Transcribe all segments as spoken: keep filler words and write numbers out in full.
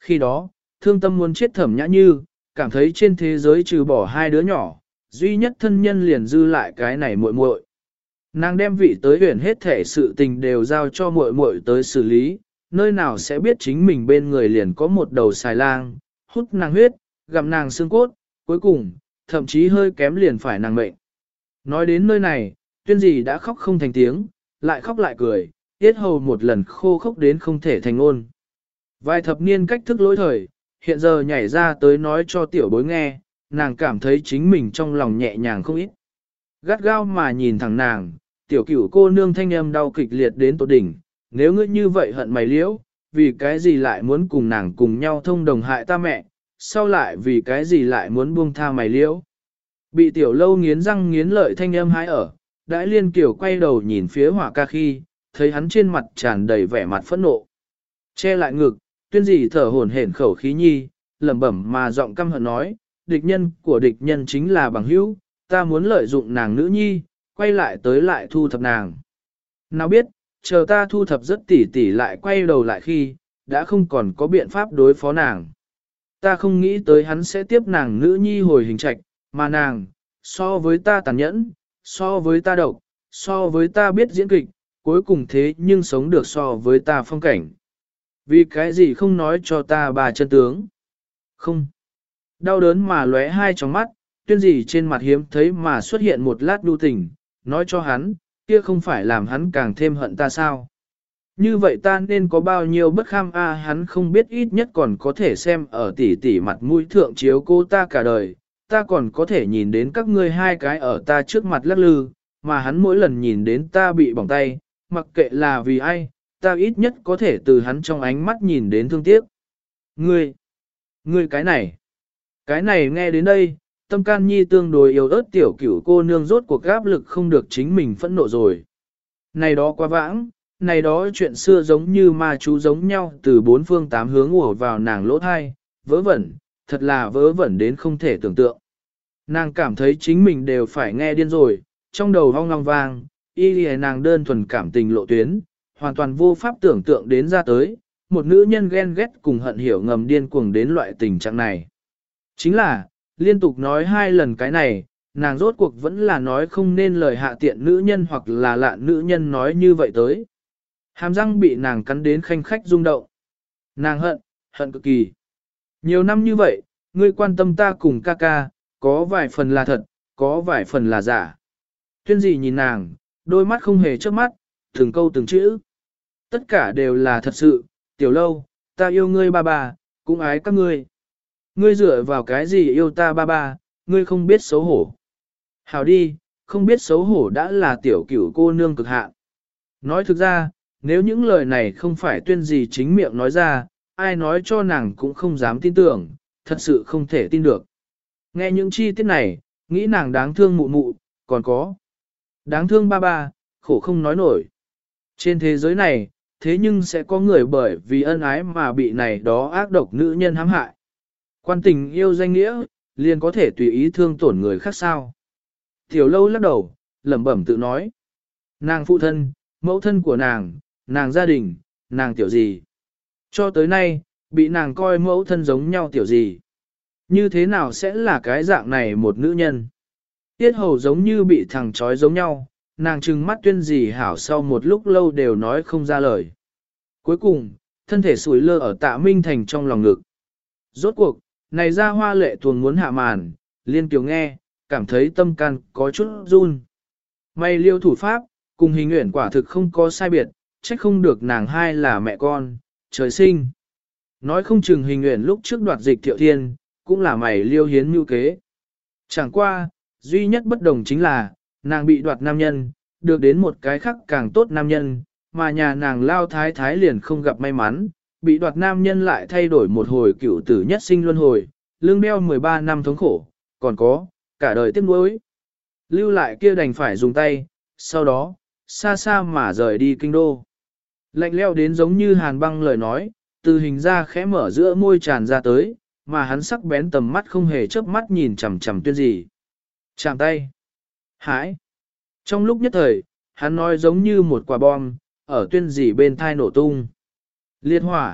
Khi đó, thương tâm muốn chết Thẩm Nhã Như, cảm thấy trên thế giới trừ bỏ hai đứa nhỏ, duy nhất thân nhân liền dư lại cái này muội muội. Nàng đem vị tới huyền hết thể sự tình đều giao cho muội muội tới xử lý, nơi nào sẽ biết chính mình bên người liền có một đầu xài lang, hút nàng huyết, gặm nàng xương cốt, cuối cùng, thậm chí hơi kém liền phải nàng mệnh. Nói đến nơi này, tuyên gì đã khóc không thành tiếng, lại khóc lại cười, tiết hầu một lần khô khốc đến không thể thành ngôn. Vài thập niên cách thức lỗi thời, hiện giờ nhảy ra tới nói cho tiểu bối nghe, nàng cảm thấy chính mình trong lòng nhẹ nhàng không ít. Gắt gao mà nhìn thẳng nàng, tiểu cửu cô nương thanh âm đau kịch liệt đến tột đỉnh, nếu ngươi như vậy hận mày liễu, vì cái gì lại muốn cùng nàng cùng nhau thông đồng hại ta mẹ, sau lại vì cái gì lại muốn buông tha mày liễu. Bị tiểu lâu nghiến răng nghiến lợi thanh âm hái ở, đãi liên kiểu quay đầu nhìn phía hỏa ca khi, thấy hắn trên mặt tràn đầy vẻ mặt phẫn nộ. Che lại ngực, tuyên gì thở hổn hển khẩu khí nhi, lẩm bẩm mà giọng căm hận nói, địch nhân của địch nhân chính là bằng hữu, ta muốn lợi dụng nàng nữ nhi, quay lại tới lại thu thập nàng. Nào biết, chờ ta thu thập rất tỉ tỉ lại quay đầu lại khi, đã không còn có biện pháp đối phó nàng. Ta không nghĩ tới hắn sẽ tiếp nàng nữ nhi hồi hình trạch, mà nàng, so với ta tàn nhẫn, so với ta độc, so với ta biết diễn kịch, cuối cùng thế nhưng sống được so với ta phong cảnh. Vì cái gì không nói cho ta bà chân tướng? Không. Đau đớn mà lóe hai tròng mắt, tuyên gì trên mặt hiếm thấy mà xuất hiện một lát đu tình, nói cho hắn, kia không phải làm hắn càng thêm hận ta sao? Như vậy ta nên có bao nhiêu bất kham a hắn không biết ít nhất còn có thể xem ở tỷ tỷ mặt mũi thượng chiếu cô ta cả đời, ta còn có thể nhìn đến các ngươi hai cái ở ta trước mặt lắc lư, mà hắn mỗi lần nhìn đến ta bị bỏng tay, mặc kệ là vì ai, ta ít nhất có thể từ hắn trong ánh mắt nhìn đến thương tiếc. Ngươi, ngươi cái này, cái này nghe đến đây, tâm can nhi tương đối yếu ớt tiểu cửu cô nương rốt cuộc áp lực không được chính mình phẫn nộ rồi. Này đó quá vãng, này đó chuyện xưa giống như ma chú giống nhau từ bốn phương tám hướng ùa vào nàng lỗ thai, vớ vẩn, thật là vớ vẩn đến không thể tưởng tượng. Nàng cảm thấy chính mình đều phải nghe điên rồi, trong đầu hong long vang, y lìa nàng đơn thuần cảm tình lộ tuyến, hoàn toàn vô pháp tưởng tượng đến ra tới, một nữ nhân ghen ghét cùng hận hiểu ngầm điên cuồng đến loại tình trạng này. Chính là, liên tục nói hai lần cái này, nàng rốt cuộc vẫn là nói không nên lời hạ tiện nữ nhân hoặc là lạn nữ nhân nói như vậy tới. Hàm răng bị nàng cắn đến khanh khách rung động. Nàng hận, hận cực kỳ. Nhiều năm như vậy, ngươi quan tâm ta cùng ca ca, có vài phần là thật, có vài phần là giả. Tuyên gì nhìn nàng, đôi mắt không hề chớp mắt, từng câu từng chữ. Tất cả đều là thật sự, tiểu lâu, ta yêu ngươi ba ba, cũng ái các ngươi. Ngươi dựa vào cái gì yêu ta ba ba, ngươi không biết xấu hổ. Hảo đi, không biết xấu hổ đã là tiểu cửu cô nương cực hạn. Nói thực ra, nếu những lời này không phải tuyên gì chính miệng nói ra, ai nói cho nàng cũng không dám tin tưởng, thật sự không thể tin được. Nghe những chi tiết này, nghĩ nàng đáng thương mụ mụ, còn có. Đáng thương ba ba, khổ không nói nổi. Trên thế giới này, thế nhưng sẽ có người bởi vì ân ái mà bị này đó ác độc nữ nhân hãm hại. Quan tình yêu danh nghĩa, liền có thể tùy ý thương tổn người khác sao. Tiểu lâu lắc đầu, lẩm bẩm tự nói. Nàng phụ thân, mẫu thân của nàng, nàng gia đình, nàng tiểu gì. Cho tới nay, bị nàng coi mẫu thân giống nhau tiểu gì. Như thế nào sẽ là cái dạng này một nữ nhân? Tiết hầu giống như bị thằng trói giống nhau, nàng trừng mắt tuyên gì hảo sau một lúc lâu đều nói không ra lời. Cuối cùng, thân thể sủi lơ ở Tạ Minh Thành trong lòng ngực. Rốt cuộc, này ra hoa lệ tuồng muốn hạ màn, Liên Kiều nghe, cảm thấy tâm can có chút run. May liêu thủ pháp, cùng Hình Uyển quả thực không có sai biệt, trách không được nàng hai là mẹ con, trời sinh. Nói không chừng Hình Uyển lúc trước đoạt dịch Thiệu Thiên, cũng là mày liêu hiến mưu kế. Chẳng qua, duy nhất bất đồng chính là, nàng bị đoạt nam nhân, được đến một cái khác càng tốt nam nhân, mà nhà nàng lao thái thái liền không gặp may mắn, bị đoạt nam nhân lại thay đổi một hồi cựu tử nhất sinh luân hồi, lương đeo mười ba năm thống khổ, còn có, cả đời tiếc nuối. Lưu lại kia đành phải dùng tay, sau đó, xa xa mà rời đi kinh đô. Lạnh leo đến giống như hàn băng lời nói, từ hình ra khẽ mở giữa môi tràn ra tới, mà hắn sắc bén tầm mắt không hề chớp mắt nhìn chằm chằm tuyên gì. Chạm tay. Hãi. Trong lúc nhất thời, hắn nói giống như một quả bom, ở tuyên gì bên thai nổ tung. Liệt hỏa,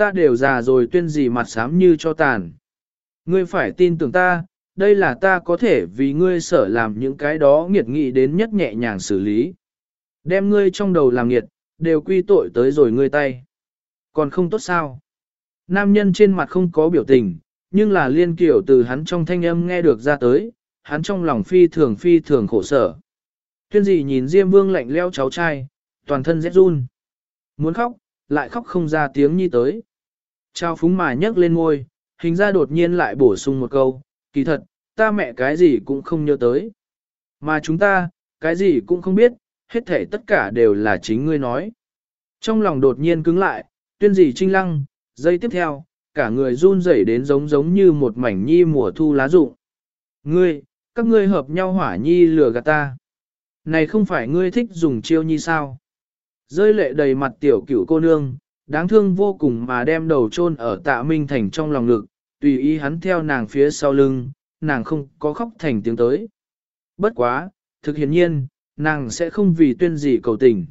ta đều già rồi tuyên gì mặt xám như cho tàn. Ngươi phải tin tưởng ta, đây là ta có thể vì ngươi sở làm những cái đó nghiệt nghị đến nhất nhẹ nhàng xử lý. Đem ngươi trong đầu làm nghiệt, đều quy tội tới rồi ngươi tay. Còn không tốt sao? Nam nhân trên mặt không có biểu tình, nhưng là liên kiểu từ hắn trong thanh âm nghe được ra tới, hắn trong lòng phi thường phi thường khổ sở. Tuyên gì nhìn Diêm Vương lạnh leo cháu trai, toàn thân rét run. Muốn khóc, lại khóc không ra tiếng nhi tới. Trao phúng mà nhấc lên ngôi, hình ra đột nhiên lại bổ sung một câu, kỳ thật, ta mẹ cái gì cũng không nhớ tới. Mà chúng ta, cái gì cũng không biết, hết thể tất cả đều là chính ngươi nói. Trong lòng đột nhiên cứng lại, tuyên gì trinh lăng, giây tiếp theo, cả người run rẩy đến giống giống như một mảnh nhi mùa thu lá rụng. Ngươi, các ngươi hợp nhau hỏa nhi lừa gạt ta. Này không phải ngươi thích dùng chiêu nhi sao? Rơi lệ đầy mặt tiểu cửu cô nương, đáng thương vô cùng mà đem đầu chôn ở Tạ Minh Thành trong lòng ngực, tùy ý hắn theo nàng phía sau lưng, nàng không có khóc thành tiếng tới. Bất quá, thực hiển nhiên, nàng sẽ không vì tuyên gì cầu tình.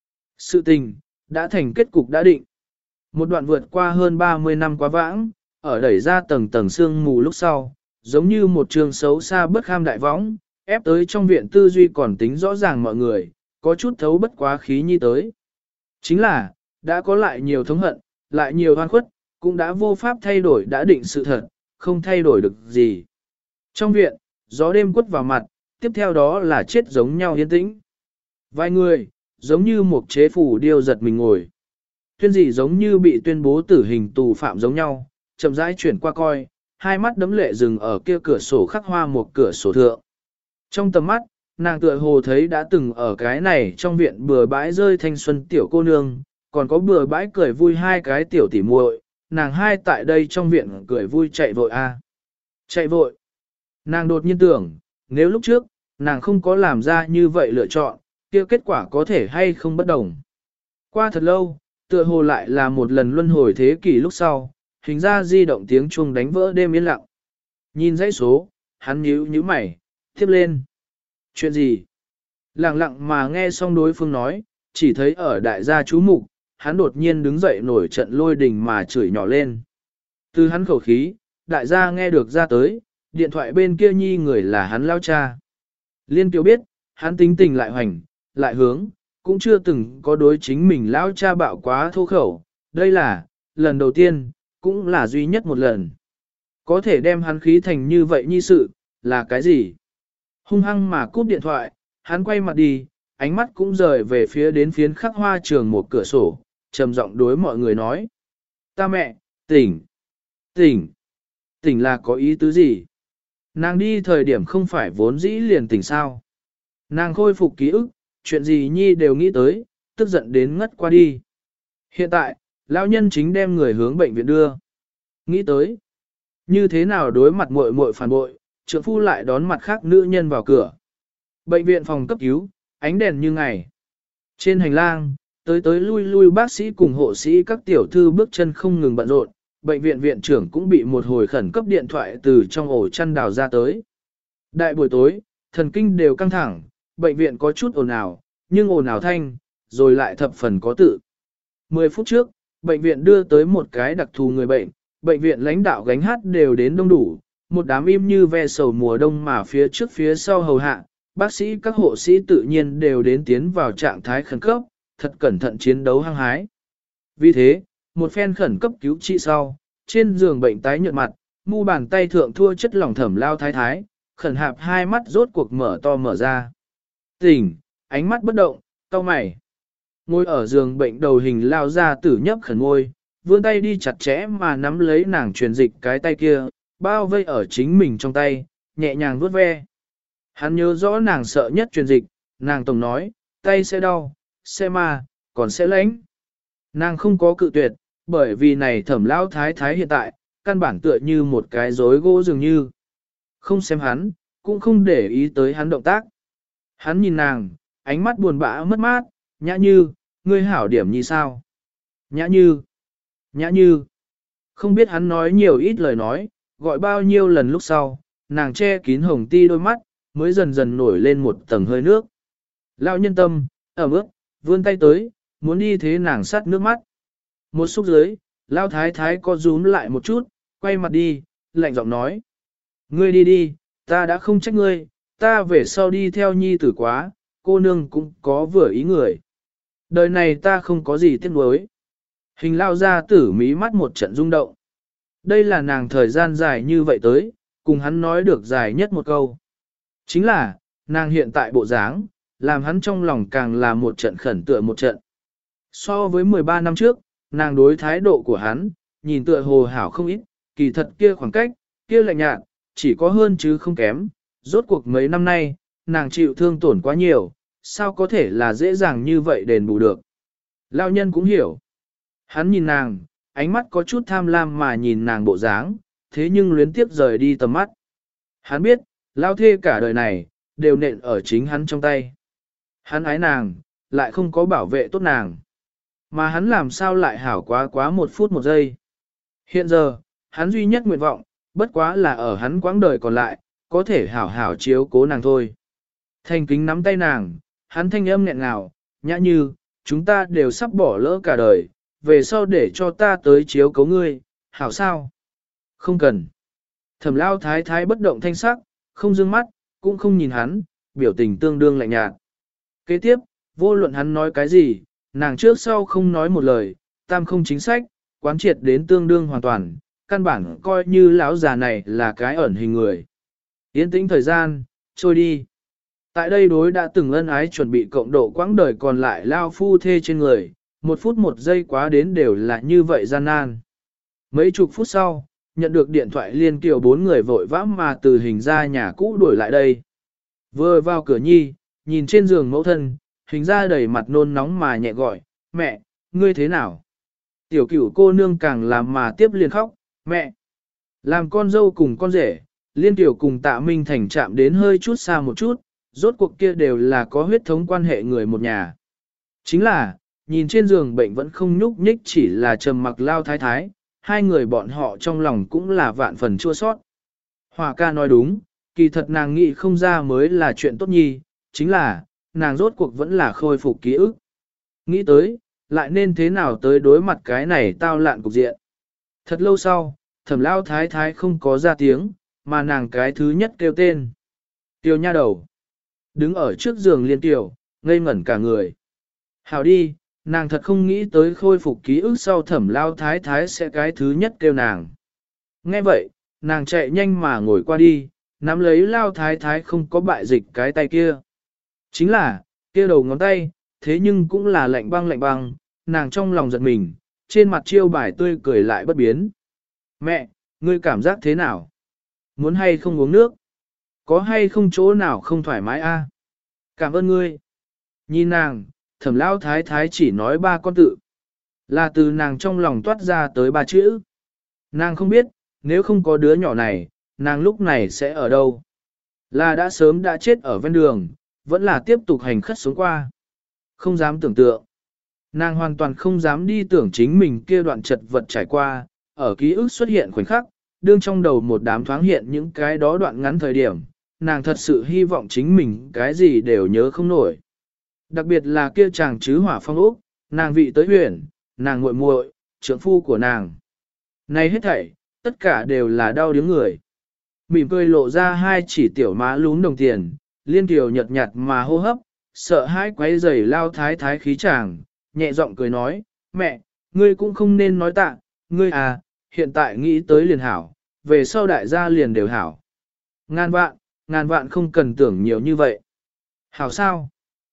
Sự tình, đã thành kết cục đã định. Một đoạn vượt qua hơn ba mươi năm quá vãng, ở đẩy ra tầng tầng sương mù lúc sau, giống như một trường xấu xa bất kham đại võng, ép tới trong viện tư duy còn tính rõ ràng mọi người, có chút thấu bất quá khí nhi tới. Chính là, đã có lại nhiều thống hận, lại nhiều hoan khuất, cũng đã vô pháp thay đổi đã định sự thật, không thay đổi được gì. Trong viện, gió đêm quất vào mặt, tiếp theo đó là chết giống nhau yên tĩnh. Vài người, giống như một chế phủ điêu giật mình ngồi. Tuyên dị giống như bị tuyên bố tử hình tù phạm giống nhau, chậm rãi chuyển qua coi, hai mắt đấm lệ dừng ở kia cửa sổ khắc hoa một cửa sổ thượng. Trong tầm mắt, nàng tựa hồ thấy đã từng ở cái này trong viện bừa bãi rơi thanh xuân tiểu cô nương, còn có bừa bãi cười vui hai cái tiểu tỉ muội, nàng hai tại đây trong viện cười vui chạy vội a, chạy vội. Nàng đột nhiên tưởng, nếu lúc trước, nàng không có làm ra như vậy lựa chọn, kia kết quả có thể hay không bất đồng. Qua thật lâu, tựa hồ lại là một lần luân hồi thế kỷ lúc sau, hình ra di động tiếng chuông đánh vỡ đêm yên lặng. Nhìn dãy số, hắn nhíu nhíu mày, tiếp lên. Chuyện gì? Lặng lặng mà nghe xong đối phương nói, chỉ thấy ở đại gia chú mục, hắn đột nhiên đứng dậy nổi trận lôi đình mà chửi nhỏ lên. Từ hắn khẩu khí, đại gia nghe được ra tới, điện thoại bên kia nhi người là hắn lao cha. Liên Kiều biết, hắn tính tình lại hoành, lại hướng, cũng chưa từng có đối chính mình lao cha bạo quá thô khẩu. Đây là, lần đầu tiên, cũng là duy nhất một lần. Có thể đem hắn khí thành như vậy nhi sự, là cái gì? Hung hăng mà cúp điện thoại, hắn quay mặt đi, ánh mắt cũng rời về phía đến phiến khắc hoa trường một cửa sổ, trầm giọng đối mọi người nói. Ta mẹ, tỉnh, tỉnh, tỉnh là có ý tứ gì? Nàng đi thời điểm không phải vốn dĩ liền tỉnh sao? Nàng khôi phục ký ức, chuyện gì nhi đều nghĩ tới, tức giận đến ngất qua đi. Hiện tại, lão nhân chính đem người hướng bệnh viện đưa. Nghĩ tới, như thế nào đối mặt muội muội phản bội, trượng phu lại đón mặt khác nữ nhân vào cửa. Bệnh viện phòng cấp cứu, ánh đèn như ngày. Trên hành lang, tới tới lui lui bác sĩ cùng hộ sĩ các tiểu thư bước chân không ngừng bận rộn, bệnh viện viện trưởng cũng bị một hồi khẩn cấp điện thoại từ trong ổ chăn đào ra tới. Đại buổi tối, thần kinh đều căng thẳng, bệnh viện có chút ồn ào, nhưng ồn ào thanh, rồi lại thập phần có tự. Mười phút trước, bệnh viện đưa tới một cái đặc thù người bệnh, bệnh viện lãnh đạo gánh hát đều đến đông đủ, một đám im như ve sầu mùa đông mà phía trước phía sau hầu hạ, bác sĩ các hộ sĩ tự nhiên đều đến tiến vào trạng thái khẩn cấp, thật cẩn thận chiến đấu hăng hái. Vì thế, một phen khẩn cấp cứu trị sau, trên giường bệnh tái nhợt mặt, mu bàn tay thượng thua chất lỏng thẩm lao thái thái, khẩn hạp hai mắt rốt cuộc mở to mở ra. Tỉnh, ánh mắt bất động, cau mày. Ngồi ở giường bệnh đầu hình lao ra tử nhấp khẩn môi, vươn tay đi chặt chẽ mà nắm lấy nàng truyền dịch cái tay kia, bao vây ở chính mình trong tay, nhẹ nhàng vuốt ve. Hắn nhớ rõ nàng sợ nhất truyền dịch, nàng tổng nói, tay sẽ đau, sẽ ma, còn sẽ lãnh. Nàng không có cự tuyệt, bởi vì này thẩm lão thái thái hiện tại, căn bản tựa như một cái rối gỗ dường như. Không xem hắn, cũng không để ý tới hắn động tác. Hắn nhìn nàng, ánh mắt buồn bã mất mát, nhã như, ngươi hảo điểm như sao? Nhã như, nhã như. Không biết hắn nói nhiều ít lời nói, gọi bao nhiêu lần lúc sau, nàng che kín hồng ti đôi mắt, mới dần dần nổi lên một tầng hơi nước. Lão nhân tâm, ẩm ướt, vươn tay tới, muốn đi thế nàng sát nước mắt. Một xúc dưới, lao thái thái co rúm lại một chút, quay mặt đi, lạnh giọng nói. Ngươi đi đi, ta đã không trách ngươi, ta về sau đi theo nhi tử quá, cô nương cũng có vừa ý người. Đời này ta không có gì tiếc nuối. Hình lao ra tử mí mắt một trận rung động. Đây là nàng thời gian dài như vậy tới, cùng hắn nói được dài nhất một câu. Chính là, nàng hiện tại bộ dáng, làm hắn trong lòng càng là một trận khẩn tựa một trận. So với mười ba năm trước, nàng đối thái độ của hắn, nhìn tựa hồ hảo không ít, kỳ thật kia khoảng cách, kia lạnh nhạt, chỉ có hơn chứ không kém. Rốt cuộc mấy năm nay, nàng chịu thương tổn quá nhiều, sao có thể là dễ dàng như vậy đền bù được. Lao nhân cũng hiểu. Hắn nhìn nàng, ánh mắt có chút tham lam mà nhìn nàng bộ dáng, thế nhưng luyến tiếp rời đi tầm mắt. Hắn biết, lao thê cả đời này, đều nện ở chính hắn trong tay. Hắn ái nàng, lại không có bảo vệ tốt nàng. Mà hắn làm sao lại hảo quá quá một phút một giây. Hiện giờ, hắn duy nhất nguyện vọng, bất quá là ở hắn quãng đời còn lại, có thể hảo hảo chiếu cố nàng thôi. Thành kính nắm tay nàng, hắn thanh âm nghẹn ngào, nhã như, chúng ta đều sắp bỏ lỡ cả đời, về sau để cho ta tới chiếu cố ngươi, hảo sao? Không cần. Thẩm lao thái thái bất động thanh sắc, không dương mắt, cũng không nhìn hắn, biểu tình tương đương lạnh nhạt. Kế tiếp, vô luận hắn nói cái gì, nàng trước sau không nói một lời, tam không chính sách, quán triệt đến tương đương hoàn toàn, căn bản coi như lão già này là cái ẩn hình người. Yên tĩnh thời gian, trôi đi. Tại đây đối đã từng ân ái chuẩn bị cộng độ quãng đời còn lại lao phu thê trên người, một phút một giây quá đến đều là như vậy gian nan. Mấy chục phút sau, nhận được điện thoại liên kiều bốn người vội vã mà từ hình ra nhà cũ đuổi lại đây. Vừa vào cửa nhi, nhìn trên giường mẫu thân, hình ra đầy mặt nôn nóng mà nhẹ gọi, mẹ, ngươi thế nào? Tiểu cửu cô nương càng làm mà tiếp liền khóc, mẹ. Làm con dâu cùng con rể, liên tiểu cùng tạ minh thành chạm đến hơi chút xa một chút, rốt cuộc kia đều là có huyết thống quan hệ người một nhà. Chính là, nhìn trên giường bệnh vẫn không nhúc nhích chỉ là trầm mặc lao thái thái, hai người bọn họ trong lòng cũng là vạn phần chua sót. Hòa ca nói đúng, kỳ thật nàng nghĩ không ra mới là chuyện tốt nhi, chính là, nàng rốt cuộc vẫn là khôi phục ký ức. Nghĩ tới, lại nên thế nào tới đối mặt cái này tao lạn cục diện. Thật lâu sau, thẩm lao thái thái không có ra tiếng, mà nàng cái thứ nhất kêu tên. Tiêu nha đầu. Đứng ở trước giường liên tiểu, ngây ngẩn cả người. Hảo đi, nàng thật không nghĩ tới khôi phục ký ức sau thẩm lao thái thái sẽ cái thứ nhất kêu nàng. Nghe vậy, nàng chạy nhanh mà ngồi qua đi, nắm lấy lao thái thái không có bại dịch cái tay kia. Chính là, kia đầu ngón tay, thế nhưng cũng là lạnh băng lạnh băng, nàng trong lòng giật mình, trên mặt chiêu bài tươi cười lại bất biến. Mẹ, ngươi cảm giác thế nào? Muốn hay không uống nước? Có hay không chỗ nào không thoải mái a? Cảm ơn ngươi. Nhìn nàng, thẩm lao thái thái chỉ nói ba con tự. Là từ nàng trong lòng toát ra tới ba chữ. Nàng không biết, nếu không có đứa nhỏ này, nàng lúc này sẽ ở đâu? Là đã sớm đã chết ở ven đường, vẫn là tiếp tục hành khất xuống qua. Không dám tưởng tượng. Nàng hoàn toàn không dám đi tưởng chính mình kia đoạn chật vật trải qua, ở ký ức xuất hiện khoảnh khắc, đương trong đầu một đám thoáng hiện những cái đó đoạn ngắn thời điểm, nàng thật sự hy vọng chính mình cái gì đều nhớ không nổi. Đặc biệt là kia chàng chứ hỏa phong ốc, nàng vị tới huyền, nàng muội muội, trưởng phu của nàng. Này hết thảy, tất cả đều là đau điếng người. Mỉm cười lộ ra hai chỉ tiểu má lún đồng tiền, liên kiều nhợt nhạt mà hô hấp, sợ hãi quấy rầy lao thái thái khí chàng, nhẹ giọng cười nói, mẹ, ngươi cũng không nên nói tạ, ngươi à, hiện tại nghĩ tới liền hảo, về sau đại gia liền đều hảo. Ngàn vạn, ngàn vạn không cần tưởng nhiều như vậy. Hảo sao?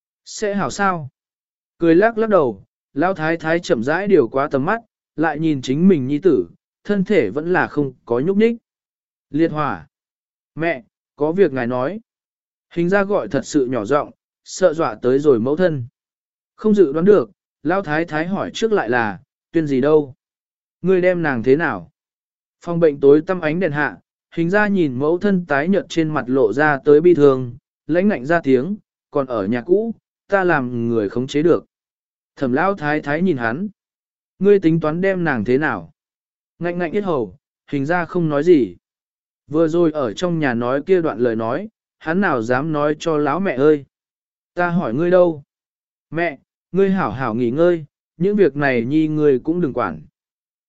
Sẽ hảo sao? Cười lắc lắc đầu, lao thái thái chậm rãi điều quá tầm mắt, lại nhìn chính mình nhi tử, thân thể vẫn là không có nhúc nhích. Liệt hỏa. Mẹ, có việc ngài nói. Hình ra gọi thật sự nhỏ giọng, sợ dọa tới rồi mẫu thân. Không dự đoán được, lao thái thái hỏi trước lại là, tuyên gì đâu? Ngươi đem nàng thế nào? Phòng bệnh tối tăm ánh đèn hạ, hình ra nhìn mẫu thân tái nhợt trên mặt lộ ra tới bi thương, lãnh ngạnh ra tiếng, còn ở nhà cũ, ta làm người khống chế được. Thẩm lao thái thái nhìn hắn. Ngươi tính toán đem nàng thế nào? Ngạnh ngạnh yết hầu, hình ra không nói gì. Vừa rồi ở trong nhà nói kia đoạn lời nói, hắn nào dám nói cho lão mẹ ơi. Ta hỏi ngươi đâu? Mẹ, ngươi hảo hảo nghỉ ngơi, những việc này nhi ngươi cũng đừng quản.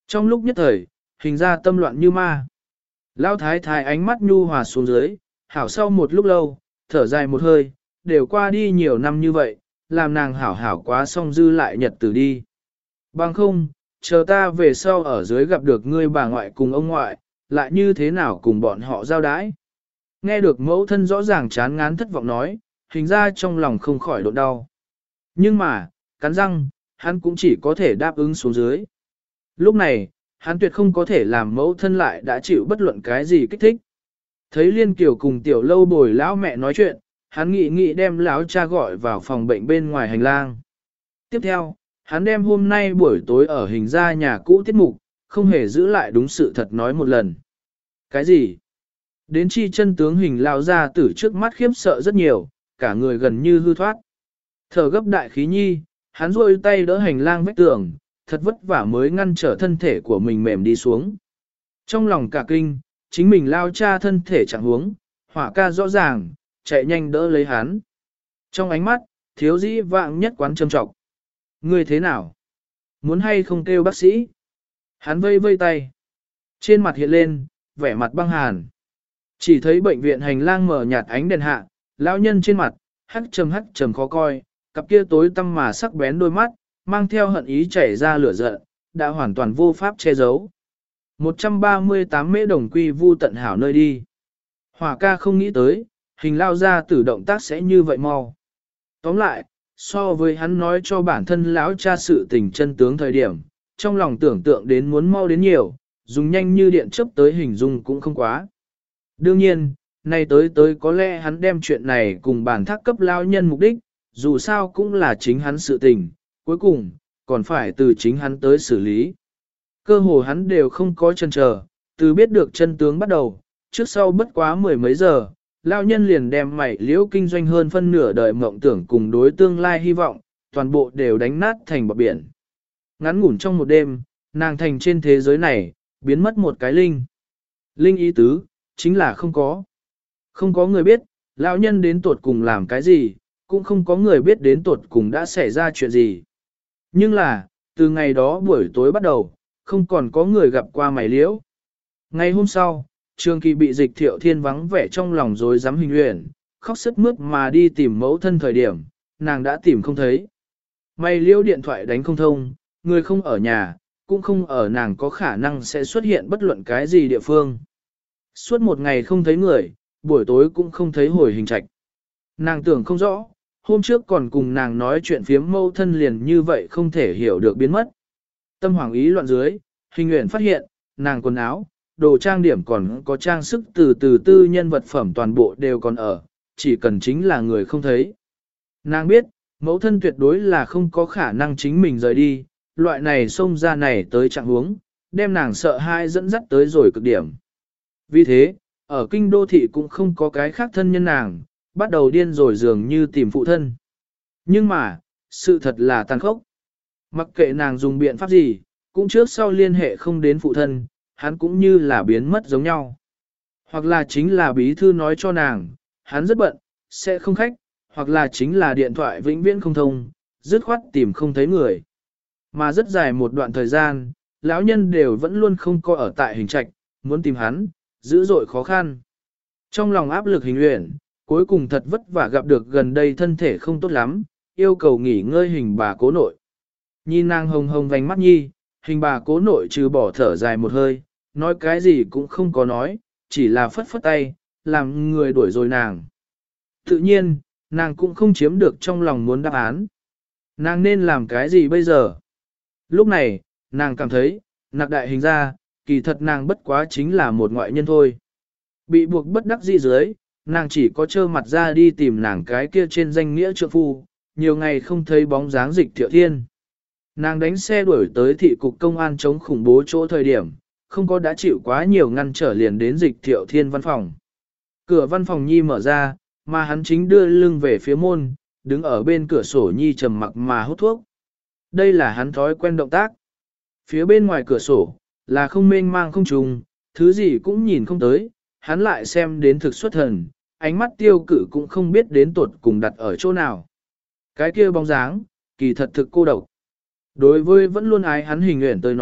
Trong lúc nhất thời, hình ra tâm loạn như ma. Lão thái thái ánh mắt nhu hòa xuống dưới, hảo sau một lúc lâu, thở dài một hơi, đều qua đi nhiều năm như vậy, làm nàng hảo hảo quá xong dư lại nhật tử đi. Bằng không, chờ ta về sau ở dưới gặp được ngươi bà ngoại cùng ông ngoại, lại như thế nào cùng bọn họ giao đái. Nghe được mẫu thân rõ ràng chán ngán thất vọng nói, hình ra trong lòng không khỏi đột đau. Nhưng mà, cắn răng, hắn cũng chỉ có thể đáp ứng xuống dưới. Lúc này, hắn tuyệt không có thể làm mẫu thân lại đã chịu bất luận cái gì kích thích. Thấy Liên Kiều cùng tiểu lâu bồi lão mẹ nói chuyện, hắn nghĩ nghĩ đem lão cha gọi vào phòng bệnh bên ngoài hành lang. Tiếp theo, hắn đem hôm nay buổi tối ở hình ra nhà cũ tiết mục, không hề giữ lại đúng sự thật nói một lần. Cái gì? Đến chi chân tướng hình lao ra tử trước mắt khiếp sợ rất nhiều, cả người gần như hư thoát. Thở gấp đại khí nhi, hắn rôi tay đỡ hành lang vách tường, thật vất vả mới ngăn trở thân thể của mình mềm đi xuống. Trong lòng cả kinh, chính mình lao cha thân thể chẳng huống, hỏa ca rõ ràng, chạy nhanh đỡ lấy hắn. Trong ánh mắt, thiếu dĩ vạng nhất quán trầm trọng. Ngươi thế nào? Muốn hay không kêu bác sĩ? Hắn vây vây tay. Trên mặt hiện lên, vẻ mặt băng hàn. Chỉ thấy bệnh viện hành lang mở nhạt ánh đèn hạ, lão nhân trên mặt, hắc trầm hắc trầm khó coi, cặp kia tối tăm mà sắc bén đôi mắt, mang theo hận ý chảy ra lửa giận, đã hoàn toàn vô pháp che giấu. một trăm ba mươi tám mễ đồng quy vu tận hảo nơi đi. Hỏa ca không nghĩ tới, hình lao ra tử động tác sẽ như vậy mau. Tóm lại, so với hắn nói cho bản thân lão cha sự tình chân tướng thời điểm, trong lòng tưởng tượng đến muốn mau đến nhiều, dùng nhanh như điện chớp tới hình dung cũng không quá. Đương nhiên, nay tới tới có lẽ hắn đem chuyện này cùng bản thác cấp lao nhân mục đích, dù sao cũng là chính hắn sự tình, cuối cùng, còn phải từ chính hắn tới xử lý. Cơ hồ hắn đều không có chân chờ, từ biết được chân tướng bắt đầu, trước sau bất quá mười mấy giờ, lao nhân liền đem mảy liễu kinh doanh hơn phân nửa đời mộng tưởng cùng đối tương lai hy vọng, toàn bộ đều đánh nát thành bọt biển. Ngắn ngủn trong một đêm, nàng thành trên thế giới này, biến mất một cái linh. Linh ý tứ, chính là không có. Không có người biết, lão nhân đến tuột cùng làm cái gì, cũng không có người biết đến tuột cùng đã xảy ra chuyện gì. Nhưng là, từ ngày đó buổi tối bắt đầu, không còn có người gặp qua mày liễu. Ngày hôm sau, Trường Kỳ bị Dịch Thiệu Thiên vắng vẻ trong lòng rối rắm hình huyền, khóc sướt mướt mà đi tìm mẫu thân thời điểm, nàng đã tìm không thấy. Mày liễu điện thoại đánh không thông, người không ở nhà, cũng không ở nàng có khả năng sẽ xuất hiện bất luận cái gì địa phương. Suốt một ngày không thấy người, buổi tối cũng không thấy hồi hình trạch. Nàng tưởng không rõ, hôm trước còn cùng nàng nói chuyện phiếm mâu thân liền như vậy không thể hiểu được biến mất. Tâm hoàng ý loạn dưới, hình nguyện phát hiện, nàng quần áo, đồ trang điểm còn có trang sức từ từ tư nhân vật phẩm toàn bộ đều còn ở, chỉ cần chính là người không thấy. Nàng biết, mẫu thân tuyệt đối là không có khả năng chính mình rời đi, loại này xông ra này tới trạng huống, đem nàng sợ hãi dẫn dắt tới rồi cực điểm. Vì thế, ở kinh đô thị cũng không có cái khác thân nhân nàng, bắt đầu điên rồi dường như tìm phụ thân. Nhưng mà, sự thật là tàn khốc. Mặc kệ nàng dùng biện pháp gì, cũng trước sau liên hệ không đến phụ thân, hắn cũng như là biến mất giống nhau. Hoặc là chính là bí thư nói cho nàng, hắn rất bận, sẽ không khách, hoặc là chính là điện thoại vĩnh viễn không thông, dứt khoát tìm không thấy người. Mà rất dài một đoạn thời gian, lão nhân đều vẫn luôn không có ở tại hình trạch, muốn tìm hắn, dữ dội khó khăn. Trong lòng áp lực hình luyện, cuối cùng thật vất vả gặp được gần đây thân thể không tốt lắm, yêu cầu nghỉ ngơi hình bà cố nội. Nhìn nàng hồng hồng vành mắt nhi, hình bà cố nội trừ bỏ thở dài một hơi, nói cái gì cũng không có nói, chỉ là phất phất tay, làm người đuổi rồi nàng. Tự nhiên, nàng cũng không chiếm được trong lòng muốn đáp án. Nàng nên làm cái gì bây giờ? Lúc này, nàng cảm thấy, nặc đại hình ra, kỳ thật nàng bất quá chính là một ngoại nhân thôi. Bị buộc bất đắc dĩ dưới, nàng chỉ có trơ mặt ra đi tìm nàng cái kia trên danh nghĩa trượng phu, nhiều ngày không thấy bóng dáng Dịch Thiệu Thiên. Nàng đánh xe đuổi tới thị cục công an chống khủng bố chỗ thời điểm, không có đã chịu quá nhiều ngăn trở liền đến Dịch Thiệu Thiên văn phòng. Cửa văn phòng nhi mở ra, mà hắn chính đưa lưng về phía môn, đứng ở bên cửa sổ nhi trầm mặc mà hút thuốc. Đây là hắn thói quen động tác. Phía bên ngoài cửa sổ, là không mênh mang không trùng, thứ gì cũng nhìn không tới, hắn lại xem đến thực xuất thần, ánh mắt tiêu cử cũng không biết đến tuột cùng đặt ở chỗ nào. Cái kia bóng dáng, kỳ thật thực cô độc. Đối với vẫn luôn ái hắn hình nguyện tới nói,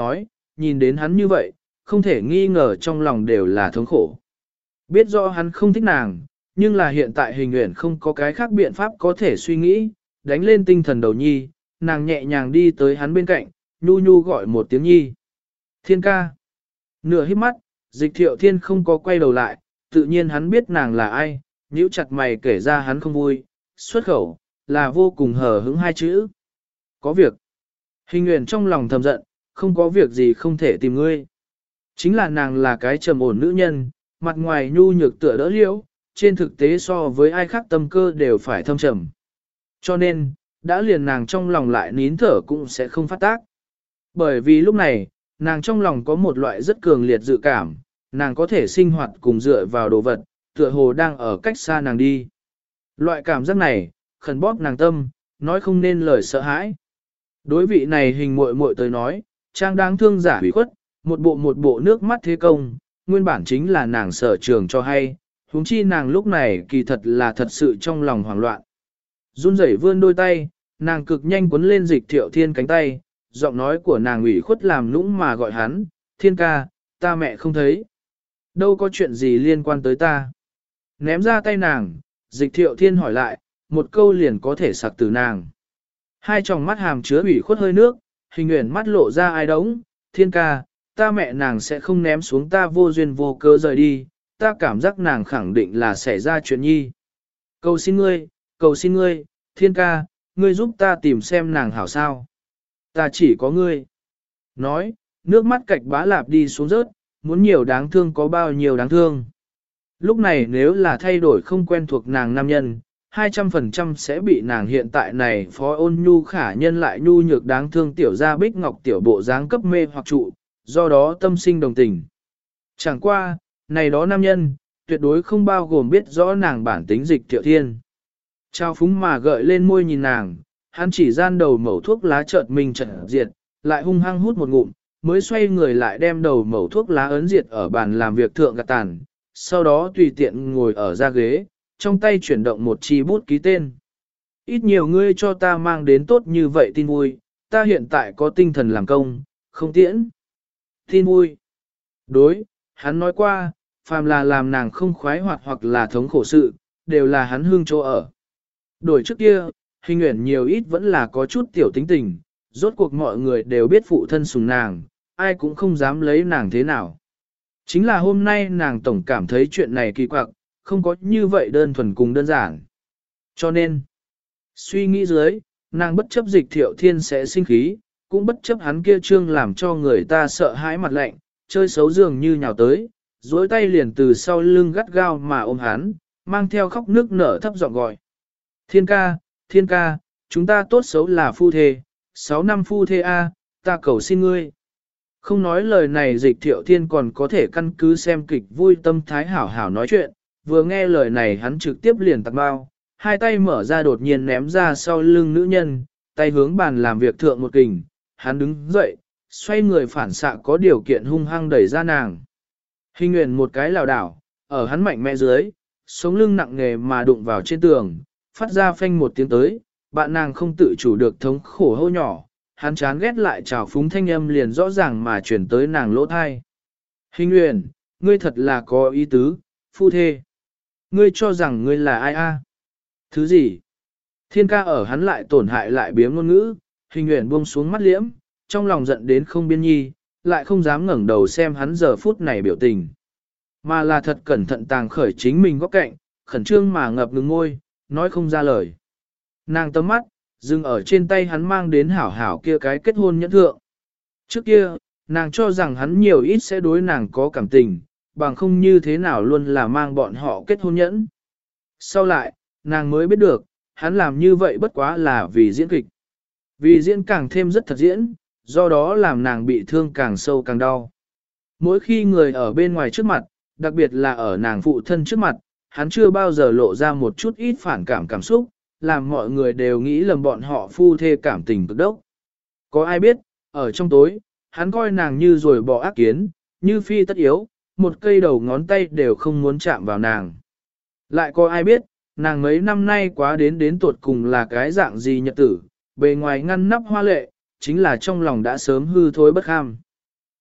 nhìn đến hắn như vậy, không thể nghi ngờ trong lòng đều là thống khổ. Biết rõ hắn không thích nàng, nhưng là hiện tại Hình Uyển không có cái khác biện pháp có thể suy nghĩ, đánh lên tinh thần đầu nhi, nàng nhẹ nhàng đi tới hắn bên cạnh, nhu nhu gọi một tiếng nhi. Thiên ca. Nửa hít mắt, Dịch Thiệu Thiên không có quay đầu lại, tự nhiên hắn biết nàng là ai, nhíu chặt mày kể ra hắn không vui, xuất khẩu, là vô cùng hờ hững hai chữ. Có việc. Hình Uyển trong lòng thầm giận, không có việc gì không thể tìm ngươi. Chính là nàng là cái trầm ổn nữ nhân, mặt ngoài nhu nhược tựa đỡ liễu, trên thực tế so với ai khác tâm cơ đều phải thâm trầm. Cho nên, đã liền nàng trong lòng lại nín thở cũng sẽ không phát tác. Bởi vì lúc này, nàng trong lòng có một loại rất cường liệt dự cảm, nàng có thể sinh hoạt cùng dựa vào đồ vật, tựa hồ đang ở cách xa nàng đi. Loại cảm giác này, khẩn bóp nàng tâm, nói không nên lời sợ hãi. Đối vị này Hình muội muội tới nói, trang đáng thương giả hủy khuất, một bộ một bộ nước mắt thế công, nguyên bản chính là nàng sở trường cho hay, huống chi nàng lúc này kỳ thật là thật sự trong lòng hoảng loạn. Run rẩy vươn đôi tay, nàng cực nhanh quấn lên Dịch Thiệu Thiên cánh tay, giọng nói của nàng ủy khuất làm nũng mà gọi hắn, Thiên ca, ta mẹ không thấy. Đâu có chuyện gì liên quan tới ta. Ném ra tay nàng, Dịch Thiệu Thiên hỏi lại, một câu liền có thể sặc từ nàng. Hai tròng mắt hàm chứa ủy khuất hơi nước, Hình Uyển mắt lộ ra ai đống, Thiên ca, ta mẹ nàng sẽ không ném xuống ta vô duyên vô cớ rời đi, ta cảm giác nàng khẳng định là xảy ra chuyện nhi. Cầu xin ngươi, cầu xin ngươi, Thiên ca, ngươi giúp ta tìm xem nàng hảo sao. Ta chỉ có ngươi. Nói, nước mắt cạch bá lạp đi xuống rớt, muốn nhiều đáng thương có bao nhiêu đáng thương. Lúc này nếu là thay đổi không quen thuộc nàng nam nhân, hai trăm phần trăm sẽ bị nàng hiện tại này phó ôn nhu khả nhân lại nhu nhược đáng thương tiểu gia bích ngọc tiểu bộ dáng cấp mê hoặc trụ, do đó tâm sinh đồng tình. Chẳng qua, này đó nam nhân, tuyệt đối không bao gồm biết rõ nàng bản tính Dịch Thiệu Thiên. Trao phúng mà gợi lên môi nhìn nàng, hắn chỉ gian đầu mẩu thuốc lá chợt mình chợt diệt, lại hung hăng hút một ngụm, mới xoay người lại đem đầu mẩu thuốc lá ấn diệt ở bàn làm việc thượng gạt tàn, sau đó tùy tiện ngồi ở ra ghế, trong tay chuyển động một chi bút ký tên. Ít nhiều ngươi cho ta mang đến tốt như vậy tin vui, ta hiện tại có tinh thần làm công, không tiễn. Tin vui. Đối, hắn nói qua, phàm là làm nàng không khoái hoạt hoặc là thống khổ sự, đều là hắn hương chỗ ở. Đổi trước kia, Hình Uyển nhiều ít vẫn là có chút tiểu tính tình, rốt cuộc mọi người đều biết phụ thân sủng nàng, ai cũng không dám lấy nàng thế nào. Chính là hôm nay nàng tổng cảm thấy chuyện này kỳ quặc, không có như vậy đơn thuần cùng đơn giản. Cho nên, suy nghĩ dưới, nàng bất chấp Dịch Thiệu Thiên sẽ sinh khí, cũng bất chấp hắn kia trương làm cho người ta sợ hãi mặt lạnh, chơi xấu dường như nhào tới, duỗi tay liền từ sau lưng gắt gao mà ôm hắn, mang theo khóc nước nở thấp giọng gọi. Thiên ca, Thiên ca, chúng ta tốt xấu là phu thê, sáu năm phu thê a, ta cầu xin ngươi. Không nói lời này Dịch Thiệu Thiên còn có thể căn cứ xem kịch vui tâm thái hảo hảo nói chuyện, vừa nghe lời này hắn trực tiếp liền tặng bao, hai tay mở ra đột nhiên ném ra sau lưng nữ nhân, tay hướng bàn làm việc thượng một kình, hắn đứng dậy, xoay người phản xạ có điều kiện hung hăng đẩy ra nàng. Hình Uyển một cái lảo đảo, ở hắn mạnh mẽ dưới, sống lưng nặng nề mà đụng vào trên tường, phát ra phanh một tiếng tới, bạn nàng không tự chủ được thống khổ hô nhỏ, hắn chán ghét lại trào phúng thanh âm liền rõ ràng mà chuyển tới nàng lỗ thai. Hình Uyển, ngươi thật là có ý tứ, phu thê. Ngươi cho rằng ngươi là ai a? Thứ gì? Thiên ca ở hắn lại tổn hại lại biếng ngôn ngữ, Hình Uyển buông xuống mắt liễm, trong lòng giận đến không biên nhi, lại không dám ngẩng đầu xem hắn giờ phút này biểu tình. Mà là thật cẩn thận tàng khởi chính mình góc cạnh, khẩn trương mà ngập ngừng ngôi, nói không ra lời. Nàng tấm mắt, dừng ở trên tay hắn mang đến hảo hảo kia cái kết hôn nhẫn thượng. Trước kia, nàng cho rằng hắn nhiều ít sẽ đối nàng có cảm tình, bằng không như thế nào luôn là mang bọn họ kết hôn nhẫn. Sau lại, nàng mới biết được, hắn làm như vậy bất quá là vì diễn kịch. Vì diễn càng thêm rất thật diễn, do đó làm nàng bị thương càng sâu càng đau. Mỗi khi người ở bên ngoài trước mặt, đặc biệt là ở nàng phụ thân trước mặt, hắn chưa bao giờ lộ ra một chút ít phản cảm cảm xúc, làm mọi người đều nghĩ lầm bọn họ phu thê cảm tình cực đốc. Có ai biết, ở trong tối, hắn coi nàng như rồi bỏ ác kiến, như phi tất yếu, một cây đầu ngón tay đều không muốn chạm vào nàng. Lại có ai biết, nàng mấy năm nay quá đến đến tuột cùng là cái dạng gì nhật tử, bề ngoài ngăn nắp hoa lệ, chính là trong lòng đã sớm hư thối bất kham.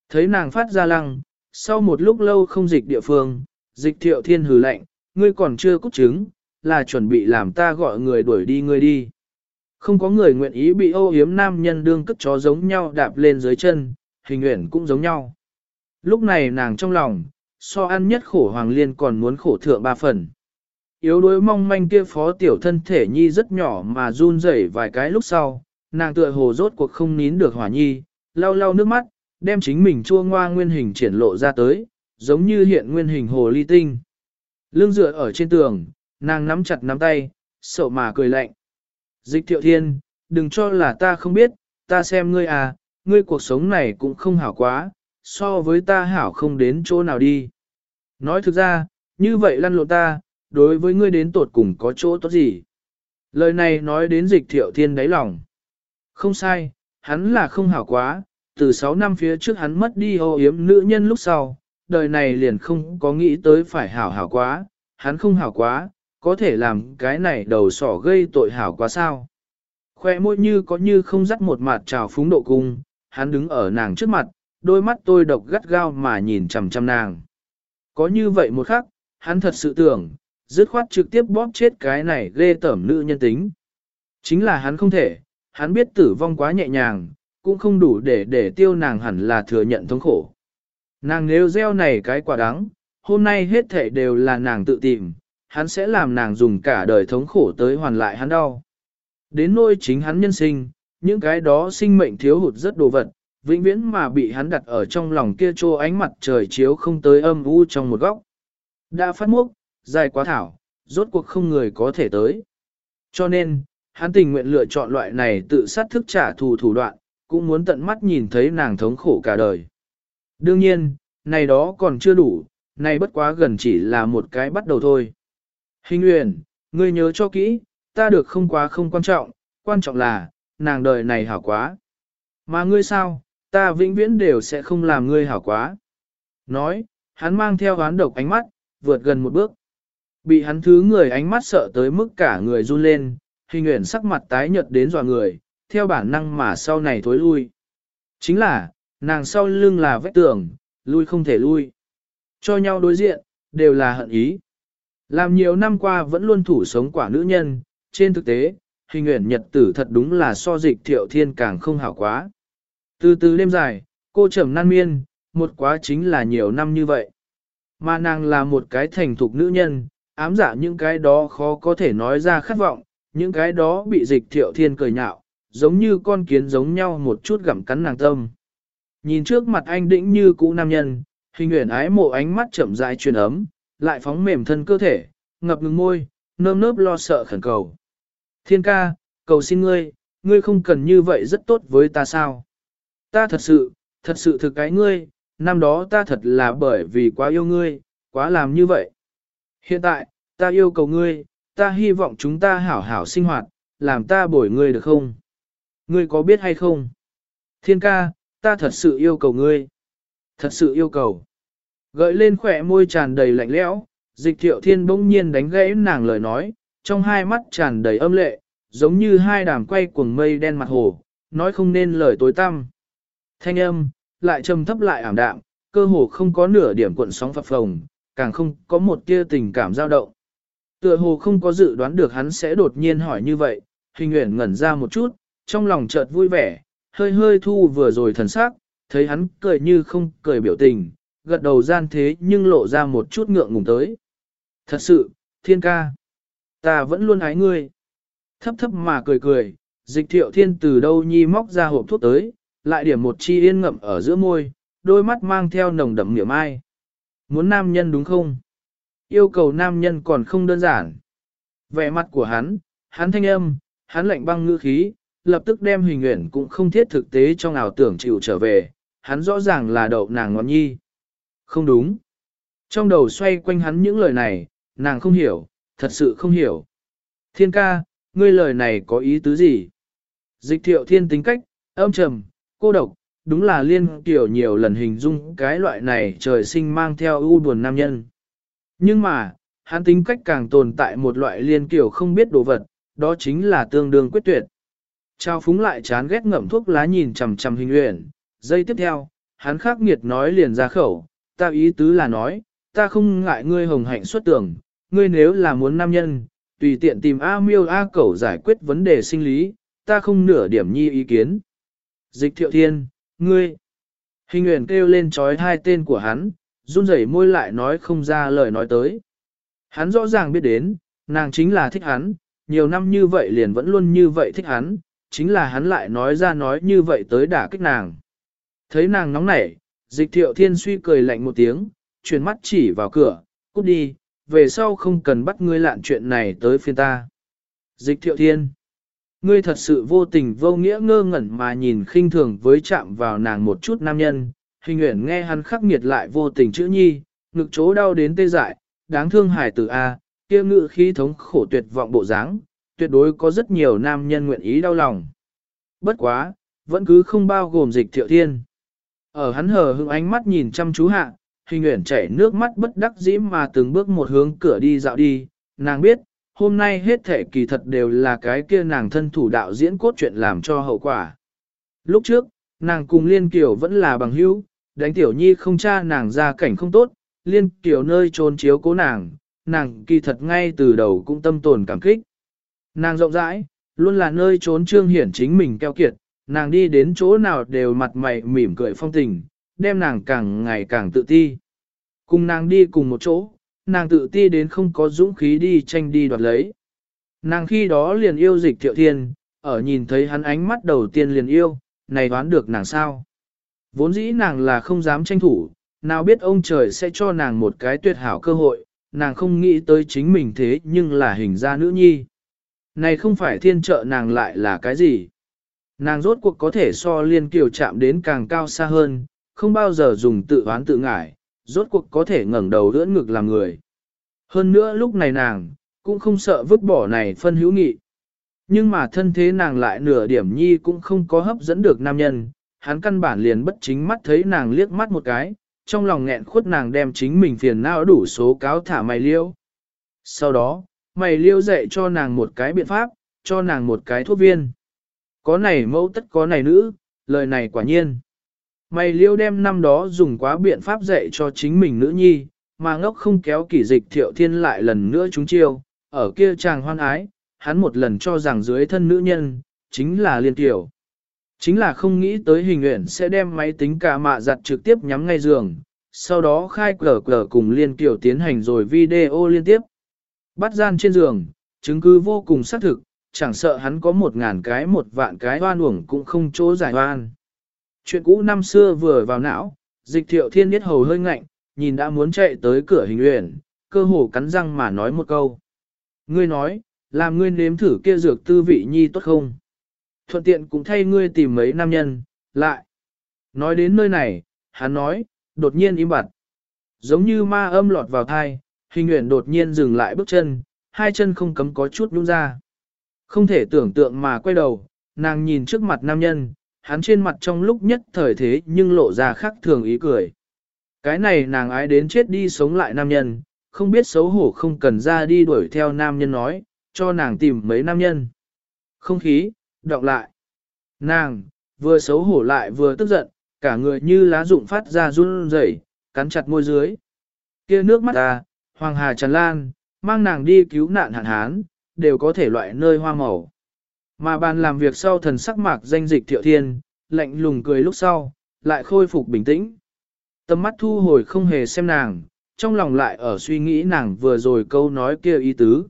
Thấy nàng phát ra lăng, sau một lúc lâu không dịch địa phương, dịch thiệu thiên hừ lạnh, ngươi còn chưa cút trứng, là chuẩn bị làm ta gọi người đuổi đi ngươi đi. Không có người nguyện ý bị ô yếm nam nhân đương cất chó giống nhau đạp lên dưới chân, hình nguyện cũng giống nhau. Lúc này nàng trong lòng, so ăn nhất khổ hoàng liên còn muốn khổ thượng ba phần. Yếu đuối mong manh kia phó tiểu thân thể nhi rất nhỏ mà run rẩy vài cái lúc sau, nàng tựa hồ rốt cuộc không nín được hỏa nhi, lau lau nước mắt, đem chính mình chua ngoa nguyên hình triển lộ ra tới, giống như hiện nguyên hình hồ ly tinh. Lưng dựa ở trên tường, nàng nắm chặt nắm tay, sợ mà cười lạnh. Dịch thiệu thiên, đừng cho là ta không biết, ta xem ngươi à, ngươi cuộc sống này cũng không hảo quá, so với ta hảo không đến chỗ nào đi. Nói thực ra, như vậy lăn lộn ta, đối với ngươi đến tột cùng có chỗ tốt gì? Lời này nói đến dịch thiệu thiên đáy lòng. Không sai, hắn là không hảo quá, từ sáu năm phía trước hắn mất đi ô yếm nữ nhân lúc sau, đời này liền không có nghĩ tới phải hảo hảo quá, hắn không hảo quá, có thể làm cái này đầu sỏ gây tội hảo quá sao. Khoe môi như có như không dắt một mặt trào phúng độ cung, hắn đứng ở nàng trước mặt, đôi mắt tôi độc gắt gao mà nhìn chằm chằm nàng. Có như vậy một khắc, hắn thật sự tưởng, dứt khoát trực tiếp bóp chết cái này ghê tởm nữ nhân tính. Chính là hắn không thể, hắn biết tử vong quá nhẹ nhàng, cũng không đủ để để tiêu nàng hẳn là thừa nhận thống khổ. Nàng nếu gieo này cái quả đắng, hôm nay hết thảy đều là nàng tự tìm, hắn sẽ làm nàng dùng cả đời thống khổ tới hoàn lại hắn đau. Đến nỗi chính hắn nhân sinh, những cái đó sinh mệnh thiếu hụt rất đồ vật, vĩnh viễn mà bị hắn đặt ở trong lòng kia trô ánh mặt trời chiếu không tới âm u trong một góc. Đã phát mốc, dài quá thảo, rốt cuộc không người có thể tới. Cho nên, hắn tình nguyện lựa chọn loại này tự sát thức trả thù thủ đoạn, cũng muốn tận mắt nhìn thấy nàng thống khổ cả đời. Đương nhiên, này đó còn chưa đủ, này bất quá gần chỉ là một cái bắt đầu thôi. Hình Uyển, ngươi nhớ cho kỹ, ta được không quá không quan trọng, quan trọng là, nàng đời này hảo quá. Mà ngươi sao, ta vĩnh viễn đều sẽ không làm ngươi hảo quá. Nói, hắn mang theo oán độc ánh mắt, vượt gần một bước. Bị hắn thứ người ánh mắt sợ tới mức cả người run lên, Hình Uyển sắc mặt tái nhợt đến dọa người, theo bản năng mà sau này thối lui. Chính là, nàng sau lưng là vách tường, lui không thể lui. Cho nhau đối diện, đều là hận ý. Làm nhiều năm qua vẫn luôn thủ sống quả nữ nhân, trên thực tế, Hình Uyển nhật tử thật đúng là so dịch thiệu thiên càng không hảo quá. Từ từ đêm dài, cô trầm nan miên, một quá chính là nhiều năm như vậy. Mà nàng là một cái thành thục nữ nhân, ám dạ những cái đó khó có thể nói ra khát vọng, những cái đó bị dịch thiệu thiên cười nhạo, giống như con kiến giống nhau một chút gặm cắn nàng tâm. Nhìn trước mặt anh đĩnh như cũ nam nhân, Hình Uyển ái mộ ánh mắt chậm rãi truyền ấm, lại phóng mềm thân cơ thể, ngập ngừng môi, nơm nớp lo sợ khẩn cầu. Thiên ca, cầu xin ngươi, ngươi không cần như vậy rất tốt với ta sao? Ta thật sự, thật sự thực cái ngươi, năm đó ta thật là bởi vì quá yêu ngươi, quá làm như vậy. Hiện tại, ta yêu cầu ngươi, ta hy vọng chúng ta hảo hảo sinh hoạt, làm ta bồi ngươi được không? Ngươi có biết hay không? Thiên ca, ta thật sự yêu cầu ngươi. Thật sự yêu cầu. Gợi lên khỏe môi tràn đầy lạnh lẽo, dịch thiệu thiên bỗng nhiên đánh gãy nàng lời nói, trong hai mắt tràn đầy âm lệ, giống như hai đàm quay cuồng mây đen mặt hồ, nói không nên lời tối tăm. Thanh âm, lại trầm thấp lại ảm đạm, cơ hồ không có nửa điểm cuộn sóng phập phồng, càng không có một tia tình cảm dao động. Tựa hồ không có dự đoán được hắn sẽ đột nhiên hỏi như vậy, Hình Uyển ngẩn ra một chút, trong lòng chợt vui vẻ, hơi hơi thu vừa rồi thần sắc, thấy hắn cười như không cười biểu tình, gật đầu gian thế nhưng lộ ra một chút ngượng ngùng tới. Thật sự, thiên ca, ta vẫn luôn ái ngươi. Thấp thấp mà cười cười, dịch thiệu thiên từ đâu nhi móc ra hộp thuốc tới, lại điểm một chi yên ngậm ở giữa môi, đôi mắt mang theo nồng đậm niệm ai. Muốn nam nhân đúng không? Yêu cầu nam nhân còn không đơn giản. Vẻ mặt của hắn, hắn thanh âm, hắn lạnh băng ngữ khí, lập tức đem Hình Uyển cũng không thiết thực tế trong ảo tưởng chịu trở về, hắn rõ ràng là đậu nàng ngọn nhi. Không đúng. Trong đầu xoay quanh hắn những lời này, nàng không hiểu, thật sự không hiểu. Thiên ca, ngươi lời này có ý tứ gì? Dịch thiệu thiên tính cách, âm trầm, cô độc, đúng là liên tiểu nhiều lần hình dung cái loại này trời sinh mang theo ưu buồn nam nhân. Nhưng mà, hắn tính cách càng tồn tại một loại liên kiểu không biết đồ vật, đó chính là tương đương quyết tuyệt. Trao phúng lại chán ghét ngậm thuốc lá nhìn chằm chằm Hình Uyển, giây tiếp theo, hắn khắc nghiệt nói liền ra khẩu, ta ý tứ là nói, ta không ngại ngươi hồng hạnh xuất tưởng, ngươi nếu là muốn nam nhân, tùy tiện tìm A miêu A cẩu giải quyết vấn đề sinh lý, ta không nửa điểm nhi ý kiến. Dịch thiệu thiên, ngươi. Hình nguyện kêu lên trói hai tên của hắn, run rẩy môi lại nói không ra lời nói tới. Hắn rõ ràng biết đến, nàng chính là thích hắn, nhiều năm như vậy liền vẫn luôn như vậy thích hắn, chính là hắn lại nói ra nói như vậy tới đả kích nàng. Thấy nàng nóng nảy, dịch thiệu thiên suy cười lạnh một tiếng, chuyển mắt chỉ vào cửa, cút đi, về sau không cần bắt ngươi lạn chuyện này tới phiên ta. Dịch thiệu thiên, ngươi thật sự vô tình vô nghĩa ngơ ngẩn mà nhìn khinh thường với chạm vào nàng một chút nam nhân, hình nguyện nghe hắn khắc nghiệt lại vô tình chữ nhi, ngực chỗ đau đến tê dại, đáng thương hải tử A, kia ngự khí thống khổ tuyệt vọng bộ dáng, tuyệt đối có rất nhiều nam nhân nguyện ý đau lòng. Bất quá, vẫn cứ không bao gồm dịch thiệu thiên. Ở hắn hờ hững ánh mắt nhìn chăm chú hạ, hình nguyện chảy nước mắt bất đắc dĩ mà từng bước một hướng cửa đi dạo đi, nàng biết, hôm nay hết thể kỳ thật đều là cái kia nàng thân thủ đạo diễn cốt truyện làm cho hậu quả. Lúc trước, nàng cùng Liên Kiều vẫn là bằng hữu, đánh tiểu nhi không cha nàng ra cảnh không tốt, Liên Kiều nơi trốn chiếu cố nàng, nàng kỳ thật ngay từ đầu cũng tâm tồn cảm kích. Nàng rộng rãi, luôn là nơi trốn trương hiển chính mình keo kiệt, nàng đi đến chỗ nào đều mặt mày mỉm cười phong tình, đem nàng càng ngày càng tự ti. Cùng nàng đi cùng một chỗ, nàng tự ti đến không có dũng khí đi tranh đi đoạt lấy. Nàng khi đó liền yêu dịch thiệu thiên, ở nhìn thấy hắn ánh mắt đầu tiên liền yêu, này đoán được nàng sao. Vốn dĩ nàng là không dám tranh thủ, nào biết ông trời sẽ cho nàng một cái tuyệt hảo cơ hội, nàng không nghĩ tới chính mình thế nhưng là hình ra nữ nhi. Này không phải thiên trợ nàng lại là cái gì. Nàng rốt cuộc có thể so Liên Kiều chạm đến càng cao xa hơn, không bao giờ dùng tự oán tự ngải, rốt cuộc có thể ngẩng đầu đỡ ngực làm người. Hơn nữa lúc này nàng, cũng không sợ vứt bỏ này phân hữu nghị. Nhưng mà thân thế nàng lại nửa điểm nhi cũng không có hấp dẫn được nam nhân, hắn căn bản liền bất chính mắt thấy nàng liếc mắt một cái, trong lòng nghẹn khuất nàng đem chính mình phiền não đủ số cáo thả mày liêu. Sau đó, mày liêu dạy cho nàng một cái biện pháp, cho nàng một cái thuốc viên. Có này mẫu tất có này nữ, lời này quả nhiên. Mày liêu đem năm đó dùng quá biện pháp dạy cho chính mình nữ nhi, mà ngốc không kéo kỷ dịch thiệu thiên lại lần nữa trúng chiêu, ở kia chàng hoan ái, hắn một lần cho rằng dưới thân nữ nhân, chính là Liên Kiều. Chính là không nghĩ tới hình nguyện sẽ đem máy tính cả mạ giặt trực tiếp nhắm ngay giường, sau đó khai cờ cờ cùng Liên Kiều tiến hành rồi video liên tiếp. Bắt gian trên giường, chứng cứ vô cùng xác thực, chẳng sợ hắn có một ngàn cái một vạn cái oan uổng cũng không chỗ giải oan. Chuyện cũ năm xưa vừa vào não, dịch thiệu thiên biết hầu hơi ngạnh, nhìn đã muốn chạy tới cửa hình uyển, cơ hồ cắn răng mà nói một câu. Ngươi nói, làm ngươi nếm thử kia dược tư vị nhi tốt không? Thuận tiện cũng thay ngươi tìm mấy nam nhân, lại. Nói đến nơi này, hắn nói, đột nhiên im bặt. Giống như ma âm lọt vào thai, hình uyển đột nhiên dừng lại bước chân, hai chân không cấm có chút nhung ra. Không thể tưởng tượng mà quay đầu, nàng nhìn trước mặt nam nhân, hắn trên mặt trong lúc nhất thời thế nhưng lộ ra khác thường ý cười. Cái này nàng ái đến chết đi sống lại nam nhân, không biết xấu hổ không cần ra đi đuổi theo nam nhân nói, cho nàng tìm mấy nam nhân. Không khí, đọng lại. Nàng, vừa xấu hổ lại vừa tức giận, cả người như lá rụng phát ra run rẩy, cắn chặt môi dưới. Kia nước mắt ta, hoàng hà tràn lan, mang nàng đi cứu nạn hạn hán, đều có thể loại nơi hoa màu. Mà bàn làm việc sau thần sắc mạc danh dịch thiệu thiên, lạnh lùng cười lúc sau, lại khôi phục bình tĩnh. Tầm mắt thu hồi không hề xem nàng, trong lòng lại ở suy nghĩ nàng vừa rồi câu nói kia ý tứ.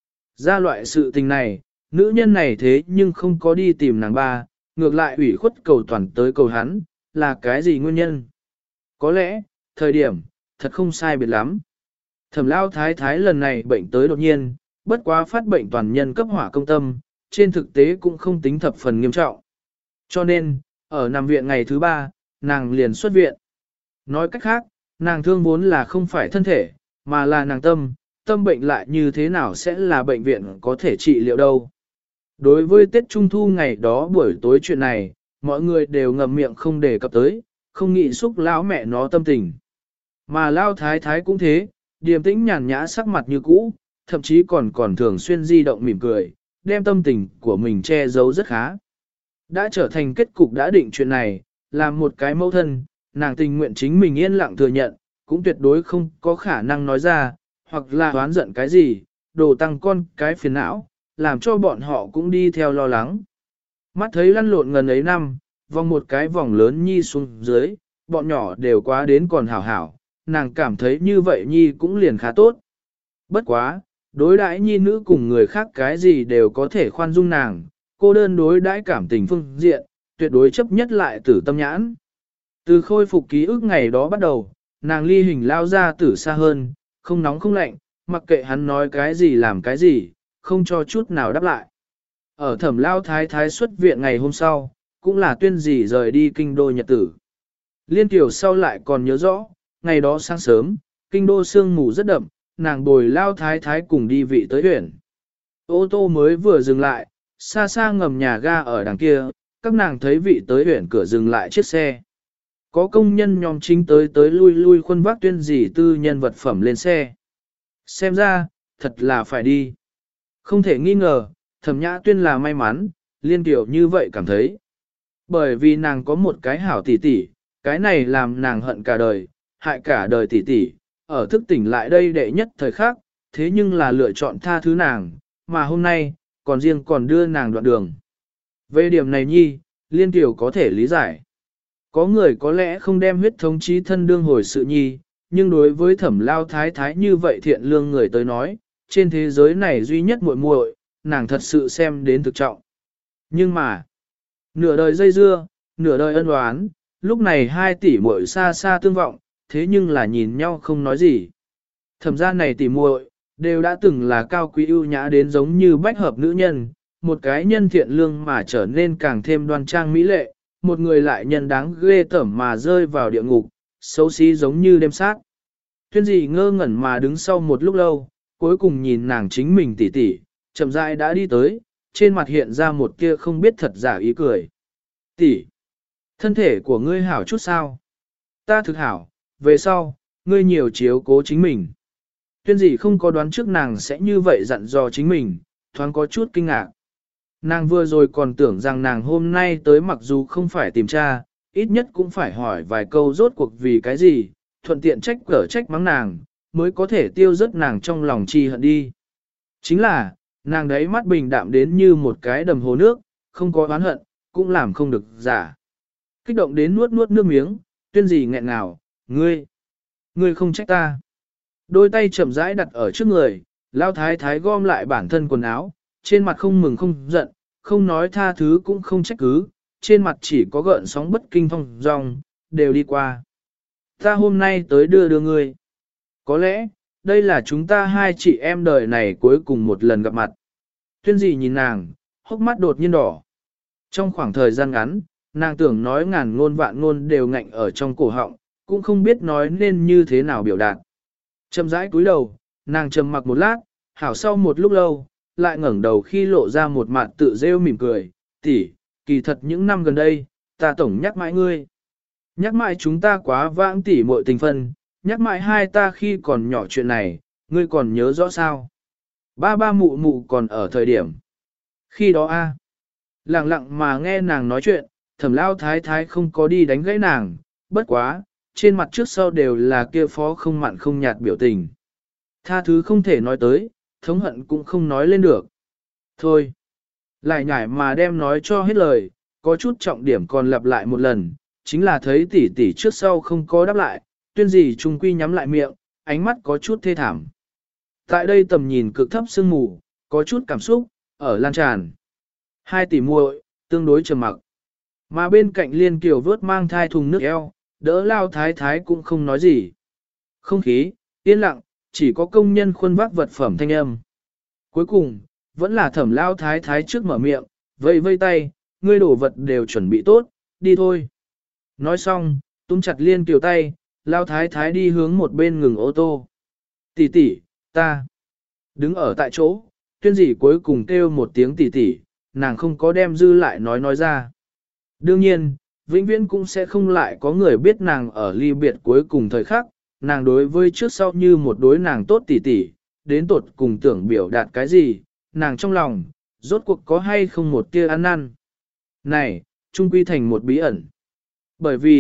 Ra loại sự tình này, nữ nhân này thế nhưng không có đi tìm nàng ba, ngược lại ủy khuất cầu toàn tới cầu hắn, là cái gì nguyên nhân? Có lẽ, thời điểm, thật không sai biệt lắm. Thẩm lao thái thái lần này bệnh tới đột nhiên, bất quá phát bệnh toàn nhân cấp hỏa công tâm, trên thực tế cũng không tính thập phần nghiêm trọng. Cho nên, ở nằm viện ngày thứ ba, nàng liền xuất viện. Nói cách khác, nàng thương vốn là không phải thân thể, mà là nàng tâm, tâm bệnh lại như thế nào sẽ là bệnh viện có thể trị liệu đâu. Đối với Tết Trung Thu ngày đó buổi tối chuyện này, mọi người đều ngậm miệng không đề cập tới, không nghĩ xúc lão mẹ nó tâm tình. Mà lao thái thái cũng thế, điềm tĩnh nhàn nhã sắc mặt như cũ, thậm chí còn còn thường xuyên di động mỉm cười, đem tâm tình của mình che giấu rất khá. Đã trở thành kết cục đã định chuyện này, làm một cái mẫu thân, nàng tình nguyện chính mình yên lặng thừa nhận, cũng tuyệt đối không có khả năng nói ra, hoặc là oán giận cái gì, đồ tăng con cái phiền não, làm cho bọn họ cũng đi theo lo lắng. Mắt thấy lăn lộn ngần ấy năm, vòng một cái vòng lớn nhi xuống dưới, bọn nhỏ đều quá đến còn hảo hảo, nàng cảm thấy như vậy nhi cũng liền khá tốt. Bất quá, đối đãi nhi nữ cùng người khác cái gì đều có thể khoan dung nàng, cô đơn đối đãi cảm tình phương diện, tuyệt đối chấp nhất lại tử tâm nhãn. Từ khôi phục ký ức ngày đó bắt đầu, nàng ly hình lao ra tử xa hơn, không nóng không lạnh, mặc kệ hắn nói cái gì làm cái gì, không cho chút nào đáp lại. Ở thẩm lao thái thái xuất viện ngày hôm sau, cũng là tuyên dì rời đi kinh đô nhật tử. Liên tiểu sau lại còn nhớ rõ, ngày đó sáng sớm, kinh đô sương mù rất đậm, nàng bồi lao thái thái cùng đi vị tới huyện. Ô tô mới vừa dừng lại, xa xa ngầm nhà ga ở đằng kia, các nàng thấy vị tới huyện cửa dừng lại chiếc xe. Có công nhân nhóm chính tới tới lui lui khuân vác tuyên dì tư nhân vật phẩm lên xe. Xem ra, thật là phải đi. Không thể nghi ngờ, thẩm nhã tuyên là may mắn, liên tiểu như vậy cảm thấy. Bởi vì nàng có một cái hảo tỷ tỷ, cái này làm nàng hận cả đời, hại cả đời tỷ tỷ, ở thức tỉnh lại đây đệ nhất thời khắc, thế nhưng là lựa chọn tha thứ nàng, mà hôm nay, còn riêng còn đưa nàng đoạn đường. Về điểm này nhi, liên tiểu có thể lý giải. Có người có lẽ không đem huyết thống chí thân đương hồi sự nhi, nhưng đối với thẩm lao thái thái như vậy thiện lương người tới nói, trên thế giới này duy nhất muội muội, nàng thật sự xem đến thực trọng. Nhưng mà, nửa đời dây dưa, nửa đời ân oán, lúc này hai tỷ muội xa xa tương vọng, thế nhưng là nhìn nhau không nói gì. Thẩm gia này tỷ muội đều đã từng là cao quý ưu nhã đến giống như bách hợp nữ nhân, một cái nhân thiện lương mà trở nên càng thêm đoan trang mỹ lệ, một người lại nhân đáng ghê tởm mà rơi vào địa ngục, xấu xí giống như đêm sát. Tuyên gì ngơ ngẩn mà đứng sau một lúc lâu, cuối cùng nhìn nàng chính mình tỉ tỉ, chậm rãi đã đi tới, trên mặt hiện ra một kia không biết thật giả ý cười. Tỷ, thân thể của ngươi hảo chút sao? Ta thực hảo, về sau, ngươi nhiều chiếu cố chính mình. Tuyên gì không có đoán trước nàng sẽ như vậy dặn dò chính mình, thoáng có chút kinh ngạc. Nàng vừa rồi còn tưởng rằng nàng hôm nay tới mặc dù không phải tìm tra, ít nhất cũng phải hỏi vài câu rốt cuộc vì cái gì, thuận tiện trách cở trách mắng nàng, mới có thể tiêu rất nàng trong lòng chi hận đi. Chính là, nàng đấy mắt bình đạm đến như một cái đầm hồ nước, không có oán hận, cũng làm không được giả. Kích động đến nuốt nuốt nước miếng, tuyên gì nghẹn ngào, ngươi, ngươi không trách ta. Đôi tay chậm rãi đặt ở trước người, lao thái thái gom lại bản thân quần áo, trên mặt không mừng không giận, không nói tha thứ cũng không trách cứ, trên mặt chỉ có gợn sóng bất kinh phong dong, đều đi qua. Ta hôm nay tới đưa đưa ngươi. Có lẽ, đây là chúng ta hai chị em đời này cuối cùng một lần gặp mặt. Tuyên gì nhìn nàng, hốc mắt đột nhiên đỏ. Trong khoảng thời gian ngắn, nàng tưởng nói ngàn ngôn vạn ngôn đều ngạnh ở trong cổ họng, cũng không biết nói nên như thế nào biểu đạt. Chậm rãi cúi đầu, nàng trầm mặc một lát, hảo sau một lúc lâu, lại ngẩng đầu khi lộ ra một mặt tự rêu mỉm cười, tỷ, kỳ thật những năm gần đây, ta tổng nhắc mãi ngươi. Nhắc mãi chúng ta quá vãng tỉ muội tình phân, nhắc mãi hai ta khi còn nhỏ chuyện này, ngươi còn nhớ rõ sao? Ba ba mụ mụ còn ở thời điểm. Khi đó a, lặng lặng mà nghe nàng nói chuyện, thẩm lao thái thái không có đi đánh gãy nàng, bất quá, trên mặt trước sau đều là kia phó không mặn không nhạt biểu tình. Tha thứ không thể nói tới, thống hận cũng không nói lên được. Thôi, lại nhải mà đem nói cho hết lời, có chút trọng điểm còn lặp lại một lần, chính là thấy tỷ tỷ trước sau không có đáp lại, tuyên gì trung quy nhắm lại miệng, ánh mắt có chút thê thảm. Tại đây tầm nhìn cực thấp sương mù, có chút cảm xúc, ở lan tràn. Hai tỷ muội tương đối trầm mặc. Mà bên cạnh Liên Kiều vớt mang thai thùng nước eo, đỡ lao thái thái cũng không nói gì. Không khí, yên lặng, chỉ có công nhân khuân vác vật phẩm thanh âm. Cuối cùng, vẫn là thẩm lao thái thái trước mở miệng, vây vây tay, ngươi đổ vật đều chuẩn bị tốt, đi thôi. Nói xong, túm chặt Liên Kiều tay, lao thái thái đi hướng một bên ngừng ô tô. Tỷ tỷ, ta. Đứng ở tại chỗ, tuyên dĩ cuối cùng kêu một tiếng tỷ tỷ, nàng không có đem dư lại nói nói ra. Đương nhiên, vĩnh viễn cũng sẽ không lại có người biết nàng ở ly biệt cuối cùng thời khắc, nàng đối với trước sau như một đối nàng tốt tỷ tỷ, đến tột cùng tưởng biểu đạt cái gì, nàng trong lòng, rốt cuộc có hay không một tia ăn năn. Này, trung quy thành một bí ẩn. Bởi vì,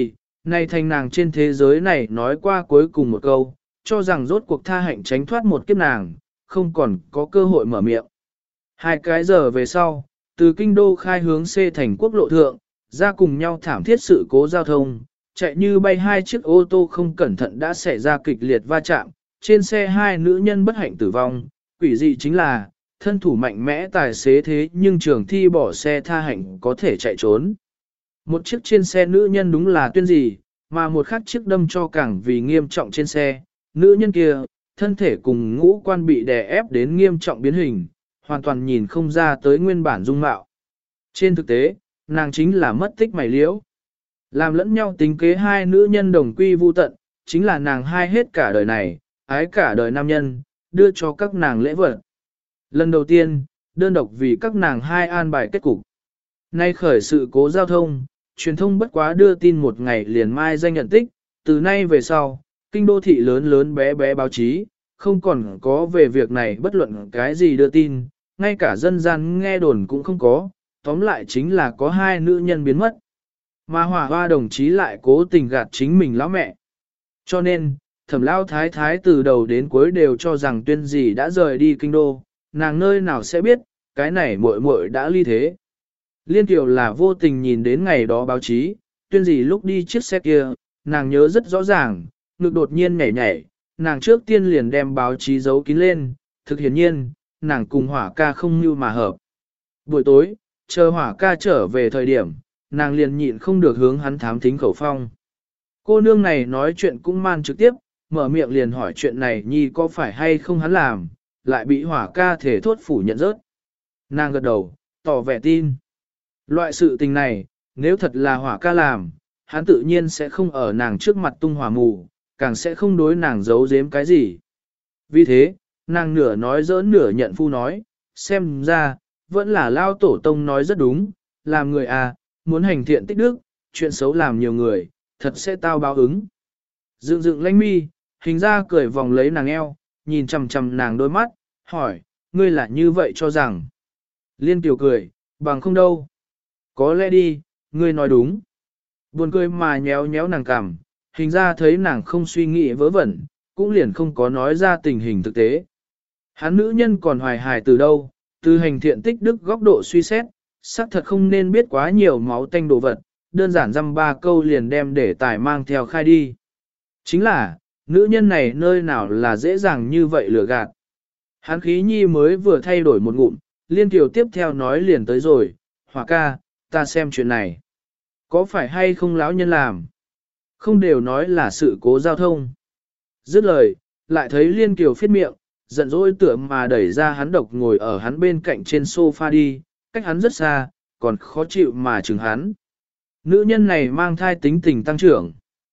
Này thành nàng trên thế giới này nói qua cuối cùng một câu, cho rằng rốt cuộc tha hạnh tránh thoát một kiếp nàng, không còn có cơ hội mở miệng. Hai cái giờ về sau, từ kinh đô khai hướng C thành quốc lộ thượng, ra cùng nhau thảm thiết sự cố giao thông, chạy như bay hai chiếc ô tô không cẩn thận đã xảy ra kịch liệt va chạm, trên xe hai nữ nhân bất hạnh tử vong, quỷ dị chính là, thân thủ mạnh mẽ tài xế thế nhưng trường thi bỏ xe tha hạnh có thể chạy trốn. Một chiếc trên xe nữ nhân đúng là tuyên gì, mà một khác chiếc đâm cho càng vì nghiêm trọng trên xe, nữ nhân kia, thân thể cùng ngũ quan bị đè ép đến nghiêm trọng biến hình, hoàn toàn nhìn không ra tới nguyên bản dung mạo. Trên thực tế, nàng chính là mất tích mày liễu. Làm lẫn nhau tính kế hai nữ nhân đồng quy vu tận, chính là nàng hai hết cả đời này, ái cả đời nam nhân, đưa cho các nàng lễ vật. Lần đầu tiên, đơn độc vì các nàng hai an bài kết cục. Nay khởi sự cố giao thông, truyền thông bất quá đưa tin một ngày liền mai danh nhận tích, từ nay về sau, kinh đô thị lớn lớn bé bé báo chí, không còn có về việc này bất luận cái gì đưa tin, ngay cả dân gian nghe đồn cũng không có, tóm lại chính là có hai nữ nhân biến mất. Mà hỏa hoa đồng chí lại cố tình gạt chính mình lão mẹ. Cho nên, thẩm lao thái thái từ đầu đến cuối đều cho rằng tuyên gì đã rời đi kinh đô, nàng nơi nào sẽ biết, cái này muội muội đã ly thế. Liên Kiều là vô tình nhìn đến ngày đó báo chí, tuyên gì lúc đi chiếc xe kia, nàng nhớ rất rõ ràng, ngực đột nhiên nhảy nhảy, nàng trước tiên liền đem báo chí giấu kín lên, thực hiển nhiên, nàng cùng hỏa ca không như mà hợp. Buổi tối, chờ hỏa ca trở về thời điểm, nàng liền nhịn không được hướng hắn thám thính khẩu phong. Cô nương này nói chuyện cũng man trực tiếp, mở miệng liền hỏi chuyện này nhi có phải hay không hắn làm, lại bị hỏa ca thể thốt phủ nhận rớt. Nàng gật đầu, tỏ vẻ tin. Loại sự tình này, nếu thật là hỏa ca làm, hắn tự nhiên sẽ không ở nàng trước mặt tung hỏa mù, càng sẽ không đối nàng giấu giếm cái gì. Vì thế, nàng nửa nói giỡn nửa nhận phu nói, xem ra, vẫn là lao tổ tông nói rất đúng, làm người à, muốn hành thiện tích đức, chuyện xấu làm nhiều người, thật sẽ tao báo ứng. Dựng dựng lanh mi, hình ra cười vòng lấy nàng eo, nhìn chằm chằm nàng đôi mắt, hỏi, ngươi là như vậy cho rằng. Liên Kiều cười, bằng không đâu. Có lẽ đi, ngươi nói đúng. Buồn cười mà nhéo nhéo nàng cằm, hình ra thấy nàng không suy nghĩ vớ vẩn, cũng liền không có nói ra tình hình thực tế. Hắn nữ nhân còn hoài hài từ đâu, từ hành thiện tích đức góc độ suy xét, xác thật không nên biết quá nhiều máu tanh đồ vật, đơn giản dăm ba câu liền đem để tài mang theo khai đi. Chính là, nữ nhân này nơi nào là dễ dàng như vậy lừa gạt. Hắn khí nhi mới vừa thay đổi một ngụm, Liên Kiều tiếp theo nói liền tới rồi, hỏa ca, ta xem chuyện này. Có phải hay không lão nhân làm? Không đều nói là sự cố giao thông. Dứt lời, lại thấy Liên Kiều phiết miệng, giận dỗi tưởng mà đẩy ra hắn độc ngồi ở hắn bên cạnh trên sofa đi, cách hắn rất xa, còn khó chịu mà chừng hắn. Nữ nhân này mang thai tính tình tăng trưởng.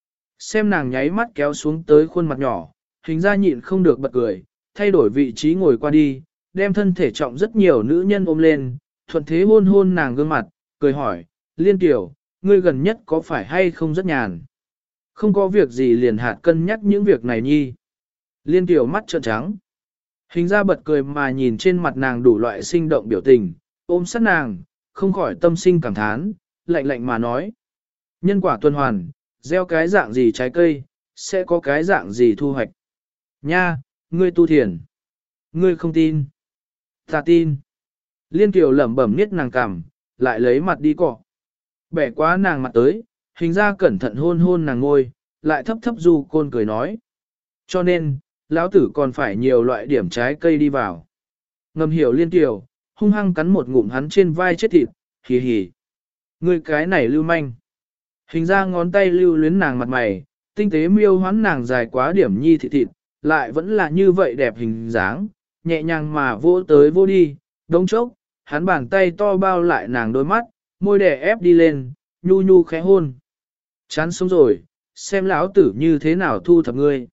Xem nàng nháy mắt kéo xuống tới khuôn mặt nhỏ, hình ra nhịn không được bật cười, thay đổi vị trí ngồi qua đi, đem thân thể trọng rất nhiều nữ nhân ôm lên, thuận thế hôn hôn nàng gương mặt, cười hỏi, Liên Kiều, ngươi gần nhất có phải hay không rất nhàn? Không có việc gì liền hạt cân nhắc những việc này nhi. Liên Kiều mắt trợn trắng. Hình ra bật cười mà nhìn trên mặt nàng đủ loại sinh động biểu tình, ôm sát nàng, không khỏi tâm sinh cảm thán, lạnh lạnh mà nói. Nhân quả tuần hoàn, gieo cái dạng gì trái cây, sẽ có cái dạng gì thu hoạch. Nha, ngươi tu thiền. Ngươi không tin. Ta tin. Liên Kiều lẩm bẩm niết nàng cằm, lại lấy mặt đi cọ. Bẻ quá nàng mặt tới, hình ra cẩn thận hôn hôn nàng ngôi, lại thấp thấp du côn cười nói. Cho nên, lão tử còn phải nhiều loại điểm trái cây đi vào. Ngầm hiểu Liên Kiều, hung hăng cắn một ngụm hắn trên vai chết thịt, hì hì. Ngươi cái này lưu manh. Hình ra ngón tay lưu luyến nàng mặt mày, tinh tế miêu hoán nàng dài quá điểm nhi thịt thịt, lại vẫn là như vậy đẹp hình dáng, nhẹ nhàng mà vô tới vô đi, đống chốc, hắn bàn tay to bao lại nàng đôi mắt, môi đè ép đi lên, nhu nhu khẽ hôn. Chán sống rồi, xem lão tử như thế nào thu thập ngươi.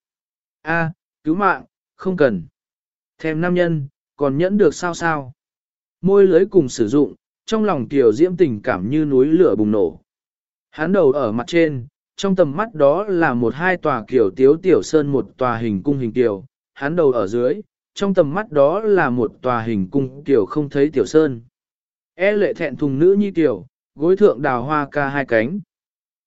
A, cứu mạng, không cần. Thèm nam nhân, còn nhẫn được sao sao. Môi lưới cùng sử dụng, trong lòng tiểu diễm tình cảm như núi lửa bùng nổ. Hắn đầu ở mặt trên, trong tầm mắt đó là một hai tòa kiểu tiếu tiểu sơn một tòa hình cung hình tiểu, hắn đầu ở dưới, trong tầm mắt đó là một tòa hình cung tiểu không thấy tiểu sơn. E lệ thẹn thùng nữ nhi tiểu, gối thượng đào hoa ca hai cánh.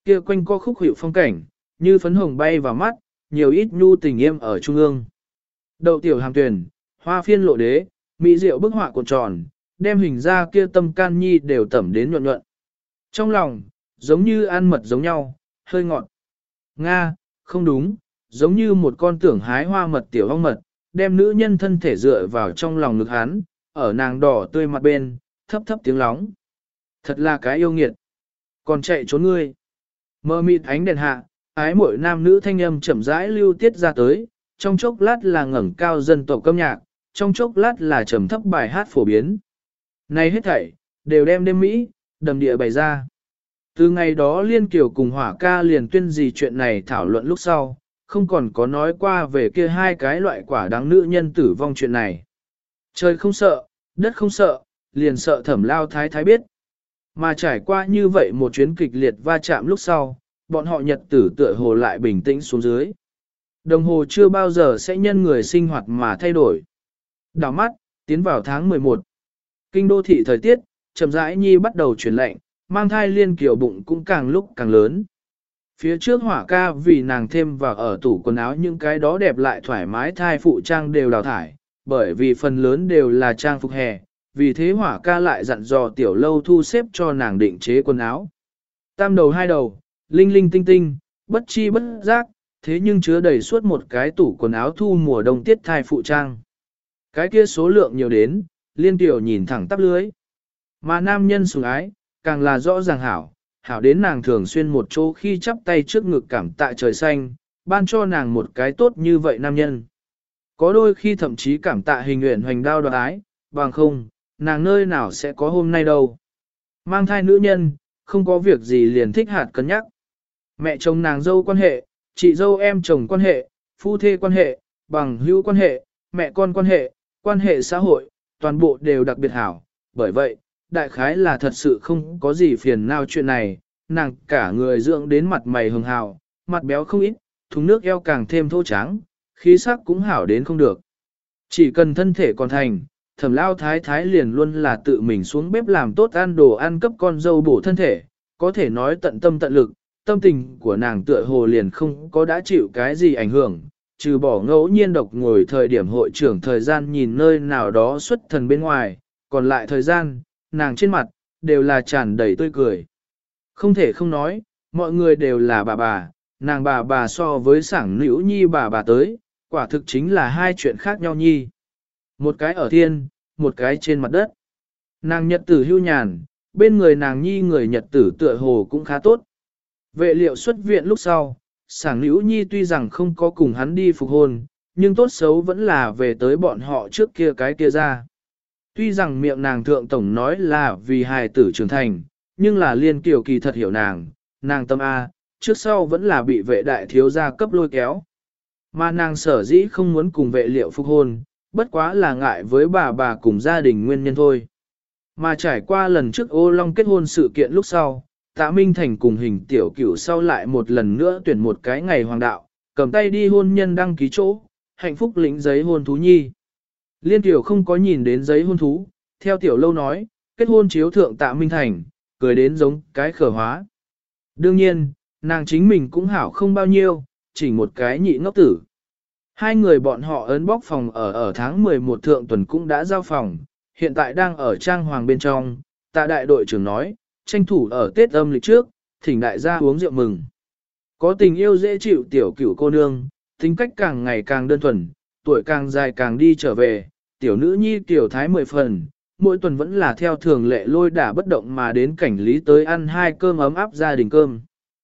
Kia quanh co khúc hiệu phong cảnh, như phấn hồng bay vào mắt, nhiều ít nhu tình im ở trung ương. Đậu tiểu hàm tuyển, hoa phiên lộ đế, mỹ diệu bức họa cuộn tròn, đem hình ra kia tâm can nhi đều tẩm đến nhuận nhuận. Trong lòng, giống như ăn mật giống nhau, hơi ngọt. Nga, không đúng, giống như một con tưởng hái hoa mật tiểu ong mật, đem nữ nhân thân thể dựa vào trong lòng ngực hắn, ở nàng đỏ tươi mặt bên, thấp thấp tiếng lóng. Thật là cái yêu nghiệt. Còn chạy trốn ngươi. Mơ mịt ánh đèn hạ, ái mỗi nam nữ thanh âm chậm rãi lưu tiết ra tới, trong chốc lát là ngẩng cao dân tộc âm nhạc, trong chốc lát là trầm thấp bài hát phổ biến. Này hết thảy, đều đem đêm Mỹ, đầm địa bày ra. Từ ngày đó Liên Kiều cùng Hỏa ca liền tuyên gì chuyện này thảo luận lúc sau, không còn có nói qua về kia hai cái loại quả đáng nữ nhân tử vong chuyện này. Trời không sợ, đất không sợ, liền sợ Thẩm Lao Thái Thái biết. Mà trải qua như vậy một chuyến kịch liệt va chạm lúc sau, bọn họ nhật tử tựa hồ lại bình tĩnh xuống dưới. Đồng hồ chưa bao giờ sẽ nhân người sinh hoạt mà thay đổi. Đảo mắt, tiến vào tháng mười một. Kinh đô thị thời tiết, chậm rãi nhi bắt đầu chuyển lạnh, mang thai Liên Kiều bụng cũng càng lúc càng lớn. Phía trước Hỏa ca vì nàng thêm vào ở tủ quần áo những cái đó đẹp lại thoải mái thai phụ trang đều đào thải, bởi vì phần lớn đều là trang phục hè, vì thế Hỏa ca lại dặn dò tiểu lâu thu xếp cho nàng định chế quần áo. Tam đầu hai đầu, linh linh tinh tinh, bất chi bất giác, thế nhưng chứa đầy suốt một cái tủ quần áo thu mùa đông tiết thai phụ trang. Cái kia số lượng nhiều đến, Liên Kiều nhìn thẳng tắp lưới. Mà nam nhân sủng ái, càng là rõ ràng hảo, hảo đến nàng thường xuyên một chỗ khi chắp tay trước ngực cảm tạ trời xanh, ban cho nàng một cái tốt như vậy nam nhân. Có đôi khi thậm chí cảm tạ hình nguyện hoành đao đoạt ái, bằng không, nàng nơi nào sẽ có hôm nay đâu. Mang thai nữ nhân, không có việc gì liền thích hạt cân nhắc. Mẹ chồng nàng dâu quan hệ, chị dâu em chồng quan hệ, phu thê quan hệ, bằng hữu quan hệ, mẹ con quan hệ, quan hệ xã hội, toàn bộ đều đặc biệt hảo. Bởi vậy, đại khái là thật sự không có gì phiền nào chuyện này, nàng cả người dưỡng đến mặt mày hường hào, mặt béo không ít, thùng nước eo càng thêm thô trắng, khí sắc cũng hảo đến không được. Chỉ cần thân thể còn thành, Thẩm Lao Thái Thái liền luôn là tự mình xuống bếp làm tốt ăn đồ ăn cấp con dâu bổ thân thể, có thể nói tận tâm tận lực, tâm tình của nàng tựa hồ liền không có đã chịu cái gì ảnh hưởng, trừ bỏ ngẫu nhiên độc ngồi thời điểm hội trưởng thời gian nhìn nơi nào đó xuất thần bên ngoài, còn lại thời gian, nàng trên mặt, đều là tràn đầy tươi cười. Không thể không nói, mọi người đều là bà bà, nàng bà bà so với sảng nữ nhi bà bà tới, quả thực chính là hai chuyện khác nhau nhi. Một cái ở thiên, một cái trên mặt đất. Nàng nhật tử hưu nhàn, bên người nàng nhi người nhật tử tựa hồ cũng khá tốt. Vệ liệu xuất viện lúc sau, sảng nữ nhi tuy rằng không có cùng hắn đi phục hôn, nhưng tốt xấu vẫn là về tới bọn họ trước kia cái kia ra. Tuy rằng miệng nàng thượng tổng nói là vì hài tử trưởng thành, nhưng là Liên Kiều kỳ thật hiểu nàng, nàng tâm A, trước sau vẫn là bị vệ đại thiếu gia cấp lôi kéo. Mà nàng sở dĩ không muốn cùng vệ liệu phục hôn, bất quá là ngại với bà bà cùng gia đình nguyên nhân thôi. Mà trải qua lần trước ô long kết hôn sự kiện lúc sau, Tạ Minh Thành cùng hình tiểu cửu sau lại một lần nữa tuyển một cái ngày hoàng đạo, cầm tay đi hôn nhân đăng ký chỗ, hạnh phúc lĩnh giấy hôn thú nhi. Liên Tiểu không có nhìn đến giấy hôn thú, theo tiểu lâu nói, kết hôn chiếu thượng Tạ Minh Thành, cười đến giống cái khở hóa. Đương nhiên, nàng chính mình cũng hảo không bao nhiêu, chỉ một cái nhị ngốc tử. Hai người bọn họ ấn bóc phòng ở ở tháng mười một thượng tuần cũng đã giao phòng, hiện tại đang ở trang hoàng bên trong, Tạ đại đội trưởng nói, tranh thủ ở Tết âm lịch trước, thỉnh đại gia uống rượu mừng. Có tình yêu dễ chịu tiểu cửu cô nương, tính cách càng ngày càng đơn thuần, tuổi càng dài càng đi trở về, tiểu nữ nhi tiểu thái mười phần, mỗi tuần vẫn là theo thường lệ lôi đả bất động mà đến cảnh lý tới ăn hai cơm ấm áp gia đình cơm.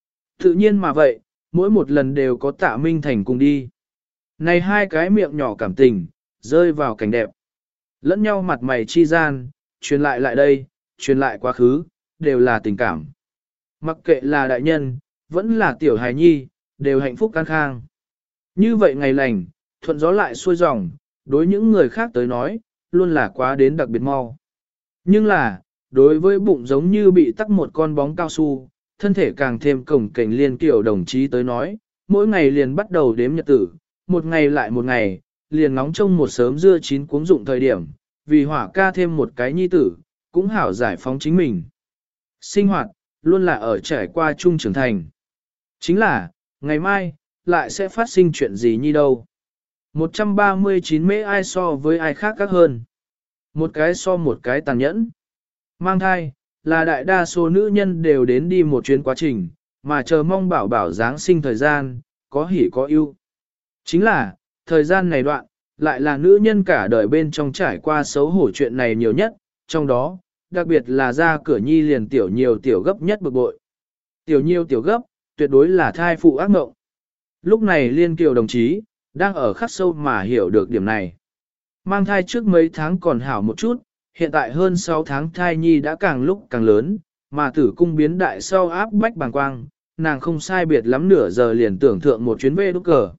Tự nhiên mà vậy, mỗi một lần đều có Tạ Minh Thành cùng đi. Này hai cái miệng nhỏ cảm tình, rơi vào cảnh đẹp. Lẫn nhau mặt mày chi gian, truyền lại lại đây, truyền lại quá khứ, đều là tình cảm. Mặc kệ là đại nhân, vẫn là tiểu hài nhi, đều hạnh phúc an khang. Như vậy ngày lành, thuận gió lại xuôi dòng, đối những người khác tới nói, luôn là quá đến đặc biệt mau. Nhưng là, đối với bụng giống như bị tắc một con bóng cao su, thân thể càng thêm cổng cảnh Liên Kiều đồng chí tới nói, mỗi ngày liền bắt đầu đếm nhật tử, một ngày lại một ngày, liền ngóng trông một sớm dưa chín cuống dụng thời điểm, vì Hỏa ca thêm một cái nhi tử, cũng hảo giải phóng chính mình. Sinh hoạt, luôn là ở trải qua chung trưởng thành. Chính là, ngày mai, lại sẽ phát sinh chuyện gì như đâu. một trăm ba mươi chín mễ ai so với ai khác các hơn. Một cái so một cái tàn nhẫn. Mang thai, là đại đa số nữ nhân đều đến đi một chuyến quá trình, mà chờ mong bảo bảo Giáng sinh thời gian, có hỉ có ưu. Chính là, thời gian này đoạn, lại là nữ nhân cả đời bên trong trải qua xấu hổ chuyện này nhiều nhất, trong đó, đặc biệt là ra cửa nhi liền tiểu nhiều tiểu gấp nhất bực bội. Tiểu nhiều tiểu gấp, tuyệt đối là thai phụ ác mộng. Lúc này Liên Kiều đồng chí, đang ở khắc sâu mà hiểu được điểm này. Mang thai trước mấy tháng còn hảo một chút, hiện tại hơn sáu tháng thai nhi đã càng lúc càng lớn, mà tử cung biến đại sau áp bách bàng quang, nàng không sai biệt lắm nửa giờ liền tưởng thượng một chuyến về đúc cờ.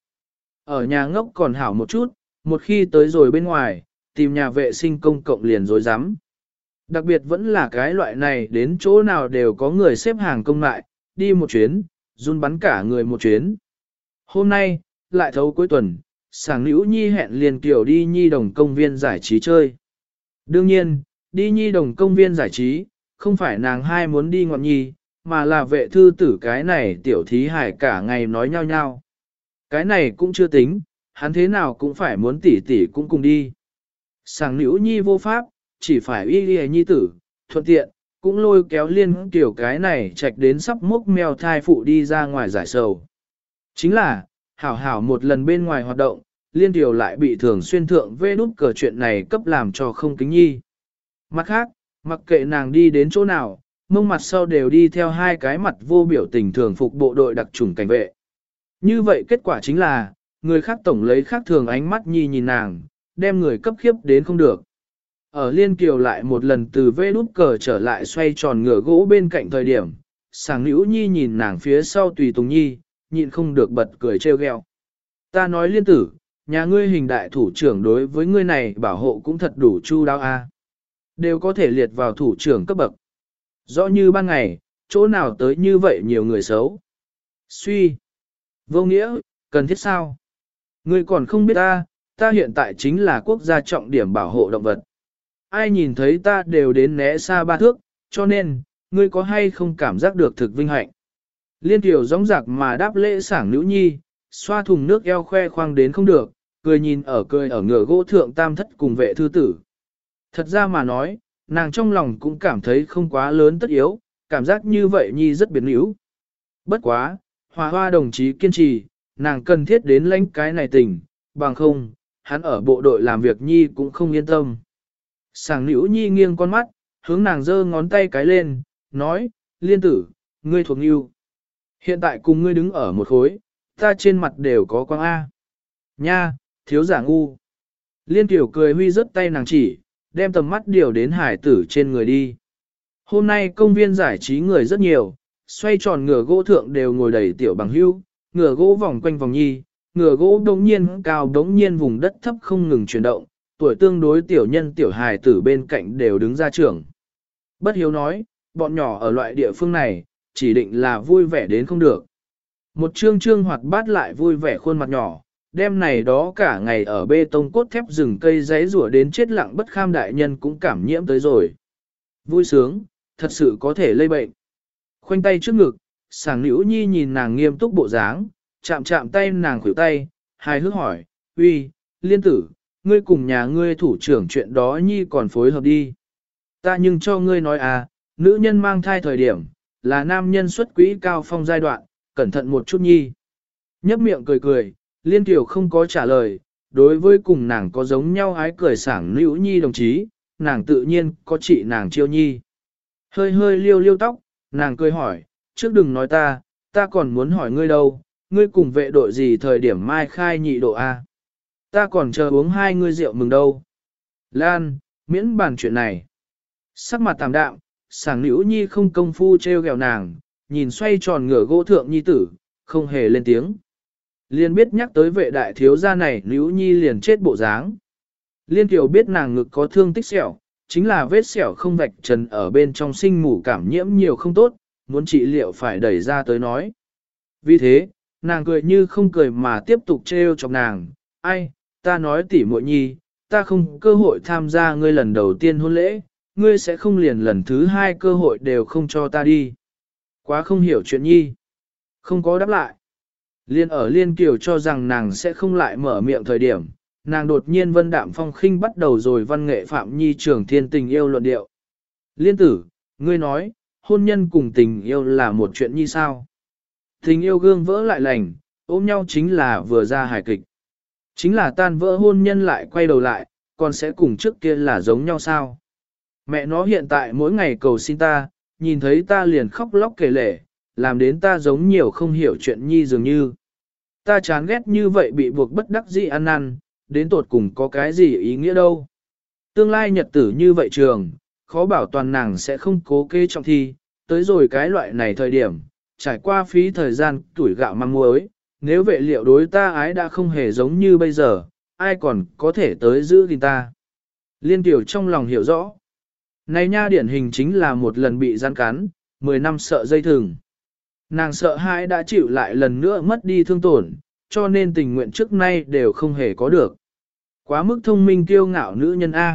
Ở nhà ngốc còn hảo một chút, một khi tới rồi bên ngoài, tìm nhà vệ sinh công cộng liền rối rắm. Đặc biệt vẫn là cái loại này đến chỗ nào đều có người xếp hàng công lại, đi một chuyến, run bắn cả người một chuyến. Hôm nay, lại thấu cuối tuần, sảng nữ nhi hẹn liền kiểu đi nhi đồng công viên giải trí chơi. Đương nhiên, đi nhi đồng công viên giải trí, không phải nàng hai muốn đi ngọn nhi, mà là vệ thư tử cái này tiểu thí hải cả ngày nói nhau nhau. Cái này cũng chưa tính, hắn thế nào cũng phải muốn tỷ tỷ cũng cùng đi. Sảng nữ nhi vô pháp, chỉ phải y y nhi tử, thuận tiện, cũng lôi kéo liên tiểu cái này chạch đến sắp mốc mèo thai phụ đi ra ngoài giải sầu. Chính là, hảo hảo một lần bên ngoài hoạt động, liên tiểu lại bị thường xuyên thượng vê đút cờ chuyện này cấp làm cho không kính nhi. Mặt khác, mặc kệ nàng đi đến chỗ nào, mông mặt sau đều đi theo hai cái mặt vô biểu tình thường phục bộ đội đặc chủng cảnh vệ. Như vậy kết quả chính là, người khác tổng lấy khác thường ánh mắt nhi nhìn nàng, đem người cấp khiếp đến không được. Ở Liên Kiều lại một lần từ vê đút cờ trở lại xoay tròn ngựa gỗ bên cạnh thời điểm, sảng nữ nhi nhìn nàng phía sau tùy tùng nhi, nhịn không được bật cười trêu ghẹo. Ta nói Liên tử, nhà ngươi hình đại thủ trưởng đối với ngươi này bảo hộ cũng thật đủ chu đáo a, đều có thể liệt vào thủ trưởng cấp bậc. Rõ như ban ngày, chỗ nào tới như vậy nhiều người xấu. Suy. Vô nghĩa, cần thiết sao? Ngươi còn không biết ta, ta hiện tại chính là quốc gia trọng điểm bảo hộ động vật. Ai nhìn thấy ta đều đến né xa ba thước, cho nên, ngươi có hay không cảm giác được thực vinh hạnh. Liên tiểu gióng giặc mà đáp lễ sảng nữ nhi, xoa thùng nước eo khoe khoang đến không được, cười nhìn ở cười ở ngựa gỗ thượng tam thất cùng vệ thư tử. Thật ra mà nói, nàng trong lòng cũng cảm thấy không quá lớn tất yếu, cảm giác như vậy nhi rất biến yếu. Bất quá, Hòa Hoa đồng chí kiên trì, nàng cần thiết đến lãnh cái này tình, bằng không, hắn ở bộ đội làm việc nhi cũng không yên tâm. Sảng nữ nhi nghiêng con mắt, hướng nàng giơ ngón tay cái lên, nói, Liên tử, ngươi thuộc yêu. Hiện tại cùng ngươi đứng ở một khối, ta trên mặt đều có quang A. Nha, thiếu giả ngu. Liên tiểu cười huy rớt tay nàng chỉ, đem tầm mắt điều đến hải tử trên người đi. Hôm nay công viên giải trí người rất nhiều, xoay tròn ngựa gỗ thượng đều ngồi đầy tiểu bằng hưu, ngựa gỗ vòng quanh vòng nhi, ngựa gỗ đống nhiên cao đống nhiên vùng đất thấp không ngừng chuyển động, tuổi tương đối tiểu nhân tiểu hài tử bên cạnh đều đứng ra trưởng. Bất hiếu nói, bọn nhỏ ở loại địa phương này, chỉ định là vui vẻ đến không được. Một trương trương hoạt bát lại vui vẻ khuôn mặt nhỏ, đêm này đó cả ngày ở bê tông cốt thép rừng cây giấy rủa đến chết lặng bất kham đại nhân cũng cảm nhiễm tới rồi. Vui sướng, thật sự có thể lây bệnh. Khoanh tay trước ngực, sảng nữ nhi nhìn nàng nghiêm túc bộ dáng, chạm chạm tay nàng khuỷu tay, hài hước hỏi, uy, Liên tử, ngươi cùng nhà ngươi thủ trưởng chuyện đó nhi còn phối hợp đi. Ta nhưng cho ngươi nói à, nữ nhân mang thai thời điểm, là nam nhân xuất quỹ cao phong giai đoạn, cẩn thận một chút nhi. Nhấp miệng cười cười, Liên Kiều không có trả lời, đối với cùng nàng có giống nhau ái cười sảng nữ nhi đồng chí, nàng tự nhiên có chị nàng chiêu nhi. Hơi hơi liêu liêu tóc, nàng cười hỏi, trước đừng nói ta, ta còn muốn hỏi ngươi đâu, ngươi cùng vệ đội gì thời điểm mai khai nhị độ A. Ta còn chờ uống hai ngươi rượu mừng đâu. Lan, miễn bàn chuyện này. Sắc mặt tạm đạm, sảng nữ nhi không công phu treo gẹo nàng, nhìn xoay tròn ngửa gỗ thượng nhi tử, không hề lên tiếng. Liên biết nhắc tới vệ đại thiếu gia này nữ nhi liền chết bộ dáng. Liên Kiều biết nàng ngực có thương tích sẹo, chính là vết sẹo không vạch trần ở bên trong sinh mủ cảm nhiễm nhiều không tốt, muốn trị liệu phải đẩy ra tới nói. Vì thế, nàng cười như không cười mà tiếp tục trêu chọc nàng, ai, ta nói tỉ muội nhi, ta không cơ hội tham gia ngươi lần đầu tiên hôn lễ, ngươi sẽ không liền lần thứ hai cơ hội đều không cho ta đi. Quá không hiểu chuyện nhi. Không có đáp lại. Liên ở Liên Kiều cho rằng nàng sẽ không lại mở miệng thời điểm, nàng đột nhiên vân đạm phong khinh bắt đầu rồi văn nghệ Phạm Nhi trường thiên tình yêu luận điệu. Liên tử, ngươi nói, hôn nhân cùng tình yêu là một chuyện như sao? Tình yêu gương vỡ lại lành, ôm nhau chính là vừa ra hài kịch. Chính là tan vỡ hôn nhân lại quay đầu lại, còn sẽ cùng trước kia là giống nhau sao? Mẹ nó hiện tại mỗi ngày cầu xin ta, nhìn thấy ta liền khóc lóc kể lể, làm đến ta giống nhiều không hiểu chuyện nhi dường như. Ta chán ghét như vậy bị buộc bất đắc dĩ ăn năn, đến tột cùng có cái gì ý nghĩa đâu. Tương lai nhật tử như vậy trường, khó bảo toàn nàng sẽ không cố kê trọng thi, tới rồi cái loại này thời điểm, trải qua phí thời gian tuổi gạo măng muối, nếu vệ liệu đối ta ái đã không hề giống như bây giờ, ai còn có thể tới giữ gìn ta. Liên tiểu trong lòng hiểu rõ. Này nha điển hình chính là một lần bị gian cắn, mười năm sợ dây thừng. Nàng sợ hãi đã chịu lại lần nữa mất đi thương tổn, cho nên tình nguyện trước nay đều không hề có được. Quá mức thông minh kiêu ngạo nữ nhân A.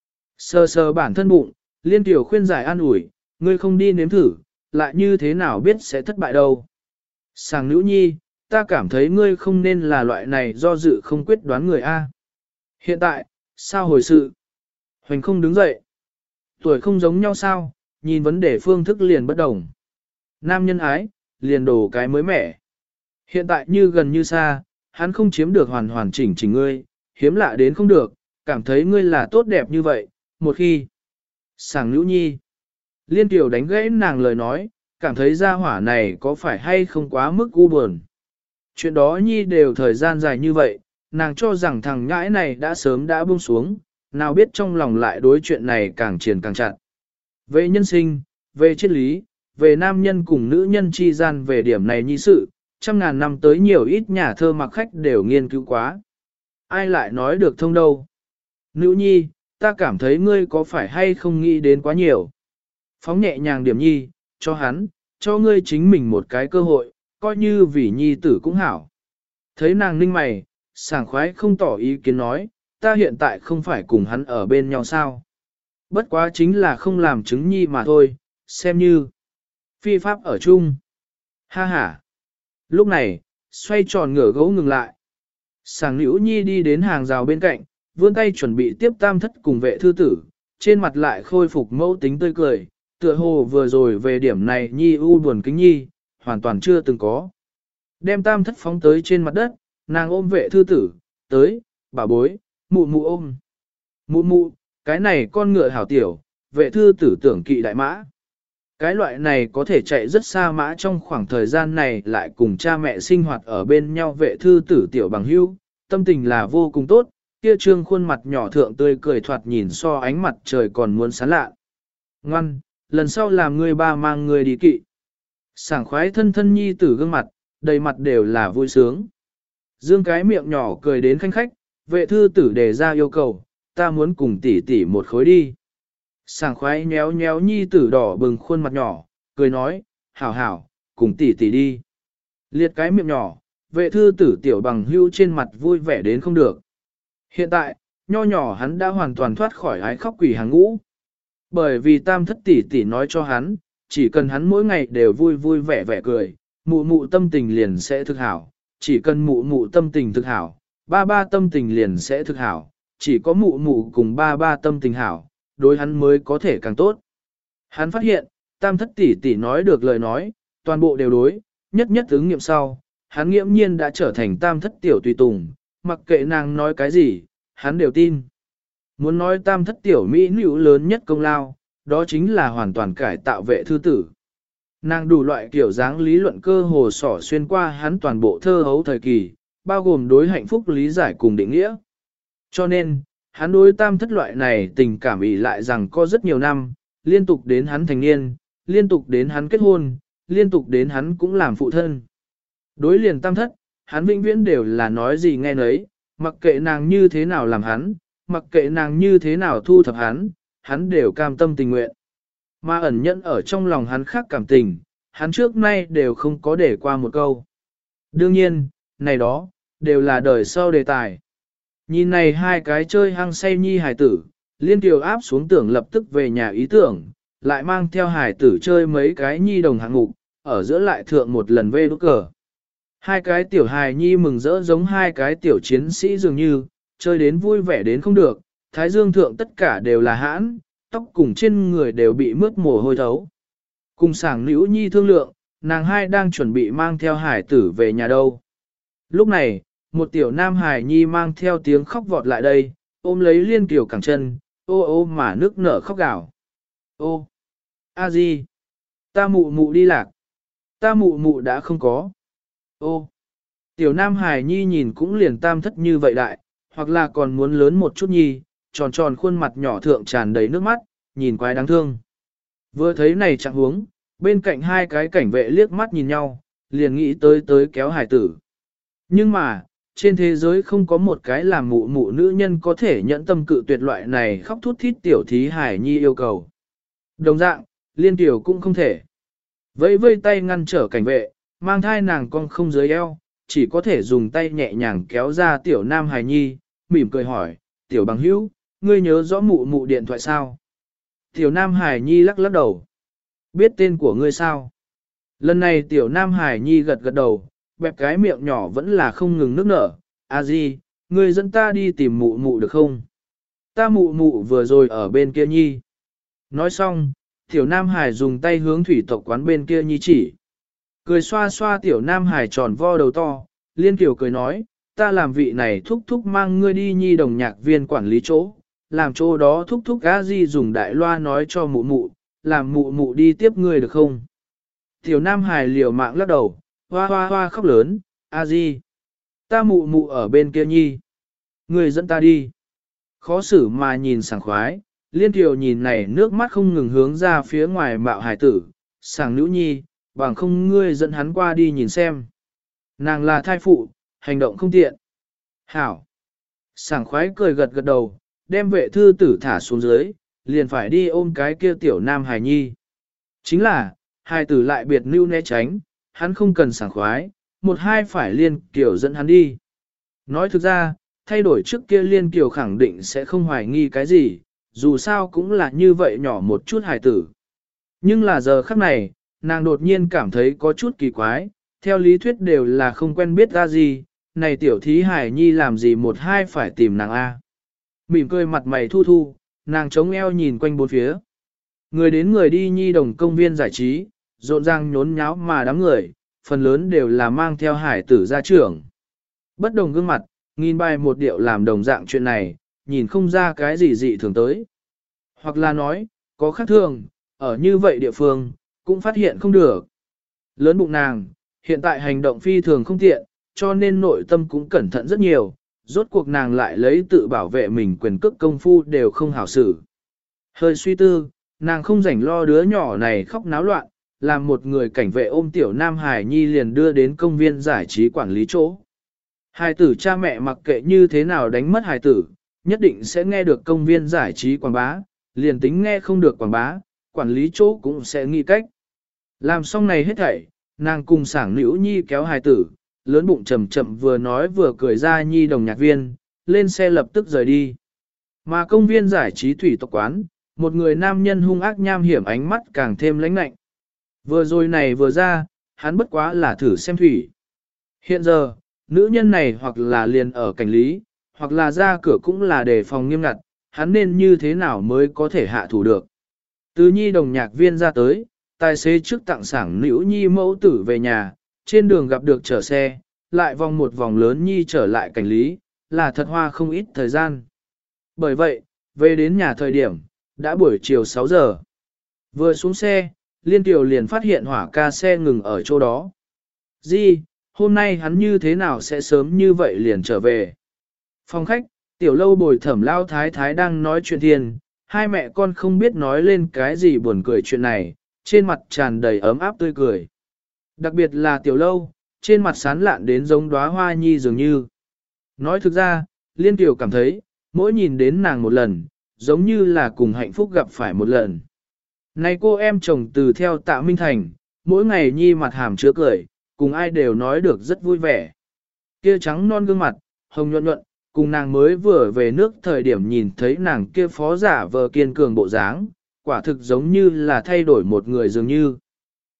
Sờ sờ bản thân bụng, Liên tiểu khuyên giải an ủi, ngươi không đi nếm thử, lại như thế nào biết sẽ thất bại đâu. Sàng nữ nhi, ta cảm thấy ngươi không nên là loại này do dự không quyết đoán người A. Hiện tại, sao hồi sự? Hoành không đứng dậy. Tuổi không giống nhau sao, nhìn vấn đề phương thức liền bất đồng. Nam nhân ái, liền đổ cái mới mẻ. Hiện tại như gần như xa, hắn không chiếm được hoàn hoàn chỉnh chỉnh ngươi, hiếm lạ đến không được, cảm thấy ngươi là tốt đẹp như vậy, một khi. Sàng nữ nhi. Liên tiểu đánh gãy nàng lời nói, cảm thấy gia hỏa này có phải hay không quá mức u buồn. Chuyện đó nhi đều thời gian dài như vậy, nàng cho rằng thằng ngãi này đã sớm đã buông xuống, nào biết trong lòng lại đối chuyện này càng triền càng chặt. Về nhân sinh, về triết lý, về nam nhân cùng nữ nhân chi gian về điểm này nhi sự, trăm ngàn năm tới nhiều ít nhà thơ mặc khách đều nghiên cứu quá. Ai lại nói được thông đâu. Nữ nhi, ta cảm thấy ngươi có phải hay không nghĩ đến quá nhiều. Phóng nhẹ nhàng điểm nhi, cho hắn, cho ngươi chính mình một cái cơ hội, coi như vì nhi tử cũng hảo. Thấy nàng ninh mày, sảng khoái không tỏ ý kiến nói, ta hiện tại không phải cùng hắn ở bên nhau sao. Bất quá chính là không làm chứng nhi mà thôi, xem như phi pháp ở chung. Ha ha. Lúc này, xoay tròn ngửa gấu ngừng lại. Sảng nữ nhi đi đến hàng rào bên cạnh, vươn tay chuẩn bị tiếp tam thất cùng vệ thư tử, trên mặt lại khôi phục mẫu tính tươi cười, tựa hồ vừa rồi về điểm này nhi u buồn kính nhi, hoàn toàn chưa từng có. Đem tam thất phóng tới trên mặt đất, nàng ôm vệ thư tử, tới, bà bối, mụ mụ ôm. Mụ mụ, cái này con ngựa hảo tiểu, vệ thư tử tưởng kỵ đại mã. Cái loại này có thể chạy rất xa mã trong khoảng thời gian này lại cùng cha mẹ sinh hoạt ở bên nhau vệ thư tử tiểu bằng hữu, tâm tình là vô cùng tốt, kia trương khuôn mặt nhỏ thượng tươi cười thoạt nhìn so ánh mặt trời còn muốn sáng lạ. Ngoan, lần sau làm người ba mang người đi kỵ. Sảng khoái thân thân nhi tử gương mặt, đầy mặt đều là vui sướng. Dương cái miệng nhỏ cười đến khanh khách, vệ thư tử đề ra yêu cầu, ta muốn cùng tỷ tỷ một khối đi. Sảng khoái nhéo nhéo nhi tử đỏ bừng khuôn mặt nhỏ, cười nói, hảo hảo, cùng tỷ tỷ đi. Liệt cái miệng nhỏ, vệ thư tử tiểu bằng hưu trên mặt vui vẻ đến không được. Hiện tại, nho nhỏ hắn đã hoàn toàn thoát khỏi ái khóc quỷ hàng ngũ. Bởi vì tam thất tỷ tỷ nói cho hắn, chỉ cần hắn mỗi ngày đều vui vui vẻ vẻ cười, mụ mụ tâm tình liền sẽ thực hảo, chỉ cần mụ mụ tâm tình thực hảo, ba ba tâm tình liền sẽ thực hảo, chỉ có mụ mụ cùng ba ba tâm tình hảo, đối hắn mới có thể càng tốt. Hắn phát hiện, tam thất tỷ tỷ nói được lời nói, toàn bộ đều đối, nhất nhất ứng nghiệm sau, hắn nghiễm nhiên đã trở thành tam thất tiểu tùy tùng, mặc kệ nàng nói cái gì, hắn đều tin. Muốn nói tam thất tiểu mỹ nữ lớn nhất công lao, đó chính là hoàn toàn cải tạo vệ thư tử. Nàng đủ loại kiểu dáng lý luận cơ hồ sỏ xuyên qua hắn toàn bộ thơ hấu thời kỳ, bao gồm đối hạnh phúc lý giải cùng định nghĩa. Cho nên, hắn đối tam thất loại này tình cảm ỷ lại rằng có rất nhiều năm, liên tục đến hắn thành niên, liên tục đến hắn kết hôn, liên tục đến hắn cũng làm phụ thân. Đối liền tam thất, hắn vĩnh viễn đều là nói gì nghe nấy, mặc kệ nàng như thế nào làm hắn, mặc kệ nàng như thế nào thu thập hắn, hắn đều cam tâm tình nguyện. Mà ẩn nhẫn ở trong lòng hắn khác cảm tình, hắn trước nay đều không có để qua một câu. Đương nhiên, này đó, đều là đời sau đề tài. Nhìn này hai cái chơi hăng say nhi hài tử, liên tiểu áp xuống tưởng lập tức về nhà ý tưởng, lại mang theo hài tử chơi mấy cái nhi đồng hạng mục, ở giữa lại thượng một lần vê đút cờ. Hai cái tiểu hài nhi mừng rỡ giống hai cái tiểu chiến sĩ dường như, chơi đến vui vẻ đến không được, thái dương thượng tất cả đều là hãn, tóc cùng trên người đều bị mướt mồ hôi thấu. Cùng sảng nữ nhi thương lượng, nàng hai đang chuẩn bị mang theo hải tử về nhà đâu. Lúc này, một tiểu nam hải nhi mang theo tiếng khóc vọt lại đây, ôm lấy liên kiều cẳng chân, ô ô mà nước nở khóc gào. Ô, a di, ta mụ mụ đi lạc, ta mụ mụ đã không có. Ô, tiểu nam hải nhi nhìn cũng liền tam thất như vậy đại, hoặc là còn muốn lớn một chút nhi, tròn tròn khuôn mặt nhỏ thượng tràn đầy nước mắt, nhìn quái đáng thương. Vừa thấy này chẳng huống, bên cạnh hai cái cảnh vệ liếc mắt nhìn nhau, liền nghĩ tới tới kéo hải tử. Nhưng mà, trên thế giới không có một cái làm mụ mụ nữ nhân có thể nhẫn tâm cự tuyệt loại này khóc thút thít tiểu thí hải nhi yêu cầu. Đồng dạng, liên tiểu cũng không thể. Vẫy vây tay ngăn trở cảnh vệ, mang thai nàng con không dưới eo, chỉ có thể dùng tay nhẹ nhàng kéo ra tiểu nam hải nhi, mỉm cười hỏi, tiểu bằng hữu, ngươi nhớ rõ mụ mụ điện thoại sao? Tiểu nam hải nhi lắc lắc đầu. Biết tên của ngươi sao? Lần này tiểu nam hải nhi gật gật đầu, bẹp cái miệng nhỏ vẫn là không ngừng nước nở. A di, ngươi dẫn ta đi tìm mụ mụ được không? Ta mụ mụ vừa rồi ở bên kia nhi. Nói xong, tiểu nam hải dùng tay hướng thủy tộc quán bên kia nhi chỉ. Cười xoa xoa tiểu nam hải tròn vo đầu to, liên kiều cười nói, ta làm vị này thúc thúc mang ngươi đi nhi đồng nhạc viên quản lý chỗ, làm chỗ đó thúc thúc A di dùng đại loa nói cho mụ mụ, làm mụ mụ đi tiếp ngươi được không? Tiểu nam hải liều mạng lắc đầu, hoa hoa hoa khóc lớn, A di, ta mụ mụ ở bên kia nhi, ngươi dẫn ta đi. Khó xử mà nhìn sảng khoái, liên kiều nhìn này nước mắt không ngừng hướng ra phía ngoài mạo hải tử, sảng nữ nhi, bằng không ngươi dẫn hắn qua đi nhìn xem. Nàng là thai phụ, hành động không tiện. Hảo. Sảng khoái cười gật gật đầu, đem vệ thư tử thả xuống dưới, liền phải đi ôm cái kia tiểu nam hài nhi. Chính là, hài tử lại biệt lưu né tránh, hắn không cần sảng khoái, một hai phải liên kiểu dẫn hắn đi. Nói thực ra, thay đổi trước kia liên kiểu khẳng định sẽ không hoài nghi cái gì, dù sao cũng là như vậy nhỏ một chút hài tử. Nhưng là giờ khắc này, nàng đột nhiên cảm thấy có chút kỳ quái, theo lý thuyết đều là không quen biết ra gì, này tiểu thí hải nhi làm gì một hai phải tìm nàng A. Mỉm cười mặt mày thu thu, nàng chống eo nhìn quanh bốn phía. Người đến người đi nhi đồng công viên giải trí, rộn ràng nhốn nháo mà đám người, phần lớn đều là mang theo hải tử gia trưởng. Bất đồng gương mặt, nghìn bài một điệu làm đồng dạng chuyện này, nhìn không ra cái gì dị thường tới. Hoặc là nói, có khác thường, ở như vậy địa phương, cũng phát hiện không được. Lớn bụng nàng, hiện tại hành động phi thường không tiện, cho nên nội tâm cũng cẩn thận rất nhiều, rốt cuộc nàng lại lấy tự bảo vệ mình quyền cước công phu đều không hảo xử. Hơi suy tư, nàng không rảnh lo đứa nhỏ này khóc náo loạn, làm một người cảnh vệ ôm tiểu nam hải nhi liền đưa đến công viên giải trí quản lý chỗ. Hài tử cha mẹ mặc kệ như thế nào đánh mất hài tử, nhất định sẽ nghe được công viên giải trí quảng bá, liền tính nghe không được quảng bá, quản lý chỗ cũng sẽ nghĩ cách. Làm xong này hết thảy, nàng cùng sảng nữ nhi kéo hài tử, lớn bụng chậm chậm vừa nói vừa cười ra nhi đồng nhạc viên, lên xe lập tức rời đi. Mà công viên giải trí thủy tộc quán, một người nam nhân hung ác nham hiểm ánh mắt càng thêm lãnh lạnh. Vừa rồi này vừa ra, hắn bất quá là thử xem thủy. Hiện giờ, nữ nhân này hoặc là liền ở cảnh lý, hoặc là ra cửa cũng là đề phòng nghiêm ngặt, hắn nên như thế nào mới có thể hạ thủ được. Từ nhi đồng nhạc viên ra tới, tài xế trước tặng sảng nữ nhi mẫu tử về nhà, trên đường gặp được chở xe, lại vòng một vòng lớn nhi trở lại cảnh lý, là thật hoa không ít thời gian. Bởi vậy, về đến nhà thời điểm, đã buổi chiều sáu giờ. Vừa xuống xe, Liên Tiểu liền phát hiện hỏa ca xe ngừng ở chỗ đó. Di, hôm nay hắn như thế nào sẽ sớm như vậy liền trở về? Phòng khách, Tiểu Lâu bồi Thẩm lao thái thái đang nói chuyện thiên, hai mẹ con không biết nói lên cái gì buồn cười chuyện này, trên mặt tràn đầy ấm áp tươi cười. Đặc biệt là Tiểu Lâu, trên mặt sán lạn đến giống đóa hoa nhi dường như. Nói thực ra, Liên Tiểu cảm thấy, mỗi nhìn đến nàng một lần, giống như là cùng hạnh phúc gặp phải một lần. Này cô em chồng từ theo Tạ Minh Thành, mỗi ngày nhi mặt hàm chứa cười, cùng ai đều nói được rất vui vẻ. Kia trắng non gương mặt, hồng nhuận nhuận, cùng nàng mới vừa về nước thời điểm nhìn thấy nàng kia phó giả vờ kiên cường bộ dáng, quả thực giống như là thay đổi một người dường như.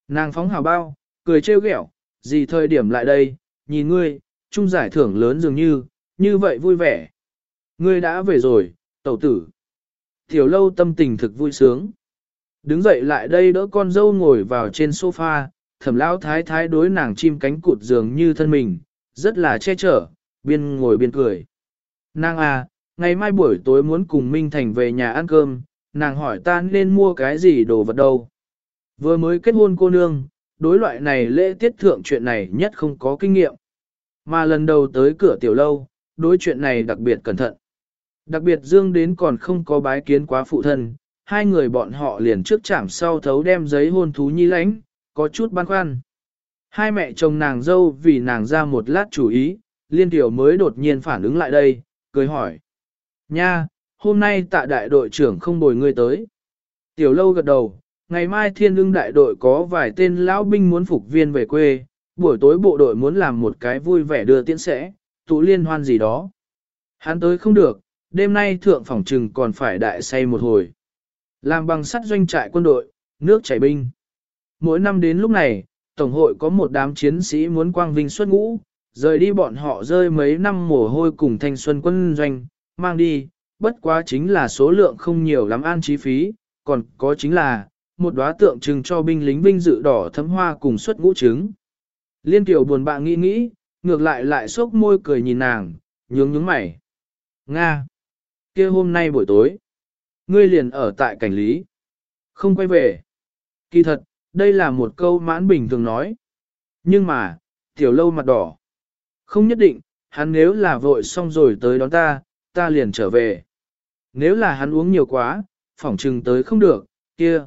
Nàng phóng hào bao, cười trêu ghẹo, gì thời điểm lại đây, nhìn ngươi, chung giải thưởng lớn dường như, như vậy vui vẻ. Ngươi đã về rồi, tẩu tử. Tiểu lâu tâm tình thực vui sướng. Đứng dậy lại đây đỡ con dâu ngồi vào trên sofa, thẩm lão thái thái đối nàng chim cánh cụt dường như thân mình, rất là che chở, biên ngồi biên cười. Nàng à, ngày mai buổi tối muốn cùng Minh Thành về nhà ăn cơm, nàng hỏi ta nên mua cái gì đồ vật đâu. Vừa mới kết hôn cô nương, đối loại này lễ tiết thượng chuyện này nhất không có kinh nghiệm. Mà lần đầu tới cửa tiểu lâu, đối chuyện này đặc biệt cẩn thận. Đặc biệt Dương đến còn không có bái kiến quá phụ thân, hai người bọn họ liền trước chạm sau thấu đem giấy hôn thú nhi lãnh, có chút băn khoăn. Hai mẹ chồng nàng dâu vì nàng ra một lát chủ ý, Liên Tiểu mới đột nhiên phản ứng lại đây, cười hỏi. Nha, hôm nay tạ đại đội trưởng không bồi ngươi tới. Tiểu lâu gật đầu, ngày mai thiên ưng đại đội có vài tên lão binh muốn phục viên về quê, buổi tối bộ đội muốn làm một cái vui vẻ đưa tiễn sẽ, tụ liên hoan gì đó. Hắn tới không được, đêm nay thượng phòng trừng còn phải đại say một hồi. Làm bằng sắt doanh trại quân đội, nước chảy binh. Mỗi năm đến lúc này, Tổng hội có một đám chiến sĩ muốn quang vinh xuất ngũ, rời đi bọn họ rơi mấy năm mồ hôi cùng thanh xuân quân doanh, mang đi, bất quá chính là số lượng không nhiều lắm an trí phí, còn có chính là, một đóa tượng trưng cho binh lính vinh dự đỏ thấm hoa cùng xuất ngũ trứng. Liên Tiểu buồn bã nghĩ nghĩ, ngược lại lại sốc môi cười nhìn nàng, nhướng nhướng mày. Nga! Kia hôm nay buổi tối, ngươi liền ở tại cảnh lý. Không quay về. Kỳ thật, đây là một câu mãn bình thường nói. Nhưng mà, Tiểu lâu mặt đỏ. Không nhất định, hắn nếu là vội xong rồi tới đón ta, ta liền trở về. Nếu là hắn uống nhiều quá, phỏng trừng tới không được, kia.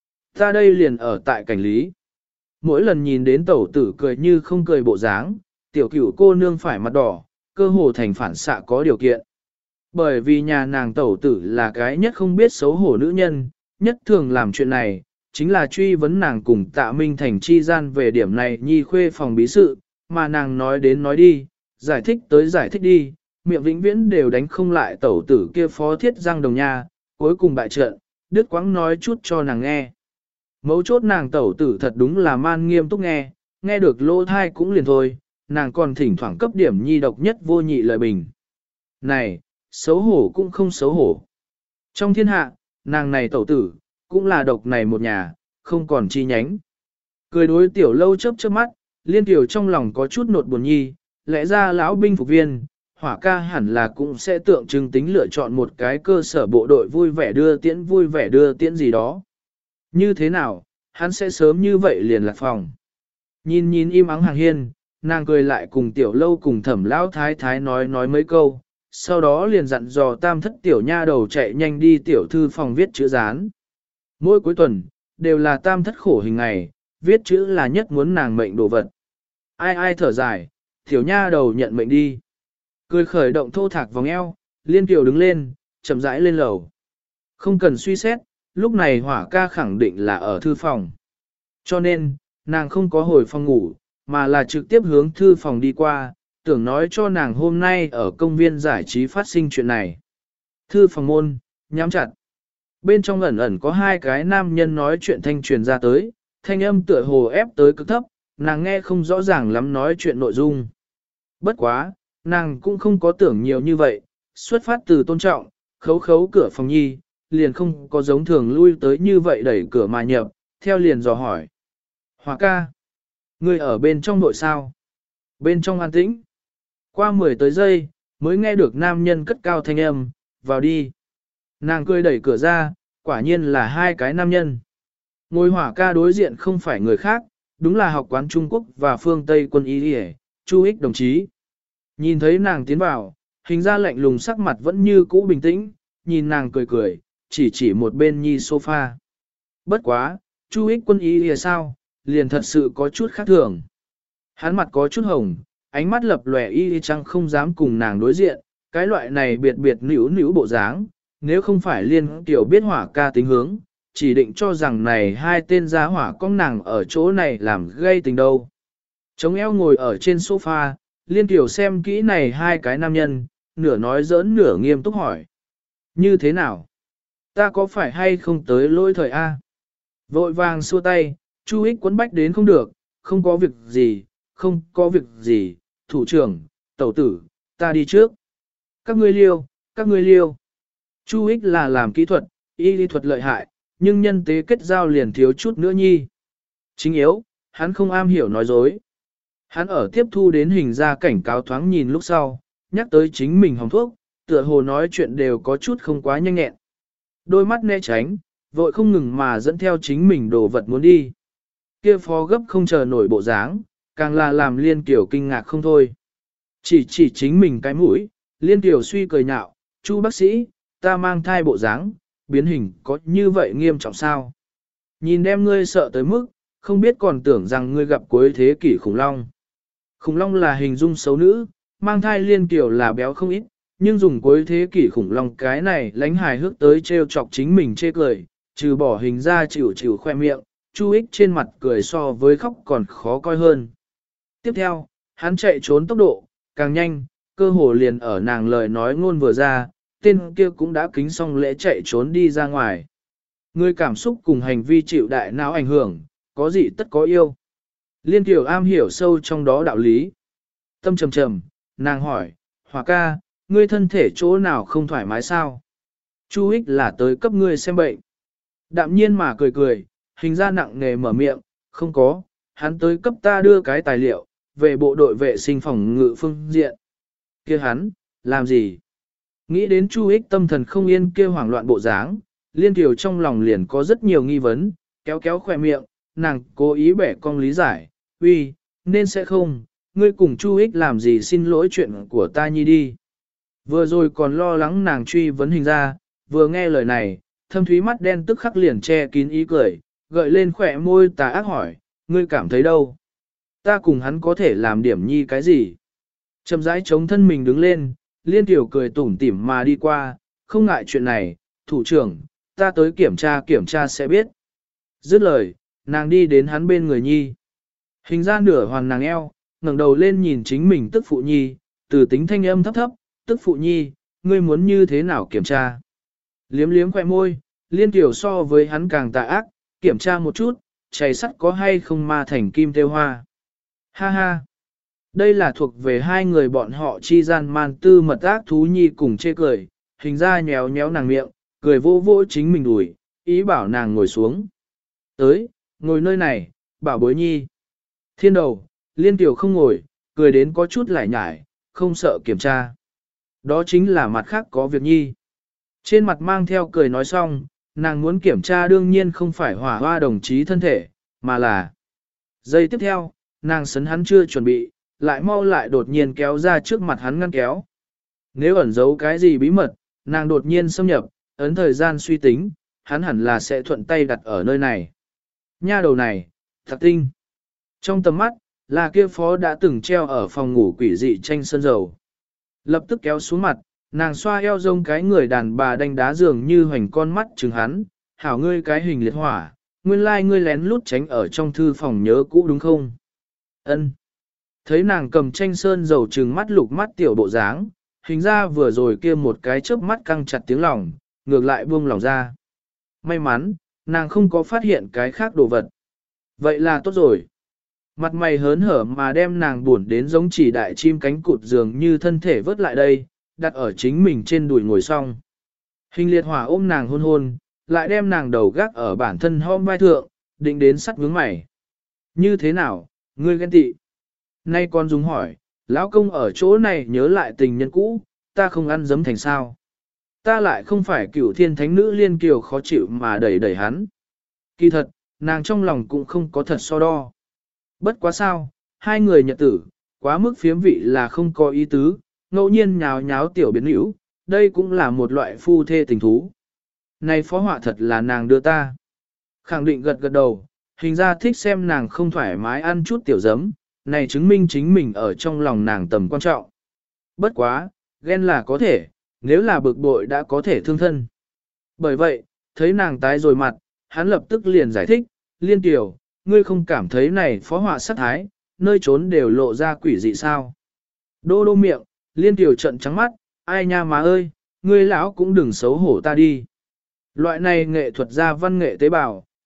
Ta đây liền ở tại cảnh lý. Mỗi lần nhìn đến tẩu tử cười như không cười bộ dáng, tiểu cửu cô nương phải mặt đỏ, cơ hồ thành phản xạ có điều kiện. Bởi vì nhà nàng tẩu tử là cái nhất không biết xấu hổ nữ nhân, nhất thường làm chuyện này, chính là truy vấn nàng cùng tạ minh thành chi gian về điểm này nhi khuê phòng bí sự, mà nàng nói đến nói đi, giải thích tới giải thích đi, miệng vĩnh viễn đều đánh không lại tẩu tử kia phó thiết răng đồng nha, cuối cùng bại trận, đứt quãng nói chút cho nàng nghe. Mấu chốt nàng tẩu tử thật đúng là man nghiêm túc nghe, nghe được lỗ thai cũng liền thôi, nàng còn thỉnh thoảng cấp điểm nhi độc nhất vô nhị lời bình. Này, xấu hổ cũng không xấu hổ. Trong thiên hạ, nàng này tẩu tử, cũng là độc này một nhà, không còn chi nhánh. Cười đối tiểu lâu chớp chớp mắt, Liên Tiểu trong lòng có chút nột buồn nhi, lẽ ra lão binh phục viên, hỏa ca hẳn là cũng sẽ tượng trưng tính lựa chọn một cái cơ sở bộ đội vui vẻ đưa tiễn vui vẻ đưa tiễn gì đó. Như thế nào, hắn sẽ sớm như vậy liền lạc phòng. Nhìn nhìn im ắng hàng hiên, nàng cười lại cùng tiểu lâu cùng thẩm lão thái thái nói nói mấy câu, sau đó liền dặn dò tam thất tiểu nha đầu chạy nhanh đi tiểu thư phòng viết chữ dán. Mỗi cuối tuần, đều là tam thất khổ hình ngày, viết chữ là nhất muốn nàng mệnh đồ vật. Ai ai thở dài, tiểu nha đầu nhận mệnh đi. Cười khởi động thô thạc vòng eo, Liên Kiều đứng lên, chậm rãi lên lầu. Không cần suy xét, lúc này hỏa ca khẳng định là ở thư phòng. Cho nên, nàng không có hồi phòng ngủ, mà là trực tiếp hướng thư phòng đi qua, tưởng nói cho nàng hôm nay ở công viên giải trí phát sinh chuyện này. Thư phòng môn, nhắm chặt. Bên trong ẩn ẩn có hai cái nam nhân nói chuyện thanh truyền ra tới, thanh âm tựa hồ ép tới cực thấp, nàng nghe không rõ ràng lắm nói chuyện nội dung. Bất quá, nàng cũng không có tưởng nhiều như vậy, xuất phát từ tôn trọng, khấu khấu cửa phòng nhi, liền không có giống thường lui tới như vậy đẩy cửa mà nhập, theo liền dò hỏi. Hòa ca, người ở bên trong nội sao? Bên trong an tĩnh. Qua mười tới giây, mới nghe được nam nhân cất cao thanh âm, vào đi. Nàng cười đẩy cửa ra, quả nhiên là hai cái nam nhân. Ngồi hỏa ca đối diện không phải người khác, đúng là học quán Trung Quốc và phương Tây quân y đi Chu Ích đồng chí. Nhìn thấy nàng tiến vào, hình ra lạnh lùng sắc mặt vẫn như cũ bình tĩnh, nhìn nàng cười cười, chỉ chỉ một bên nhi sofa. Bất quá, Chu Ích quân y thì sao, liền thật sự có chút khác thường. Hắn mặt có chút hồng, ánh mắt lập lòe y chăng không dám cùng nàng đối diện, cái loại này biệt biệt nữ nữ bộ dáng, nếu không phải Liên Tiểu biết hỏa ca tính hướng, chỉ định cho rằng này hai tên giá hỏa con nàng ở chỗ này làm gây tình đâu. Chống eo ngồi ở trên sofa, Liên Tiểu xem kỹ này hai cái nam nhân, nửa nói giỡn nửa nghiêm túc hỏi. Như thế nào? Ta có phải hay không tới lỗi thời A? Vội vàng xua tay, Chu Ích quấn bách đến không được, không có việc gì, không có việc gì, thủ trưởng, tẩu tử, ta đi trước. Các ngươi liêu, các ngươi liêu. Chu Ích là làm kỹ thuật, y lý thuật lợi hại, nhưng nhân tế kết giao liền thiếu chút nữa nhi. Chính yếu, hắn không am hiểu nói dối. Hắn ở tiếp thu đến hình ra cảnh cáo thoáng nhìn lúc sau, nhắc tới chính mình hồng thuốc, tựa hồ nói chuyện đều có chút không quá nhanh nhẹn. Đôi mắt né tránh, vội không ngừng mà dẫn theo chính mình đồ vật muốn đi. Kia phó gấp không chờ nổi bộ dáng, càng là làm Liên Kiều kinh ngạc không thôi. Chỉ chỉ chính mình cái mũi, Liên Kiều suy cười nhạo, Chu bác sĩ, ta mang thai bộ dáng, biến hình có như vậy nghiêm trọng sao? Nhìn đem ngươi sợ tới mức, không biết còn tưởng rằng ngươi gặp cuối thế kỷ khủng long. Khủng long là hình dung xấu nữ, mang thai Liên Kiều là béo không ít, nhưng dùng cuối thế kỷ khủng long cái này lánh hài hước tới trêu chọc chính mình chê cười, trừ bỏ hình ra chịu chịu khoe miệng, Chu Ích trên mặt cười so với khóc còn khó coi hơn. Tiếp theo, hắn chạy trốn tốc độ, càng nhanh, cơ hồ liền ở nàng lời nói ngôn vừa ra, tên kia cũng đã kính xong lễ chạy trốn đi ra ngoài. Người cảm xúc cùng hành vi chịu đại não ảnh hưởng, có gì tất có yêu. Liên Kiều am hiểu sâu trong đó đạo lý. Tâm trầm trầm, nàng hỏi, Hòa ca, ngươi thân thể chỗ nào không thoải mái sao? Chu Ích là tới cấp ngươi xem bệnh. Đạm nhiên mà cười cười, hình ra nặng nề mở miệng, không có, hắn tới cấp ta đưa cái tài liệu, về bộ đội vệ sinh phòng ngự phương diện. Kia hắn, làm gì? Nghĩ đến Chu Ích tâm thần không yên kia hoảng loạn bộ dáng, Liên Kiều trong lòng liền có rất nhiều nghi vấn, kéo kéo khỏe miệng, nàng cố ý bẻ cong lý giải, uy, nên sẽ không, ngươi cùng Chu Ích làm gì xin lỗi chuyện của ta nhi đi. Vừa rồi còn lo lắng nàng truy vấn hình ra, vừa nghe lời này, thâm thúy mắt đen tức khắc liền che kín ý cười, gợi lên khỏe môi tà ác hỏi, ngươi cảm thấy đâu? Ta cùng hắn có thể làm điểm nhi cái gì? Chậm rãi chống thân mình đứng lên, Liên Kiều cười tủm tỉm mà đi qua, không ngại chuyện này, thủ trưởng, ta tới kiểm tra kiểm tra sẽ biết. Dứt lời, nàng đi đến hắn bên người nhi. Hình ra nửa hoàn nàng eo, ngẩng đầu lên nhìn chính mình tức phụ nhi, từ tính thanh âm thấp thấp, tức phụ nhi, ngươi muốn như thế nào kiểm tra? Liếm liếm khoẻ môi, Liên Kiều so với hắn càng tà ác, kiểm tra một chút, chày sắt có hay không ma thành kim tiêu hoa. Ha ha! Đây là thuộc về hai người bọn họ chi gian man tư mật ác thú nhi cùng chê cười, hình ra nhéo nhéo nàng miệng, cười vô vô chính mình đuổi, ý bảo nàng ngồi xuống. Tới, ngồi nơi này, bảo bối nhi. Thiên đầu, Liên Kiều không ngồi, cười đến có chút lải nhải, không sợ kiểm tra. Đó chính là mặt khác có việc nhi. Trên mặt mang theo cười nói xong, nàng muốn kiểm tra đương nhiên không phải hỏa hoa đồng chí thân thể, mà là... Giây tiếp theo, nàng sấn hắn chưa chuẩn bị, lại mau lại đột nhiên kéo ra trước mặt hắn ngăn kéo. Nếu ẩn giấu cái gì bí mật, nàng đột nhiên xâm nhập, ấn thời gian suy tính, hắn hẳn là sẽ thuận tay đặt ở nơi này. Nha đầu này, thật tinh. Trong tầm mắt, là kia phó đã từng treo ở phòng ngủ quỷ dị tranh sơn dầu. Lập tức kéo xuống mặt, nàng xoa eo rông cái người đàn bà đánh đá dường như hoành con mắt chừng hắn, hảo ngươi cái hình liệt hỏa, nguyên lai like ngươi lén lút tránh ở trong thư phòng nhớ cũ đúng không? Ân. Thấy nàng cầm tranh sơn dầu trừng mắt lục mắt tiểu bộ dáng, hình ra vừa rồi kia một cái chớp mắt căng chặt tiếng lòng, ngược lại buông lòng ra. May mắn, nàng không có phát hiện cái khác đồ vật. Vậy là tốt rồi. Mặt mày hớn hở mà đem nàng buồn đến giống chỉ đại chim cánh cụt dường như thân thể vớt lại đây, đặt ở chính mình trên đùi ngồi xong. Hình liệt hỏa ôm nàng hôn hôn, lại đem nàng đầu gác ở bản thân hôm vai thượng, định đến sắt vướng mày. Như thế nào, ngươi ghen tị? Nay con dùng hỏi, lão công ở chỗ này nhớ lại tình nhân cũ, ta không ăn dấm thành sao. Ta lại không phải cửu thiên thánh nữ Liên Kiều khó chịu mà đẩy đẩy hắn. Kỳ thật, nàng trong lòng cũng không có thật so đo. Bất quá sao, hai người nhật tử, quá mức phiếm vị là không có ý tứ, ngẫu nhiên nháo nháo tiểu biến hữu, đây cũng là một loại phu thê tình thú. Này phó họa thật là nàng đưa ta. Khẳng định gật gật đầu, hình ra thích xem nàng không thoải mái ăn chút tiểu giấm, này chứng minh chính mình ở trong lòng nàng tầm quan trọng. Bất quá, ghen là có thể, nếu là bực bội đã có thể thương thân. Bởi vậy, thấy nàng tái rồi mặt, hắn lập tức liền giải thích, Liên Kiều, ngươi không cảm thấy này phó họa sát thái, nơi trốn đều lộ ra quỷ dị sao. Đô đô miệng, Liên Kiều trận trắng mắt, ai nha má ơi, ngươi lão cũng đừng xấu hổ ta đi. Loại này nghệ thuật gia văn nghệ tế bào,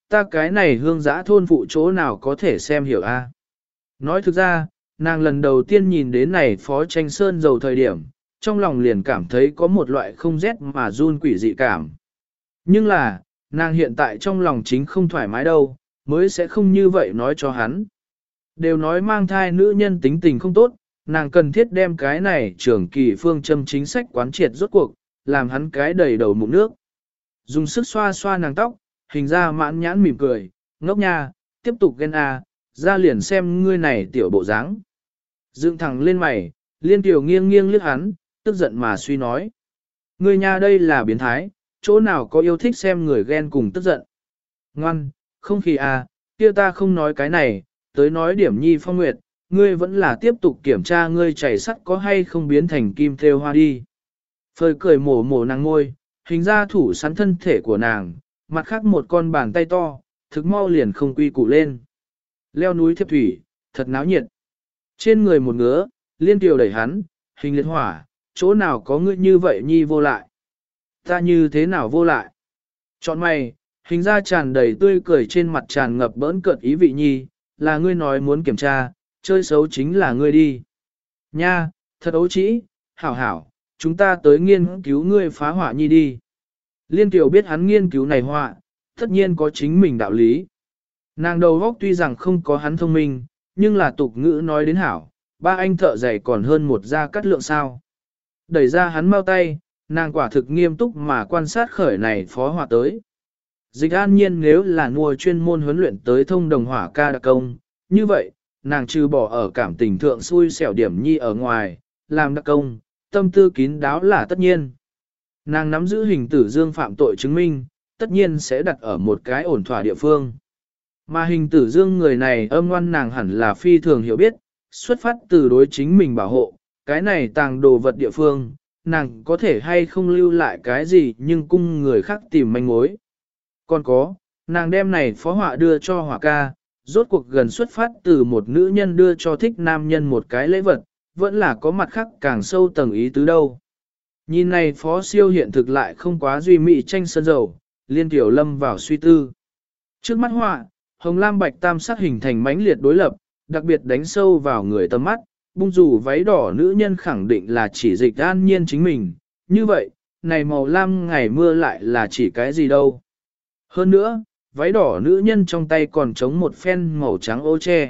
ta cái này hương giã thôn phụ chỗ nào có thể xem hiểu a? Nói thực ra, nàng lần đầu tiên nhìn đến này phó tranh sơn dầu thời điểm, trong lòng liền cảm thấy có một loại không rét mà run quỷ dị cảm. Nhưng là, nàng hiện tại trong lòng chính không thoải mái đâu, mới sẽ không như vậy nói cho hắn. Đều nói mang thai nữ nhân tính tình không tốt, nàng cần thiết đem cái này trưởng kỳ phương châm chính sách quán triệt rốt cuộc, làm hắn cái đầy đầu mụn nước. Dùng sức xoa xoa nàng tóc, hình ra mãn nhãn mỉm cười, ngốc nha, tiếp tục ghen à, ra liền xem ngươi này tiểu bộ dáng. Dựng thẳng lên mày, liên tiểu nghiêng nghiêng liếc hắn, tức giận mà suy nói. Ngươi nha đây là biến thái, chỗ nào có yêu thích xem người ghen cùng tức giận. Ngoan, không khi à, kia ta không nói cái này, tới nói điểm nhi phong nguyệt, ngươi vẫn là tiếp tục kiểm tra ngươi chảy sắt có hay không biến thành kim thêu hoa đi. Phơi cười mổ mổ nàng ngôi, hình ra thủ sắn thân thể của nàng, mặt khác một con bàn tay to, thực mau liền không quy củ lên. Leo núi thiếp thủy, thật náo nhiệt. Trên người một ngứa, liên tiểu đẩy hắn, hình liệt hỏa, chỗ nào có ngươi như vậy nhi vô lại. Ta như thế nào vô lại? Chọn mày, hình ra tràn đầy tươi cười trên mặt tràn ngập bỡn cợt ý vị nhi, là ngươi nói muốn kiểm tra, chơi xấu chính là ngươi đi. Nha, thật ấu trĩ, hảo hảo, chúng ta tới nghiên cứu ngươi phá họa nhi đi. Liên tiểu biết hắn nghiên cứu này họa, tất nhiên có chính mình đạo lý. Nàng đầu óc tuy rằng không có hắn thông minh, nhưng là tục ngữ nói đến hảo, ba anh thợ giày còn hơn một gia cắt lượng sao. Đẩy ra hắn mau tay, nàng quả thực nghiêm túc mà quan sát khởi này phó họa tới. Dịch an nhiên nếu là nuôi chuyên môn huấn luyện tới thông đồng hỏa ca đặc công, như vậy, nàng trừ bỏ ở cảm tình thượng xui xẻo điểm nhi ở ngoài, làm đặc công, tâm tư kín đáo là tất nhiên. Nàng nắm giữ hình tử dương phạm tội chứng minh, tất nhiên sẽ đặt ở một cái ổn thỏa địa phương. Mà hình tử dương người này âm ngoan nàng hẳn là phi thường hiểu biết, xuất phát từ đối chính mình bảo hộ, cái này tàng đồ vật địa phương, nàng có thể hay không lưu lại cái gì nhưng cung người khác tìm manh mối. Còn có, nàng đem này phó họa đưa cho hỏa ca, rốt cuộc gần xuất phát từ một nữ nhân đưa cho thích nam nhân một cái lễ vật, vẫn là có mặt khác càng sâu tầng ý tứ đâu. Nhìn này phó siêu hiện thực lại không quá duy mỹ tranh sơn dầu, liên tiểu lâm vào suy tư. Trước mắt họa, hồng lam bạch tam sắc hình thành mãnh liệt đối lập, đặc biệt đánh sâu vào người tầm mắt, bung dù váy đỏ nữ nhân khẳng định là chỉ dịch an nhiên chính mình. Như vậy, này màu lam ngày mưa lại là chỉ cái gì đâu. Hơn nữa, váy đỏ nữ nhân trong tay còn chống một phen màu trắng ô che.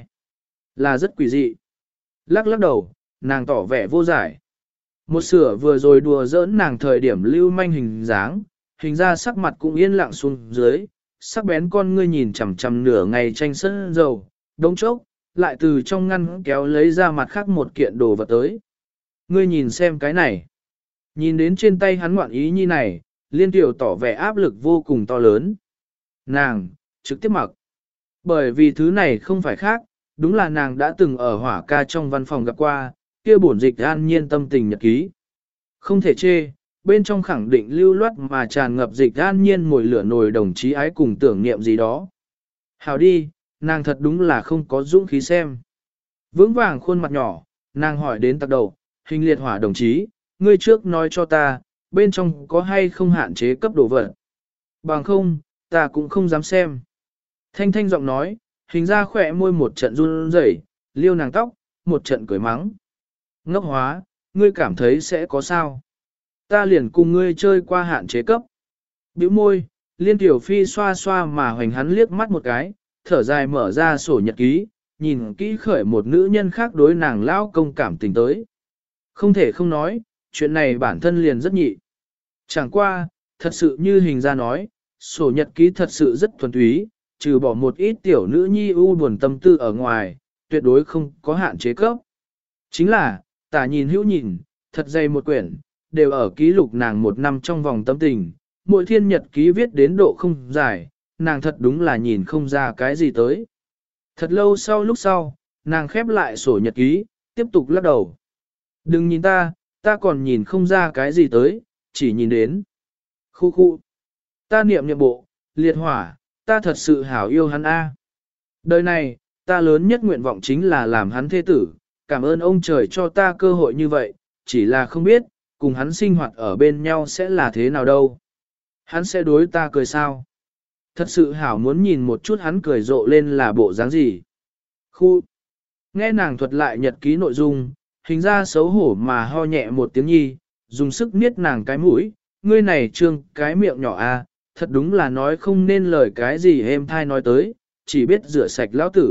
Là rất quỷ dị. Lắc lắc đầu, nàng tỏ vẻ vô giải. Một sửa vừa rồi đùa giỡn nàng thời điểm lưu manh hình dáng, hình ra sắc mặt cũng yên lặng xuống dưới, sắc bén con ngươi nhìn chằm chằm nửa ngày tranh sân dầu, đống chốc, lại từ trong ngăn kéo lấy ra mặt khác một kiện đồ vật tới. Ngươi nhìn xem cái này. Nhìn đến trên tay hắn ngoạn ý như này, liên tiểu tỏ vẻ áp lực vô cùng to lớn. Nàng, trực tiếp mặc. Bởi vì thứ này không phải khác, đúng là nàng đã từng ở hỏa ca trong văn phòng gặp qua, kia bổn dịch an nhiên tâm tình nhật ký. Không thể chê, bên trong khẳng định lưu loát mà tràn ngập dịch an nhiên mồi lửa nồi đồng chí ái cùng tưởng niệm gì đó. Hào đi, nàng thật đúng là không có dũng khí xem. Vững vàng khuôn mặt nhỏ, nàng hỏi đến tặc đầu, hình liệt hỏa đồng chí, ngươi trước nói cho ta, bên trong có hay không hạn chế cấp đồ vật. Bằng không, ta cũng không dám xem. Thanh thanh giọng nói, hình ra khỏe môi một trận run rẩy, liêu nàng tóc, một trận cười mắng. Ngốc hóa, ngươi cảm thấy sẽ có sao? Ta liền cùng ngươi chơi qua hạn chế cấp. Bĩu môi, liên tiểu phi xoa xoa mà hoành hắn liếc mắt một cái, thở dài mở ra sổ nhật ký, nhìn kỹ khởi một nữ nhân khác đối nàng lao công cảm tình tới. Không thể không nói, chuyện này bản thân liền rất nhị. Chẳng qua, thật sự như hình ra nói, sổ nhật ký thật sự rất thuần túy, trừ bỏ một ít tiểu nữ nhi u buồn tâm tư ở ngoài, tuyệt đối không có hạn chế cấp. Chính là, tả nhìn hữu nhìn, thật dày một quyển, đều ở ký lục nàng một năm trong vòng tâm tình, mỗi thiên nhật ký viết đến độ không dài, nàng thật đúng là nhìn không ra cái gì tới. Thật lâu sau lúc sau, nàng khép lại sổ nhật ký, tiếp tục lắc đầu. Đừng nhìn ta, ta còn nhìn không ra cái gì tới, chỉ nhìn đến. Khu khu. Ta niệm niệm bộ, liệt hỏa, ta thật sự hảo yêu hắn a. Đời này, ta lớn nhất nguyện vọng chính là làm hắn thế tử, cảm ơn ông trời cho ta cơ hội như vậy, chỉ là không biết, cùng hắn sinh hoạt ở bên nhau sẽ là thế nào đâu. Hắn sẽ đối ta cười sao? Thật sự hảo muốn nhìn một chút hắn cười rộ lên là bộ dáng gì. Khu. Nghe nàng thuật lại nhật ký nội dung, hình ra xấu hổ mà ho nhẹ một tiếng nhi, dùng sức niết nàng cái mũi, ngươi này trương cái miệng nhỏ a, thật đúng là nói không nên lời cái gì êm thai nói tới, chỉ biết rửa sạch lão tử.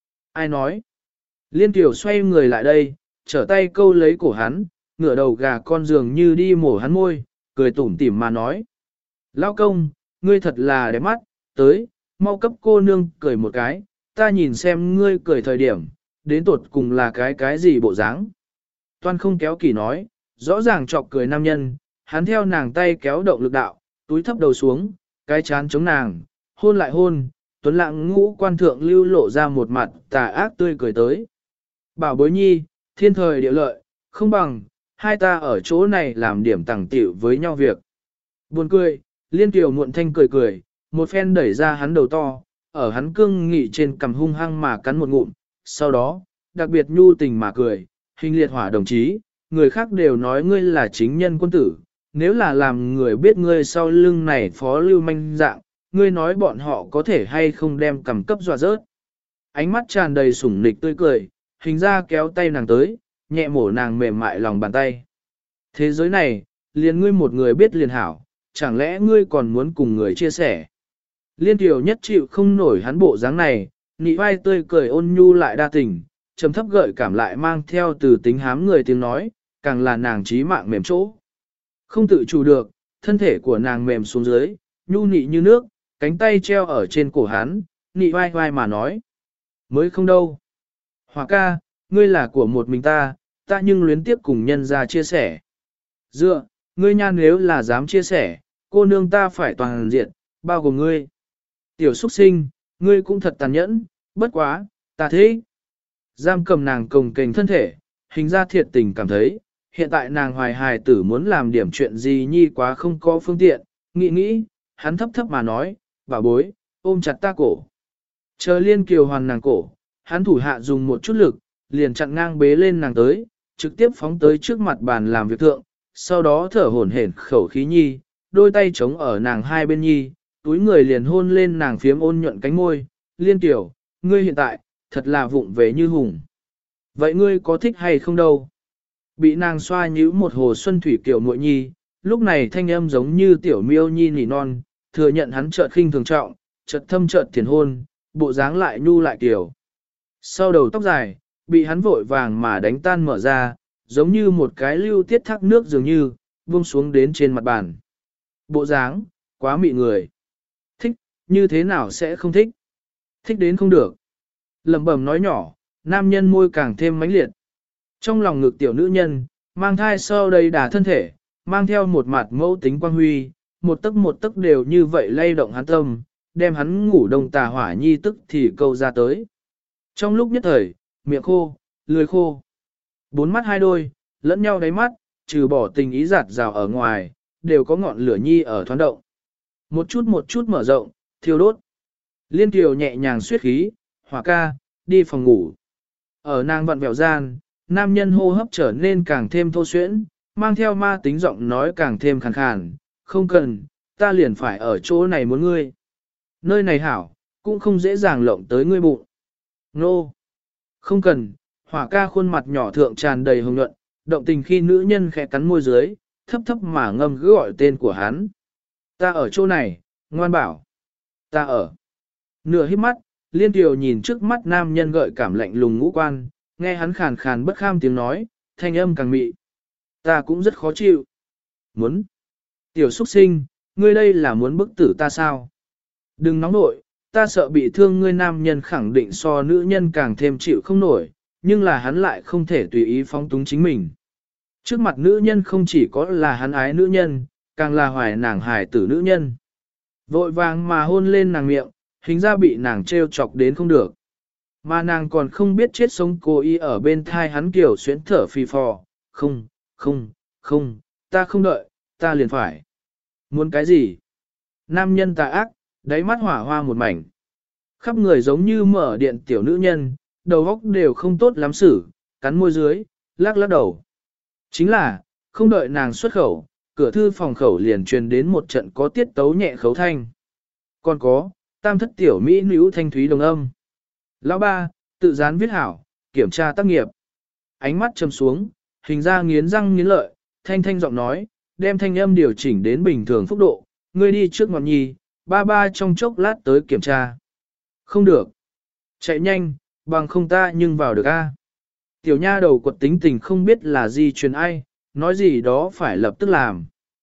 Ai nói? Liên Tiểu xoay người lại đây, trở tay câu lấy cổ hắn, ngửa đầu gà con dường như đi mổ hắn môi, cười tủm tỉm mà nói. Lão công, ngươi thật là đẹp mắt, tới, mau cấp cô nương cười một cái, ta nhìn xem ngươi cười thời điểm, đến tột cùng là cái cái gì bộ dáng. Toan không kéo kỳ nói, rõ ràng chọc cười nam nhân, hắn theo nàng tay kéo động lực đạo, túi thấp đầu xuống, cái chán chống nàng, hôn lại hôn, tuấn lạng ngũ quan thượng lưu lộ ra một mặt tà ác tươi cười tới. Bảo bối nhi, thiên thời địa lợi, không bằng, hai ta ở chỗ này làm điểm tàng tiểu với nhau việc. Buồn cười, Liên Kiều muộn thanh cười cười, một phen đẩy ra hắn đầu to, ở hắn cương nghị trên cằm hung hăng mà cắn một ngụm, sau đó, đặc biệt nhu tình mà cười, hình liệt hỏa đồng chí, người khác đều nói ngươi là chính nhân quân tử, nếu là làm người biết ngươi sau lưng này phó lưu manh dạng, ngươi nói bọn họ có thể hay không đem cầm cấp dọa rớt. Ánh mắt tràn đầy sủng nịch tươi cười, hình ra kéo tay nàng tới, nhẹ mổ nàng mềm mại lòng bàn tay. Thế giới này, liền ngươi một người biết liền hảo, chẳng lẽ ngươi còn muốn cùng người chia sẻ. Liên Tiểu nhất chịu không nổi hắn bộ dáng này, nị vai tươi cười ôn nhu lại đa tình, trầm thấp gợi cảm lại mang theo từ tính hám người tiếng nói, càng là nàng trí mạng mềm chỗ. Không tự chủ được, thân thể của nàng mềm xuống dưới, nhu nị như nước, cánh tay treo ở trên cổ hắn, nị vai vai mà nói. Mới không đâu. Hòa ca, ngươi là của một mình ta, ta nhưng luyến tiếp cùng nhân ra chia sẻ. Dựa, ngươi nhan nếu là dám chia sẻ, cô nương ta phải toàn diện, bao gồm ngươi. Tiểu xuất sinh, ngươi cũng thật tàn nhẫn, bất quá, ta thế. Giam cầm nàng cồng kềnh thân thể, hình ra thiệt tình cảm thấy, hiện tại nàng hoài hài tử muốn làm điểm chuyện gì nhi quá không có phương tiện, nghĩ nghĩ, hắn thấp thấp mà nói, bà bối, ôm chặt ta cổ. Chờ Liên Kiều hoàn nàng cổ, hắn thủ hạ dùng một chút lực, liền chặn ngang bế lên nàng tới, trực tiếp phóng tới trước mặt bàn làm việc thượng, sau đó thở hổn hển khẩu khí nhi, đôi tay chống ở nàng hai bên nhi, túi người liền hôn lên nàng phiếm ôn nhuận cánh môi, Liên Kiều, ngươi hiện tại, thật là vụng về như hùng. Vậy ngươi có thích hay không đâu? Bị nàng xoa nhíu một hồ xuân thủy kiểu muội nhi, lúc này thanh âm giống như tiểu miêu nhi nỉ non, thừa nhận hắn chợt khinh thường trọng, chợt thâm chợt thiền hôn, bộ dáng lại nhu lại kiểu. Sau đầu tóc dài, bị hắn vội vàng mà đánh tan mở ra, giống như một cái lưu tiết thác nước dường như, buông xuống đến trên mặt bàn. Bộ dáng, quá mị người. Thích, như thế nào sẽ không thích? Thích đến không được. Lẩm bẩm nói nhỏ, nam nhân môi càng thêm mãnh liệt. Trong lòng ngực tiểu nữ nhân, mang thai sau đầy đà thân thể, mang theo một mặt mẫu tính quang huy, một tấc một tấc đều như vậy lay động hắn tâm, đem hắn ngủ đông tà hỏa nhi tức thì câu ra tới. Trong lúc nhất thời, miệng khô, lưỡi khô, bốn mắt hai đôi, lẫn nhau đáy mắt, trừ bỏ tình ý giạt rào ở ngoài, đều có ngọn lửa nhi ở thoáng động. Một chút một chút mở rộng, thiêu đốt. Liên Kiều nhẹ nhàng suyết khí, hỏa ca, đi phòng ngủ. Ở nàng vặn vẹo gian, nam nhân hô hấp trở nên càng thêm thô xuyễn, mang theo ma tính giọng nói càng thêm khàn khàn, không cần, ta liền phải ở chỗ này muốn ngươi. Nơi này hảo, cũng không dễ dàng lộng tới ngươi bụng. Nô! Không cần, hỏa ca khuôn mặt nhỏ thượng tràn đầy hồng nhuận, động tình khi nữ nhân khẽ cắn môi dưới, thấp thấp mà ngâm cứ gọi tên của hắn. Ta ở chỗ này, ngoan bảo. Ta ở. Nửa hít mắt, Liên Kiều nhìn trước mắt nam nhân gợi cảm lạnh lùng ngũ quan, nghe hắn khàn khàn bất kham tiếng nói, thanh âm càng mị. Ta cũng rất khó chịu. Muốn. Tiểu xuất sinh, ngươi đây là muốn bức tử ta sao? Đừng nóng nội, ta sợ bị thương ngươi nam nhân khẳng định so nữ nhân càng thêm chịu không nổi, nhưng là hắn lại không thể tùy ý phóng túng chính mình. Trước mặt nữ nhân không chỉ có là hắn ái nữ nhân, càng là hoài nàng hài tử nữ nhân. Vội vàng mà hôn lên nàng miệng, hình ra bị nàng trêu chọc đến không được. Mà nàng còn không biết chết sống cố ý ở bên thai hắn kiểu xuyến thở phì phò, không, không, không, ta không đợi, ta liền phải. Muốn cái gì? Nam nhân tà ác, đáy mắt hỏa hoa một mảnh. Khắp người giống như mở điện tiểu nữ nhân, đầu óc đều không tốt lắm xử, cắn môi dưới, lắc lắc đầu. Chính là, không đợi nàng xuất khẩu, cửa thư phòng khẩu liền truyền đến một trận có tiết tấu nhẹ khấu thanh. còn có, tam thất tiểu mỹ nữ thanh thúy đồng âm. Lão ba, tự dán viết hảo, kiểm tra tác nghiệp. Ánh mắt trầm xuống, hình ra nghiến răng nghiến lợi, thanh thanh giọng nói, đem thanh âm điều chỉnh đến bình thường phúc độ, ngươi đi trước ngọn nhi, ba ba trong chốc lát tới kiểm tra. Không được. Chạy nhanh, bằng không ta nhưng vào được a. Tiểu nha đầu quật tính tình không biết là di truyền ai, nói gì đó phải lập tức làm.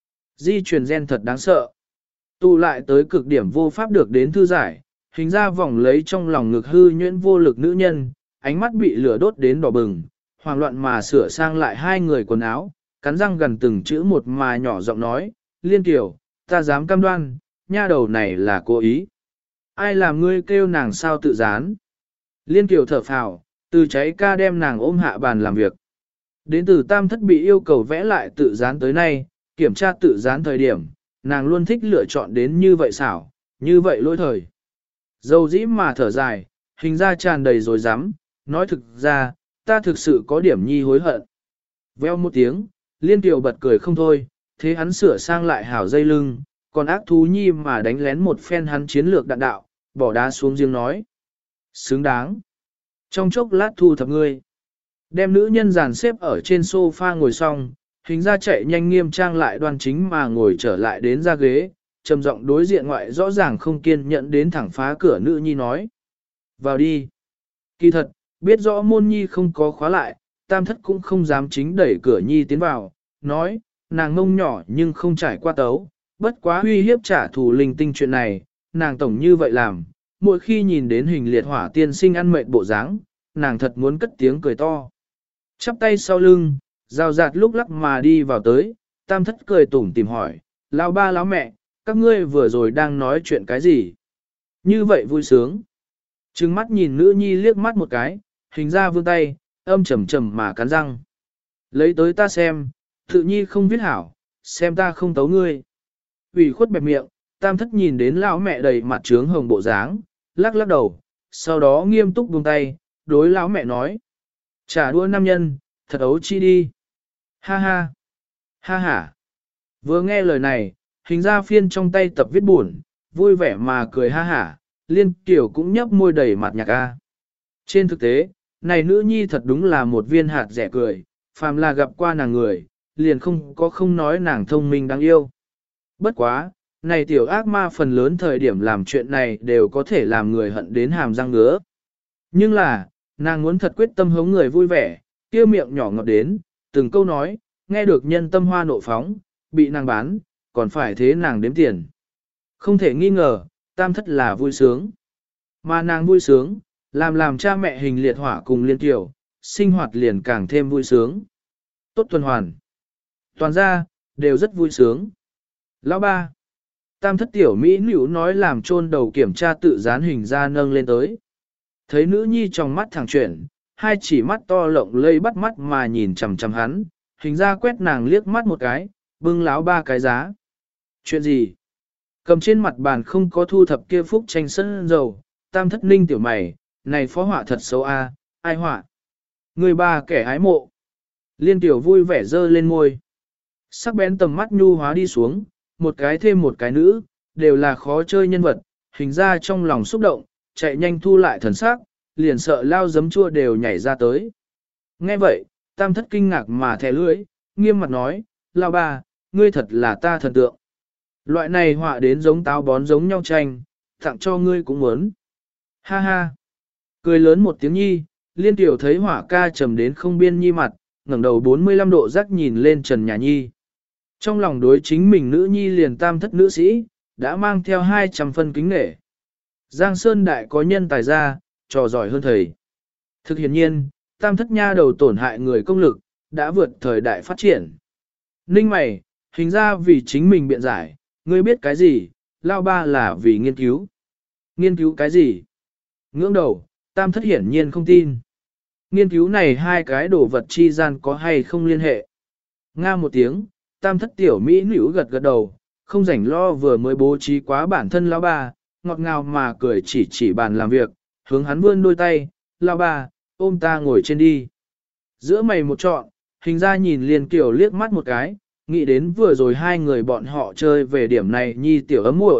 Di truyền gen thật đáng sợ. Tụ lại tới cực điểm vô pháp được đến thư giải, hình ra vòng lấy trong lòng ngực hư nhuyễn vô lực nữ nhân, ánh mắt bị lửa đốt đến đỏ bừng, hoảng loạn mà sửa sang lại hai người quần áo, cắn răng gần từng chữ một mà nhỏ giọng nói, Liên Kiều, ta dám cam đoan, nha đầu này là cố ý. Ai làm ngươi kêu nàng sao tự dán? Liên Kiều thở phào, từ cháy ca đem nàng ôm hạ bàn làm việc. Đến từ tam thất bị yêu cầu vẽ lại tự dán tới nay, kiểm tra tự dán thời điểm, nàng luôn thích lựa chọn đến như vậy xảo, như vậy lỗi thời. Dầu dĩ mà thở dài, hình ra tràn đầy rồi dám, nói thực ra, ta thực sự có điểm nhi hối hận. Veo một tiếng, Liên Kiều bật cười không thôi, thế hắn sửa sang lại hảo dây lưng, còn ác thú nhi mà đánh lén một phen hắn chiến lược đạn đạo, bỏ đá xuống giếng nói. Xứng đáng. Trong chốc lát thu thập ngươi. Đem nữ nhân dàn xếp ở trên sofa ngồi xong, hình ra chạy nhanh nghiêm trang lại đoan chính mà ngồi trở lại đến ra ghế, trầm giọng đối diện ngoại rõ ràng không kiên nhẫn đến thẳng phá cửa nữ nhi nói. Vào đi. Kỳ thật, biết rõ môn nhi không có khóa lại, tam thất cũng không dám chính đẩy cửa nhi tiến vào, nói, nàng ngông nhỏ nhưng không trải qua tấu, bất quá uy hiếp trả thù linh tinh chuyện này, nàng tổng như vậy làm, mỗi khi nhìn đến hình liệt hỏa tiên sinh ăn mệt bộ dáng, nàng thật muốn cất tiếng cười to. Chắp tay sau lưng, rào rạt lúc lắc mà đi vào tới, tam thất cười tủm tìm hỏi, lão ba lão mẹ, các ngươi vừa rồi đang nói chuyện cái gì? Như vậy vui sướng. Trừng mắt nhìn nữ nhi liếc mắt một cái, hình ra vươn tay, âm trầm trầm mà cắn răng. Lấy tới ta xem, tự nhi không viết hảo, xem ta không tấu ngươi. ủy khuất bẹp miệng, tam thất nhìn đến lão mẹ đầy mặt trướng hồng bộ dáng, lắc lắc đầu, sau đó nghiêm túc buông tay, đối lão mẹ nói. Trả đua nam nhân, thật ấu chi đi. Ha ha. Ha ha. Vừa nghe lời này, hình ra phiên trong tay tập viết buồn, vui vẻ mà cười ha hả, Liên Kiều cũng nhấp môi đầy mặt nhạc a. Trên thực tế, này nữ nhi thật đúng là một viên hạt rẻ cười, phàm là gặp qua nàng người, liền không có không nói nàng thông minh đáng yêu. Bất quá, này tiểu ác ma phần lớn thời điểm làm chuyện này đều có thể làm người hận đến hàm răng ngứa. Nhưng là, nàng muốn thật quyết tâm hống người vui vẻ, kia miệng nhỏ ngọt đến, từng câu nói, nghe được nhân tâm hoa nộ phóng, bị nàng bán, còn phải thế nàng đếm tiền. Không thể nghi ngờ, tam thất là vui sướng. Mà nàng vui sướng, làm làm cha mẹ hình liệt hỏa cùng Liên Kiều, sinh hoạt liền càng thêm vui sướng. Tốt tuần hoàn. Toàn ra, đều rất vui sướng. Lão ba. Tam thất tiểu Mỹ nữ nói làm chôn đầu kiểm tra tự dán hình ra nâng lên tới. Thấy nữ nhi trong mắt thẳng chuyển, hai chỉ mắt to lộng lây bắt mắt mà nhìn chằm chằm hắn, hình ra quét nàng liếc mắt một cái, bưng láo ba cái giá. Chuyện gì? Cầm trên mặt bàn không có thu thập kia phúc tranh sân dầu, tam thất ninh tiểu mày, này phó họa thật xấu a, ai họa? Người ba kẻ ái mộ. Liên tiểu vui vẻ dơ lên môi. Sắc bén tầm mắt nhu hóa đi xuống, một cái thêm một cái nữ, đều là khó chơi nhân vật, hình ra trong lòng xúc động, chạy nhanh thu lại thần sắc, liền sợ lao giấm chua đều nhảy ra tới. Nghe vậy, tam thất kinh ngạc mà thẻ lưỡi, nghiêm mặt nói, lao ba, ngươi thật là ta thần tượng. Loại này họa đến giống táo bón giống nhau tranh, tặng cho ngươi cũng muốn. Ha ha. Cười lớn một tiếng nhi, Liên tiểu thấy họa ca trầm đến không biên nhi mặt, ngẩng đầu bốn mươi lăm độ rắc nhìn lên trần nhà nhi. Trong lòng đối chính mình nữ nhi liền tam thất nữ sĩ, đã mang theo hai trăm phân kính nghệ. Giang Sơn Đại có nhân tài ra, trò giỏi hơn thầy. Thực hiện nhiên, tam thất nha đầu tổn hại người công lực, đã vượt thời đại phát triển. Ninh mày, hình ra vì chính mình biện giải, ngươi biết cái gì, lao ba là vì nghiên cứu. Nghiên cứu cái gì? Ngưỡng đầu, tam thất hiển nhiên không tin. Nghiên cứu này hai cái đồ vật chi gian có hay không liên hệ. Nga một tiếng, tam thất tiểu Mỹ nữ gật gật đầu, không rảnh lo vừa mới bố trí quá bản thân lão ba, ngọt ngào mà cười chỉ chỉ bàn làm việc, hướng hắn vươn đôi tay, lão ba, ôm ta ngồi trên đi. Giữa mày một trọn, hình ra nhìn Liên Kiều liếc mắt một cái, nghĩ đến vừa rồi hai người bọn họ chơi về điểm này nhi tiểu ấm muội,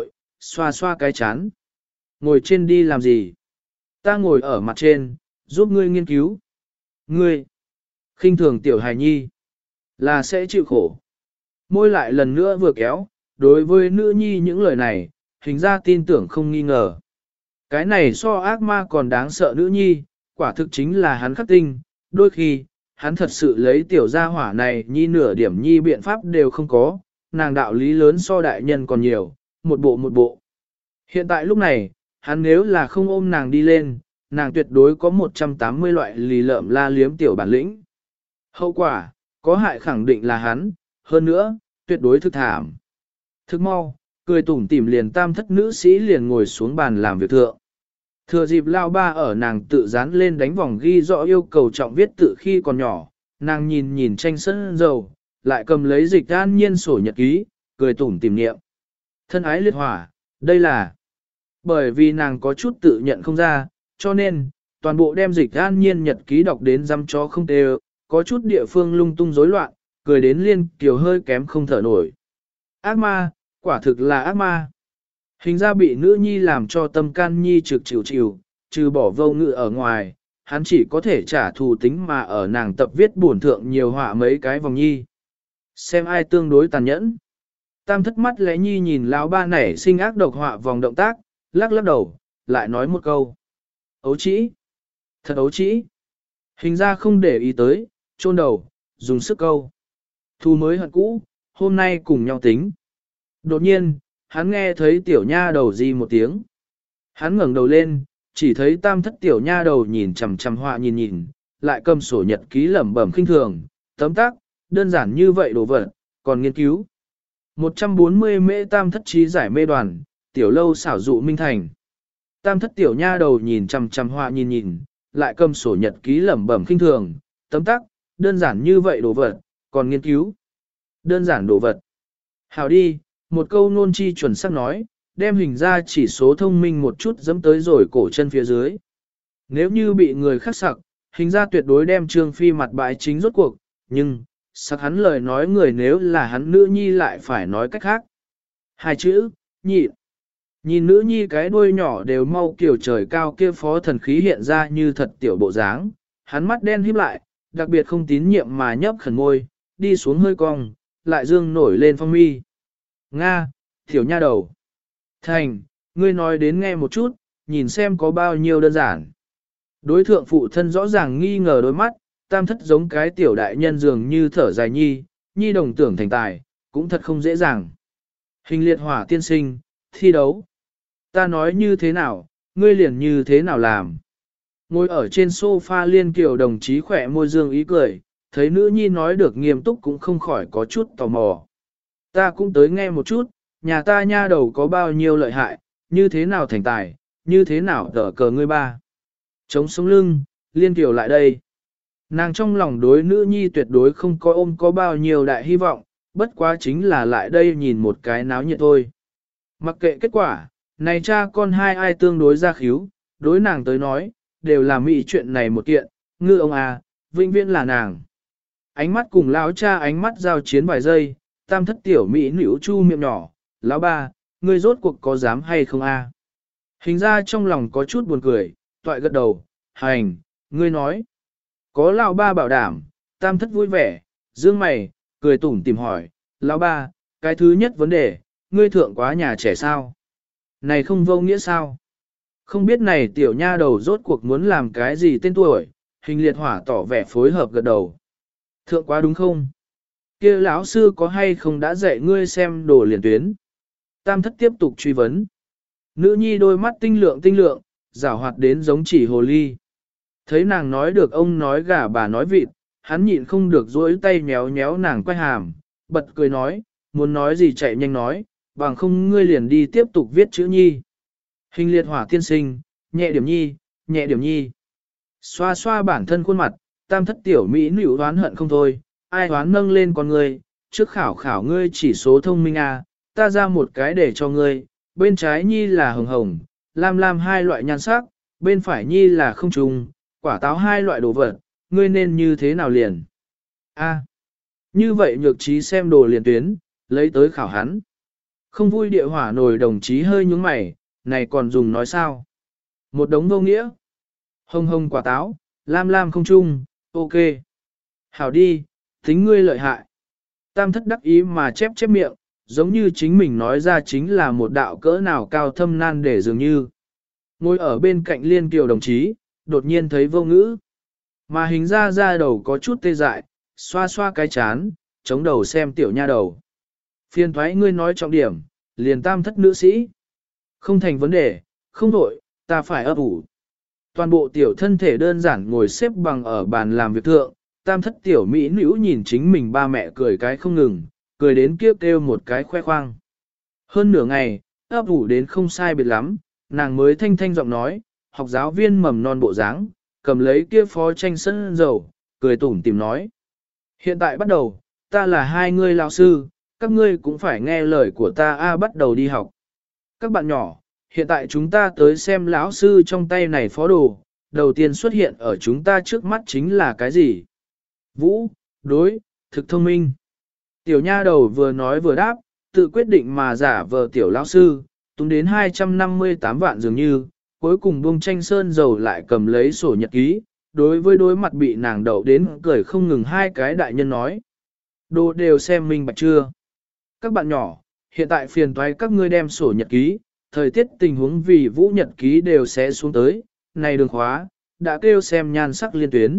xoa xoa cái chán. Ngồi trên đi làm gì? Ta ngồi ở mặt trên, giúp ngươi nghiên cứu. Ngươi, khinh thường tiểu hài nhi, là sẽ chịu khổ. Môi lại lần nữa vừa kéo, đối với nữ nhi những lời này, hình ra tin tưởng không nghi ngờ. Cái này so ác ma còn đáng sợ nữ nhi, quả thực chính là hắn khắc tinh, đôi khi, hắn thật sự lấy tiểu gia hỏa này nhi nửa điểm nhi biện pháp đều không có, nàng đạo lý lớn so đại nhân còn nhiều, một bộ một bộ. Hiện tại lúc này, hắn nếu là không ôm nàng đi lên, nàng tuyệt đối có một trăm tám mươi loại lì lợm la liếm tiểu bản lĩnh. Hậu quả, có hại khẳng định là hắn, hơn nữa, tuyệt đối thực thảm. Thức mau, cười tủm tỉm liền tam thất nữ sĩ liền ngồi xuống bàn làm việc thượng. Thừa dịp lao ba ở nàng tự dán lên đánh vòng ghi rõ yêu cầu trọng viết tự khi còn nhỏ, nàng nhìn nhìn tranh sân dầu, lại cầm lấy dịch an nhiên sổ nhật ký, cười tủm tỉm niệm. Thân ái liệt hỏa, đây là bởi vì nàng có chút tự nhận không ra, cho nên, toàn bộ đem dịch an nhiên nhật ký đọc đến dăm chó không tê, có chút địa phương lung tung rối loạn, cười đến liên kiều hơi kém không thở nổi. Ác ma, quả thực là ác ma. Hình ra bị nữ nhi làm cho tâm can nhi trực chịu chịu, trừ bỏ vô ngự ở ngoài, hắn chỉ có thể trả thù tính mà ở nàng tập viết bổn thượng nhiều họa mấy cái vòng nhi. Xem ai tương đối tàn nhẫn. Tam thất mắt lẽ nhi nhìn lão ba nảy sinh ác độc họa vòng động tác, lắc lắc đầu, lại nói một câu. Ấu trĩ. Thật ấu trĩ. Hình ra không để ý tới, chôn đầu, dùng sức câu. Thu mới hận cũ, hôm nay cùng nhau tính. Đột nhiên, hắn nghe thấy tiểu nha đầu gì một tiếng. Hắn ngẩng đầu lên, chỉ thấy tam thất tiểu nha đầu nhìn chằm chằm họa nhìn nhìn, lại cầm sổ nhật ký lẩm bẩm khinh thường, tấm tắc, đơn giản như vậy đồ vật, còn nghiên cứu. một trăm bốn mươi mễ tam thất trí giải mê đoàn, tiểu lâu xảo dụ minh thành. Tam thất tiểu nha đầu nhìn chằm chằm họa nhìn nhìn, lại cầm sổ nhật ký lẩm bẩm khinh thường, tấm tắc, đơn giản như vậy đồ vật, còn nghiên cứu. Đơn giản đồ vật. Hảo đi, một câu nôn chi chuẩn xác nói, đem hình ra chỉ số thông minh một chút dẫm tới rồi cổ chân phía dưới. Nếu như bị người khác sặc, hình ra tuyệt đối đem Trương Phi mặt bãi chính rốt cuộc, nhưng, sặc hắn lời nói người nếu là hắn nữ nhi lại phải nói cách khác. Hai chữ, nhịn. Nhìn nữ nhi cái đuôi nhỏ đều mau kiểu trời cao kia phó thần khí hiện ra như thật tiểu bộ dáng, hắn mắt đen híp lại, đặc biệt không tín nhiệm mà nhấp khẩn môi, đi xuống hơi cong, lại dương nổi lên phong mi. Nga, tiểu nha đầu. Thành, ngươi nói đến nghe một chút, nhìn xem có bao nhiêu đơn giản. Đối thượng phụ thân rõ ràng nghi ngờ đôi mắt, tam thất giống cái tiểu đại nhân dường như thở dài nhi, nhi đồng tưởng thành tài, cũng thật không dễ dàng. Hình liệt hỏa tiên sinh, thi đấu. Ta nói như thế nào, ngươi liền như thế nào làm. Ngồi ở trên sofa liên kiều đồng chí khỏe môi dương ý cười, thấy nữ nhi nói được nghiêm túc cũng không khỏi có chút tò mò. Ta cũng tới nghe một chút, nhà ta nha đầu có bao nhiêu lợi hại, như thế nào thành tài, như thế nào tở cờ ngươi ba. Chống sống lưng, liên kiều lại đây. Nàng trong lòng đối nữ nhi tuyệt đối không có ôm có bao nhiêu đại hy vọng, bất quá chính là lại đây nhìn một cái náo nhiệt thôi. Mặc kệ kết quả, này cha con hai ai tương đối ra khíu, đối nàng tới nói, đều là mỹ chuyện này một kiện, ngư ông à, vĩnh viễn là nàng. Ánh mắt cùng lão cha ánh mắt giao chiến vài giây, tam thất tiểu mỹ nữ chu miệng nhỏ, lão ba, ngươi rốt cuộc có dám hay không a? Hình ra trong lòng có chút buồn cười, toại gật đầu, hành, ngươi nói. Có lão ba bảo đảm, tam thất vui vẻ, dương mày, cười tủm tìm hỏi, lão ba, cái thứ nhất vấn đề, ngươi thượng quá nhà trẻ sao? Này không vô nghĩa sao? Không biết này tiểu nha đầu rốt cuộc muốn làm cái gì tên tuổi, hình liệt hỏa tỏ vẻ phối hợp gật đầu. Thượng quá đúng không? Kia lão sư có hay không đã dạy ngươi xem đồ liền tuyến? Tam thất tiếp tục truy vấn. Nữ nhi đôi mắt tinh lượng tinh lượng, rảo hoạt đến giống chỉ hồ ly. Thấy nàng nói được ông nói gà bà nói vịt, hắn nhịn không được duỗi tay méo méo nàng quay hàm, bật cười nói, muốn nói gì chạy nhanh nói, bằng không ngươi liền đi tiếp tục viết chữ nhi. Hình liệt hỏa tiên sinh, nhẹ điểm nhi, nhẹ điểm nhi. Xoa xoa bản thân khuôn mặt, tam thất tiểu mỹ nữ oán hận không thôi, ai oán nâng lên con ngươi, trước khảo khảo ngươi chỉ số thông minh à, ta ra một cái để cho ngươi, bên trái nhi là hồng hồng, lam lam hai loại nhan sắc, bên phải nhi là không trùng, quả táo hai loại đồ vật, ngươi nên như thế nào liền? A. Như vậy nhược trí xem đồ liền tuyến, lấy tới khảo hắn. Không vui địa hỏa nổi đồng chí hơi nhúng mày, này còn dùng nói sao? Một đống vô nghĩa. Hồng hồng quả táo, lam lam không chung, ok. Hảo đi, tính ngươi lợi hại. Tam thất đắc ý mà chép chép miệng, giống như chính mình nói ra chính là một đạo cỡ nào cao thâm nan để dường như. Ngồi ở bên cạnh liên kiều đồng chí, đột nhiên thấy vô ngữ. Mà hình ra ra đầu có chút tê dại, xoa xoa cái chán, chống đầu xem tiểu nha đầu. Phiền thoái ngươi nói trọng điểm, liền tam thất nữ sĩ. Không thành vấn đề, không đổi, ta phải ấp ủ. Toàn bộ tiểu thân thể đơn giản ngồi xếp bằng ở bàn làm việc thượng, tam thất tiểu mỹ nữ nhìn chính mình ba mẹ cười cái không ngừng, cười đến kiếp kêu một cái khoe khoang. Hơn nửa ngày, ấp ủ đến không sai biệt lắm, nàng mới thanh thanh giọng nói, học giáo viên mầm non bộ dáng, cầm lấy kia phó tranh sân dầu, cười tủm tìm nói. Hiện tại bắt đầu, ta là hai ngươi lão sư, các ngươi cũng phải nghe lời của ta a bắt đầu đi học. Các bạn nhỏ, hiện tại chúng ta tới xem lão sư trong tay này phó đồ, đầu tiên xuất hiện ở chúng ta trước mắt chính là cái gì? Vũ, đối, thực thông minh. Tiểu nha đầu vừa nói vừa đáp, tự quyết định mà giả vờ tiểu lão sư, túng đến hai trăm năm mươi tám vạn dường như, cuối cùng buông tranh sơn dầu lại cầm lấy sổ nhật ký, đối với đối mặt bị nàng đậu đến cười không ngừng hai cái đại nhân nói. Đồ đều xem minh bạch chưa? Các bạn nhỏ, hiện tại phiền toái các ngươi đem sổ nhật ký, thời tiết tình huống vì vũ nhật ký đều sẽ xuống tới, này đường khóa, đã kêu xem nhan sắc liên tuyến.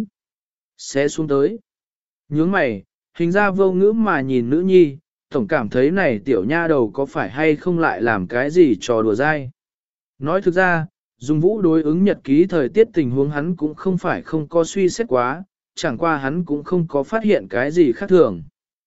Sẽ xuống tới. Nhướng mày, hình ra vô ngữ mà nhìn nữ nhi, tổng cảm thấy này tiểu nha đầu có phải hay không lại làm cái gì trò đùa dai. Nói thực ra, dùng vũ đối ứng nhật ký thời tiết tình huống hắn cũng không phải không có suy xét quá, chẳng qua hắn cũng không có phát hiện cái gì khác thường.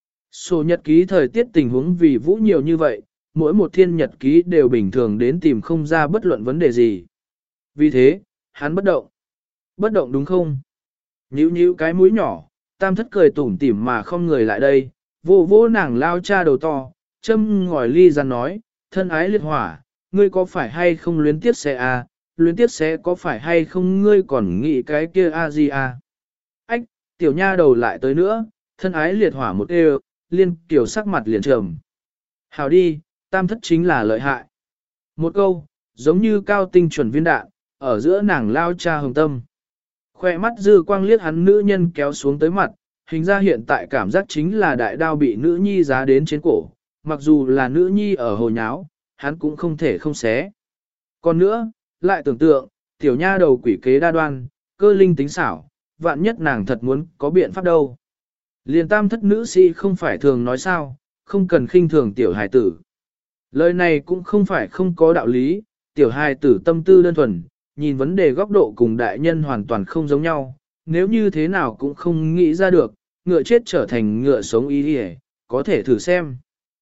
Sổ nhật ký thời tiết tình huống vì vũ nhiều như vậy, mỗi một thiên nhật ký đều bình thường đến tìm không ra bất luận vấn đề gì. Vì thế, hắn bất động. Bất động đúng không? Nhíu nhíu cái mũi nhỏ, tam thất cười tủm tỉm mà không người lại đây, vô vô nàng lao cha đầu to, châm ngòi ly ra nói, thân ái liệt hỏa, ngươi có phải hay không luyến tiếc xe à, luyến tiếc xe có phải hay không ngươi còn nghĩ cái kia a gì à. Ách, tiểu nha đầu lại tới nữa, thân ái liệt hỏa một đều, liên kiểu sắc mặt liền trầm. Hào đi, tam thất chính là lợi hại. Một câu, giống như cao tinh chuẩn viên đạn, ở giữa nàng lao cha hồng tâm. Khoe mắt dư quang liếc hắn nữ nhân kéo xuống tới mặt, hình ra hiện tại cảm giác chính là đại đao bị nữ nhi giá đến trên cổ, mặc dù là nữ nhi ở hồ nháo, hắn cũng không thể không xé. Còn nữa, lại tưởng tượng, tiểu nha đầu quỷ kế đa đoan, cơ linh tính xảo, vạn nhất nàng thật muốn có biện pháp đâu. Liền tam thất nữ sĩ không phải thường nói sao, không cần khinh thường tiểu hài tử. Lời này cũng không phải không có đạo lý, tiểu hài tử tâm tư đơn thuần, nhìn vấn đề góc độ cùng đại nhân hoàn toàn không giống nhau, nếu như thế nào cũng không nghĩ ra được, ngựa chết trở thành ngựa sống ý đi có thể thử xem.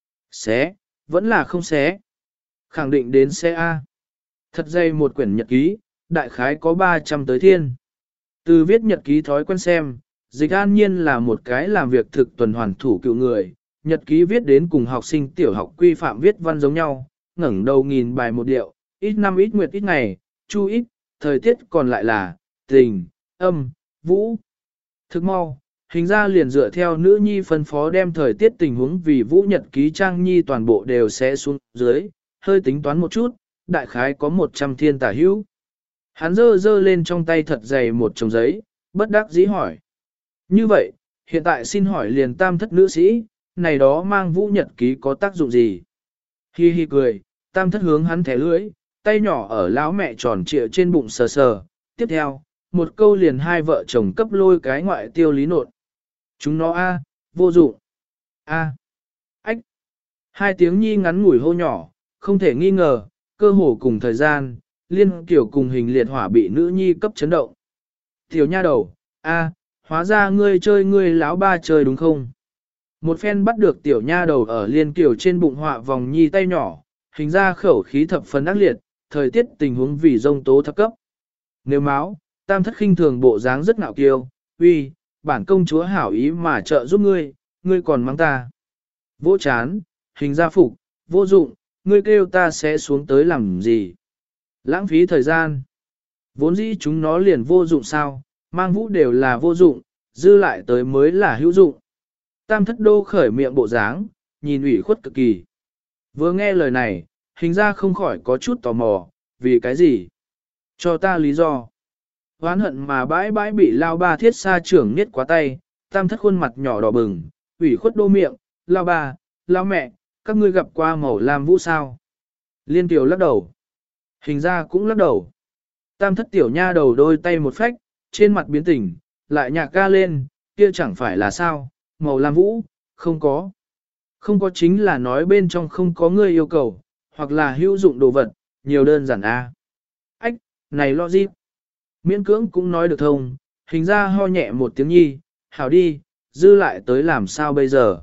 Xé, vẫn là không xé. Khẳng định đến xe A. Thật dây một quyển nhật ký, đại khái có ba trăm tới thiên. Từ viết nhật ký thói quen xem, Dịch An Nhiên là một cái làm việc thực tuần hoàn thủ cựu người, nhật ký viết đến cùng học sinh tiểu học quy phạm viết văn giống nhau, ngẩng đầu nghìn bài một điệu, ít năm ít nguyệt ít ngày, chu ít, thời tiết còn lại là, tình, âm, vũ. Thức mau, hình ra liền dựa theo nữ nhi phân phó đem thời tiết tình huống vì vũ nhật ký trang nhi toàn bộ đều sẽ xuống dưới, hơi tính toán một chút, đại khái có một trăm thiên tả hữu. Hắn dơ dơ lên trong tay thật dày một chồng giấy, bất đắc dĩ hỏi. Như vậy, hiện tại xin hỏi liền tam thất nữ sĩ, này đó mang vũ nhật ký có tác dụng gì? Hi hi cười, tam thất hướng hắn thẻ lưỡi, tay nhỏ ở lão mẹ tròn trịa trên bụng sờ sờ. Tiếp theo, một câu liền hai vợ chồng cấp lôi cái ngoại tiêu lý nột. Chúng nó a, vô dụng. A. Ách. Hai tiếng nhi ngắn ngủi hô nhỏ, không thể nghi ngờ, cơ hồ cùng thời gian, liên kiểu cùng hình liệt hỏa bị nữ nhi cấp chấn động. Tiểu nha đầu, a, hóa ra ngươi chơi ngươi lão ba chơi đúng không? Một phen bắt được tiểu nha đầu ở liên kiểu trên bụng họa vòng nhi tay nhỏ, hình ra khẩu khí thập phần ác liệt, thời tiết tình huống vì rông tố thấp cấp. Nếu máu, tam thất khinh thường bộ dáng rất ngạo kiêu, uy, bản công chúa hảo ý mà trợ giúp ngươi, ngươi còn mắng ta. Vỗ chán, hình ra phục, vô dụng, ngươi kêu ta sẽ xuống tới làm gì? Lãng phí thời gian. Vốn dĩ chúng nó liền vô dụng sao, mang vũ đều là vô dụng, dư lại tới mới là hữu dụng. Tam thất đô khởi miệng bộ dáng, nhìn ủy khuất cực kỳ. Vừa nghe lời này, hình ra không khỏi có chút tò mò, vì cái gì? Cho ta lý do. Hoán hận mà bãi bãi bị lao ba thiết xa trưởng niết quá tay, tam thất khuôn mặt nhỏ đỏ bừng, ủy khuất đô miệng, lao ba, lao mẹ, các ngươi gặp qua màu lam vũ sao? Liên tiểu lắc đầu. Hình ra cũng lắc đầu. Tam thất tiểu nha đầu đôi tay một phách, trên mặt biến tỉnh, lại nhạc ca lên, kia chẳng phải là sao, màu lam vũ, không có. Không có chính là nói bên trong không có người yêu cầu, hoặc là hữu dụng đồ vật, nhiều đơn giản a. Ách, này lo gì? Miễn cưỡng cũng nói được thông, hình ra ho nhẹ một tiếng nhi, hảo đi, dư lại tới làm sao bây giờ?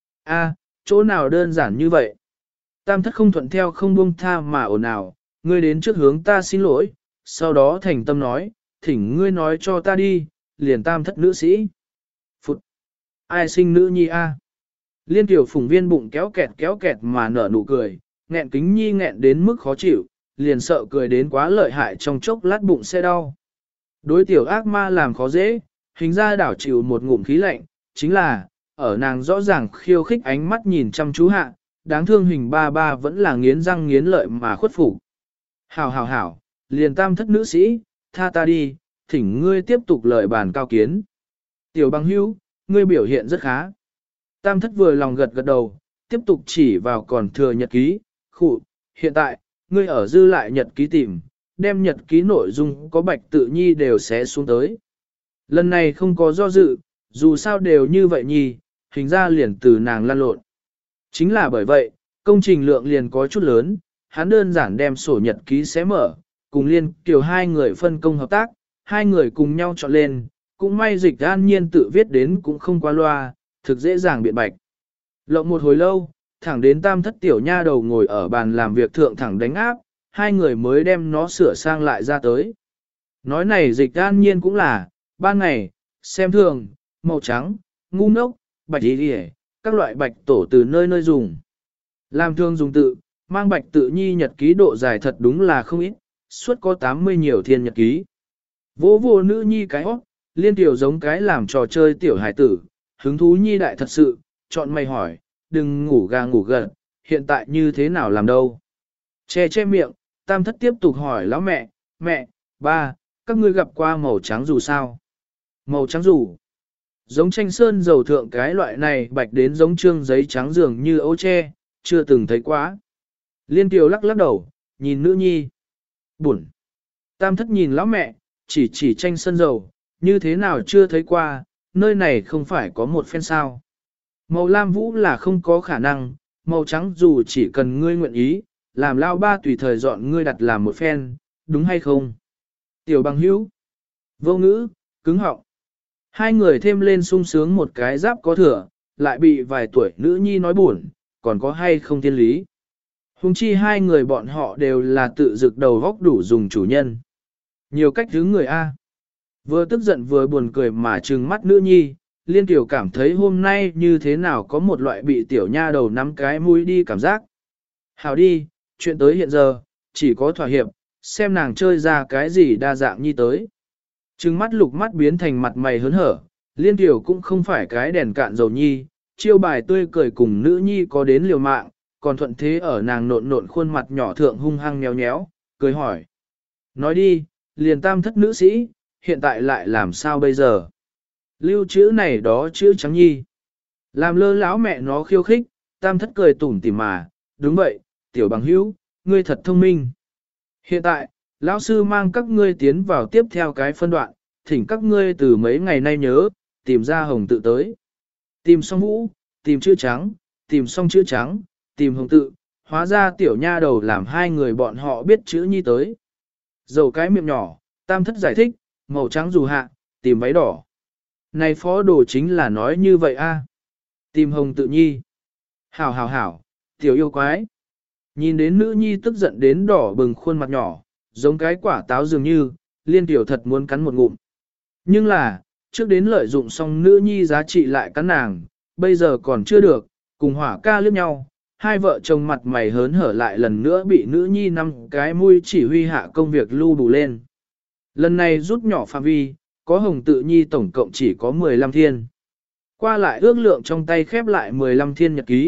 A, chỗ nào đơn giản như vậy? Tam thất không thuận theo không buông tha mà ồn ào, ngươi đến trước hướng ta xin lỗi, sau đó thành tâm nói, thỉnh ngươi nói cho ta đi, liền tam thất nữ sĩ. Phụt! Ai sinh nữ nhi a? Liên tiểu phủng viên bụng kéo kẹt kéo kẹt mà nở nụ cười, nghẹn kính nhi nghẹn đến mức khó chịu, liền sợ cười đến quá lợi hại trong chốc lát bụng sẽ đau. Đối tiểu ác ma làm khó dễ, hình ra đảo chịu một ngụm khí lạnh, chính là, ở nàng rõ ràng khiêu khích ánh mắt nhìn chăm chú hạ, đáng thương hình ba ba vẫn là nghiến răng nghiến lợi mà khuất phục. Hảo hảo hảo, liền tam thất nữ sĩ, tha ta đi, thỉnh ngươi tiếp tục lời bàn cao kiến. Tiểu bằng hữu, ngươi biểu hiện rất khá. Tam thất vừa lòng gật gật đầu, tiếp tục chỉ vào còn thừa nhật ký, khụ, hiện tại, ngươi ở dư lại nhật ký tìm, đem nhật ký nội dung có bạch tự nhi đều sẽ xuống tới. Lần này không có do dự, dù sao đều như vậy nhi, hình ra liền từ nàng lan lộn. Chính là bởi vậy, công trình lượng liền có chút lớn, hắn đơn giản đem sổ nhật ký xé mở, cùng liên kiểu hai người phân công hợp tác, hai người cùng nhau chọn lên, cũng may dịch an nhiên tự viết đến cũng không qua loa, thực dễ dàng biện bạch. Lộng một hồi lâu, thẳng đến tam thất tiểu nha đầu ngồi ở bàn làm việc thượng thẳng đánh áp, hai người mới đem nó sửa sang lại ra tới. Nói này dịch an nhiên cũng là, ban ngày, xem thường, màu trắng, ngu ngốc, bạch ý đi các loại bạch tổ từ nơi nơi dùng. Làm thương dùng tự, mang bạch tự nhi nhật ký độ dài thật đúng là không ít, suốt có tám mươi nhiều thiên nhật ký. Vô vô nữ nhi cái hót, liên tiểu giống cái làm trò chơi tiểu hải tử, hứng thú nhi đại thật sự, chọn mày hỏi, đừng ngủ gà ngủ gật, hiện tại như thế nào làm đâu. Che che miệng, tam thất tiếp tục hỏi lão mẹ, mẹ, ba, các ngươi gặp qua màu trắng dù sao? Màu trắng dù. Giống tranh sơn dầu thượng cái loại này bạch đến giống trương giấy trắng dường như ấu tre, chưa từng thấy quá. Liên tiểu lắc lắc đầu, nhìn nữ nhi. Buồn. Tam thất nhìn lão mẹ, chỉ chỉ tranh sơn dầu, như thế nào chưa thấy qua, nơi này không phải có một phen sao. Màu lam vũ là không có khả năng, màu trắng dù chỉ cần ngươi nguyện ý, làm lao ba tùy thời dọn ngươi đặt làm một phen, đúng hay không? Tiểu bằng hữu. Vô ngữ, cứng họng. Hai người thêm lên sung sướng một cái giáp có thừa, lại bị vài tuổi nữ nhi nói buồn, còn có hay không thiên lý. Hùng chi hai người bọn họ đều là tự dực đầu góc đủ dùng chủ nhân. Nhiều cách thứ người A. Vừa tức giận vừa buồn cười mà trừng mắt nữ nhi, liên tiểu cảm thấy hôm nay như thế nào có một loại bị tiểu nha đầu nắm cái mũi đi cảm giác. Hảo đi, chuyện tới hiện giờ, chỉ có thỏa hiệp, xem nàng chơi ra cái gì đa dạng nhi tới. Trừng mắt lục mắt biến thành mặt mày hớn hở, liên tiểu cũng không phải cái đèn cạn dầu nhi, chiêu bài tươi cười cùng nữ nhi có đến liều mạng, còn thuận thế ở nàng nộn nộn khuôn mặt nhỏ thượng hung hăng nhéo nhéo, cười hỏi. Nói đi, liền tam thất nữ sĩ, hiện tại lại làm sao bây giờ? Lưu chữ này đó chữ trắng nhi. Làm lơ lão mẹ nó khiêu khích, tam thất cười tủm tỉm mà, đúng vậy, tiểu bằng hữu, ngươi thật thông minh. Hiện tại, lão sư mang các ngươi tiến vào tiếp theo cái phân đoạn, thỉnh các ngươi từ mấy ngày nay nhớ, tìm ra hồng tự tới. Tìm xong vũ, tìm chữ trắng, tìm xong chữ trắng, tìm hồng tự, hóa ra tiểu nha đầu làm hai người bọn họ biết chữ nhi tới. Dầu cái miệng nhỏ, tam thất giải thích, màu trắng dù hạ, tìm váy đỏ. Này phó đồ chính là nói như vậy a. Tìm hồng tự nhi. Hảo hảo hảo, tiểu yêu quái. Nhìn đến nữ nhi tức giận đến đỏ bừng khuôn mặt nhỏ, giống cái quả táo dường như, liên tiểu thật muốn cắn một ngụm. Nhưng là, trước đến lợi dụng xong nữ nhi giá trị lại cắn nàng, bây giờ còn chưa được, cùng hỏa ca liếc nhau, hai vợ chồng mặt mày hớn hở lại lần nữa bị nữ nhi năm cái mũi chỉ huy hạ công việc lưu đủ lên. Lần này rút nhỏ phạm vi, có hồng tự nhi tổng cộng chỉ có mười lăm thiên. Qua lại ước lượng trong tay khép lại mười lăm thiên nhật ký,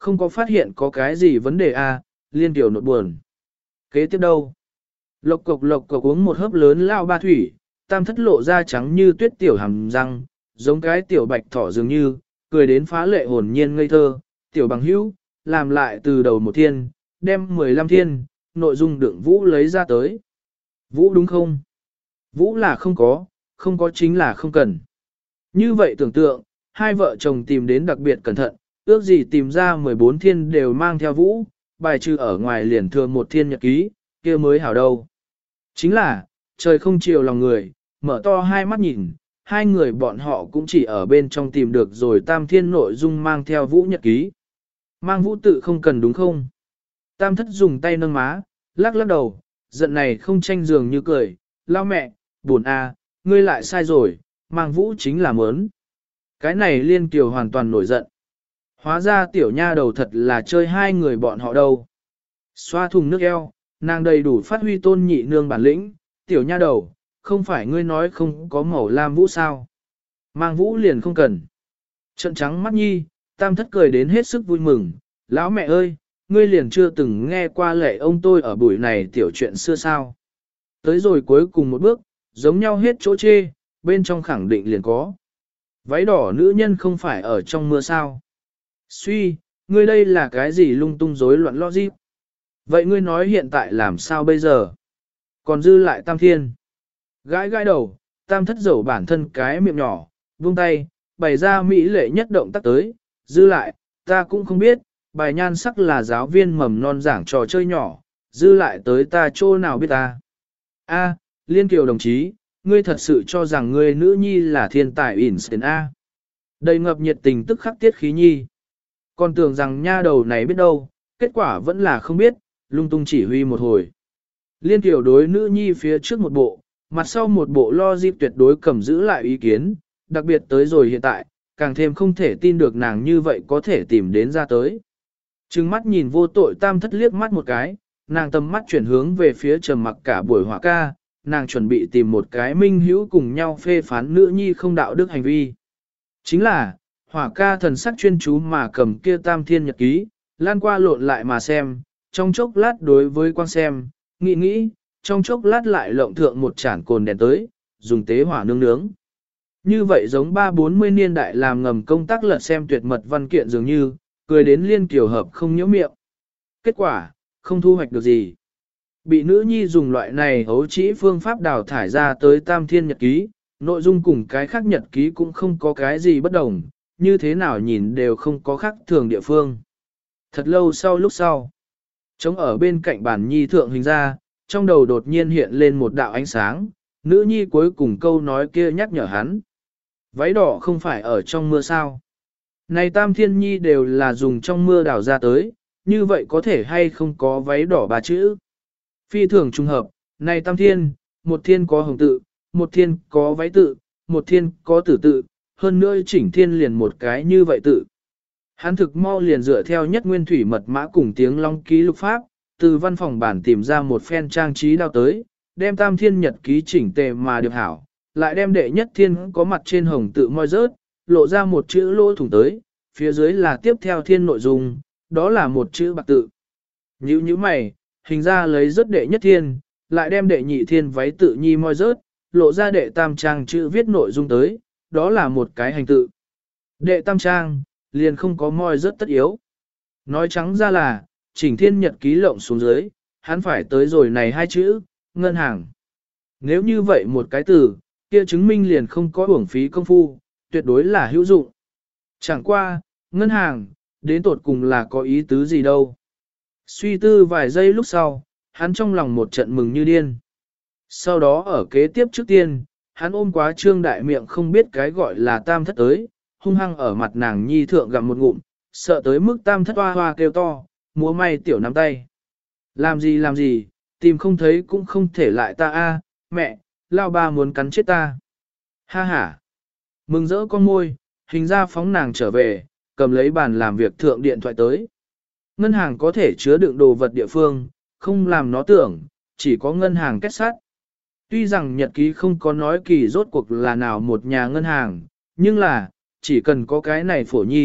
không có phát hiện có cái gì vấn đề à, liên tiểu nột buồn. Kế tiếp đâu? Lộc cộc lộc cộc uống một hớp lớn lao ba thủy, tam thất lộ da trắng như tuyết tiểu hàm răng, giống cái tiểu bạch thỏ dường như, cười đến phá lệ hồn nhiên ngây thơ, tiểu bằng hữu, làm lại từ đầu một thiên, đem mười lăm thiên, nội dung đựng Vũ lấy ra tới. Vũ đúng không? Vũ là không có, không có chính là không cần. Như vậy tưởng tượng, hai vợ chồng tìm đến đặc biệt cẩn thận, ước gì tìm ra mười bốn thiên đều mang theo Vũ, bài trừ ở ngoài liền thừa một thiên nhật ký, kia mới hảo đâu. Chính là, trời không chiều lòng người, mở to hai mắt nhìn, hai người bọn họ cũng chỉ ở bên trong tìm được rồi tam thiên nội dung mang theo Vũ nhật ký. Mang Vũ tự không cần đúng không? Tam thất dùng tay nâng má, lắc lắc đầu, giận này không tranh giường như cười, lao mẹ, buồn à, ngươi lại sai rồi, mang Vũ chính là mớn. Cái này liên kiều hoàn toàn nổi giận. Hóa ra tiểu nha đầu thật là chơi hai người bọn họ đâu. Xoa thùng nước eo, nàng đầy đủ phát huy tôn nhị nương bản lĩnh, tiểu nha đầu, không phải ngươi nói không có màu lam Vũ sao. Mang Vũ liền không cần. Trận trắng mắt nhi, tam thất cười đến hết sức vui mừng, lão mẹ ơi, ngươi liền chưa từng nghe qua lệ ông tôi ở buổi này tiểu chuyện xưa sao. Tới rồi cuối cùng một bước, giống nhau hết chỗ chê, bên trong khẳng định liền có. Váy đỏ nữ nhân không phải ở trong mưa sao. Suy, ngươi đây là cái gì lung tung rối loạn logic. Vậy ngươi nói hiện tại làm sao bây giờ? Còn dư lại tam thiên. Gãi gãi đầu, tam thất dầu bản thân cái miệng nhỏ, buông tay, bày ra mỹ lệ nhất động tác tới, dư lại, ta cũng không biết, bài nhan sắc là giáo viên mầm non giảng trò chơi nhỏ, dư lại tới ta chỗ nào biết ta. A, Liên Kiều đồng chí, ngươi thật sự cho rằng ngươi nữ nhi là thiên tài Einstein A. Đầy ngập nhiệt tình tức khắc tiết khí nhi. Còn tưởng rằng nha đầu này biết đâu, kết quả vẫn là không biết, lung tung chỉ huy một hồi. Liên Kiều đối nữ nhi phía trước một bộ, mặt sau một bộ lo dịp tuyệt đối cầm giữ lại ý kiến, đặc biệt tới rồi hiện tại, càng thêm không thể tin được nàng như vậy có thể tìm đến ra tới. Trừng mắt nhìn vô tội tam thất liếc mắt một cái, nàng tầm mắt chuyển hướng về phía trầm mặc cả buổi họa ca, nàng chuẩn bị tìm một cái minh hữu cùng nhau phê phán nữ nhi không đạo đức hành vi. Chính là, họa ca thần sắc chuyên chú mà cầm kia tam thiên nhật ký, lan qua lộn lại mà xem, trong chốc lát đối với quan xem, nghĩ nghĩ, trong chốc lát lại lộng thượng một chản cồn đèn tới, dùng tế hỏa nướng nướng. Như vậy giống ba bốn mươi niên đại làm ngầm công tác lật xem tuyệt mật văn kiện dường như, cười đến Liên Kiều hợp không nhiễu miệng. Kết quả, không thu hoạch được gì. Bị nữ nhi dùng loại này hấu trĩ phương pháp đào thải ra tới tam thiên nhật ký, nội dung cùng cái khác nhật ký cũng không có cái gì bất đồng, như thế nào nhìn đều không có khác thường địa phương. Thật lâu sau lúc sau, trống ở bên cạnh bàn nhi thượng hình ra, trong đầu đột nhiên hiện lên một đạo ánh sáng, nữ nhi cuối cùng câu nói kia nhắc nhở hắn. Váy đỏ không phải ở trong mưa sao. Này tam thiên nhi đều là dùng trong mưa đào ra tới, như vậy có thể hay không có váy đỏ ba chữ. Phi thường trùng hợp, này tam thiên, một thiên có hồng tự, một thiên có váy tự, một thiên có tử tự, hơn nữa chỉnh thiên liền một cái như vậy tự. Hắn thực mau liền dựa theo nhất nguyên thủy mật mã cùng tiếng long ký lục pháp, từ văn phòng bản tìm ra một phen trang trí đao tới, đem tam thiên nhật ký chỉnh tề mà được hảo, lại đem đệ nhất thiên có mặt trên hồng tự moi rớt, lộ ra một chữ lỗ thủng tới, phía dưới là tiếp theo thiên nội dung, đó là một chữ bạc tự. Nhữ như mày, hình ra lấy rớt đệ nhất thiên, lại đem đệ nhị thiên váy tự nhi moi rớt, lộ ra đệ tam trang chữ viết nội dung tới, đó là một cái hành tự. Đệ tam trang, liền không có moi rớt tất yếu. Nói trắng ra là, chỉnh thiên nhật ký lộng xuống dưới, hắn phải tới rồi này hai chữ, ngân hàng. Nếu như vậy một cái từ, kia chứng minh liền không có uổng phí công phu, tuyệt đối là hữu dụng. Chẳng qua, ngân hàng, đến tột cùng là có ý tứ gì đâu. Suy tư vài giây lúc sau, hắn trong lòng một trận mừng như điên. Sau đó ở kế tiếp trước tiên, hắn ôm quá trương đại miệng không biết cái gọi là tam thất tới, hung hăng ở mặt nàng nhi thượng gặm một ngụm, sợ tới mức tam thất hoa hoa kêu to, múa may tiểu nắm tay. Làm gì làm gì, tìm không thấy cũng không thể lại ta a, mẹ, lao ba muốn cắn chết ta. Ha ha. Mừng rỡ con môi, hình ra phóng nàng trở về, cầm lấy bàn làm việc thượng điện thoại tới. Ngân hàng có thể chứa đựng đồ vật địa phương, không làm nó tưởng, chỉ có ngân hàng kết sắt. Tuy rằng nhật ký không có nói kỳ rốt cuộc là nào một nhà ngân hàng, nhưng là, chỉ cần có cái này phổ nhi,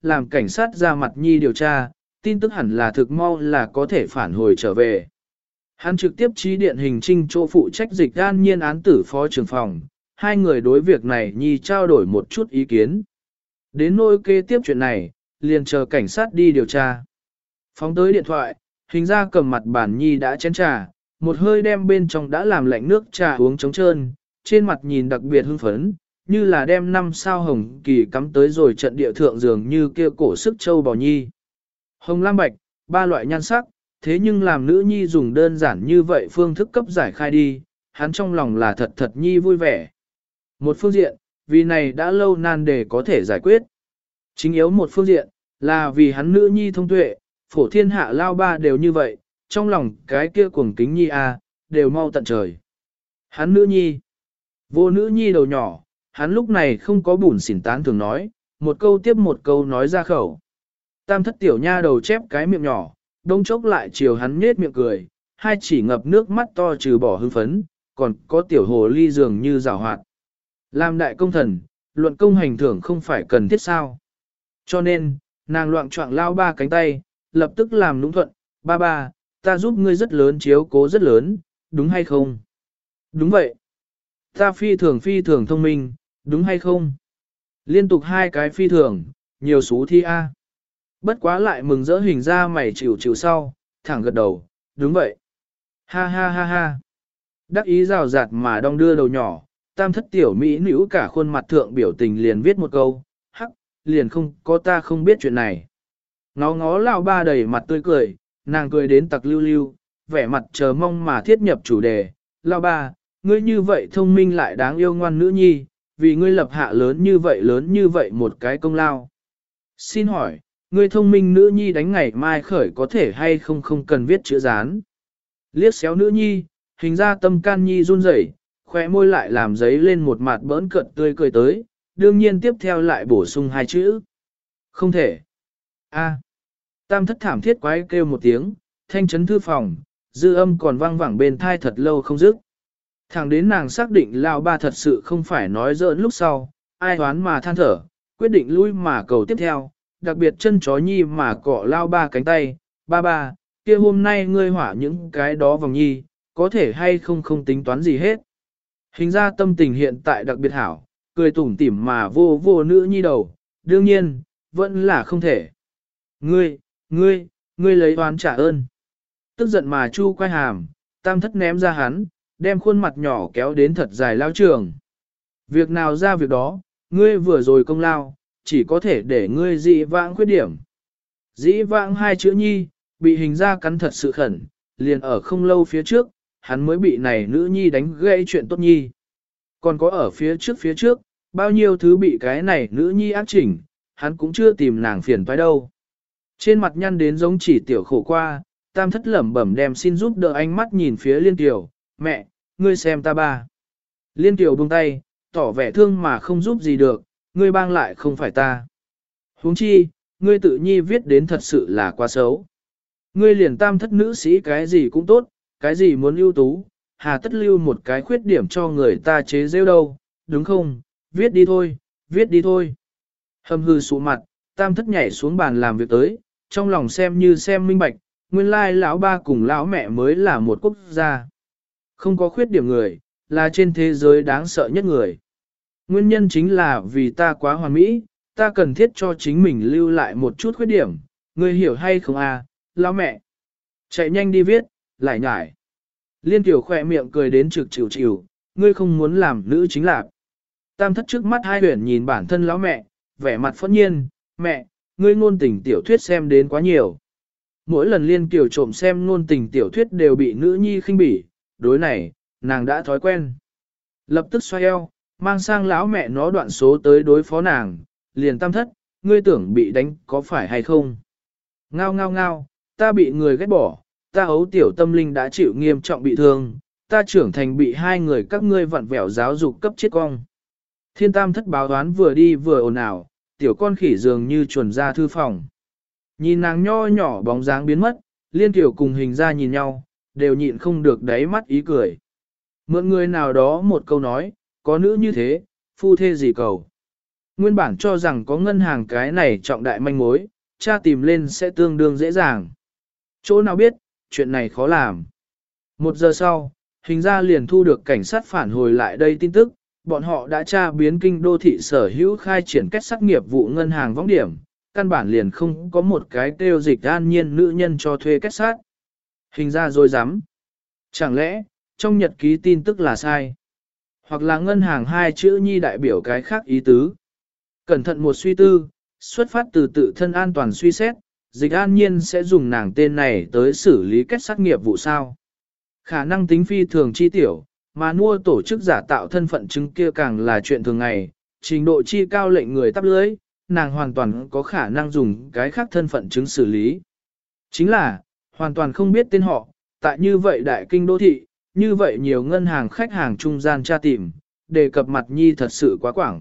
làm cảnh sát ra mặt nhi điều tra, tin tức hẳn là thực mau là có thể phản hồi trở về. Hắn trực tiếp trí điện hình trinh chỗ phụ trách dịch an nhiên án tử phó trưởng phòng, hai người đối việc này nhi trao đổi một chút ý kiến. Đến nỗi kế tiếp chuyện này, liền chờ cảnh sát đi điều tra. Phóng tới điện thoại, hình ra cầm mặt bản nhi đã chén trà, một hơi đem bên trong đã làm lạnh nước trà uống trống trơn, trên mặt nhìn đặc biệt hưng phấn, như là đem năm sao hồng kỳ cắm tới rồi trận địa thượng dường như kia cổ sức châu bò nhi. Hồng lam bạch, ba loại nhan sắc, thế nhưng làm nữ nhi dùng đơn giản như vậy phương thức cấp giải khai đi, hắn trong lòng là thật thật nhi vui vẻ. Một phương diện, vì này đã lâu nan đề có thể giải quyết. Chính yếu một phương diện, là vì hắn nữ nhi thông tuệ, phổ thiên hạ lao ba đều như vậy, trong lòng cái kia cuồng kính nhi a đều mau tận trời. Hắn nữ nhi, vô nữ nhi đầu nhỏ, hắn lúc này không có bùn xỉn tán thường nói, một câu tiếp một câu nói ra khẩu. Tam thất tiểu nha đầu chép cái miệng nhỏ, đông chốc lại chiều hắn nết miệng cười, hai chỉ ngập nước mắt to trừ bỏ hưng phấn, còn có tiểu hồ ly dường như rào hoạt. Làm đại công thần, luận công hành thưởng không phải cần thiết sao. Cho nên, nàng loạn choạng lao ba cánh tay, lập tức làm nũng thuận, ba ba, ta giúp ngươi rất lớn chiếu cố rất lớn, đúng hay không? Đúng vậy. Ta phi thường phi thường thông minh, đúng hay không? Liên tục hai cái phi thường, nhiều số thi A. Bất quá lại mừng rỡ hình ra mày chịu chịu sau, thẳng gật đầu, đúng vậy. Ha ha ha ha. Đắc ý rào rạt mà đong đưa đầu nhỏ, tam thất tiểu mỹ nữ cả khuôn mặt thượng biểu tình liền viết một câu, hắc, liền không có ta không biết chuyện này. Ngó ngó lao ba đầy mặt tươi cười, nàng cười đến tặc lưu lưu, vẻ mặt chờ mong mà thiết nhập chủ đề, lao ba, ngươi như vậy thông minh lại đáng yêu ngoan nữ nhi, vì ngươi lập hạ lớn như vậy lớn như vậy một cái công lao. Xin hỏi, ngươi thông minh nữ nhi đánh ngày mai khởi có thể hay không không cần viết chữ Dán. Liếc xéo nữ nhi, hình ra tâm can nhi run rẩy, khóe môi lại làm giấy lên một mặt bỡn cợt tươi cười tới, đương nhiên tiếp theo lại bổ sung hai chữ. Không thể. A. Tam thất thảm thiết quái kêu một tiếng, thanh chấn thư phòng, dư âm còn vang vẳng bên thai thật lâu không dứt. Thẳng đến nàng xác định lão ba thật sự không phải nói giỡn lúc sau, ai hoán mà than thở, quyết định lui mà cầu tiếp theo, đặc biệt chân chó nhi mà cọ lao ba cánh tay, ba ba, kia hôm nay ngươi hỏa những cái đó vòng nhi, có thể hay không không tính toán gì hết. Hình ra tâm tình hiện tại đặc biệt hảo, cười tủm tỉm mà vô vô nữ nhi đầu, đương nhiên, vẫn là không thể. Ngươi, ngươi, ngươi lấy oán trả ơn. Tức giận mà chu quay hàm, tam thất ném ra hắn, đem khuôn mặt nhỏ kéo đến thật dài lao trường. Việc nào ra việc đó, ngươi vừa rồi công lao, chỉ có thể để ngươi dị vãng khuyết điểm. Dĩ vãng hai chữ nhi, bị hình ra cắn thật sự khẩn, liền ở không lâu phía trước, hắn mới bị này nữ nhi đánh gây chuyện tốt nhi. Còn có ở phía trước phía trước, bao nhiêu thứ bị cái này nữ nhi ác chỉnh, hắn cũng chưa tìm nàng phiền toái đâu. Trên mặt nhăn đến giống chỉ tiểu khổ qua, tam thất lẩm bẩm đem xin giúp đỡ ánh mắt nhìn phía liên tiểu, mẹ, ngươi xem ta ba. Liên tiểu buông tay, tỏ vẻ thương mà không giúp gì được, ngươi bang lại không phải ta. Huống chi, ngươi tự nhi viết đến thật sự là quá xấu. Ngươi liền tam thất nữ sĩ cái gì cũng tốt, cái gì muốn ưu tú, hà tất lưu một cái khuyết điểm cho người ta chế rêu đâu, đúng không, viết đi thôi, viết đi thôi. Hầm hư sụ mặt, tam thất nhảy xuống bàn làm việc tới, trong lòng xem như xem minh bạch, nguyên lai lão ba cùng lão mẹ mới là một quốc gia. Không có khuyết điểm người, là trên thế giới đáng sợ nhất người. Nguyên nhân chính là vì ta quá hoàn mỹ, ta cần thiết cho chính mình lưu lại một chút khuyết điểm, ngươi hiểu hay không à, lão mẹ. Chạy nhanh đi viết, lại nhải. Liên tiểu khỏe miệng cười đến trực chịu chịu, ngươi không muốn làm nữ chính lạc. Tam thất trước mắt hai huyển nhìn bản thân lão mẹ, vẻ mặt phẫn nhiên, mẹ, ngươi ngôn tình tiểu thuyết xem đến quá nhiều. Mỗi lần liên tiểu trộm xem ngôn tình tiểu thuyết đều bị nữ nhi khinh bỉ, đối này, nàng đã thói quen. Lập tức xoay eo, mang sang lão mẹ nó đoạn số tới đối phó nàng, liền tam thất, ngươi tưởng bị đánh có phải hay không? Ngao ngao ngao, ta bị người ghét bỏ, ta ấu tiểu tâm linh đã chịu nghiêm trọng bị thương, ta trưởng thành bị hai người các ngươi vặn vẹo giáo dục cấp chết cong. Thiên tam thất báo đoán vừa đi vừa ồn ào, tiểu con khỉ dường như chuồn ra thư phòng. Nhìn nàng nho nhỏ bóng dáng biến mất, liên tiểu cùng hình ra nhìn nhau, đều nhịn không được đáy mắt ý cười. Mượn người nào đó một câu nói, có nữ như thế, phu thê gì cầu. Nguyên bản cho rằng có ngân hàng cái này trọng đại manh mối, tra tìm lên sẽ tương đương dễ dàng. Chỗ nào biết, chuyện này khó làm. Một giờ sau, hình ra liền thu được cảnh sát phản hồi lại đây tin tức, bọn họ đã tra biến kinh đô thị sở hữu khai triển kết sắc nghiệp vụ ngân hàng võng điểm, căn bản liền không có một cái kêu dịch an nhiên nữ nhân cho thuê kết sát. Hình ra rồi dám. Chẳng lẽ, trong nhật ký tin tức là sai? Hoặc là ngân hàng hai chữ nhi đại biểu cái khác ý tứ? Cẩn thận một suy tư, xuất phát từ tự thân an toàn suy xét, dịch an nhiên sẽ dùng nàng tên này tới xử lý kết sát nghiệp vụ sao. Khả năng tính phi thường chi tiểu, mà mua tổ chức giả tạo thân phận chứng kia càng là chuyện thường ngày, trình độ chi cao lệnh người tắp lưới, nàng hoàn toàn có khả năng dùng cái khác thân phận chứng xử lý. Chính là, hoàn toàn không biết tên họ, tại như vậy đại kinh đô thị, như vậy nhiều ngân hàng khách hàng trung gian tra tìm, đề cập mặt nhi thật sự quá quảng.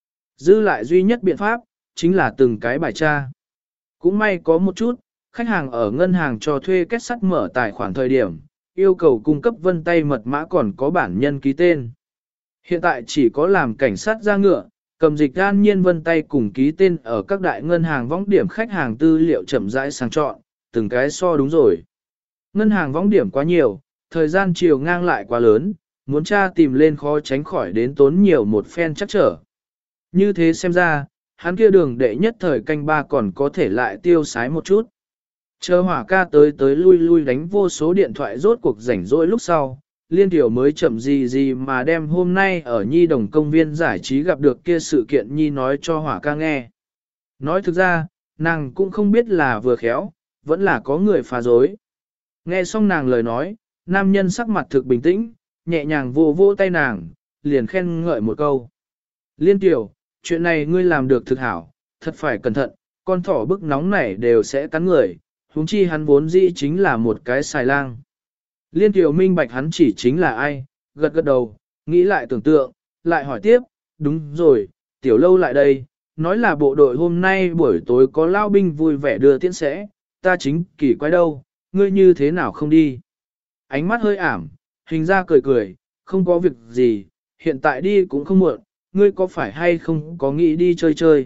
Dư lại duy nhất biện pháp, chính là từng cái bài tra. Cũng may có một chút, khách hàng ở ngân hàng cho thuê kết sắt mở tài khoản thời điểm, yêu cầu cung cấp vân tay mật mã còn có bản nhân ký tên. Hiện tại chỉ có làm cảnh sát ra ngựa, cầm dịch an nhiên vân tay cùng ký tên ở các đại ngân hàng võng điểm khách hàng tư liệu chậm rãi sang chọn, từng cái so đúng rồi. Ngân hàng võng điểm quá nhiều, thời gian chiều ngang lại quá lớn, muốn tra tìm lên khó tránh khỏi đến tốn nhiều một phen chắc trở. Như thế xem ra, hắn kia đường đệ nhất thời canh ba còn có thể lại tiêu sái một chút. Chờ hỏa ca tới tới lui lui đánh vô số điện thoại rốt cuộc rảnh rỗi lúc sau, Liên Tiểu mới chậm gì gì mà đem hôm nay ở Nhi Đồng công viên giải trí gặp được kia sự kiện Nhi nói cho hỏa ca nghe. Nói thực ra, nàng cũng không biết là vừa khéo, vẫn là có người phá dối. Nghe xong nàng lời nói, nam nhân sắc mặt thực bình tĩnh, nhẹ nhàng vô vô tay nàng, liền khen ngợi một câu. Liên Tiểu, chuyện này ngươi làm được thực hảo, thật phải cẩn thận, con thỏ bức nóng này đều sẽ cắn người, huống chi hắn vốn dĩ chính là một cái xài lang. Liên Tiểu minh bạch hắn chỉ chính là ai, gật gật đầu, nghĩ lại tưởng tượng, lại hỏi tiếp, đúng rồi, Tiểu Lâu lại đây, nói là bộ đội hôm nay buổi tối có lao binh vui vẻ đưa tiễn sẽ, ta chính kỳ quái đâu, ngươi như thế nào không đi. Ánh mắt hơi ảm, hình ra cười cười, không có việc gì, hiện tại đi cũng không muộn, ngươi có phải hay không có nghĩ đi chơi chơi.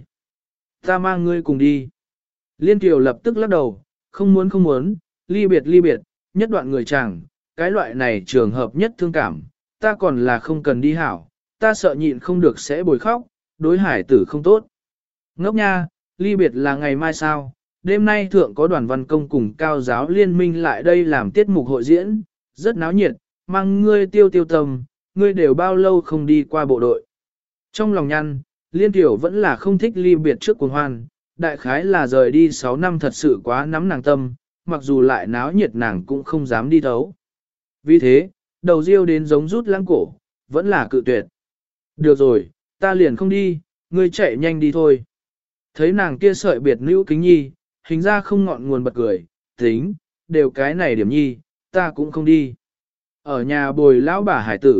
Ta mang ngươi cùng đi. Liên Kiều lập tức lắc đầu, không muốn không muốn, ly biệt ly biệt, nhất đoạn người chàng, cái loại này trường hợp nhất thương cảm, ta còn là không cần đi hảo, ta sợ nhịn không được sẽ bồi khóc, đối hải tử không tốt. Ngốc nha, ly biệt là ngày mai sao, đêm nay thượng có đoàn văn công cùng cao giáo liên minh lại đây làm tiết mục hội diễn, rất náo nhiệt, mang ngươi tiêu tiêu tầm, ngươi đều bao lâu không đi qua bộ đội. Trong lòng nhăn, Liên Tiểu vẫn là không thích ly biệt trước cuồng hoan, đại khái là rời đi sáu năm thật sự quá nắm nàng tâm, mặc dù lại náo nhiệt nàng cũng không dám đi thấu. Vì thế, đầu riêu đến giống rút lãng cổ, vẫn là cự tuyệt. Được rồi, ta liền không đi, ngươi chạy nhanh đi thôi. Thấy nàng kia sợi biệt nữ kính nhi, hình ra không ngọn nguồn bật cười, tính, đều cái này điểm nhi, ta cũng không đi. Ở nhà bồi lão bà hải tử.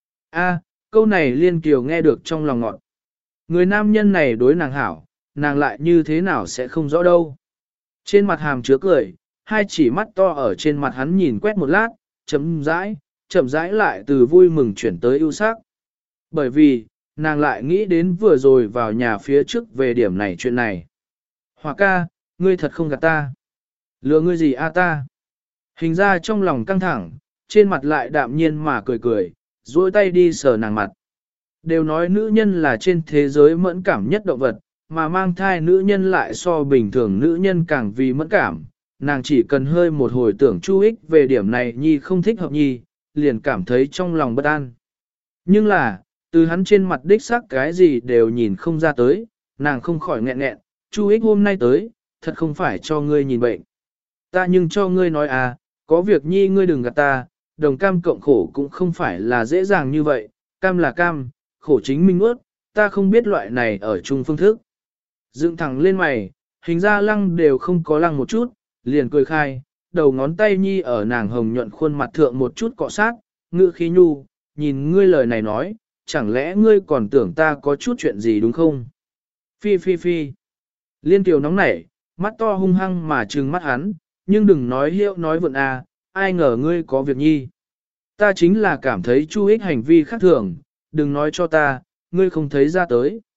A, câu này Liên Kiều nghe được trong lòng ngọt. Người nam nhân này đối nàng hảo, nàng lại như thế nào sẽ không rõ đâu. Trên mặt hàm chứa cười, hai chỉ mắt to ở trên mặt hắn nhìn quét một lát, chấm rãi, chậm rãi lại từ vui mừng chuyển tới ưu sắc. Bởi vì, nàng lại nghĩ đến vừa rồi vào nhà phía trước về điểm này chuyện này. Hòa ca, ngươi thật không gạt ta. Lừa ngươi gì a ta? Hình ra trong lòng căng thẳng, trên mặt lại đạm nhiên mà cười cười, duỗi tay đi sờ nàng mặt. Đều nói nữ nhân là trên thế giới mẫn cảm nhất động vật, mà mang thai nữ nhân lại so bình thường nữ nhân càng vì mẫn cảm. Nàng chỉ cần hơi một hồi tưởng chu ích về điểm này nhi không thích hợp nhi, liền cảm thấy trong lòng bất an. Nhưng là, từ hắn trên mặt đích xác cái gì đều nhìn không ra tới, nàng không khỏi nghẹn nghẹn, chu ích hôm nay tới, thật không phải cho ngươi nhìn bệnh. Ta nhưng cho ngươi nói à, có việc nhi ngươi đừng gạt ta, đồng cam cộng khổ cũng không phải là dễ dàng như vậy, cam là cam, khổ chính mình ướt, ta không biết loại này ở chung phương thức. Dựng thẳng lên mày, hình ra lăng đều không có lăng một chút, liền cười khai, đầu ngón tay nhi ở nàng hồng nhuận khuôn mặt thượng một chút cọ sát, ngữ khí nhu, nhìn ngươi lời này nói, chẳng lẽ ngươi còn tưởng ta có chút chuyện gì đúng không? Phi phi phi. Liên Kiều nóng nảy, mắt to hung hăng mà trừng mắt hắn, nhưng đừng nói hiệu nói vượn à, ai ngờ ngươi có việc nhi. Ta chính là cảm thấy Chu Ích hành vi khác thường, đừng nói cho ta, ngươi không thấy ra tới.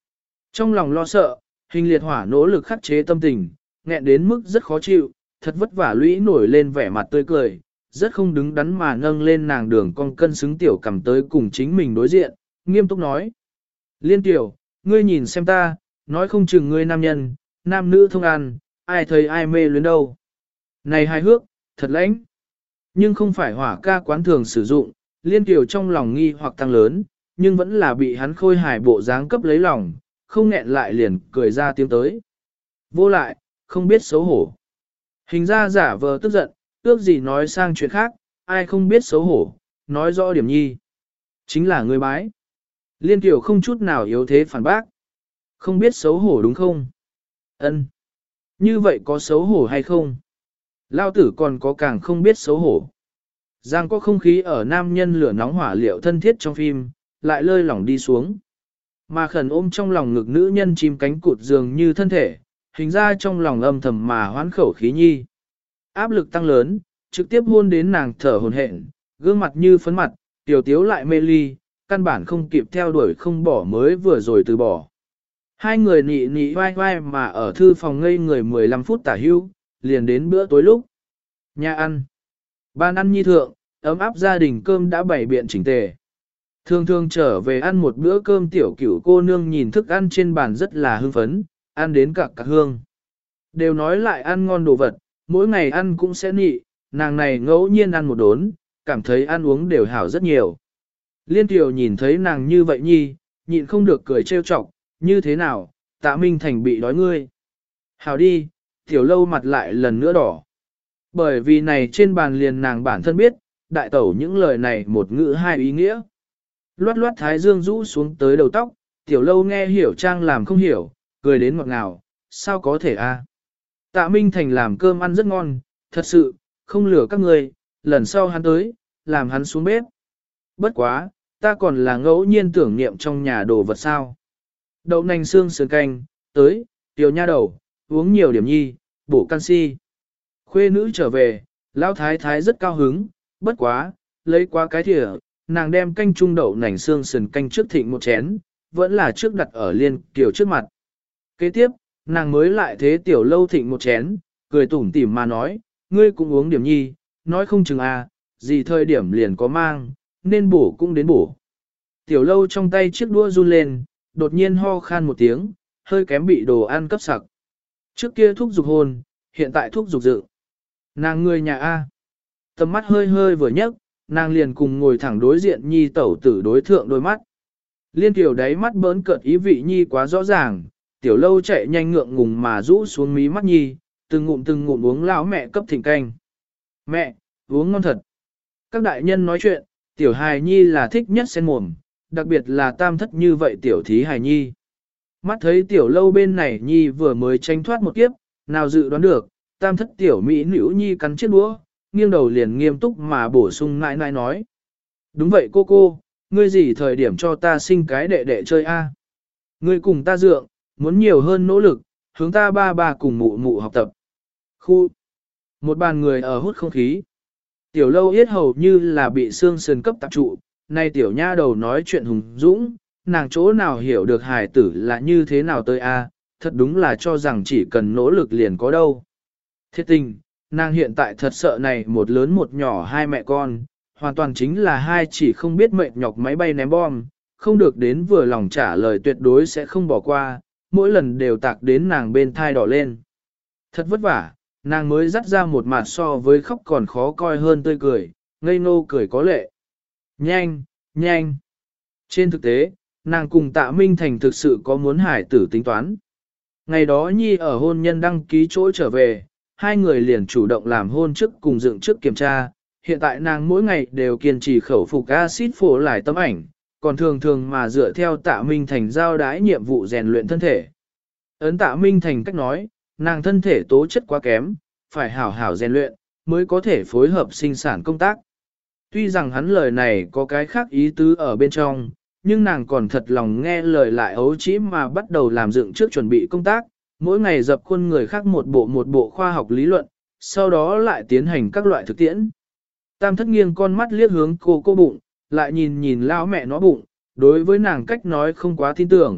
Trong lòng lo sợ, hình liệt hỏa nỗ lực khắc chế tâm tình, nghẹn đến mức rất khó chịu, thật vất vả lũy nổi lên vẻ mặt tươi cười, rất không đứng đắn mà nâng lên nàng đường cong cân xứng tiểu cầm tới cùng chính mình đối diện, nghiêm túc nói. Liên tiểu, ngươi nhìn xem ta, nói không chừng ngươi nam nhân, nam nữ thông ăn, ai thấy ai mê luyến đâu. Này hài hước, thật lãnh. Nhưng không phải hỏa ca quán thường sử dụng, liên tiểu trong lòng nghi hoặc tăng lớn, nhưng vẫn là bị hắn khôi hài bộ dáng cấp lấy lòng, không nghẹn lại liền cười ra tiếng tới. Vô lại, không biết xấu hổ. Hình ra giả vờ tức giận, ước gì nói sang chuyện khác, ai không biết xấu hổ, nói rõ điểm nhi. Chính là người bái. Liên tiểu không chút nào yếu thế phản bác. Không biết xấu hổ đúng không? Ân. Như vậy có xấu hổ hay không? Lao tử còn có càng không biết xấu hổ. Giang có không khí ở nam nhân lửa nóng hỏa liệu thân thiết trong phim, lại lơi lỏng đi xuống. Mà khẩn ôm trong lòng ngực nữ nhân chim cánh cụt dường như thân thể, hình ra trong lòng âm thầm mà hoán khẩu khí nhi. Áp lực tăng lớn, trực tiếp hôn đến nàng thở hồn hển, gương mặt như phấn mặt, tiểu tiếu lại mê ly, căn bản không kịp theo đuổi không bỏ mới vừa rồi từ bỏ. Hai người nị nị vai vai mà ở thư phòng ngây người mười lăm phút tả hưu, liền đến bữa tối lúc. Nhà ăn. Ban ăn nhi thượng, ấm áp gia đình cơm đã bày biện chỉnh tề. Thường thường trở về ăn một bữa cơm tiểu cửu cô nương nhìn thức ăn trên bàn rất là hưng phấn, ăn đến cả cả hương. Đều nói lại ăn ngon đồ vật, mỗi ngày ăn cũng sẽ nị, nàng này ngẫu nhiên ăn một đốn, cảm thấy ăn uống đều hảo rất nhiều. Liên tiểu nhìn thấy nàng như vậy nhi, nhịn không được cười trêu chọc, như thế nào, Tạ Minh Thành bị đói ngươi. Hảo đi, tiểu lâu mặt lại lần nữa đỏ. Bởi vì này trên bàn liền nàng bản thân biết, đại tẩu những lời này một ngữ hai ý nghĩa. Loát loát thái dương rũ xuống tới đầu tóc, tiểu lâu nghe hiểu trang làm không hiểu, cười đến ngọt ngào, sao có thể a? Tạ Minh Thành làm cơm ăn rất ngon, thật sự, không lừa các người, lần sau hắn tới, làm hắn xuống bếp. Bất quá, ta còn là ngẫu nhiên tưởng niệm trong nhà đồ vật sao. Đậu nành xương sườn canh, tới, tiểu nha đầu, uống nhiều điểm nhi, bổ canxi. Khuê nữ trở về, lão thái thái rất cao hứng, bất quá, lấy qua cái thìa, nàng đem canh trung đậu nành xương sườn canh trước thịnh một chén, vẫn là trước đặt ở liên tiểu trước mặt. Kế tiếp, nàng mới lại thế tiểu lâu thịnh một chén, cười tủm tỉm mà nói, ngươi cũng uống điểm nhi, nói không chừng à, gì thời điểm liền có mang, nên bổ cũng đến bổ. Tiểu lâu trong tay chiếc đũa run lên, đột nhiên ho khan một tiếng, hơi kém bị đồ ăn cấp sặc. Trước kia thuốc dục hôn, hiện tại thuốc dục dự. Nàng người nhà A. Tầm mắt hơi hơi vừa nhấc, nàng liền cùng ngồi thẳng đối diện nhi tẩu tử đối thượng đôi mắt. Liên tiểu đáy mắt bỡn cợt ý vị nhi quá rõ ràng, tiểu lâu chạy nhanh ngượng ngùng mà rũ xuống mí mắt nhi, từng ngụm từng ngụm uống lão mẹ cấp thịnh canh. Mẹ, uống ngon thật. Các đại nhân nói chuyện, tiểu hài nhi là thích nhất sen mồm, đặc biệt là tam thất như vậy tiểu thí hài nhi. Mắt thấy tiểu lâu bên này nhi vừa mới tranh thoát một kiếp, nào dự đoán được, tam thất tiểu mỹ nữ nhi cắn chiếc đũa, nghiêng đầu liền nghiêm túc mà bổ sung nãi nãi nói. Đúng vậy cô cô, ngươi gì thời điểm cho ta sinh cái đệ đệ chơi a? Ngươi cùng ta dượng, muốn nhiều hơn nỗ lực, hướng ta ba ba cùng mụ mụ học tập. Khu. Một bàn người ở hút không khí. Tiểu lâu yết hầu như là bị xương sườn cấp tạp trụ, nay tiểu nha đầu nói chuyện hùng dũng, nàng chỗ nào hiểu được hài tử là như thế nào tới a? Thật đúng là cho rằng chỉ cần nỗ lực liền có đâu. Thiết tình, nàng hiện tại thật sợ này một lớn một nhỏ hai mẹ con, hoàn toàn chính là hai chỉ không biết mệt nhọc máy bay ném bom, không được đến vừa lòng trả lời tuyệt đối sẽ không bỏ qua, mỗi lần đều tạc đến nàng bên thai đỏ lên. Thật vất vả, nàng mới dắt ra một mặt so với khóc còn khó coi hơn tươi cười, ngây ngô cười có lệ. Nhanh, nhanh. Trên thực tế, nàng cùng Tạ Minh Thành thực sự có muốn hải tử tính toán. Ngày đó Nhi ở hôn nhân đăng ký chỗ trở về, hai người liền chủ động làm hôn trước cùng dựng trước kiểm tra. Hiện tại nàng mỗi ngày đều kiên trì khẩu phục axit phổ lại tấm ảnh, còn thường thường mà dựa theo Tạ Minh Thành giao đái nhiệm vụ rèn luyện thân thể. Ấn Tạ Minh Thành cách nói, nàng thân thể tố chất quá kém, phải hảo hảo rèn luyện, mới có thể phối hợp sinh sản công tác. Tuy rằng hắn lời này có cái khác ý tứ ở bên trong, nhưng nàng còn thật lòng nghe lời lại ấu trĩ mà bắt đầu làm dựng trước chuẩn bị công tác, mỗi ngày dập khuôn người khác một bộ một bộ khoa học lý luận, sau đó lại tiến hành các loại thực tiễn. Tam thất nghiêng con mắt liếc hướng cô cô bụng, lại nhìn nhìn lão mẹ nó bụng, đối với nàng cách nói không quá tin tưởng,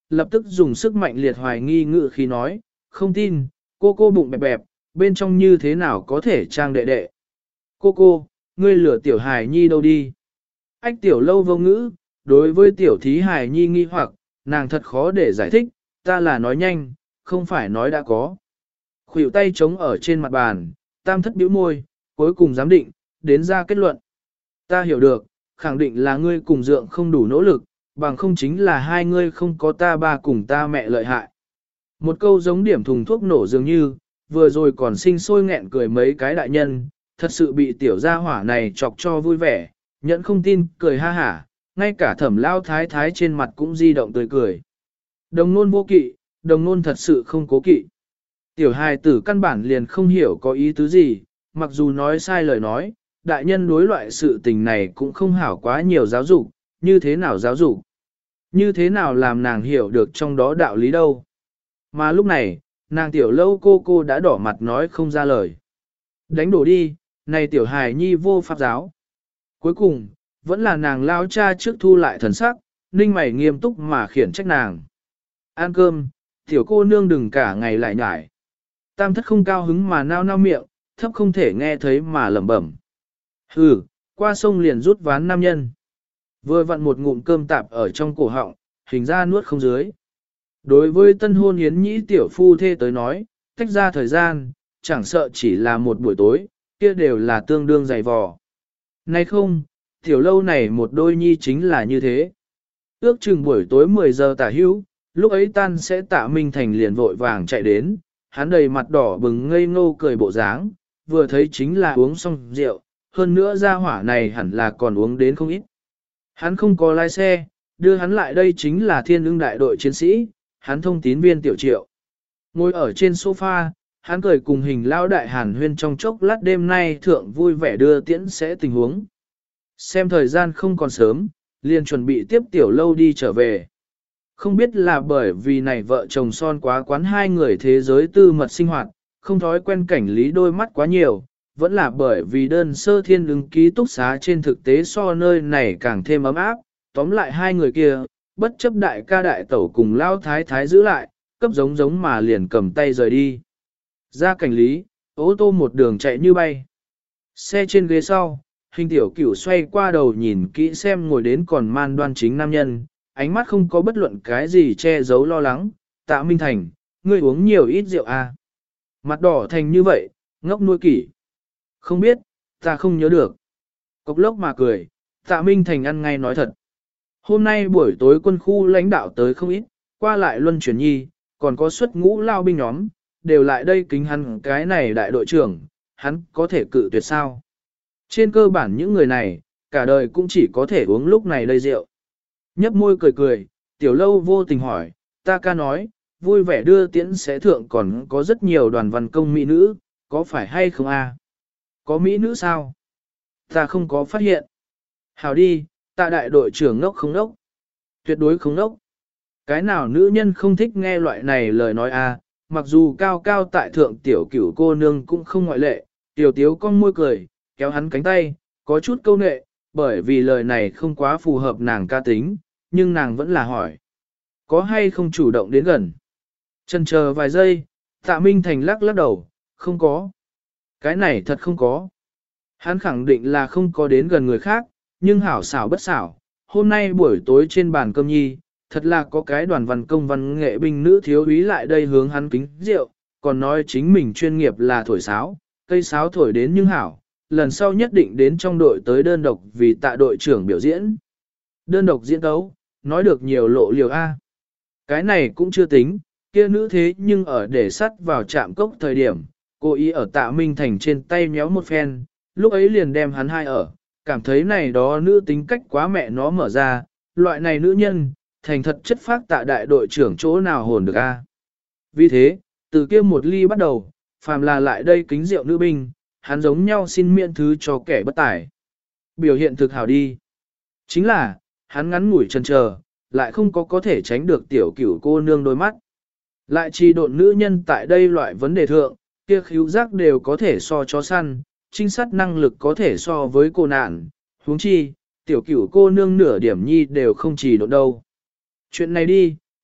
lập tức dùng sức mạnh liệt hoài nghi ngự khi nói, không tin, cô cô bụng bẹp bẹp, bên trong như thế nào có thể trang đệ đệ. Cô cô, ngươi lửa tiểu hài nhi đâu đi? Ách tiểu lâu vô ngữ, đối với tiểu thí hài nhi nghi hoặc, nàng thật khó để giải thích, ta là nói nhanh, không phải nói đã có. Khuỷu tay trống ở trên mặt bàn, tam thất bĩu môi, cuối cùng giám định, đến ra kết luận. Ta hiểu được, khẳng định là ngươi cùng dượng không đủ nỗ lực, bằng không chính là hai ngươi không có ta ba cùng ta mẹ lợi hại. Một câu giống điểm thùng thuốc nổ dường như, vừa rồi còn sinh sôi nghẹn cười mấy cái đại nhân, thật sự bị tiểu gia hỏa này chọc cho vui vẻ, nhẫn không tin, cười ha hả, ngay cả thẩm lao thái thái trên mặt cũng di động tươi cười. Đồng nôn vô kỵ, đồng nôn thật sự không cố kỵ. Tiểu hài tử căn bản liền không hiểu có ý tứ gì, mặc dù nói sai lời nói, đại nhân đối loại sự tình này cũng không hảo quá nhiều giáo dục, như thế nào giáo dục, như thế nào làm nàng hiểu được trong đó đạo lý đâu. Mà lúc này, nàng tiểu lâu cô cô đã đỏ mặt nói không ra lời. Đánh đổ đi, này tiểu hài nhi vô pháp giáo. Cuối cùng, vẫn là nàng lao cha trước thu lại thần sắc, ninh mày nghiêm túc mà khiển trách nàng. Ăn cơm, tiểu cô nương đừng cả ngày lại nhải. Tam thất không cao hứng mà nao nao miệng, thấp không thể nghe thấy mà lẩm bẩm. Hừ, qua sông liền rút ván nam nhân. Vừa vặn một ngụm cơm tạp ở trong cổ họng, hình ra nuốt không dưới. Đối với tân hôn yến nhĩ tiểu phu thê tới nói, tách ra thời gian, chẳng sợ chỉ là một buổi tối, kia đều là tương đương dày vò. Nay không, tiểu lâu này một đôi nhi chính là như thế. Ước chừng buổi tối mười giờ tả hữu, lúc ấy tan sẽ tạ Minh Thành liền vội vàng chạy đến, hắn đầy mặt đỏ bừng ngây ngô cười bộ dáng, vừa thấy chính là uống xong rượu, hơn nữa ra hỏa này hẳn là còn uống đến không ít. Hắn không có lái xe, đưa hắn lại đây chính là thiên ưng đại đội chiến sĩ, hắn thông tín viên tiểu triệu. Ngồi ở trên sofa, hắn cười cùng hình lao đại hàn huyên trong chốc lát đêm nay thượng vui vẻ đưa tiễn sẽ tình huống. Xem thời gian không còn sớm, liền chuẩn bị tiếp tiểu lâu đi trở về. Không biết là bởi vì này vợ chồng son quá quán hai người thế giới tư mật sinh hoạt, không thói quen cảnh lý đôi mắt quá nhiều, vẫn là bởi vì đơn sơ thiên ứng ký túc xá trên thực tế so nơi này càng thêm ấm áp, tóm lại hai người kia, bất chấp đại ca đại tẩu cùng lao thái thái giữ lại, cấp giống giống mà liền cầm tay rời đi. Ra cảnh lý, ô tô một đường chạy như bay. Xe trên ghế sau, hình tiểu cửu xoay qua đầu nhìn kỹ xem ngồi đến còn man đoan chính nam nhân, ánh mắt không có bất luận cái gì che giấu lo lắng. Tạ Minh Thành, ngươi uống nhiều ít rượu à? Mặt đỏ thành như vậy, ngốc nuôi kỷ. Không biết, ta không nhớ được. Cốc lốc mà cười, Tạ Minh Thành ăn ngay nói thật. Hôm nay buổi tối quân khu lãnh đạo tới không ít, qua lại luân chuyển nhi, còn có xuất ngũ lao binh nhóm, đều lại đây kính hắn cái này đại đội trưởng, hắn có thể cự tuyệt sao. Trên cơ bản những người này, cả đời cũng chỉ có thể uống lúc này đây rượu. Nhấp môi cười cười, tiểu lâu vô tình hỏi, ta ca nói, vui vẻ đưa tiễn sẽ thượng còn có rất nhiều đoàn văn công mỹ nữ, có phải hay không a? Có mỹ nữ sao? Ta không có phát hiện. Hào đi, ta đại đội trưởng ngốc không ngốc. Tuyệt đối không ngốc. Cái nào nữ nhân không thích nghe loại này lời nói a? Mặc dù cao cao tại thượng tiểu cửu cô nương cũng không ngoại lệ, tiểu tiếu con môi cười, kéo hắn cánh tay, có chút câu nệ, bởi vì lời này không quá phù hợp nàng ca tính, nhưng nàng vẫn là hỏi. Có hay không chủ động đến gần? Chần chờ vài giây, Tạ Minh Thành lắc lắc đầu, không có. Cái này thật không có. Hắn khẳng định là không có đến gần người khác, nhưng hảo xảo bất xảo. Hôm nay buổi tối trên bàn cơm nhi, thật là có cái đoàn văn công văn nghệ binh nữ thiếu úy lại đây hướng hắn kính rượu, còn nói chính mình chuyên nghiệp là thổi sáo, cây sáo thổi đến nhưng hảo, lần sau nhất định đến trong đội tới đơn độc vì Tạ đội trưởng biểu diễn. Đơn độc diễn tấu, nói được nhiều lộ liều A. Cái này cũng chưa tính, kia nữ thế nhưng ở để sắt vào trạm cốc thời điểm, cô ý ở Tạ Minh Thành trên tay nhéo một phen, lúc ấy liền đem hắn hai ở, cảm thấy này đó nữ tính cách quá mẹ nó mở ra, loại này nữ nhân, thành thật chất phác Tạ đại đội trưởng chỗ nào hồn được A. Vì thế, từ kia một ly bắt đầu, phàm là lại đây kính rượu nữ binh, hắn giống nhau xin miễn thứ cho kẻ bất tài. Biểu hiện thực hảo đi. Chính là, hắn ngắn ngủi chần chờ, lại không có có thể tránh được tiểu cửu cô nương đôi mắt. Lại chỉ độn nữ nhân tại đây loại vấn đề thượng, kia khíu giác đều có thể so chó săn, trinh sát năng lực có thể so với cô nạn, huống chi, tiểu cửu cô nương nửa điểm nhi đều không chỉ độn đâu. Chuyện này đi,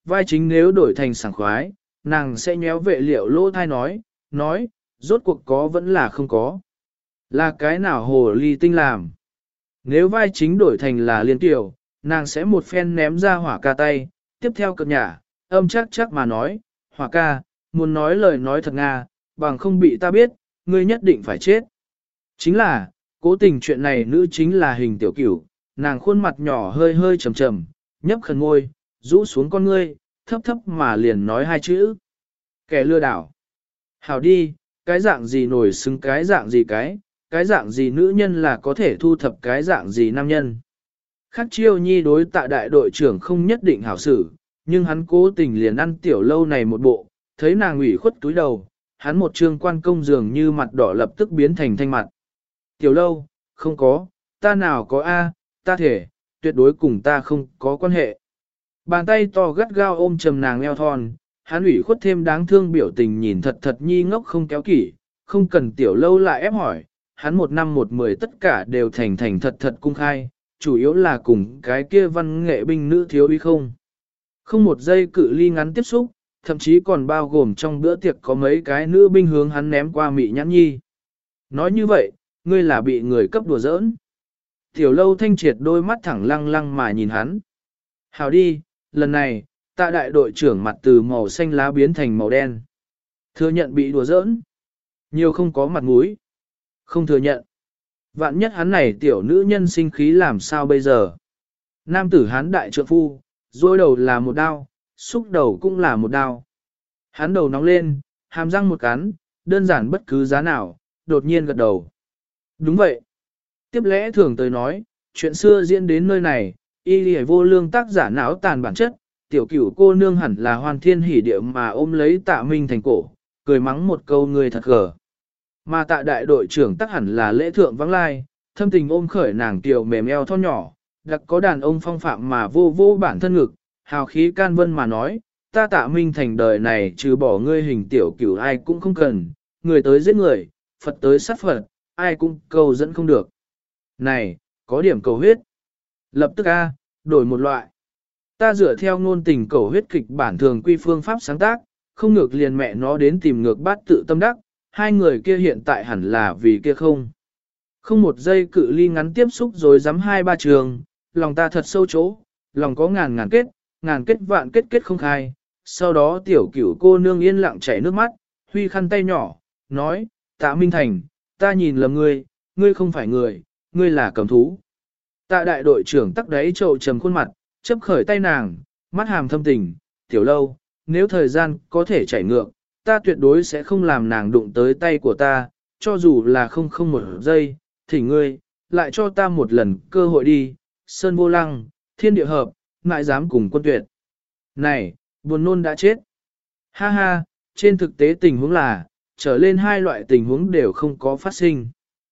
vai chính nếu đổi thành sảng khoái, nàng sẽ nhéo vệ liệu lỗ thai nói, nói, rốt cuộc có vẫn là không có. Là cái nào hồ ly tinh làm. Nếu vai chính đổi thành là liên tiểu, nàng sẽ một phen ném ra hỏa ca tay, tiếp theo cập nhả, âm chắc chắc mà nói, hỏa ca, muốn nói lời nói thật Nga, bằng không bị ta biết, ngươi nhất định phải chết. Chính là, cố tình chuyện này nữ chính là hình tiểu cửu, nàng khuôn mặt nhỏ hơi hơi trầm trầm, nhấp khẩn ngôi, rũ xuống con ngươi, thấp thấp mà liền nói hai chữ. Kẻ lừa đảo. Hảo đi, cái dạng gì nổi xứng cái dạng gì cái, cái dạng gì nữ nhân là có thể thu thập cái dạng gì nam nhân. Khắc chiêu nhi đối tạ đại đội trưởng không nhất định hảo xử, nhưng hắn cố tình liền ăn tiểu lâu này một bộ, thấy nàng ủy khuất túi đầu, hắn một trương quan công dường như mặt đỏ lập tức biến thành thanh mặt. Tiểu lâu, không có, ta nào có A, ta thể, tuyệt đối cùng ta không có quan hệ. Bàn tay to gắt gao ôm trầm nàng eo thon, hắn ủy khuất thêm đáng thương biểu tình nhìn thật thật nhi ngốc không kéo kỷ, không cần tiểu lâu lại ép hỏi, hắn một năm một mười tất cả đều thành thành thật thật cung khai, chủ yếu là cùng cái kia văn nghệ binh nữ thiếu uy không. Không một giây cự ly ngắn tiếp xúc, thậm chí còn bao gồm trong bữa tiệc có mấy cái nữ binh hướng hắn ném qua mị nhãn nhi. Nói như vậy, ngươi là bị người cấp đùa giỡn. Tiểu lâu thanh triệt đôi mắt thẳng lăng lăng mà nhìn hắn. Hào đi, lần này, tạ đại đội trưởng mặt từ màu xanh lá biến thành màu đen. Thừa nhận bị đùa giỡn. Nhiều không có mặt mũi. Không thừa nhận. Vạn nhất hắn này tiểu nữ nhân sinh khí làm sao bây giờ. Nam tử hắn đại trượng phu, dôi đầu là một đao, xúc đầu cũng là một đao. Hắn đầu nóng lên, hàm răng một cắn, đơn giản bất cứ giá nào, đột nhiên gật đầu. Đúng vậy. Tiếp lẽ thường tới nói, chuyện xưa diễn đến nơi này, y lì vô lương tác giả não tàn bản chất, tiểu cửu cô nương hẳn là hoàn thiên hỉ điệu mà ôm lấy tạ minh thành cổ, cười mắng một câu người thật gở. Mà tạ đại đội trưởng tắc hẳn là lễ thượng vắng lai, thâm tình ôm khởi nàng tiểu mềm eo thon nhỏ, đặc có đàn ông phong phạm mà vô vô bản thân ngực, hào khí can vân mà nói, ta tạ minh thành đời này trừ bỏ ngươi hình tiểu cửu ai cũng không cần, người tới giết người, Phật tới sát Phật, ai cũng cầu dẫn không được. Này, có điểm cầu huyết. Lập tức A, đổi một loại. Ta dựa theo ngôn tình cầu huyết kịch bản thường quy phương pháp sáng tác, không ngược liền mẹ nó đến tìm ngược bát tự tâm đắc, hai người kia hiện tại hẳn là vì kia không. Không một giây cự ly ngắn tiếp xúc rồi dám hai ba trường, lòng ta thật sâu chỗ, lòng có ngàn ngàn kết, ngàn kết vạn kết kết không khai. Sau đó tiểu cửu cô nương yên lặng chảy nước mắt, huy khăn tay nhỏ, nói, Tạ Minh Thành, ta nhìn lầm ngươi, ngươi không phải người, ngươi là cầm thú. Tạ đại đội trưởng tắc đáy trậu trầm khuôn mặt, chấp khởi tay nàng, mắt hàm thâm tình, tiểu lâu, nếu thời gian có thể chảy ngược, ta tuyệt đối sẽ không làm nàng đụng tới tay của ta, cho dù là không không một giây, thì ngươi, lại cho ta một lần cơ hội đi, sơn vô lăng, thiên địa hợp, ngại dám cùng quân tuyệt. Này, buồn nôn đã chết. Ha ha, trên thực tế tình huống là, trở lên hai loại tình huống đều không có phát sinh.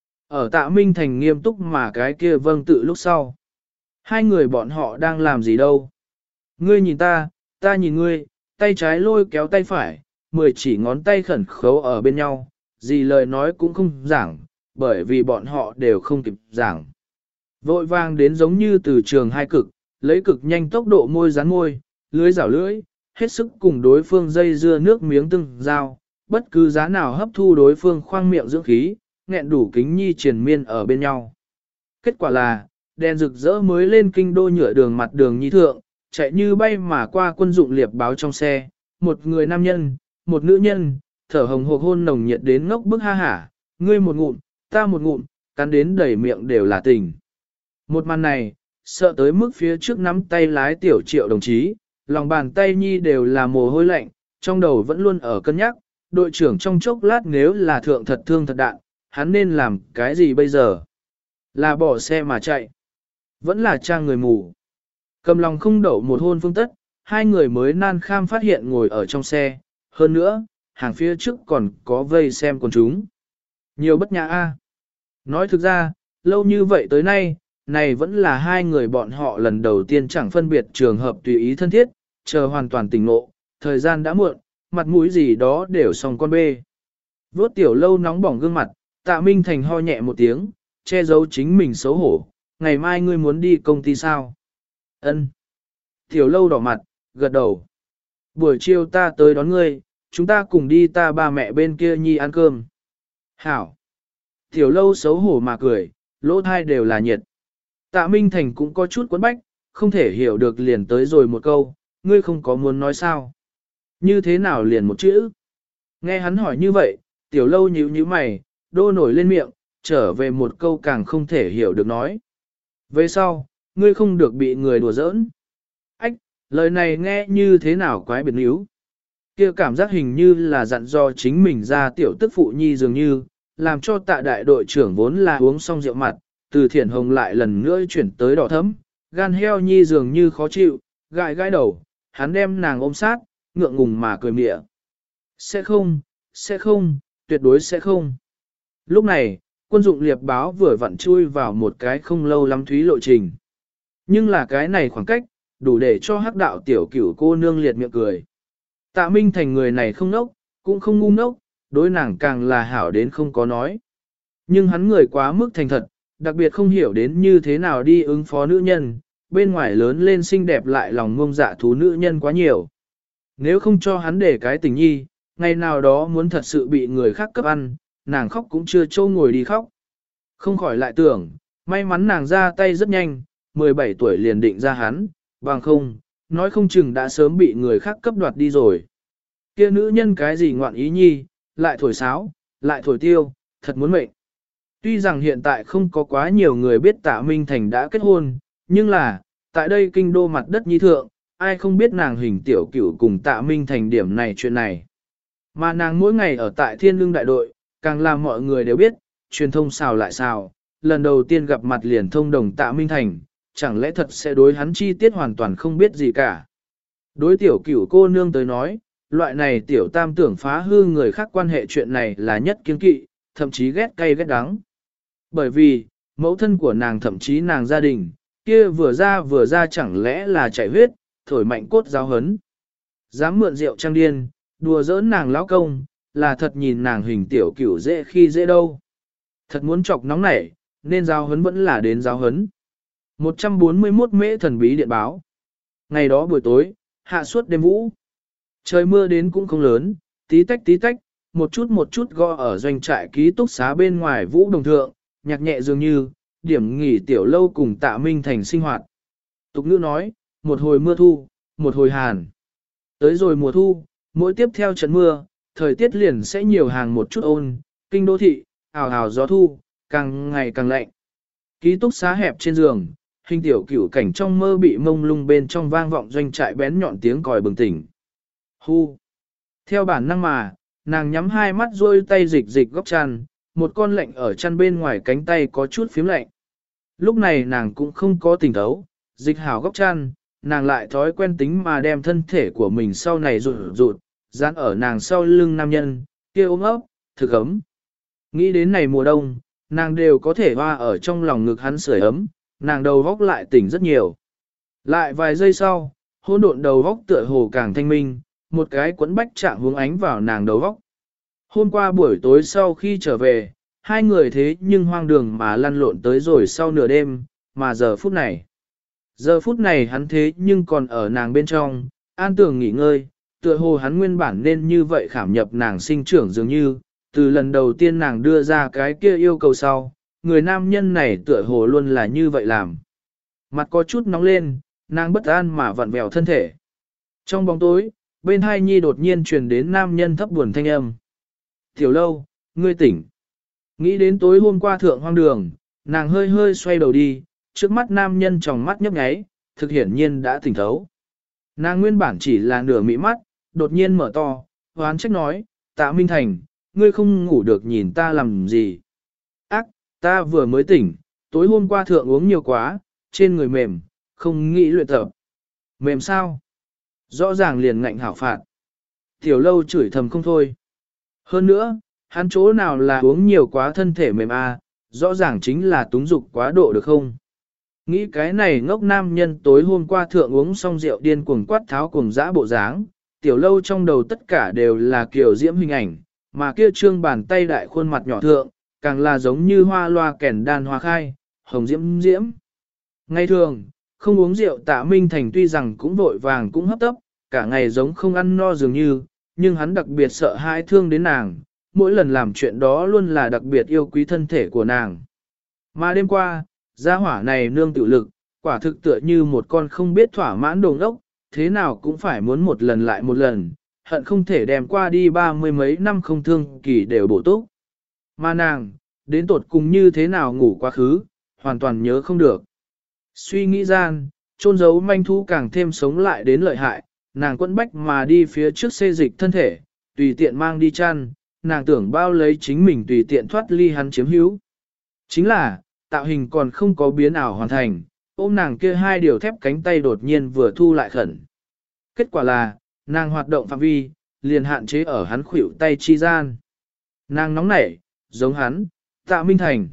Ở Tạ Minh Thành nghiêm túc mà cái kia vâng tự lúc sau. Hai người bọn họ đang làm gì đâu? Ngươi nhìn ta, ta nhìn ngươi, tay trái lôi kéo tay phải, mười chỉ ngón tay khẩn khấu ở bên nhau, gì lời nói cũng không giảng, bởi vì bọn họ đều không kịp giảng. Vội vàng đến giống như từ trường hai cực, lấy cực nhanh tốc độ môi dán môi, lưới rảo lưỡi, hết sức cùng đối phương dây dưa nước miếng từng dao, bất cứ giá nào hấp thu đối phương khoang miệng dưỡng khí, nghẹn đủ kính nhi triền miên ở bên nhau. Kết quả là, đèn rực rỡ mới lên kinh đô nhựa đường mặt đường nhi thượng, chạy như bay mà qua quân dụng liệp báo trong xe, một người nam nhân, một nữ nhân, thở hồng hộc hôn nồng nhiệt đến ngốc bức ha hả, ngươi một ngụm, ta một ngụm, cắn đến đầy miệng đều là tình. Một màn này, sợ tới mức phía trước nắm tay lái tiểu triệu đồng chí, lòng bàn tay nhi đều là mồ hôi lạnh, trong đầu vẫn luôn ở cân nhắc, đội trưởng trong chốc lát nếu là thượng thật thương thật đạn, hắn nên làm cái gì bây giờ? Là bỏ xe mà chạy. Vẫn là trang người mù. Cầm lòng không đậu một hôn phương tất, hai người mới nan kham phát hiện ngồi ở trong xe. Hơn nữa, hàng phía trước còn có vây xem con chúng. Nhiều bất nhã a. Nói thực ra, lâu như vậy tới nay, này vẫn là hai người bọn họ lần đầu tiên chẳng phân biệt trường hợp tùy ý thân thiết, chờ hoàn toàn tỉnh ngộ, thời gian đã muộn, mặt mũi gì đó đều xong con bê. Vốt tiểu lâu nóng bỏng gương mặt, Tạ Minh Thành ho nhẹ một tiếng, che giấu chính mình xấu hổ, ngày mai ngươi muốn đi công ty sao? Ân. Tiểu lâu đỏ mặt, gật đầu. Buổi chiều ta tới đón ngươi, chúng ta cùng đi ta ba mẹ bên kia nhi ăn cơm. Hảo. Tiểu lâu xấu hổ mà cười, lỗ thai đều là nhiệt. Tạ Minh Thành cũng có chút quấn bách, không thể hiểu được liền tới rồi một câu, ngươi không có muốn nói sao. Như thế nào liền một chữ. Nghe hắn hỏi như vậy, tiểu lâu nhíu nhíu mày, đô nổi lên miệng, trở về một câu càng không thể hiểu được nói. Về sau, ngươi không được bị người đùa giỡn. Ách, lời này nghe như thế nào quái biệt níu. Kia cảm giác hình như là dặn dò chính mình ra tiểu tức phụ nhi dường như, làm cho tạ đại đội trưởng vốn là uống xong rượu mặt, từ thiển hồng lại lần nữa chuyển tới đỏ thấm, gan heo nhi dường như khó chịu, gãi gãi đầu, hắn đem nàng ôm sát, ngượng ngùng mà cười mỉa. Sẽ không, sẽ không, tuyệt đối sẽ không. Lúc này, quân dụng liệp báo vừa vặn chui vào một cái không lâu lắm thúy lộ trình. Nhưng là cái này khoảng cách, đủ để cho hắc đạo tiểu cửu cô nương liệt miệng cười. Tạ Minh Thành người này không nốc, cũng không ngu ngốc, đối nàng càng là hảo đến không có nói. Nhưng hắn người quá mức thành thật, đặc biệt không hiểu đến như thế nào đi ứng phó nữ nhân, bên ngoài lớn lên xinh đẹp lại lòng ngông dạ thú nữ nhân quá nhiều. Nếu không cho hắn để cái tình nhi, ngày nào đó muốn thật sự bị người khác cấp ăn, nàng khóc cũng chưa trâu ngồi đi khóc. Không khỏi lại tưởng, may mắn nàng ra tay rất nhanh, mười bảy tuổi liền định ra hắn, bằng không, nói không chừng đã sớm bị người khác cấp đoạt đi rồi. Kia nữ nhân cái gì ngoạn ý nhi, lại thổi sáo, lại thổi tiêu, thật muốn mệnh. Tuy rằng hiện tại không có quá nhiều người biết Tạ Minh Thành đã kết hôn, nhưng là, tại đây kinh đô mặt đất nhi thượng, ai không biết nàng hình tiểu cửu cùng Tạ Minh Thành điểm này chuyện này. Mà nàng mỗi ngày ở tại Thiên Lương đại đội, càng làm mọi người đều biết, truyền thông xào lại xào, lần đầu tiên gặp mặt liền thông đồng Tạ Minh Thành, chẳng lẽ thật sẽ đối hắn chi tiết hoàn toàn không biết gì cả. Đối tiểu cửu cô nương tới nói, loại này tiểu tam tưởng phá hư người khác quan hệ chuyện này là nhất kiên kỵ, thậm chí ghét cay ghét đắng. Bởi vì, mẫu thân của nàng thậm chí nàng gia đình, kia vừa ra vừa ra chẳng lẽ là chảy huyết, thổi mạnh cốt giáo hấn. Dám mượn rượu trang điên, đùa giỡn nàng lão công, là thật nhìn nàng hình tiểu cửu dễ khi dễ đâu. Thật muốn chọc nóng nảy, nên giáo hấn vẫn là đến giáo hấn. một trăm bốn mươi mốt mễ thần bí điện báo. Ngày đó buổi tối, hạ suốt đêm vũ. Trời mưa đến cũng không lớn, tí tách tí tách, một chút một chút gõ ở doanh trại ký túc xá bên ngoài vũ đồng thượng, nhạc nhẹ dường như, điểm nghỉ tiểu lâu cùng Tạ Minh Thành sinh hoạt. Tục ngữ nói, một hồi mưa thu, một hồi hàn. Tới rồi mùa thu, mỗi tiếp theo trận mưa, thời tiết liền sẽ nhiều hàng một chút ôn, kinh đô thị, ảo ảo gió thu, càng ngày càng lạnh. Ký túc xá hẹp trên giường, hình tiểu cửu cảnh trong mơ bị mông lung bên trong vang vọng doanh trại bén nhọn tiếng còi bừng tỉnh. Hu. Theo bản năng mà, nàng nhắm hai mắt rôi tay dịch dịch góc chăn, một con lệnh ở chăn bên ngoài cánh tay có chút phím lạnh. Lúc này nàng cũng không có tỉnh thấu, dịch hảo góc chăn, nàng lại thói quen tính mà đem thân thể của mình sau này rụt rụt, dán ở nàng sau lưng nam nhân, kia ôm ấp, thực ấm. Nghĩ đến này mùa đông, nàng đều có thể hoa ở trong lòng ngực hắn sưởi ấm, nàng đầu góc lại tỉnh rất nhiều. Lại vài giây sau, hỗn độn đầu góc tựa hồ càng thanh minh, một cái quấn bách trạng hướng ánh vào nàng đầu góc. Hôm qua buổi tối sau khi trở về, hai người thế nhưng hoang đường mà lăn lộn tới rồi sau nửa đêm, mà giờ phút này. Giờ phút này hắn thế nhưng còn ở nàng bên trong, an tưởng nghỉ ngơi, tựa hồ hắn nguyên bản nên như vậy khảm nhập nàng sinh trưởng dường như, từ lần đầu tiên nàng đưa ra cái kia yêu cầu sau, người nam nhân này tựa hồ luôn là như vậy làm. Mặt có chút nóng lên, nàng bất an mà vặn vẹo thân thể. Trong bóng tối, bên hai nhi đột nhiên truyền đến nam nhân thấp buồn thanh âm. Tiểu lâu, ngươi tỉnh. Nghĩ đến tối hôm qua thượng hoang đường, nàng hơi hơi xoay đầu đi, trước mắt nam nhân tròng mắt nhấp nháy, thực hiển nhiên đã tỉnh thấu. Nàng nguyên bản chỉ là nửa mị mắt, đột nhiên mở to, hoán trách nói, Tạ Minh Thành, ngươi không ngủ được nhìn ta làm gì. Ác, ta vừa mới tỉnh, tối hôm qua thượng uống nhiều quá, trên người mềm, không nghĩ luyện tập. Mềm sao? Rõ ràng liền ngạnh hảo phạt. Tiểu lâu chửi thầm không thôi. Hơn nữa, hắn chỗ nào là uống nhiều quá thân thể mềm a, à, rõ ràng chính là túng dục quá độ được không? Nghĩ cái này ngốc nam nhân tối hôm qua thượng uống xong rượu điên cuồng quát tháo cuồng dã bộ dáng, tiểu lâu trong đầu tất cả đều là kiểu diễm hình ảnh, mà kia trương bàn tay đại khuôn mặt nhỏ thượng, càng là giống như hoa loa kèn đàn hoa khai, hồng diễm diễm. Ngay thường, không uống rượu Tạ Minh Thành tuy rằng cũng vội vàng cũng hấp tấp, cả ngày giống không ăn no dường như, nhưng hắn đặc biệt sợ hãi thương đến nàng, mỗi lần làm chuyện đó luôn là đặc biệt yêu quý thân thể của nàng. Mà đêm qua, gia hỏa này nương tự lực, quả thực tựa như một con không biết thỏa mãn đồ ngốc, thế nào cũng phải muốn một lần lại một lần, hận không thể đem qua đi ba mươi mấy năm không thương kỳ đều bổ túc. Mà nàng, đến tột cùng như thế nào ngủ quá khứ, hoàn toàn nhớ không được. Suy nghĩ gian, trôn giấu manh thú càng thêm sống lại đến lợi hại, nàng quẫn bách mà đi phía trước xê dịch thân thể, tùy tiện mang đi chăn, nàng tưởng bao lấy chính mình tùy tiện thoát ly hắn chiếm hữu. Chính là, tạo hình còn không có biến ảo hoàn thành, ôm nàng kia hai điều thép cánh tay đột nhiên vừa thu lại khẩn. Kết quả là, nàng hoạt động phạm vi, liền hạn chế ở hắn khuỷu tay chi gian. Nàng nóng nảy, giống hắn, Tạ Minh Thành.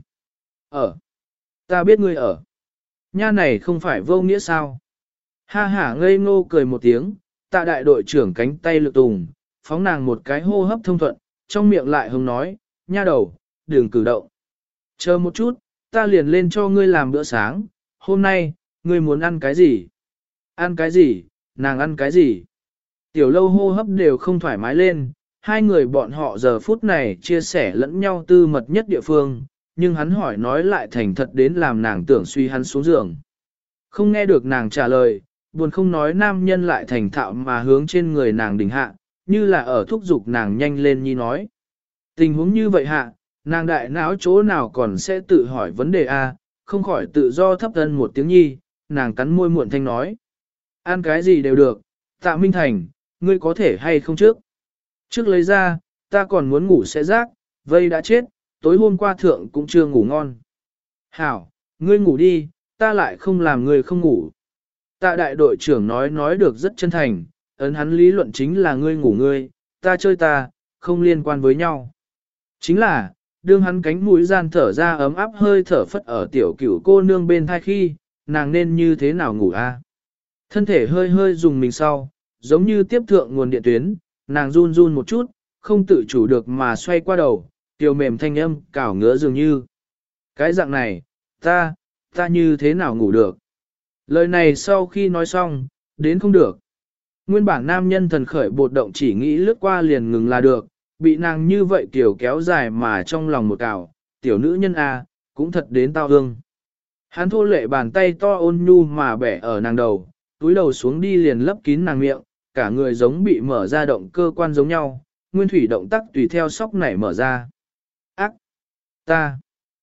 Ở. Ta biết ngươi ở. Nha này không phải vô nghĩa sao? Ha hả ngây ngô cười một tiếng, Tạ đại đội trưởng cánh tay lực tùng, phóng nàng một cái hô hấp thông thuận, trong miệng lại hứng nói, nha đầu, đừng cử động. Chờ một chút, ta liền lên cho ngươi làm bữa sáng, hôm nay, ngươi muốn ăn cái gì? Ăn cái gì? Nàng ăn cái gì? Tiểu lâu hô hấp đều không thoải mái lên, hai người bọn họ giờ phút này chia sẻ lẫn nhau tư mật nhất địa phương, nhưng hắn hỏi nói lại thành thật đến làm nàng tưởng suy hắn xuống giường. Không nghe được nàng trả lời, buồn không nói nam nhân lại thành thạo mà hướng trên người nàng đỉnh hạ, như là ở thúc giục nàng nhanh lên nhi nói. Tình huống như vậy hạ, nàng đại não chỗ nào còn sẽ tự hỏi vấn đề A, không khỏi tự do thấp thân một tiếng nhi, nàng cắn môi muộn thanh nói. Ăn cái gì đều được, Tạ Minh Thành, ngươi có thể hay không trước? Trước lấy ra, ta còn muốn ngủ sẽ rác, vây đã chết, tối hôm qua thượng cũng chưa ngủ ngon. Hảo, ngươi ngủ đi, ta lại không làm ngươi không ngủ. Tạ đại đội trưởng nói nói được rất chân thành, ấn hắn lý luận chính là ngươi ngủ ngươi, ta chơi ta, không liên quan với nhau. Chính là, đương hắn cánh mũi gian thở ra ấm áp hơi thở phất ở tiểu cửu cô nương bên thai khi, nàng nên như thế nào ngủ a? Thân thể hơi hơi dùng mình sau, giống như tiếp thượng nguồn điện tuyến, nàng run run một chút, không tự chủ được mà xoay qua đầu, tiểu mềm thanh âm cào ngứa dường như. Cái dạng này, ta, ta như thế nào ngủ được? Lời này sau khi nói xong, đến không được. Nguyên bản nam nhân thần khởi bột động chỉ nghĩ lướt qua liền ngừng là được, bị nàng như vậy kiểu kéo dài mà trong lòng một cào, tiểu nữ nhân A, cũng thật đến tao hương. Hắn thô lệ bàn tay to ôn nhu mà bẻ ở nàng đầu, túi đầu xuống đi liền lấp kín nàng miệng, cả người giống bị mở ra động cơ quan giống nhau, nguyên thủy động tác tùy theo sóc nảy mở ra. Ác! Ta!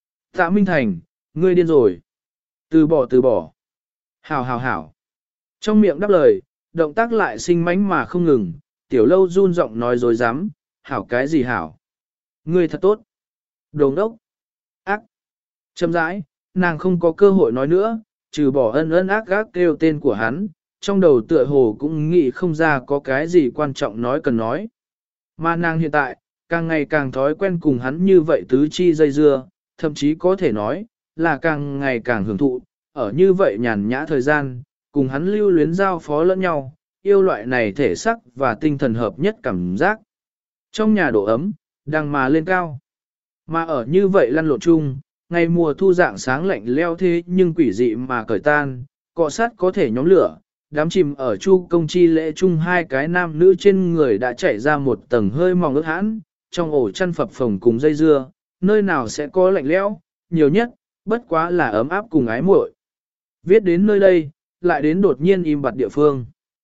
Tạ Minh Thành, ngươi điên rồi! Từ bỏ từ bỏ! Hảo hảo hảo! Trong miệng đáp lời, động tác lại sinh mánh mà không ngừng, tiểu lâu run giọng nói dối dám, hảo cái gì hảo? Ngươi thật tốt! Đồ ngốc! Ác! Châm rãi, nàng không có cơ hội nói nữa, trừ bỏ ân ân ác gác kêu tên của hắn, trong đầu tựa hồ cũng nghĩ không ra có cái gì quan trọng nói cần nói. Mà nàng hiện tại, càng ngày càng thói quen cùng hắn như vậy tứ chi dây dưa, thậm chí có thể nói, là càng ngày càng hưởng thụ, ở như vậy nhàn nhã thời gian, cùng hắn lưu luyến giao phó lẫn nhau, yêu loại này thể sắc và tinh thần hợp nhất cảm giác. Trong nhà độ ấm, đang mà lên cao. Mà ở như vậy lăn lộn chung, ngày mùa thu dạng sáng lạnh leo thế nhưng quỷ dị mà cởi tan, cọ sát có thể nhóm lửa, đám chìm ở chu công chi lễ chung hai cái nam nữ trên người đã chảy ra một tầng hơi mỏng ướt hãn, trong ổ chăn phập phồng cùng dây dưa, nơi nào sẽ có lạnh lẽo, nhiều nhất, bất quá là ấm áp cùng ái muội. Viết đến nơi đây, lại đến đột nhiên im bặt địa phương.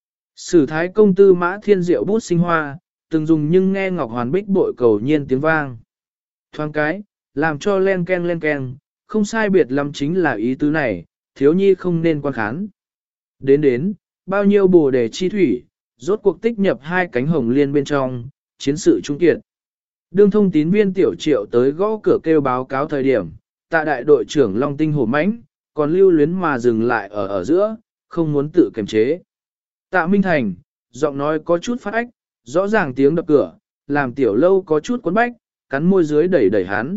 Sử thái công tư mã thiên diệu bút sinh hoa, từng dùng nhưng nghe ngọc hoàn bích bội cầu nhiên tiếng vang. Thoáng cái, làm cho len ken len ken, không sai biệt lắm chính là ý tứ này, thiếu nhi không nên quan khán. Đến đến, bao nhiêu bồ đề chi thủy, rốt cuộc tích nhập hai cánh hồng liên bên trong, chiến sự trung kiệt. Đương thông tín viên tiểu triệu tới gõ cửa kêu báo cáo thời điểm, tạ đại đội trưởng Long Tinh hổ mãnh, còn lưu luyến mà dừng lại ở ở giữa, không muốn tự kiềm chế. Tạ Minh Thành, giọng nói có chút phát ách, rõ ràng tiếng đập cửa, làm tiểu lâu có chút cuốn bách, cắn môi dưới đẩy đẩy hắn.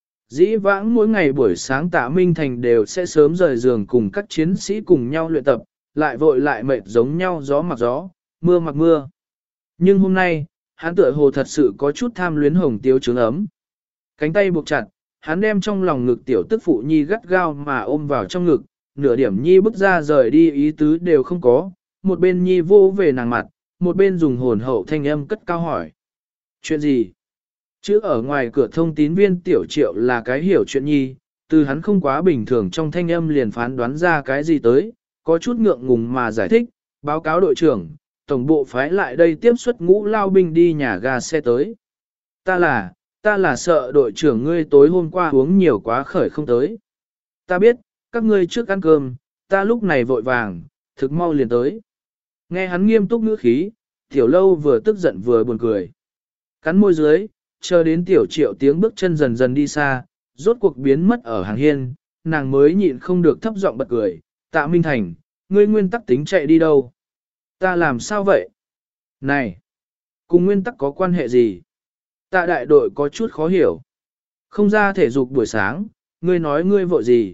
Dĩ vãng mỗi ngày buổi sáng Tạ Minh Thành đều sẽ sớm rời giường cùng các chiến sĩ cùng nhau luyện tập, lại vội lại mệt giống nhau gió mặc gió, mưa mặc mưa. Nhưng hôm nay, hắn tựa hồ thật sự có chút tham luyến hồng tiếu trướng ấm. Cánh tay buộc chặt, hắn đem trong lòng ngực tiểu tức phụ nhi gắt gao mà ôm vào trong ngực, nửa điểm nhi bước ra rời đi ý tứ đều không có, một bên nhi vô về nàng mặt, một bên dùng hồn hậu thanh âm cất cao hỏi. Chuyện gì? Chứ ở ngoài cửa thông tín viên tiểu triệu là cái hiểu chuyện nhi, từ hắn không quá bình thường trong thanh âm liền phán đoán ra cái gì tới, có chút ngượng ngùng mà giải thích, báo cáo đội trưởng, tổng bộ phái lại đây tiếp xuất ngũ lao binh đi nhà ga xe tới. Ta là, ta là sợ đội trưởng ngươi tối hôm qua uống nhiều quá khởi không tới. Ta biết, các ngươi trước ăn cơm, ta lúc này vội vàng, thực mau liền tới. Nghe hắn nghiêm túc ngữ khí, tiểu lâu vừa tức giận vừa buồn cười. Cắn môi dưới, chờ đến tiểu triệu tiếng bước chân dần dần đi xa, rốt cuộc biến mất ở hàng hiên, nàng mới nhịn không được thấp giọng bật cười. Tạ Minh Thành, ngươi nguyên tắc tính chạy đi đâu? Ta làm sao vậy? Này, cùng nguyên tắc có quan hệ gì? Tạ đại đội có chút khó hiểu. Không ra thể dục buổi sáng, ngươi nói ngươi vội gì?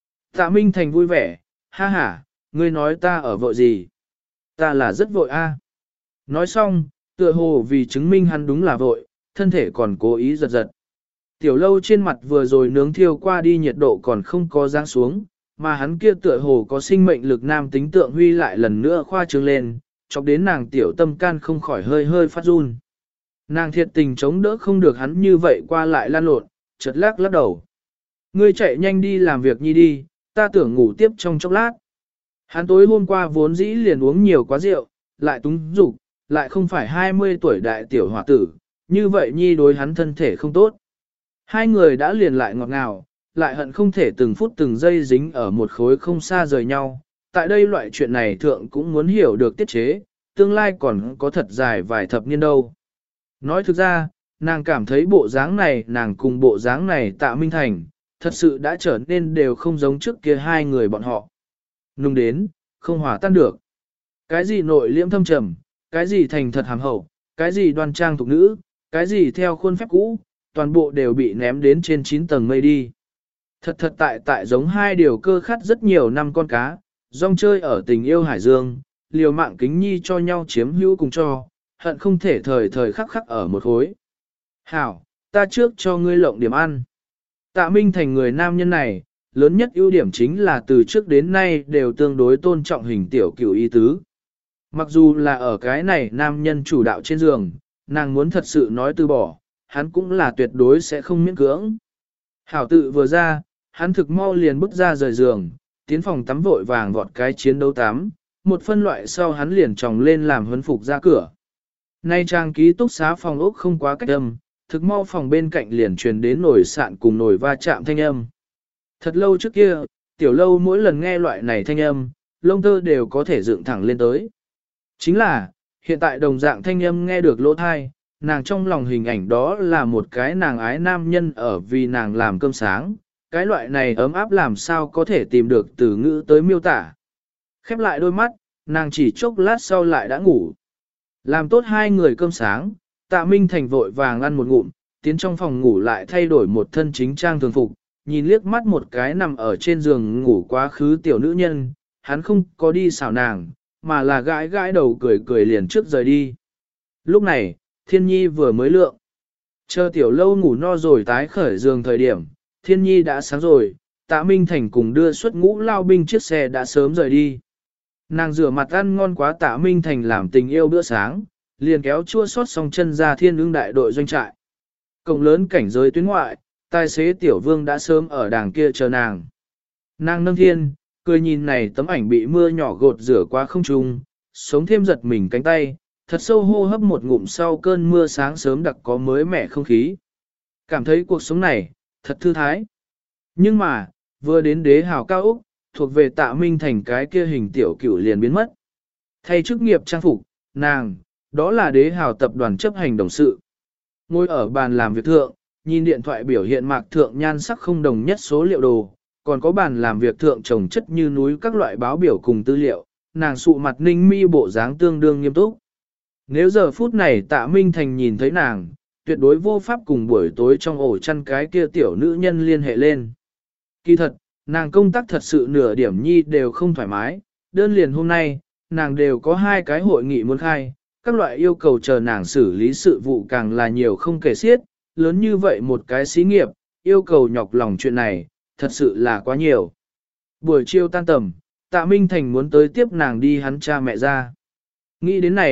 Tạ Minh Thành vui vẻ, ha ha, ngươi nói ta ở vội gì? Ta là rất vội a. Nói xong, tựa hồ vì chứng minh hắn đúng là vội, thân thể còn cố ý giật giật. Tiểu lâu trên mặt vừa rồi nướng thiêu qua đi nhiệt độ còn không có giáng xuống, mà hắn kia tựa hồ có sinh mệnh lực nam tính tượng huy lại lần nữa khoa trương lên, chọc đến nàng tiểu tâm can không khỏi hơi hơi phát run. Nàng thiệt tình chống đỡ không được hắn như vậy qua lại lan lộn, chợt lắc lắc đầu. Ngươi chạy nhanh đi làm việc nhi đi, ta tưởng ngủ tiếp trong chốc lát. Hắn tối hôm qua vốn dĩ liền uống nhiều quá rượu, lại túng dục, lại không phải hai mươi tuổi đại tiểu hòa tử, như vậy nhi đối hắn thân thể không tốt. Hai người đã liền lại ngọt ngào, lại hận không thể từng phút từng giây dính ở một khối không xa rời nhau. Tại đây loại chuyện này thượng cũng muốn hiểu được tiết chế, tương lai còn có thật dài vài thập niên đâu. Nói thực ra, nàng cảm thấy bộ dáng này nàng cùng bộ dáng này Tạ Minh Thành, thật sự đã trở nên đều không giống trước kia hai người bọn họ. Nung đến, không hòa tan được. Cái gì nội liễm thâm trầm, cái gì thành thật hàm hậu, cái gì đoan trang thục nữ, cái gì theo khuôn phép cũ, toàn bộ đều bị ném đến trên chín tầng mây đi. Thật thật tại tại giống hai điều cơ khát rất nhiều năm con cá, rong chơi ở tình yêu hải dương, liều mạng kính nhi cho nhau chiếm hữu cùng cho, hận không thể thời thời khắc khắc ở một khối. Hảo, ta trước cho ngươi lộng điểm ăn. Tạ Minh Thành người nam nhân này, lớn nhất ưu điểm chính là từ trước đến nay đều tương đối tôn trọng hình tiểu cửu y tứ. Mặc dù là ở cái này nam nhân chủ đạo trên giường, nàng muốn thật sự nói từ bỏ, hắn cũng là tuyệt đối sẽ không miễn cưỡng. Hảo tự vừa ra, hắn thực mau liền bước ra rời giường, tiến phòng tắm vội vàng vọt cái chiến đấu tắm, một phân loại sau hắn liền tròng lên làm huấn phục ra cửa. Nay trang ký túc xá phòng ốc không quá cách âm, thực mau phòng bên cạnh liền truyền đến nồi sạn cùng nồi va chạm thanh âm. Thật lâu trước kia, tiểu lâu mỗi lần nghe loại này thanh âm, lông tơ đều có thể dựng thẳng lên tới. Chính là, hiện tại đồng dạng thanh âm nghe được lỗ thai, nàng trong lòng hình ảnh đó là một cái nàng ái nam nhân ở vì nàng làm cơm sáng, cái loại này ấm áp làm sao có thể tìm được từ ngữ tới miêu tả. Khép lại đôi mắt, nàng chỉ chốc lát sau lại đã ngủ. Làm tốt hai người cơm sáng, Tạ Minh Thành vội vàng ăn một ngụm, tiến trong phòng ngủ lại thay đổi một thân chính trang thường phục, nhìn liếc mắt một cái nằm ở trên giường ngủ quá khứ tiểu nữ nhân, hắn không có đi xảo nàng, mà là gãi gãi đầu cười cười liền trước rời đi. Lúc này, Thiên Nhi vừa mới lượng. Chờ tiểu lâu ngủ no rồi tái khởi giường thời điểm, Thiên Nhi đã sáng rồi, Tạ Minh Thành cùng đưa xuất ngũ lao binh chiếc xe đã sớm rời đi. Nàng rửa mặt ăn ngon quá Tạ Minh Thành làm tình yêu bữa sáng, liền kéo chua xót song chân ra Thiên Ưng đại đội doanh trại. Cổng lớn cảnh giới tuyến ngoại, tài xế tiểu vương đã sớm ở đàng kia chờ nàng. Nàng nâng thiên, cười nhìn này tấm ảnh bị mưa nhỏ gột rửa qua không trung, sống thêm giật mình cánh tay, thật sâu hô hấp một ngụm sau cơn mưa sáng sớm đặc có mới mẻ không khí. Cảm thấy cuộc sống này, thật thư thái. Nhưng mà, vừa đến đế hào cao Úc, thuộc về Tạ Minh Thành cái kia hình tiểu cửu liền biến mất. Thay chức nghiệp trang phục, nàng, đó là đế hào tập đoàn chấp hành đồng sự. Ngồi ở bàn làm việc thượng, nhìn điện thoại biểu hiện mạc thượng nhan sắc không đồng nhất số liệu đồ, còn có bàn làm việc thượng trồng chất như núi các loại báo biểu cùng tư liệu, nàng sụ mặt ninh mi bộ dáng tương đương nghiêm túc. Nếu giờ phút này Tạ Minh Thành nhìn thấy nàng, tuyệt đối vô pháp cùng buổi tối trong ổ chăn cái kia tiểu nữ nhân liên hệ lên. Kỳ thật, nàng công tác thật sự nửa điểm nhi đều không thoải mái, đơn liền hôm nay, nàng đều có hai cái hội nghị muốn khai, các loại yêu cầu chờ nàng xử lý sự vụ càng là nhiều không kể xiết, lớn như vậy một cái xí nghiệp, yêu cầu nhọc lòng chuyện này, thật sự là quá nhiều. Buổi chiều tan tầm, Tạ Minh Thành muốn tới tiếp nàng đi hắn cha mẹ ra. Nghĩ đến này,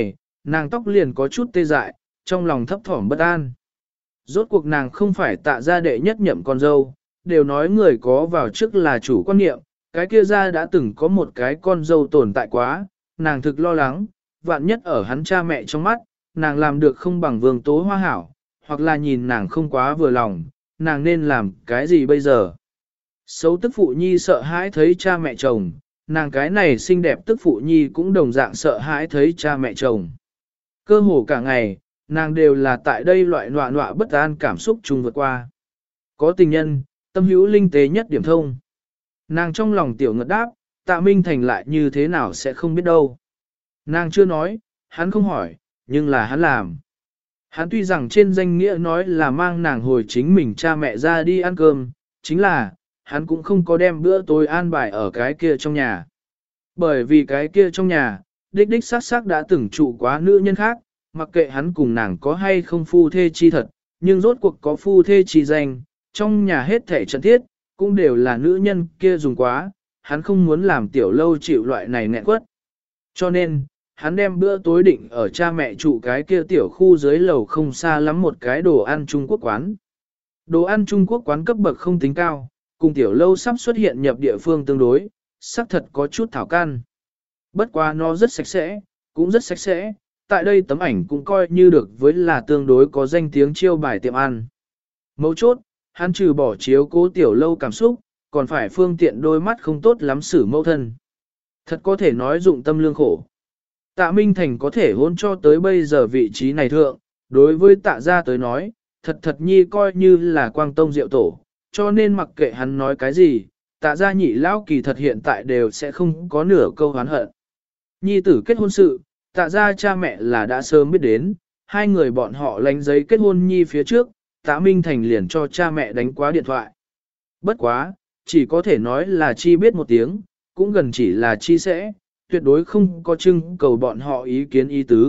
nàng tóc liền có chút tê dại, trong lòng thấp thỏm bất an. Rốt cuộc nàng không phải tạ gia đệ nhất nhậm con dâu, đều nói người có vào trước là chủ quan niệm, cái kia ra đã từng có một cái con dâu tồn tại quá, nàng thực lo lắng, vạn nhất ở hắn cha mẹ trong mắt, nàng làm được không bằng Vương Tố Hoa hảo, hoặc là nhìn nàng không quá vừa lòng, nàng nên làm cái gì bây giờ? Xấu tức phụ nhi sợ hãi thấy cha mẹ chồng, nàng cái này xinh đẹp tức phụ nhi cũng đồng dạng sợ hãi thấy cha mẹ chồng. Cơ hồ cả ngày, nàng đều là tại đây loại nọa nọa bất an cảm xúc chung vượt qua. Có tình nhân, tâm hữu linh tế nhất điểm thông. Nàng trong lòng tiểu ngật đáp, Tạ Minh Thành lại như thế nào sẽ không biết đâu. Nàng chưa nói, hắn không hỏi, nhưng là hắn làm. Hắn tuy rằng trên danh nghĩa nói là mang nàng hồi chính mình cha mẹ ra đi ăn cơm, chính là, hắn cũng không có đem bữa tối an bài ở cái kia trong nhà. Bởi vì cái kia trong nhà, đích đích xác xác đã từng trụ quá nữ nhân khác, mặc kệ hắn cùng nàng có hay không phu thê chi thật, nhưng rốt cuộc có phu thê chi danh, trong nhà hết thể trận thiết, cũng đều là nữ nhân kia dùng quá, hắn không muốn làm tiểu lâu chịu loại này nghẹn quất. Cho nên, hắn đem bữa tối định ở cha mẹ trụ cái kia tiểu khu dưới lầu không xa lắm một cái đồ ăn Trung Quốc quán. Đồ ăn Trung Quốc quán cấp bậc không tính cao, cùng tiểu lâu sắp xuất hiện nhập địa phương tương đối, xác thật có chút thảo can. Bất quá nó rất sạch sẽ, cũng rất sạch sẽ, tại đây tấm ảnh cũng coi như được với là tương đối có danh tiếng chiêu bài tiệm ăn. Mấu chốt, hắn trừ bỏ chiếu cố tiểu lâu cảm xúc, còn phải phương tiện đôi mắt không tốt lắm xử mẫu thân. Thật có thể nói dụng tâm lương khổ. Tạ Minh Thành có thể hôn cho tới bây giờ vị trí này thượng, đối với tạ gia tới nói, thật thật nhi coi như là quang tông diệu tổ, cho nên mặc kệ hắn nói cái gì, tạ gia nhị lão kỳ thật hiện tại đều sẽ không có nửa câu oán hận. Nhi tử kết hôn sự, tạ gia cha mẹ là đã sớm biết đến, hai người bọn họ lánh giấy kết hôn nhi phía trước, tạ Minh Thành liền cho cha mẹ đánh quá điện thoại. Bất quá, chỉ có thể nói là chi biết một tiếng, cũng gần chỉ là chi sẽ, tuyệt đối không có trưng cầu bọn họ ý kiến ý tứ.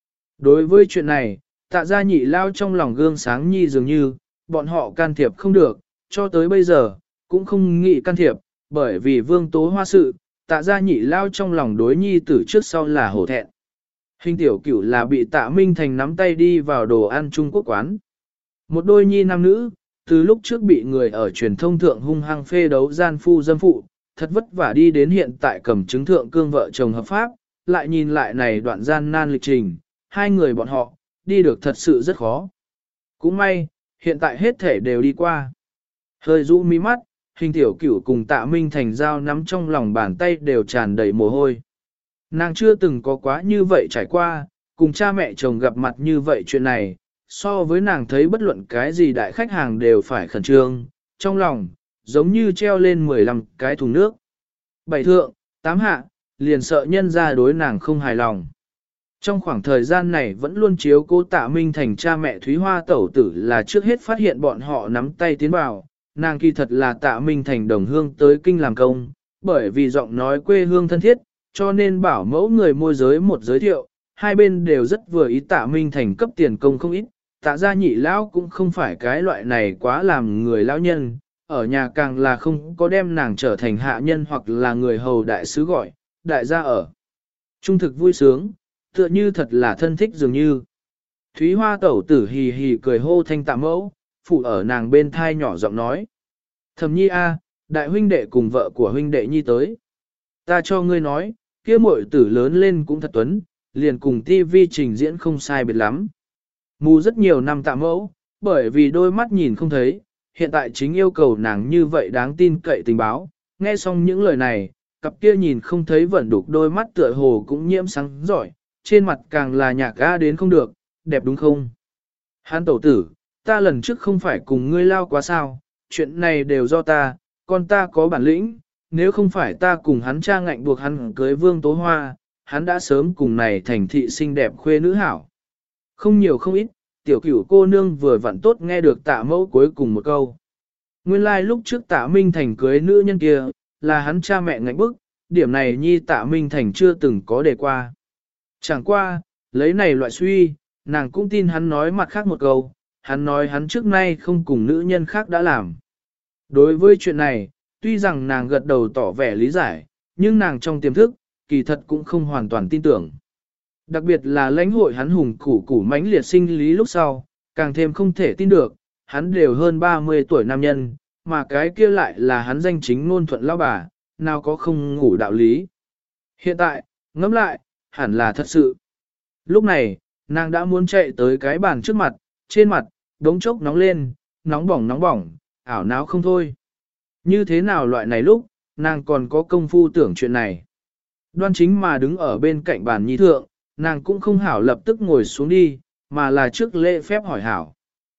Đối với chuyện này, tạ gia nhị lao trong lòng gương sáng nhi dường như, bọn họ can thiệp không được, cho tới bây giờ, cũng không nghĩ can thiệp, bởi vì Vương Tố Hoa sự, tạ gia nhị lao trong lòng đối nhi tử trước sau là hổ thẹn. Hình tiểu cửu là bị tạ Minh Thành nắm tay đi vào đồ ăn Trung Quốc quán. Một đôi nhi nam nữ, từ lúc trước bị người ở truyền thông thượng hung hăng phê đấu gian phu dâm phụ, thật vất vả đi đến hiện tại cầm chứng thượng cương vợ chồng hợp pháp, lại nhìn lại này đoạn gian nan lịch trình, hai người bọn họ, đi được thật sự rất khó. Cũng may, hiện tại hết thể đều đi qua. Hơi rũ mi mắt, hình tiểu cửu cùng tạ Minh Thành giao nắm trong lòng bàn tay đều tràn đầy mồ hôi. Nàng chưa từng có quá như vậy trải qua, cùng cha mẹ chồng gặp mặt như vậy chuyện này, so với nàng thấy bất luận cái gì đại khách hàng đều phải khẩn trương, trong lòng, giống như treo lên mười lăm cái thùng nước. Bảy thượng, tám hạ, liền sợ nhân ra đối nàng không hài lòng. Trong khoảng thời gian này vẫn luôn chiếu cố tạ Minh Thành cha mẹ Thúy Hoa tẩu tử là trước hết phát hiện bọn họ nắm tay tiến vào, nàng kỳ thật là tạ Minh Thành đồng hương tới kinh làm công, bởi vì giọng nói quê hương thân thiết, cho nên bảo mẫu người môi giới một giới thiệu, hai bên đều rất vừa ý tạ Minh Thành cấp tiền công không ít, tạ gia nhị lão cũng không phải cái loại này quá làm người lão nhân, ở nhà càng là không có đem nàng trở thành hạ nhân hoặc là người hầu đại sứ gọi, đại gia ở. Trung thực vui sướng, tựa như thật là thân thích dường như. Thúy Hoa tẩu tử hì hì cười hô thanh tạ mẫu, phụ ở nàng bên thai nhỏ giọng nói. Thẩm nhi a, đại huynh đệ cùng vợ của huynh đệ nhi tới. Ta cho ngươi nói, kia muội tử lớn lên cũng thật tuấn, liền cùng tivi trình diễn không sai biệt lắm. Mù rất nhiều năm tạ mẫu, bởi vì đôi mắt nhìn không thấy, hiện tại chính yêu cầu nàng như vậy đáng tin cậy tình báo. Nghe xong những lời này, cặp kia nhìn không thấy vẫn đục đôi mắt tựa hồ cũng nhiễm sáng giỏi, trên mặt càng là nhạc ga đến không được, đẹp đúng không? Hán tẩu tử, ta lần trước không phải cùng ngươi lao quá sao, chuyện này đều do ta, con ta có bản lĩnh, nếu không phải ta cùng hắn cha ngạnh buộc hắn cưới Vương Tố Hoa, hắn đã sớm cùng này thành thị xinh đẹp khuê nữ hảo. Không nhiều không ít, tiểu cửu cô nương vừa vặn tốt nghe được tạ mẫu cuối cùng một câu. Nguyên lai like lúc trước tạ Minh Thành cưới nữ nhân kia, là hắn cha mẹ ngạnh bức, điểm này nhi tạ Minh Thành chưa từng có đề qua. Chẳng qua, lấy này loại suy, nàng cũng tin hắn nói mặt khác một câu, hắn nói hắn trước nay không cùng nữ nhân khác đã làm. Đối với chuyện này, tuy rằng nàng gật đầu tỏ vẻ lý giải, nhưng nàng trong tiềm thức, kỳ thật cũng không hoàn toàn tin tưởng. Đặc biệt là lãnh hội hắn hùng củ củ mãnh liệt sinh lý lúc sau, càng thêm không thể tin được, hắn đều hơn ba mươi tuổi nam nhân, mà cái kia lại là hắn danh chính ngôn thuận lão bà, nào có không ngủ đạo lý. Hiện tại, ngẫm lại, hẳn là thật sự. Lúc này, nàng đã muốn chạy tới cái bàn trước mặt, trên mặt, đống chốc nóng lên, nóng bỏng nóng bỏng, ảo não không thôi. Như thế nào loại này lúc, nàng còn có công phu tưởng chuyện này. Đoan chính mà đứng ở bên cạnh bàn nhi thượng, nàng cũng không hảo lập tức ngồi xuống đi, mà là trước lễ phép hỏi hảo.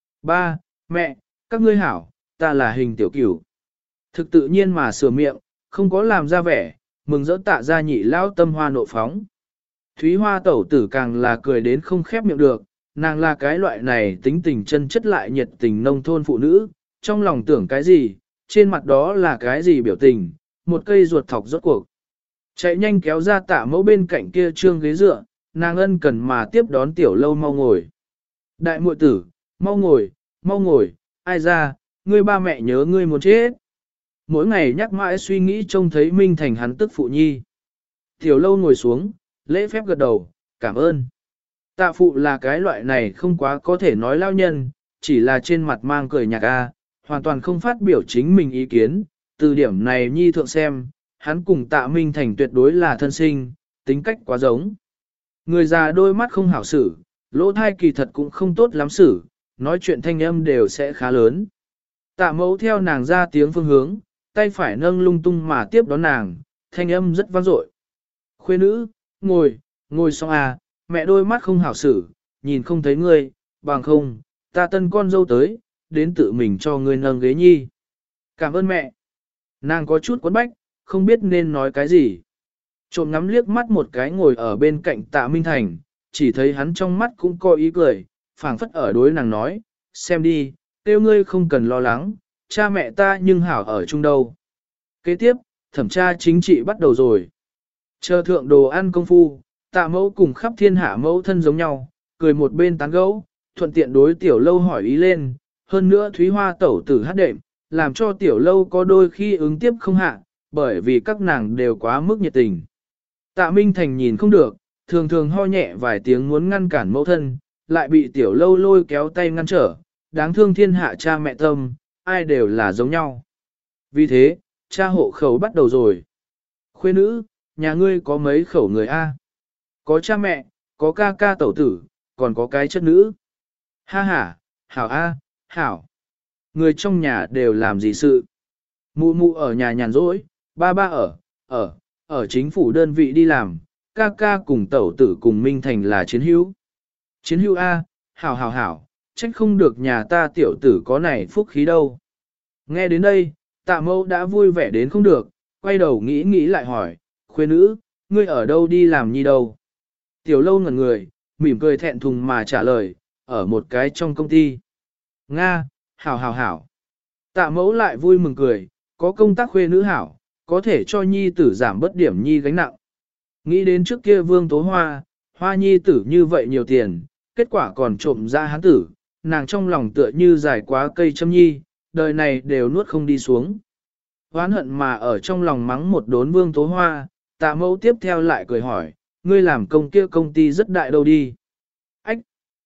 Ba, mẹ, các ngươi hảo, ta là Hình tiểu cửu. Thực tự nhiên mà sửa miệng, không có làm ra vẻ, mừng rỡ tạ ra nhị lao tâm hoa nộ phóng. Thúy Hoa tẩu tử càng là cười đến không khép miệng được, nàng là cái loại này tính tình chân chất lại nhiệt tình nông thôn phụ nữ, trong lòng tưởng cái gì, trên mặt đó là cái gì biểu tình, một cây ruột thọc rốt cuộc. Chạy nhanh kéo ra tạ mẫu bên cạnh kia trương ghế dựa, nàng ân cần mà tiếp đón tiểu lâu mau ngồi. Đại muội tử, mau ngồi, mau ngồi, ai ra, ngươi ba mẹ nhớ ngươi muốn chết. Mỗi ngày nhắc mãi suy nghĩ trông thấy Minh Thành hắn tức phụ nhi. Tiểu lâu ngồi xuống, lễ phép gật đầu, cảm ơn. Tạ phụ là cái loại này không quá có thể nói lao nhân, chỉ là trên mặt mang cười nhạt a, hoàn toàn không phát biểu chính mình ý kiến, từ điểm này nhi thượng xem, hắn cùng tạ Minh Thành tuyệt đối là thân sinh, tính cách quá giống. Người già đôi mắt không hảo xử, lỗ thai kỳ thật cũng không tốt lắm xử, nói chuyện thanh âm đều sẽ khá lớn. Tạ mẫu theo nàng ra tiếng phương hướng, tay phải nâng lung tung mà tiếp đón nàng, thanh âm rất vang dội. Khuê nữ, ngồi, ngồi xong à, mẹ đôi mắt không hảo xử, nhìn không thấy ngươi, bằng không, ta tân con dâu tới, đến tự mình cho ngươi nâng ghế nhi. Cảm ơn mẹ. Nàng có chút quấn bách, không biết nên nói cái gì. Trộm ngắm liếc mắt một cái ngồi ở bên cạnh tạ Minh Thành, chỉ thấy hắn trong mắt cũng có ý cười, phảng phất ở đối nàng nói, xem đi, tiêu ngươi không cần lo lắng, cha mẹ ta nhưng hảo ở chung đâu. Kế tiếp, thẩm tra chính trị bắt đầu rồi. Chờ thượng đồ ăn công phu, tạ mẫu cùng khắp thiên hạ mẫu thân giống nhau, cười một bên tán gẫu, thuận tiện đối tiểu lâu hỏi ý lên, hơn nữa Thúy Hoa tẩu tử hát đệm, làm cho tiểu lâu có đôi khi ứng tiếp không hạ, bởi vì các nàng đều quá mức nhiệt tình. Tạ Minh Thành nhìn không được, thường thường ho nhẹ vài tiếng muốn ngăn cản mẫu thân, lại bị tiểu lâu lôi kéo tay ngăn trở, đáng thương thiên hạ cha mẹ tâm, ai đều là giống nhau. Vì thế, cha hộ khẩu bắt đầu rồi. Khuê nữ, nhà ngươi có mấy khẩu người A? Có cha mẹ, có ca ca tẩu tử, còn có cái chất nữ. Ha ha, hảo A, hảo. Người trong nhà đều làm gì sự? Mụ mụ ở nhà nhàn rỗi, ba ba ở, ở, ở chính phủ đơn vị đi làm, ca ca cùng tẩu tử cùng Minh Thành là chiến hữu. Chiến hữu A, hảo hảo hảo, trách không được nhà ta tiểu tử có này phúc khí đâu. Nghe đến đây, tạ mẫu đã vui vẻ đến không được, quay đầu nghĩ nghĩ lại hỏi, khuê nữ, ngươi ở đâu đi làm nhi đâu? Tiểu lâu ngẩn người, mỉm cười thẹn thùng mà trả lời, ở một cái trong công ty. Nga, hảo hảo hảo. Tạ mẫu lại vui mừng cười, có công tác khuê nữ hảo, có thể cho nhi tử giảm bớt điểm nhi gánh nặng. Nghĩ đến trước kia vương tố hoa, hoa nhi tử như vậy nhiều tiền, kết quả còn trộm ra hắn tử, nàng trong lòng tựa như dài quá cây châm nhi, đời này đều nuốt không đi xuống. Hoán hận mà ở trong lòng mắng một đốn vương tố hoa, tạ mẫu tiếp theo lại cười hỏi, ngươi làm công kia công ty rất đại đâu đi? Ách!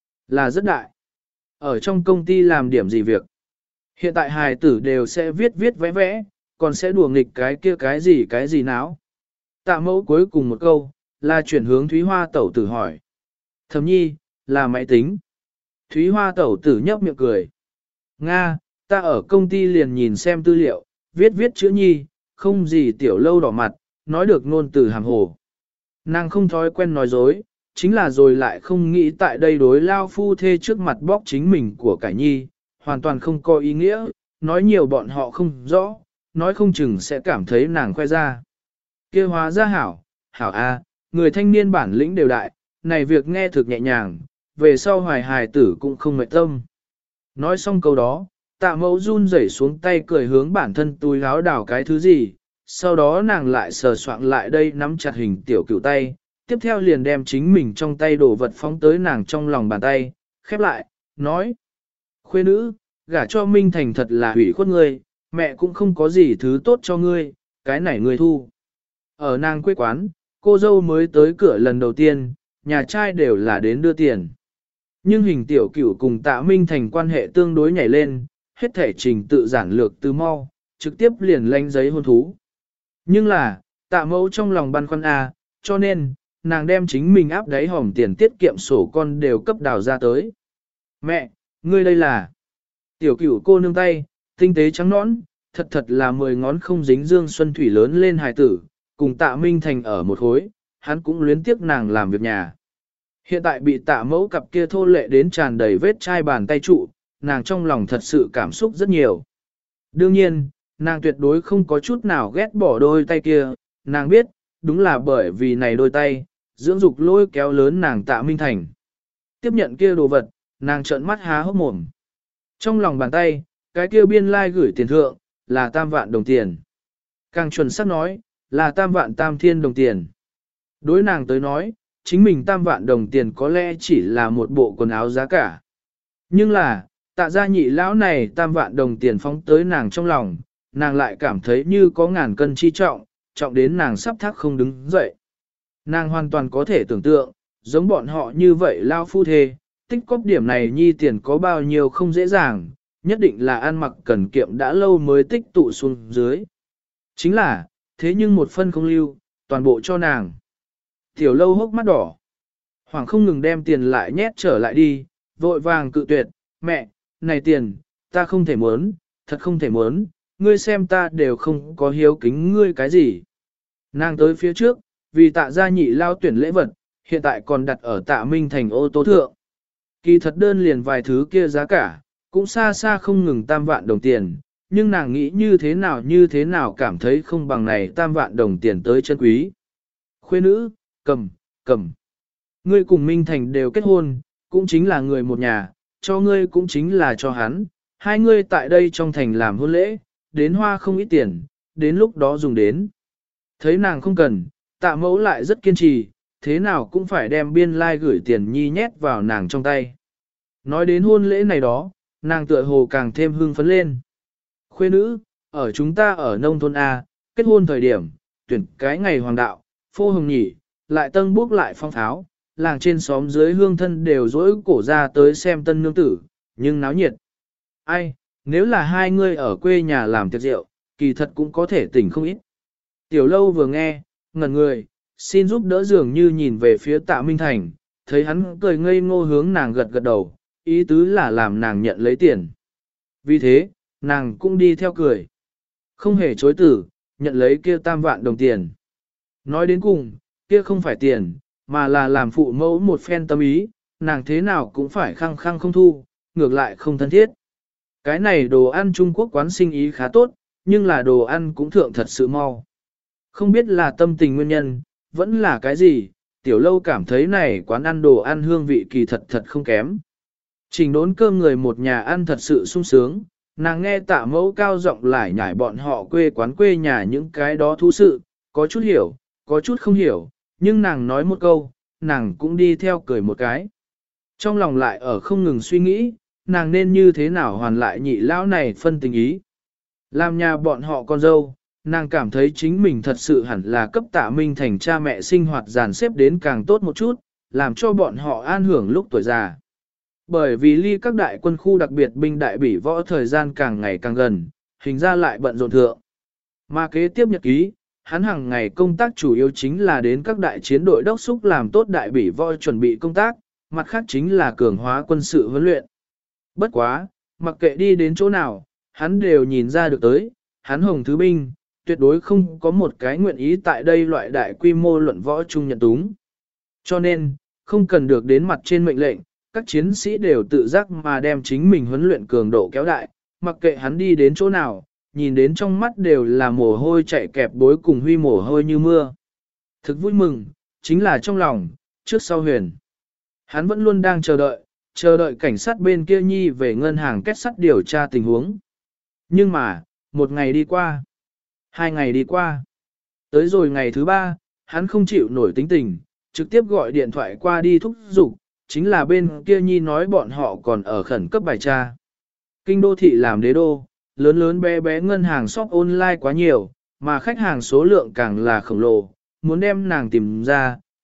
Là rất đại. Ở trong công ty làm điểm gì việc? Hiện tại hài tử đều sẽ viết viết vẽ vẽ, còn sẽ đùa nghịch cái kia cái gì cái gì náo. Tạ mẫu cuối cùng một câu, là chuyển hướng Thúy Hoa tẩu tử hỏi. Thẩm nhi, là máy tính. Thúy Hoa tẩu tử nhấp miệng cười. Nga, ta ở công ty liền nhìn xem tư liệu, viết viết chữ nhi, không gì tiểu lâu đỏ mặt, nói được ngôn từ hàm hồ. Nàng không thói quen nói dối, chính là rồi lại không nghĩ tại đây đối lao phu thê trước mặt bóc chính mình của cải nhi, hoàn toàn không có ý nghĩa, nói nhiều bọn họ không rõ, nói không chừng sẽ cảm thấy nàng khoe ra. Kia hóa ra hảo, hảo a, người thanh niên bản lĩnh đều đại, này việc nghe thực nhẹ nhàng, về sau hoài hài tử cũng không mệt tâm. Nói xong câu đó, tạ mẫu run rẩy xuống tay cười hướng bản thân túi áo đảo cái thứ gì, sau đó nàng lại sờ soạn lại đây nắm chặt hình tiểu cửu tay, tiếp theo liền đem chính mình trong tay đổ vật phóng tới nàng trong lòng bàn tay, khép lại, nói. Khuê nữ, gả cho Minh Thành thật là hủy khuất ngươi, mẹ cũng không có gì thứ tốt cho ngươi, cái này ngươi thu. Ở nàng quê quán, cô dâu mới tới cửa lần đầu tiên, nhà trai đều là đến đưa tiền. Nhưng hình tiểu cửu cùng tạ Minh Thành quan hệ tương đối nhảy lên, hết thể trình tự giản lược từ mau, trực tiếp liền lánh giấy hôn thú. Nhưng là, tạ mẫu trong lòng băn khoăn A, cho nên, nàng đem chính mình áp đáy hòm tiền tiết kiệm sổ con đều cấp đào ra tới. Mẹ, ngươi đây là... Tiểu cửu cô nương tay, tinh tế trắng nõn, thật thật là mười ngón không dính dương xuân thủy lớn lên hài tử, cùng tạ Minh Thành ở một khối, hắn cũng luyến tiếc nàng làm việc nhà. Hiện tại bị tạ mẫu cặp kia thô lệ đến tràn đầy vết chai bàn tay trụ, nàng trong lòng thật sự cảm xúc rất nhiều. Đương nhiên, nàng tuyệt đối không có chút nào ghét bỏ đôi tay kia, nàng biết, đúng là bởi vì này đôi tay, dưỡng dục lôi kéo lớn nàng tạ Minh Thành. Tiếp nhận kia đồ vật, nàng trợn mắt há hốc mồm. Trong lòng bàn tay, cái kia biên lai like gửi tiền thượng, là tam vạn đồng tiền. Càng chuẩn xác nói, là tam vạn tam thiên đồng tiền. Đối nàng tới nói, chính mình tam vạn đồng tiền có lẽ chỉ là một bộ quần áo giá cả. Nhưng là, tạ gia nhị lão này tam vạn đồng tiền phóng tới nàng trong lòng, nàng lại cảm thấy như có ngàn cân chi trọng, trọng đến nàng sắp thác không đứng dậy. Nàng hoàn toàn có thể tưởng tượng, giống bọn họ như vậy lao phu thê, tích cóp điểm này nhi tiền có bao nhiêu không dễ dàng, nhất định là ăn mặc cần kiệm đã lâu mới tích tụ xuống dưới. Chính là, thế nhưng một phân không lưu, toàn bộ cho nàng. Tiểu lâu hốc mắt đỏ. Hoàng không ngừng đem tiền lại nhét trở lại đi, vội vàng cự tuyệt, mẹ, này tiền, ta không thể muốn, thật không thể muốn, ngươi xem ta đều không có hiếu kính ngươi cái gì. Nàng tới phía trước, vì tạ gia nhị lao tuyển lễ vật, hiện tại còn đặt ở tạ Minh Thành ô tô thượng. Kỳ thật đơn liền vài thứ kia giá cả, cũng xa xa không ngừng tam vạn đồng tiền, nhưng nàng nghĩ như thế nào như thế nào cảm thấy không bằng này tam vạn đồng tiền tới chân quý. Khuê nữ, cầm, cầm. Ngươi cùng Minh Thành đều kết hôn, cũng chính là người một nhà, cho ngươi cũng chính là cho hắn, hai ngươi tại đây trong thành làm hôn lễ, đến hoa không ít tiền, đến lúc đó dùng đến. Thấy nàng không cần, tạ mẫu lại rất kiên trì, thế nào cũng phải đem biên lai like gửi tiền nhi nhét vào nàng trong tay. Nói đến hôn lễ này đó, nàng tựa hồ càng thêm hưng phấn lên. Khuê nữ, ở chúng ta ở nông thôn A, kết hôn thời điểm, tuyển cái ngày hoàng đạo, phô hồng nhỉ, lại tân bước lại phong pháo, làng trên xóm dưới hương thân đều dỗi cổ ra tới xem tân nương tử, nhưng náo nhiệt. Ai, nếu là hai người ở quê nhà làm tiệc rượu, kỳ thật cũng có thể tỉnh không ít. Tiểu lâu vừa nghe, ngẩn người, xin giúp đỡ dường như nhìn về phía tạ Minh Thành, thấy hắn cười ngây ngô hướng nàng gật gật đầu, ý tứ là làm nàng nhận lấy tiền. Vì thế, nàng cũng đi theo cười. Không hề chối tử, nhận lấy kia tam vạn đồng tiền. Nói đến cùng, kia không phải tiền, mà là làm phụ mẫu một phen tâm ý, nàng thế nào cũng phải khăng khăng không thu, ngược lại không thân thiết. Cái này đồ ăn Trung Quốc quán sinh ý khá tốt, nhưng là đồ ăn cũng thượng thật sự mau. Không biết là tâm tình nguyên nhân, vẫn là cái gì, tiểu lâu cảm thấy này quán ăn đồ ăn hương vị kỳ thật thật không kém. Trình đốn cơm người một nhà ăn thật sự sung sướng, nàng nghe tạ mẫu cao giọng lại nhảy bọn họ quê quán quê nhà những cái đó thú sự, có chút hiểu, có chút không hiểu, nhưng nàng nói một câu, nàng cũng đi theo cười một cái. Trong lòng lại ở không ngừng suy nghĩ, nàng nên như thế nào hoàn lại nhị lão này phân tình ý. Làm nhà bọn họ con dâu, nàng cảm thấy chính mình thật sự hẳn là cấp tạ Minh Thành cha mẹ sinh hoạt dàn xếp đến càng tốt một chút, làm cho bọn họ an hưởng lúc tuổi già. Bởi vì ly các đại quân khu đặc biệt binh đại bỉ võ thời gian càng ngày càng gần, hình ra lại bận rộn thượng. Mà kế tiếp nhật ký, hắn hàng ngày công tác chủ yếu chính là đến các đại chiến đội đốc xúc làm tốt đại bỉ võ chuẩn bị công tác, mặt khác chính là cường hóa quân sự huấn luyện. Bất quá, mặc kệ đi đến chỗ nào, hắn đều nhìn ra được tới, hắn hồng thứ binh, tuyệt đối không có một cái nguyện ý tại đây loại đại quy mô luận võ chung nhận túng. Cho nên, không cần được đến mặt trên mệnh lệnh, các chiến sĩ đều tự giác mà đem chính mình huấn luyện cường độ kéo đại, mặc kệ hắn đi đến chỗ nào, nhìn đến trong mắt đều là mồ hôi chạy kẹp bối cùng huy mồ hôi như mưa. Thực vui mừng, chính là trong lòng, trước sau huyền. Hắn vẫn luôn đang chờ đợi, chờ đợi cảnh sát bên kia nhi về ngân hàng kết sắt điều tra tình huống. Nhưng mà, một ngày đi qua, hai ngày đi qua, tới rồi ngày thứ ba, hắn không chịu nổi tính tình, trực tiếp gọi điện thoại qua đi thúc giục, chính là bên kia nhi nói bọn họ còn ở khẩn cấp bài tra. Kinh đô thị làm đế đô, lớn lớn bé bé ngân hàng shop online quá nhiều, mà khách hàng số lượng càng là khổng lồ, muốn đem nàng tìm ra,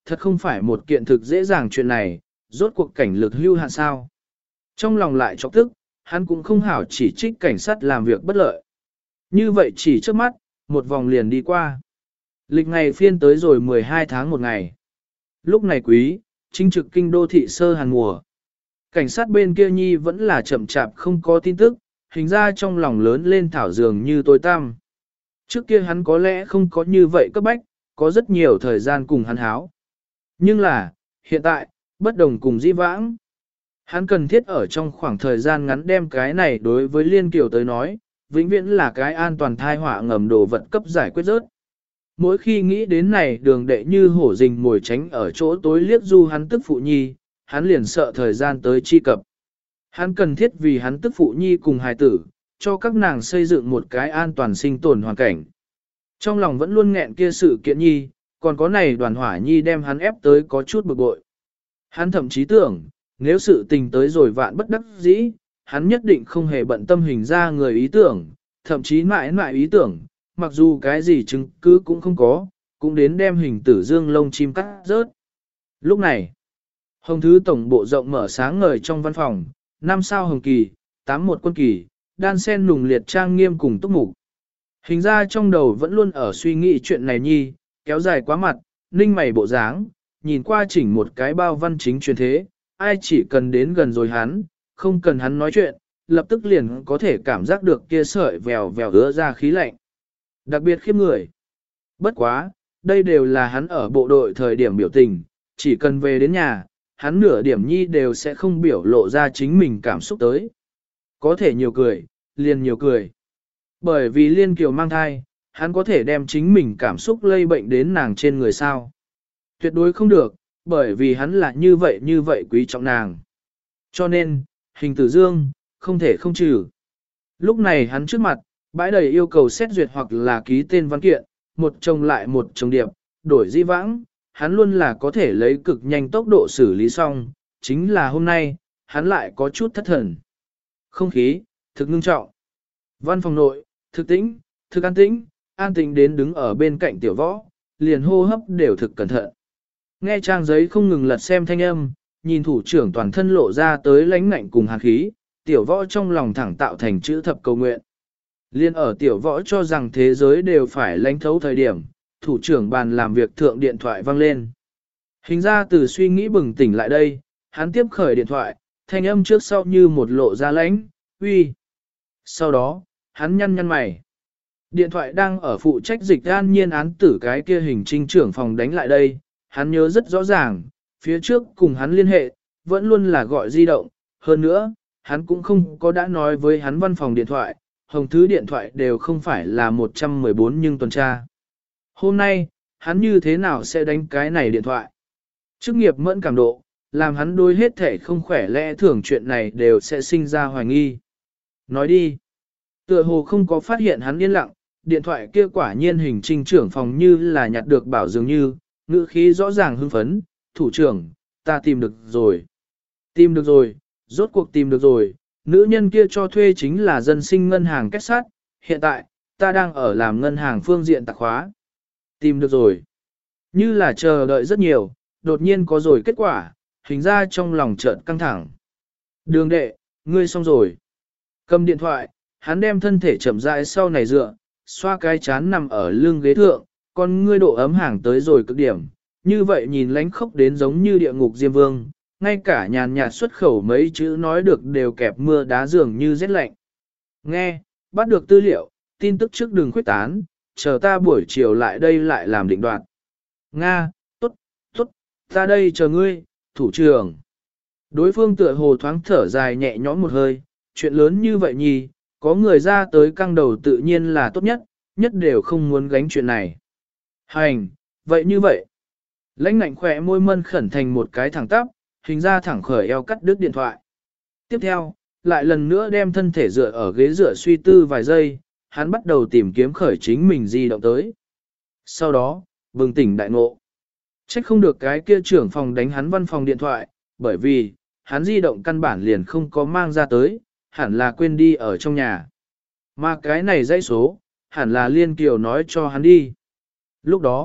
thật không phải một kiện thực dễ dàng chuyện này, rốt cuộc cảnh lực hưu hạn sao. Trong lòng lại chọc tức, hắn cũng không hảo chỉ trích cảnh sát làm việc bất lợi. Như vậy chỉ trước mắt, một vòng liền đi qua. Lịch ngày phiên tới rồi mười hai tháng một ngày. Lúc này quý, chính trực kinh đô thị sơ hàn mùa. Cảnh sát bên kia nhi vẫn là chậm chạp không có tin tức, hình ra trong lòng lớn lên thảo dường như tối tăm. Trước kia hắn có lẽ không có như vậy cấp bách, có rất nhiều thời gian cùng hắn háo. Nhưng là, hiện tại, bất đồng cùng di vãng. Hắn cần thiết ở trong khoảng thời gian ngắn đem cái này đối với Liên Kiều tới nói, vĩnh viễn là cái an toàn thai họa ngầm đồ vật cấp giải quyết rớt. Mỗi khi nghĩ đến này đường đệ như hổ rình ngồi tránh ở chỗ tối liếc du hắn tức phụ nhi, hắn liền sợ thời gian tới chi cập. Hắn cần thiết vì hắn tức phụ nhi cùng hài tử, cho các nàng xây dựng một cái an toàn sinh tồn hoàn cảnh. Trong lòng vẫn luôn nghẹn kia sự kiện nhi, còn có này đoàn hỏa nhi đem hắn ép tới có chút bực bội. Hắn thậm chí tưởng, nếu sự tình tới rồi vạn bất đắc dĩ, hắn nhất định không hề bận tâm hình ra người ý tưởng, thậm chí mãi mãi ý tưởng, mặc dù cái gì chứng cứ cũng không có, cũng đến đem hình tử dương lông chim cắt rớt. Lúc này, Hồng Thứ Tổng bộ rộng mở sáng ngời trong văn phòng, năm sao hồng kỳ, tám một quân kỳ, đan sen nùng liệt trang nghiêm cùng túc mục. Hình ra trong đầu vẫn luôn ở suy nghĩ chuyện này nhi, kéo dài quá mặt, ninh mày bộ dáng, nhìn qua chỉnh một cái bao văn chính truyền thế, ai chỉ cần đến gần rồi hắn, không cần hắn nói chuyện, lập tức liền có thể cảm giác được kia sợi vèo vèo ứa ra khí lạnh. Đặc biệt khiếp người. Bất quá, đây đều là hắn ở bộ đội thời điểm biểu tình, chỉ cần về đến nhà, hắn nửa điểm nhi đều sẽ không biểu lộ ra chính mình cảm xúc tới. Có thể nhiều cười, liền nhiều cười. Bởi vì Liên Kiều mang thai, hắn có thể đem chính mình cảm xúc lây bệnh đến nàng trên người sao. Tuyệt đối không được, bởi vì hắn là như vậy như vậy quý trọng nàng. Cho nên, hình tử dương, không thể không trừ. Lúc này hắn trước mặt, bãi đầy yêu cầu xét duyệt hoặc là ký tên văn kiện, một chồng lại một chồng điệp, đổi di vãng, hắn luôn là có thể lấy cực nhanh tốc độ xử lý xong, chính là hôm nay, hắn lại có chút thất thần. Không khí, thực ngưng trọng. Văn phòng nội, thực tĩnh, thực an tĩnh, an tĩnh đến đứng ở bên cạnh tiểu võ, liền hô hấp đều thực cẩn thận. Nghe trang giấy không ngừng lật xem thanh âm, nhìn thủ trưởng toàn thân lộ ra tới lãnh ngạnh cùng hàn khí, tiểu võ trong lòng thẳng tạo thành chữ thập cầu nguyện. Liên ở tiểu võ cho rằng thế giới đều phải lãnh thấu thời điểm, thủ trưởng bàn làm việc thượng điện thoại vang lên. Hình ra từ suy nghĩ bừng tỉnh lại đây, hắn tiếp khởi điện thoại, thanh âm trước sau như một lộ ra lãnh, uy. Sau đó, hắn nhăn nhăn mày. Điện thoại đang ở phụ trách dịch an nhiên án tử cái kia hình trinh trưởng phòng đánh lại đây, hắn nhớ rất rõ ràng, phía trước cùng hắn liên hệ, vẫn luôn là gọi di động, hơn nữa, hắn cũng không có đã nói với hắn văn phòng điện thoại, hồng thứ điện thoại đều không phải là một trăm mười bốn nhưng tuần tra. Hôm nay, hắn như thế nào sẽ đánh cái này điện thoại? Chức nghiệp mẫn cảm độ, làm hắn đôi hết thể không khỏe lẽ thường chuyện này đều sẽ sinh ra hoài nghi. Nói đi. Tựa hồ không có phát hiện hắn yên lặng, điện thoại kia quả nhiên hình trinh trưởng phòng như là nhặt được bảo dường như, ngữ khí rõ ràng hưng phấn, thủ trưởng, ta tìm được rồi. Tìm được rồi, rốt cuộc tìm được rồi, nữ nhân kia cho thuê chính là dân sinh ngân hàng kết sát, hiện tại, ta đang ở làm ngân hàng phương diện tạp khóa. Tìm được rồi. Như là chờ đợi rất nhiều, đột nhiên có rồi kết quả, hình ra trong lòng chợt căng thẳng. Đường đệ, ngươi xong rồi. Cầm điện thoại, hắn đem thân thể chậm rãi sau này dựa, xoa cái chán nằm ở lưng ghế thượng, con ngươi độ ấm hàng tới rồi cực điểm, như vậy nhìn lánh khốc đến giống như địa ngục Diêm Vương, ngay cả nhàn nhạt xuất khẩu mấy chữ nói được đều kẹp mưa đá dường như rét lạnh. Nghe, bắt được tư liệu, tin tức trước đường khuyết tán, chờ ta buổi chiều lại đây lại làm định đoạt. Nga, tốt, tốt, ta đây chờ ngươi, thủ trưởng. Đối phương tựa hồ thoáng thở dài nhẹ nhõm một hơi, chuyện lớn như vậy nhì, có người ra tới căng đầu tự nhiên là tốt nhất, nhất đều không muốn gánh chuyện này. Hành, vậy như vậy. Lãnh ngạnh khỏe môi mân khẩn thành một cái thẳng tắp, hình ra thẳng khởi eo cắt đứt điện thoại. Tiếp theo, lại lần nữa đem thân thể dựa ở ghế dựa suy tư vài giây, hắn bắt đầu tìm kiếm khởi chính mình di động tới. Sau đó, bừng tỉnh đại ngộ. Trách không được cái kia trưởng phòng đánh hắn văn phòng điện thoại, bởi vì, hắn di động căn bản liền không có mang ra tới, hẳn là quên đi ở trong nhà. Mà cái này dãy số, hẳn là Liên Kiều nói cho hắn đi. Lúc đó,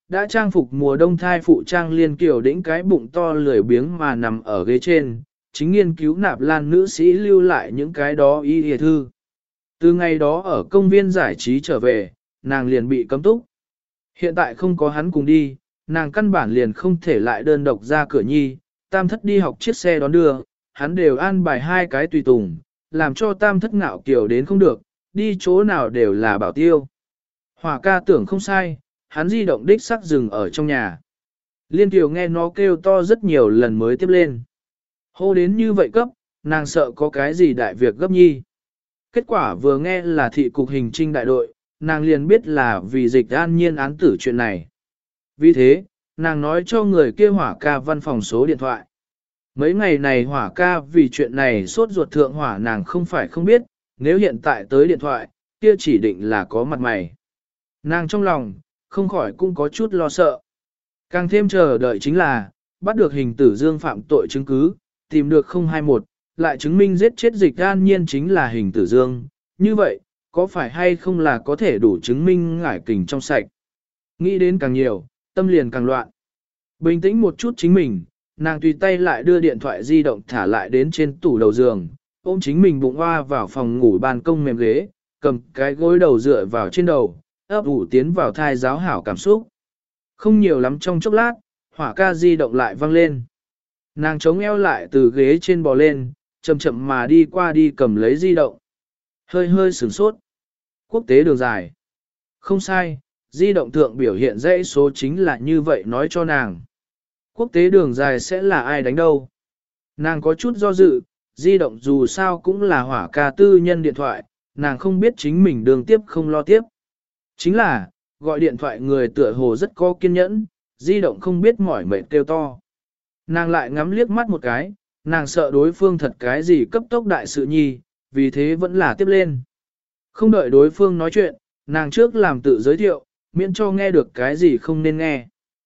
đã trang phục mùa đông thai phụ trang liên kiểu đĩnh cái bụng to lười biếng mà nằm ở ghế trên, chính nghiên cứu nạp lan nữ sĩ lưu lại những cái đó y hề thư. Từ ngày đó ở công viên giải trí trở về, nàng liền bị cấm túc. Hiện tại không có hắn cùng đi, nàng căn bản liền không thể lại đơn độc ra cửa nhi, tam thất đi học chiếc xe đón đưa, hắn đều an bài hai cái tùy tùng, làm cho tam thất ngạo kiểu đến không được, đi chỗ nào đều là bảo tiêu. Hỏa ca tưởng không sai, hắn di động đích sắc dừng ở trong nhà. Liên Kiều nghe nó kêu to rất nhiều lần mới tiếp lên. Hô đến như vậy cấp, nàng sợ có cái gì đại việc gấp nhi. Kết quả vừa nghe là thị cục hình trinh đại đội, nàng liền biết là vì dịch an nhiên án tử chuyện này. Vì thế, nàng nói cho người kia hỏa ca văn phòng số điện thoại. Mấy ngày này hỏa ca vì chuyện này sốt ruột thượng hỏa nàng không phải không biết, nếu hiện tại tới điện thoại, kia chỉ định là có mặt mày. Nàng trong lòng, không khỏi cũng có chút lo sợ. Càng thêm chờ đợi chính là, bắt được hình tử dương phạm tội chứng cứ, tìm được không hai một, lại chứng minh giết chết dịch an nhiên chính là hình tử dương. Như vậy, có phải hay không là có thể đủ chứng minh ngải kình trong sạch? Nghĩ đến càng nhiều, tâm liền càng loạn. Bình tĩnh một chút chính mình, nàng tùy tay lại đưa điện thoại di động thả lại đến trên tủ đầu giường, ôm chính mình bụng hoa vào phòng ngủ ban công mềm ghế, cầm cái gối đầu dựa vào trên đầu, ấp ủ tiến vào thai giáo hảo cảm xúc. Không nhiều lắm trong chốc lát, hỏa ca di động lại vang lên. Nàng chống eo lại từ ghế trên bò lên, chậm chậm mà đi qua đi cầm lấy di động. Hơi hơi sửng sốt. Quốc tế đường dài. Không sai, di động thượng biểu hiện dãy số chính là như vậy nói cho nàng. Quốc tế đường dài sẽ là ai đánh đâu? Nàng có chút do dự, di động dù sao cũng là hỏa ca tư nhân điện thoại, nàng không biết chính mình đường tiếp không lo tiếp. Chính là, gọi điện thoại người tựa hồ rất có kiên nhẫn, di động không biết mỏi mệt kêu to. Nàng lại ngắm liếc mắt một cái, nàng sợ đối phương thật cái gì cấp tốc đại sự nhi, vì thế vẫn là tiếp lên. Không đợi đối phương nói chuyện, nàng trước làm tự giới thiệu, miễn cho nghe được cái gì không nên nghe.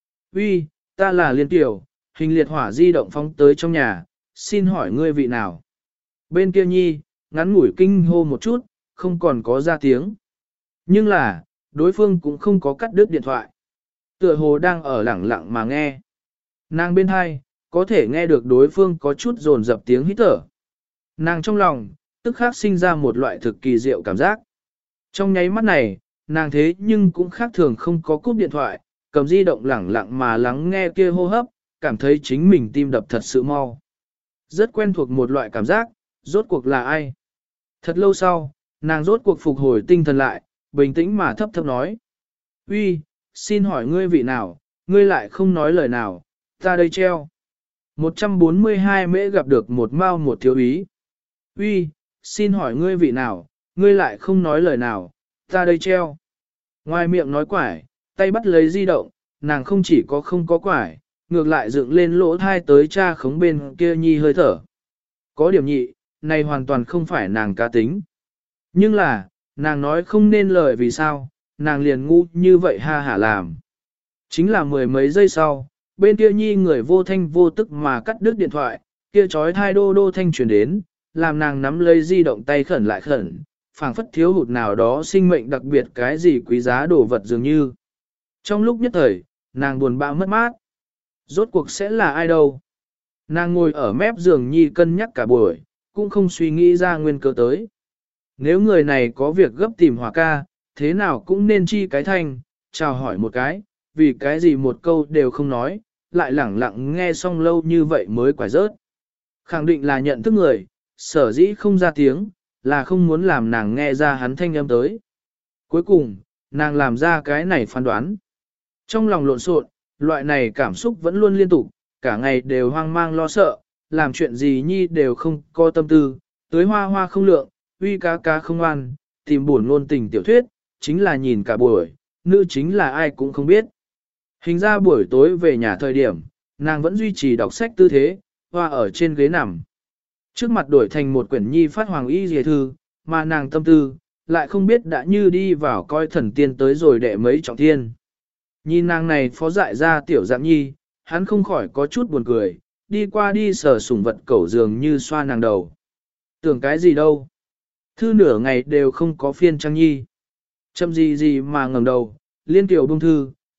Uy, ta là Liên Tiểu, hình liệt hỏa di động phóng tới trong nhà, xin hỏi ngươi vị nào? Bên kia nhi, ngắn ngủi kinh hô một chút, không còn có ra tiếng. Nhưng là, đối phương cũng không có cắt đứt điện thoại. Tựa hồ đang ở lẳng lặng mà nghe. Nàng bên hai, có thể nghe được đối phương có chút dồn dập tiếng hít thở. Nàng trong lòng, tức khắc sinh ra một loại thực kỳ diệu cảm giác. Trong nháy mắt này, nàng thế nhưng cũng khác thường không có cúp điện thoại, cầm di động lẳng lặng mà lắng nghe kia hô hấp, cảm thấy chính mình tim đập thật sự mau. Rất quen thuộc một loại cảm giác, rốt cuộc là ai? Thật lâu sau, nàng rốt cuộc phục hồi tinh thần lại, bình tĩnh mà thấp thấp nói. Uy, xin hỏi ngươi vị nào, ngươi lại không nói lời nào, ta đây treo. một trăm bốn mươi hai mễ gặp được một mao một thiếu ý. Uy, xin hỏi ngươi vị nào, ngươi lại không nói lời nào, ta đây treo. Ngoài miệng nói quải, tay bắt lấy di động, nàng không chỉ có không có quải, ngược lại dựng lên lỗ thai tới cha khống bên kia nhi hơi thở. Có điểm nhị, này hoàn toàn không phải nàng cá tính. Nhưng là, nàng nói không nên lời vì sao, nàng liền ngu như vậy ha hả làm. Chính là mười mấy giây sau, bên kia nhi người vô thanh vô tức mà cắt đứt điện thoại, kia chói thai đô đô thanh truyền đến, làm nàng nắm lấy di động tay khẩn lại khẩn, phảng phất thiếu hụt nào đó sinh mệnh đặc biệt cái gì quý giá đồ vật dường như. Trong lúc nhất thời, nàng buồn bã mất mát. Rốt cuộc sẽ là ai đâu? Nàng ngồi ở mép giường nhi cân nhắc cả buổi, cũng không suy nghĩ ra nguyên cớ tới. Nếu người này có việc gấp tìm hỏa ca, thế nào cũng nên chi cái thanh, chào hỏi một cái, vì cái gì một câu đều không nói, lại lẳng lặng nghe xong lâu như vậy mới quả rớt. Khẳng định là nhận thức người, sở dĩ không ra tiếng, là không muốn làm nàng nghe ra hắn thanh âm tới. Cuối cùng, nàng làm ra cái này phán đoán. Trong lòng lộn xộn, loại này cảm xúc vẫn luôn liên tục, cả ngày đều hoang mang lo sợ, làm chuyện gì nhi đều không có tâm tư, tưới hoa hoa không lượng, uy cá cá không ăn, tìm buồn ngôn tình tiểu thuyết, chính là nhìn cả buổi, nữ chính là ai cũng không biết. Hình ra buổi tối về nhà thời điểm, nàng vẫn duy trì đọc sách tư thế, hoa ở trên ghế nằm. Trước mặt đổi thành một quyển nhi phát hoàng y dề thư, mà nàng tâm tư, lại không biết đã như đi vào coi thần tiên tới rồi đệ mấy trọng thiên. Nhìn nàng này phó dại ra tiểu dạng nhi, hắn không khỏi có chút buồn cười, đi qua đi sờ sủng vật cẩu dường như xoa nàng đầu. Tưởng cái gì đâu. Thư nửa ngày đều không có phiên trang nhi. Chậm gì gì mà ngẩng đầu, liên tiểu bông thư,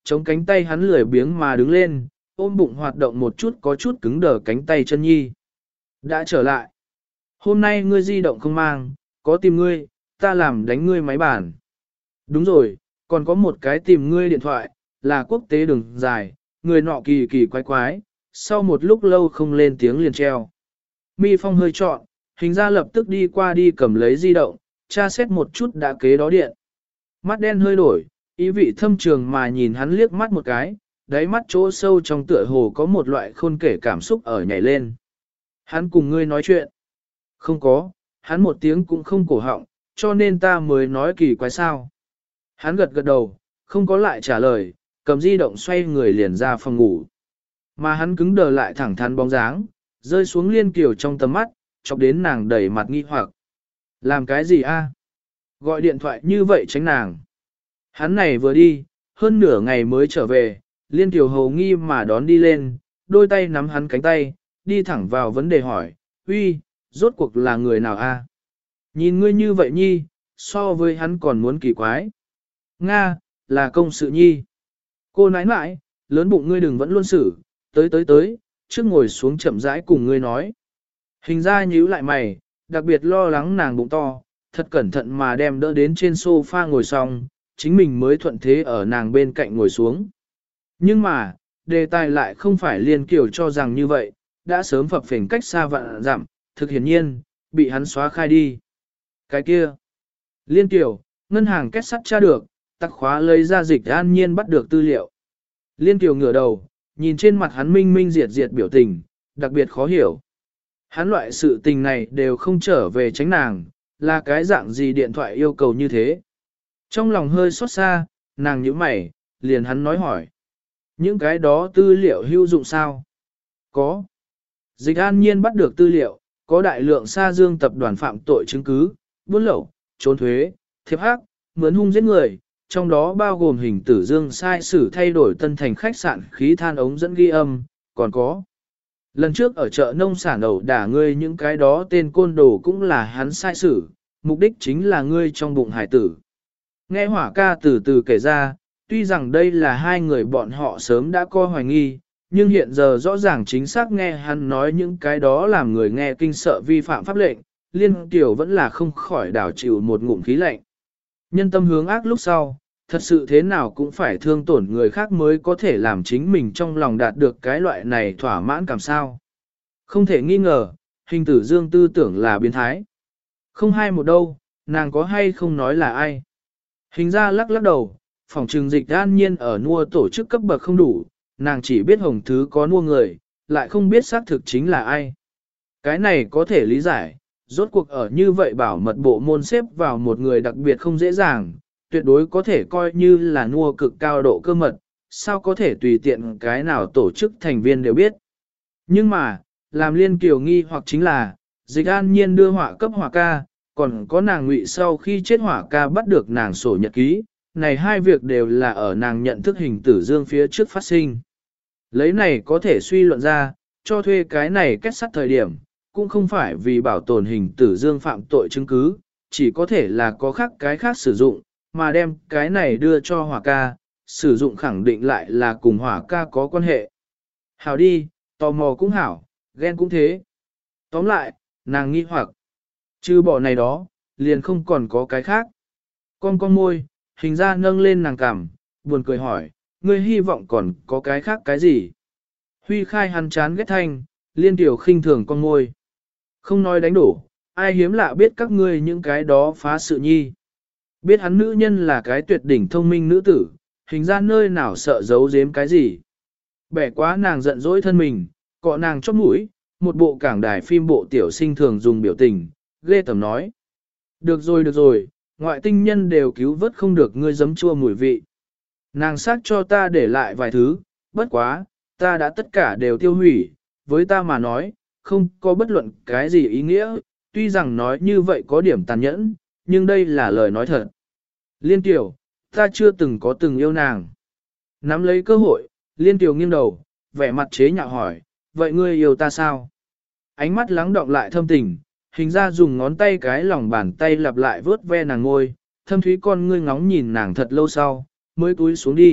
chống cánh tay hắn lười biếng mà đứng lên, ôm bụng hoạt động một chút có chút cứng đờ cánh tay chân nhi. Đã trở lại. Hôm nay ngươi di động không mang, có tìm ngươi, ta làm đánh ngươi máy bàn. Đúng rồi, còn có một cái tìm ngươi điện thoại, là quốc tế đường dài, người nọ kỳ kỳ quái quái, sau một lúc lâu không lên tiếng liền treo. Mi Phong hơi trọn, hình ra lập tức đi qua đi cầm lấy di động, tra xét một chút đã kế đó điện. Mắt đen hơi đổi, ý vị thâm trường mà nhìn hắn liếc mắt một cái, đáy mắt chỗ sâu trong tựa hồ có một loại khôn kể cảm xúc ở nhảy lên. Hắn cùng ngươi nói chuyện. Không có, hắn một tiếng cũng không cổ họng, cho nên ta mới nói kỳ quái sao. Hắn gật gật đầu, không có lại trả lời, cầm di động xoay người liền ra phòng ngủ. Mà hắn cứng đờ lại thẳng thắn bóng dáng, rơi xuống Liên Kiều trong tầm mắt, chọc đến nàng đầy mặt nghi hoặc. Làm cái gì a? Gọi điện thoại như vậy tránh nàng. Hắn này vừa đi, hơn nửa ngày mới trở về, Liên Kiều hầu nghi mà đón đi lên, đôi tay nắm hắn cánh tay, đi thẳng vào vấn đề hỏi, uy, rốt cuộc là người nào a? Nhìn ngươi như vậy nhi, so với hắn còn muốn kỳ quái. Nga, là công sự nhi. Cô nãi nãi, lớn bụng ngươi đừng vẫn luôn xử, tới tới tới, trước ngồi xuống chậm rãi cùng ngươi nói. Hình ra nhíu lại mày, đặc biệt lo lắng nàng bụng to, thật cẩn thận mà đem đỡ đến trên sofa ngồi xong, chính mình mới thuận thế ở nàng bên cạnh ngồi xuống. Nhưng mà, đề tài lại không phải Liên Kiều cho rằng như vậy, đã sớm phập phình cách xa vạn dặm, thực hiển nhiên, bị hắn xóa khai đi. Cái kia, Liên Kiều, ngân hàng kết sắt tra được, tắc khóa lấy ra Dịch An Nhiên bắt được tư liệu. Liên Kiều ngửa đầu, nhìn trên mặt hắn minh minh diệt diệt biểu tình, đặc biệt khó hiểu. Hắn loại sự tình này đều không trở về tránh nàng, là cái dạng gì điện thoại yêu cầu như thế. Trong lòng hơi xót xa, nàng nhíu mày, liền hắn nói hỏi. Những cái đó tư liệu hữu dụng sao? Có. Dịch An Nhiên bắt được tư liệu, có đại lượng Sa Dương tập đoàn phạm tội chứng cứ, buôn lậu, trốn thuế, thiệp hắc, mướn hung giết người, trong đó bao gồm hình tử Dương sai sử thay đổi tân thành khách sạn khí than ống dẫn ghi âm, còn có. Lần trước ở chợ nông sản ẩu đả ngươi những cái đó tên côn đồ cũng là hắn sai sử, mục đích chính là ngươi trong bụng hải tử. Nghe hỏa ca từ từ kể ra, tuy rằng đây là hai người bọn họ sớm đã coi hoài nghi, nhưng hiện giờ rõ ràng chính xác nghe hắn nói những cái đó làm người nghe kinh sợ vi phạm pháp lệnh, Liên Kiều vẫn là không khỏi đảo chịu một ngụm khí lạnh. Nhân tâm hướng ác lúc sau, thật sự thế nào cũng phải thương tổn người khác mới có thể làm chính mình trong lòng đạt được cái loại này thỏa mãn cảm sao. Không thể nghi ngờ, hình tử Dương tư tưởng là biến thái. Không hay một đâu, nàng có hay không nói là ai. Hình ra lắc lắc đầu, phòng trừng Dịch An Nhiên ở nua tổ chức cấp bậc không đủ, nàng chỉ biết Hồng Thứ có nua người, lại không biết xác thực chính là ai. Cái này có thể lý giải, rốt cuộc ở như vậy bảo mật bộ môn xếp vào một người đặc biệt không dễ dàng, tuyệt đối có thể coi như là nua cực cao độ cơ mật, sao có thể tùy tiện cái nào tổ chức thành viên đều biết. Nhưng mà, làm Liên Kiều nghi hoặc chính là, Dịch An Nhiên đưa họa cấp hỏa ca, còn có nàng ngụy sau khi chết hỏa ca bắt được nàng sổ nhật ký, này hai việc đều là ở nàng nhận thức hình tử Dương phía trước phát sinh. Lấy này có thể suy luận ra, cho thuê cái này kết sắt thời điểm, cũng không phải vì bảo tồn hình tử Dương phạm tội chứng cứ, chỉ có thể là có khác cái khác sử dụng, mà đem cái này đưa cho hỏa ca, sử dụng khẳng định lại là cùng hỏa ca có quan hệ. Hảo đi, tò mò cũng hảo, ghen cũng thế. Tóm lại, nàng nghi hoặc, trừ bỏ này đó, liền không còn có cái khác. Con con môi, hình ra nâng lên nàng cằm, buồn cười hỏi, ngươi hy vọng còn có cái khác cái gì? Huy khai hắn chán ghét thanh, Liên Kiều khinh thường con môi. Không nói đánh đổ, ai hiếm lạ biết các ngươi những cái đó phá sự nhi. Biết hắn nữ nhân là cái tuyệt đỉnh thông minh nữ tử, hình ra nơi nào sợ giấu giếm cái gì. Bẻ quá nàng giận dỗi thân mình, cọ nàng chóp mũi, một bộ cảng đài phim bộ tiểu sinh thường dùng biểu tình, ghê tởm nói. Được rồi được rồi, ngoại tinh nhân đều cứu vớt không được ngươi giấm chua mùi vị. Nàng xác cho ta để lại vài thứ, bất quá, ta đã tất cả đều tiêu hủy, với ta mà nói, không có bất luận cái gì ý nghĩa, tuy rằng nói như vậy có điểm tàn nhẫn, nhưng đây là lời nói thật. Liên Kiều, ta chưa từng có từng yêu nàng. Nắm lấy cơ hội, Liên Kiều nghiêng đầu, vẻ mặt chế nhạo hỏi, vậy ngươi yêu ta sao? Ánh mắt lắng đọng lại thâm tình, hình ra dùng ngón tay cái lòng bàn tay lặp lại vớt ve nàng ngôi, thâm thúy con ngươi ngóng nhìn nàng thật lâu sau, mới cúi xuống đi,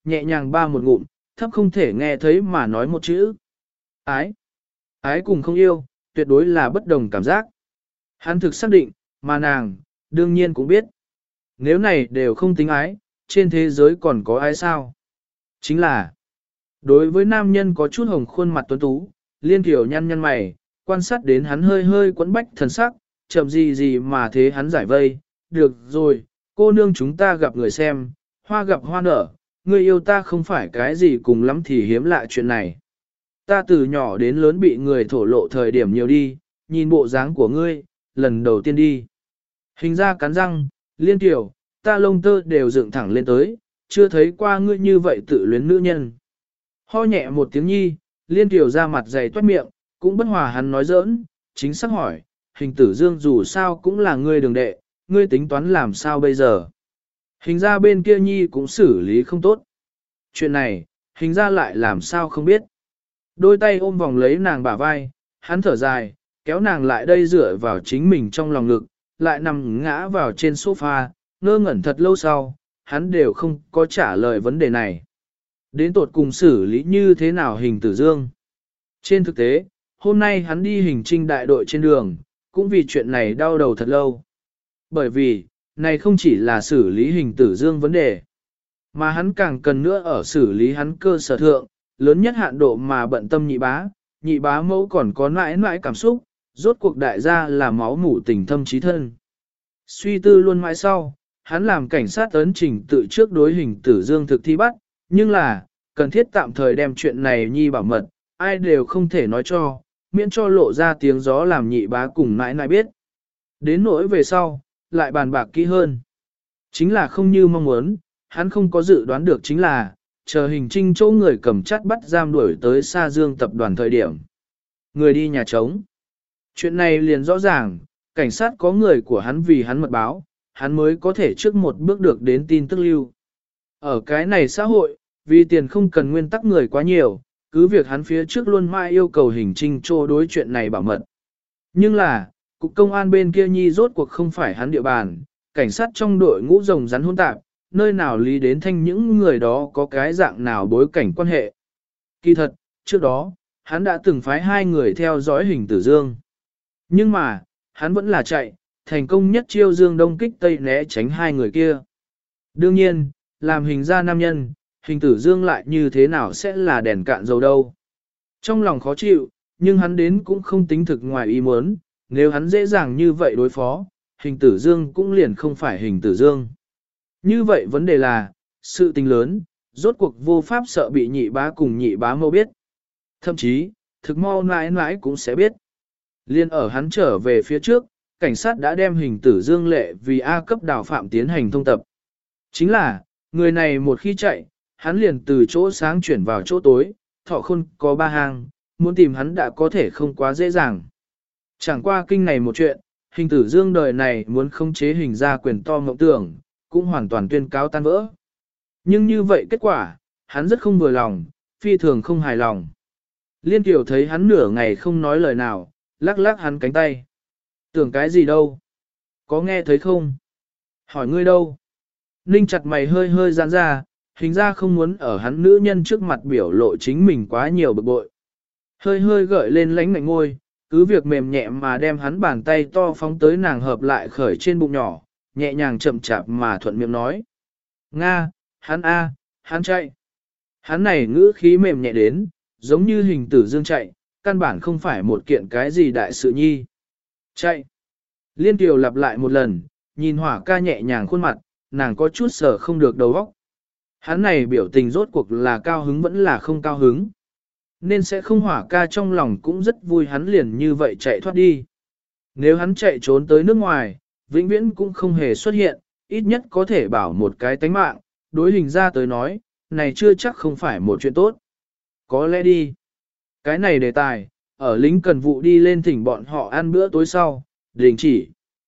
nhẹ nhàng ba một ngụm, thấp không thể nghe thấy mà nói một chữ. Ái. Ái cùng không yêu, tuyệt đối là bất đồng cảm giác. Hắn thực xác định, mà nàng, đương nhiên cũng biết. Nếu này đều không tính ái, trên thế giới còn có ai sao? Chính là, đối với nam nhân có chút hồng khuôn mặt tuấn tú, Liên Kiều nhăn nhăn mày, quan sát đến hắn hơi hơi quẫn bách thần sắc, chậm gì gì mà thế hắn giải vây. Được rồi, cô nương chúng ta gặp người xem, hoa gặp hoa nở, người yêu ta không phải cái gì cùng lắm thì hiếm lạ chuyện này. Ta từ nhỏ đến lớn bị người thổ lộ thời điểm nhiều đi, nhìn bộ dáng của ngươi, lần đầu tiên đi. Hình ra cắn răng, Liên Kiều, ta lông tơ đều dựng thẳng lên tới, chưa thấy qua ngươi như vậy tự luyến nữ nhân. Ho nhẹ một tiếng nhi, Liên Kiều ra mặt dày toát miệng, cũng bất hòa hắn nói giỡn, chính xác hỏi, hình tử dương dù sao cũng là ngươi đường đệ, ngươi tính toán làm sao bây giờ. Hình ra bên kia nhi cũng xử lý không tốt. Chuyện này, hình ra lại làm sao không biết. Đôi tay ôm vòng lấy nàng bả vai, hắn thở dài, kéo nàng lại đây dựa vào chính mình trong lòng ngực, lại nằm ngã vào trên sofa, ngơ ngẩn thật lâu sau, hắn đều không có trả lời vấn đề này. Đến tột cùng xử lý như thế nào hình tử dương? Trên thực tế, hôm nay hắn đi hình trinh đại đội trên đường, cũng vì chuyện này đau đầu thật lâu. Bởi vì, này không chỉ là xử lý hình tử dương vấn đề, mà hắn càng cần nữa ở xử lý hắn cơ sở thượng, lớn nhất hạn độ mà bận tâm nhị bá, nhị bá mẫu còn có mãi mãi cảm xúc, rốt cuộc đại gia là máu mủ tình thâm trí thân. Suy tư luôn mãi sau, hắn làm cảnh sát ấn trình tự trước đối hình tử dương thực thi bắt, nhưng là, cần thiết tạm thời đem chuyện này nhi bảo mật, ai đều không thể nói cho, miễn cho lộ ra tiếng gió làm nhị bá cùng mãi mãi biết. Đến nỗi về sau, lại bàn bạc kỹ hơn. Chính là không như mong muốn, hắn không có dự đoán được chính là, chờ hình trinh chỗ người cầm chắt bắt giam đuổi tới Sa Dương tập đoàn thời điểm. Người đi nhà trống. Chuyện này liền rõ ràng, cảnh sát có người của hắn vì hắn mật báo, hắn mới có thể trước một bước được đến tin tức lưu. Ở cái này xã hội, vì tiền không cần nguyên tắc người quá nhiều, cứ việc hắn phía trước luôn mãi yêu cầu hình trinh trô đối chuyện này bảo mật. Nhưng là, cục công an bên kia nhi rốt cuộc không phải hắn địa bàn, cảnh sát trong đội ngũ rồng rắn hỗn tạp, nơi nào lý đến thanh những người đó có cái dạng nào bối cảnh quan hệ. Kỳ thật, trước đó, hắn đã từng phái hai người theo dõi hình tử dương. Nhưng mà, hắn vẫn là chạy, thành công nhất chiêu dương đông kích tây né tránh hai người kia. Đương nhiên, làm hình ra nam nhân, hình tử dương lại như thế nào sẽ là đèn cạn dầu đâu. Trong lòng khó chịu, nhưng hắn đến cũng không tính thực ngoài ý muốn, nếu hắn dễ dàng như vậy đối phó, hình tử dương cũng liền không phải hình tử dương. Như vậy vấn đề là, sự tình lớn, rốt cuộc vô pháp sợ bị nhị bá cùng nhị bá mâu biết. Thậm chí, thực mau mãi mãi cũng sẽ biết. Liên ở hắn trở về phía trước, cảnh sát đã đem hình tử dương lệ vì A cấp đào phạm tiến hành thông tập. Chính là, người này một khi chạy, hắn liền từ chỗ sáng chuyển vào chỗ tối, thọ khôn có ba hàng, muốn tìm hắn đã có thể không quá dễ dàng. Chẳng qua kinh này một chuyện, hình tử dương đời này muốn khống chế hình ra quyền to mộng tưởng, cũng hoàn toàn tuyên cáo tan vỡ. Nhưng như vậy kết quả, hắn rất không vừa lòng, phi thường không hài lòng. Liên Kiều thấy hắn nửa ngày không nói lời nào, lắc lắc hắn cánh tay. Tưởng cái gì đâu? Có nghe thấy không? Hỏi ngươi đâu? Ninh chặt mày hơi hơi giãn ra, hình ra không muốn ở hắn nữ nhân trước mặt biểu lộ chính mình quá nhiều bực bội. Hơi hơi gợi lên lánh ngạnh ngôi, cứ việc mềm nhẹ mà đem hắn bàn tay to phóng tới nàng hợp lại khởi trên bụng nhỏ, nhẹ nhàng chậm chạp mà thuận miệng nói. Nga, hắn A, hắn chạy. Hắn này ngữ khí mềm nhẹ đến, giống như hình tử dương chạy, căn bản không phải một kiện cái gì đại sự nhi. Chạy. Liên Kiều lặp lại một lần, nhìn hỏa ca nhẹ nhàng khuôn mặt, nàng có chút sở không được đầu óc. Hắn này biểu tình rốt cuộc là cao hứng vẫn là không cao hứng. Nên sẽ không hỏa ca trong lòng cũng rất vui hắn liền như vậy chạy thoát đi. Nếu hắn chạy trốn tới nước ngoài, vĩnh viễn cũng không hề xuất hiện, ít nhất có thể bảo một cái tánh mạng, đối hình ra tới nói, này chưa chắc không phải một chuyện tốt. Có lẽ đi. Cái này đề tài, ở lính cần vụ đi lên thỉnh bọn họ ăn bữa tối sau, đình chỉ.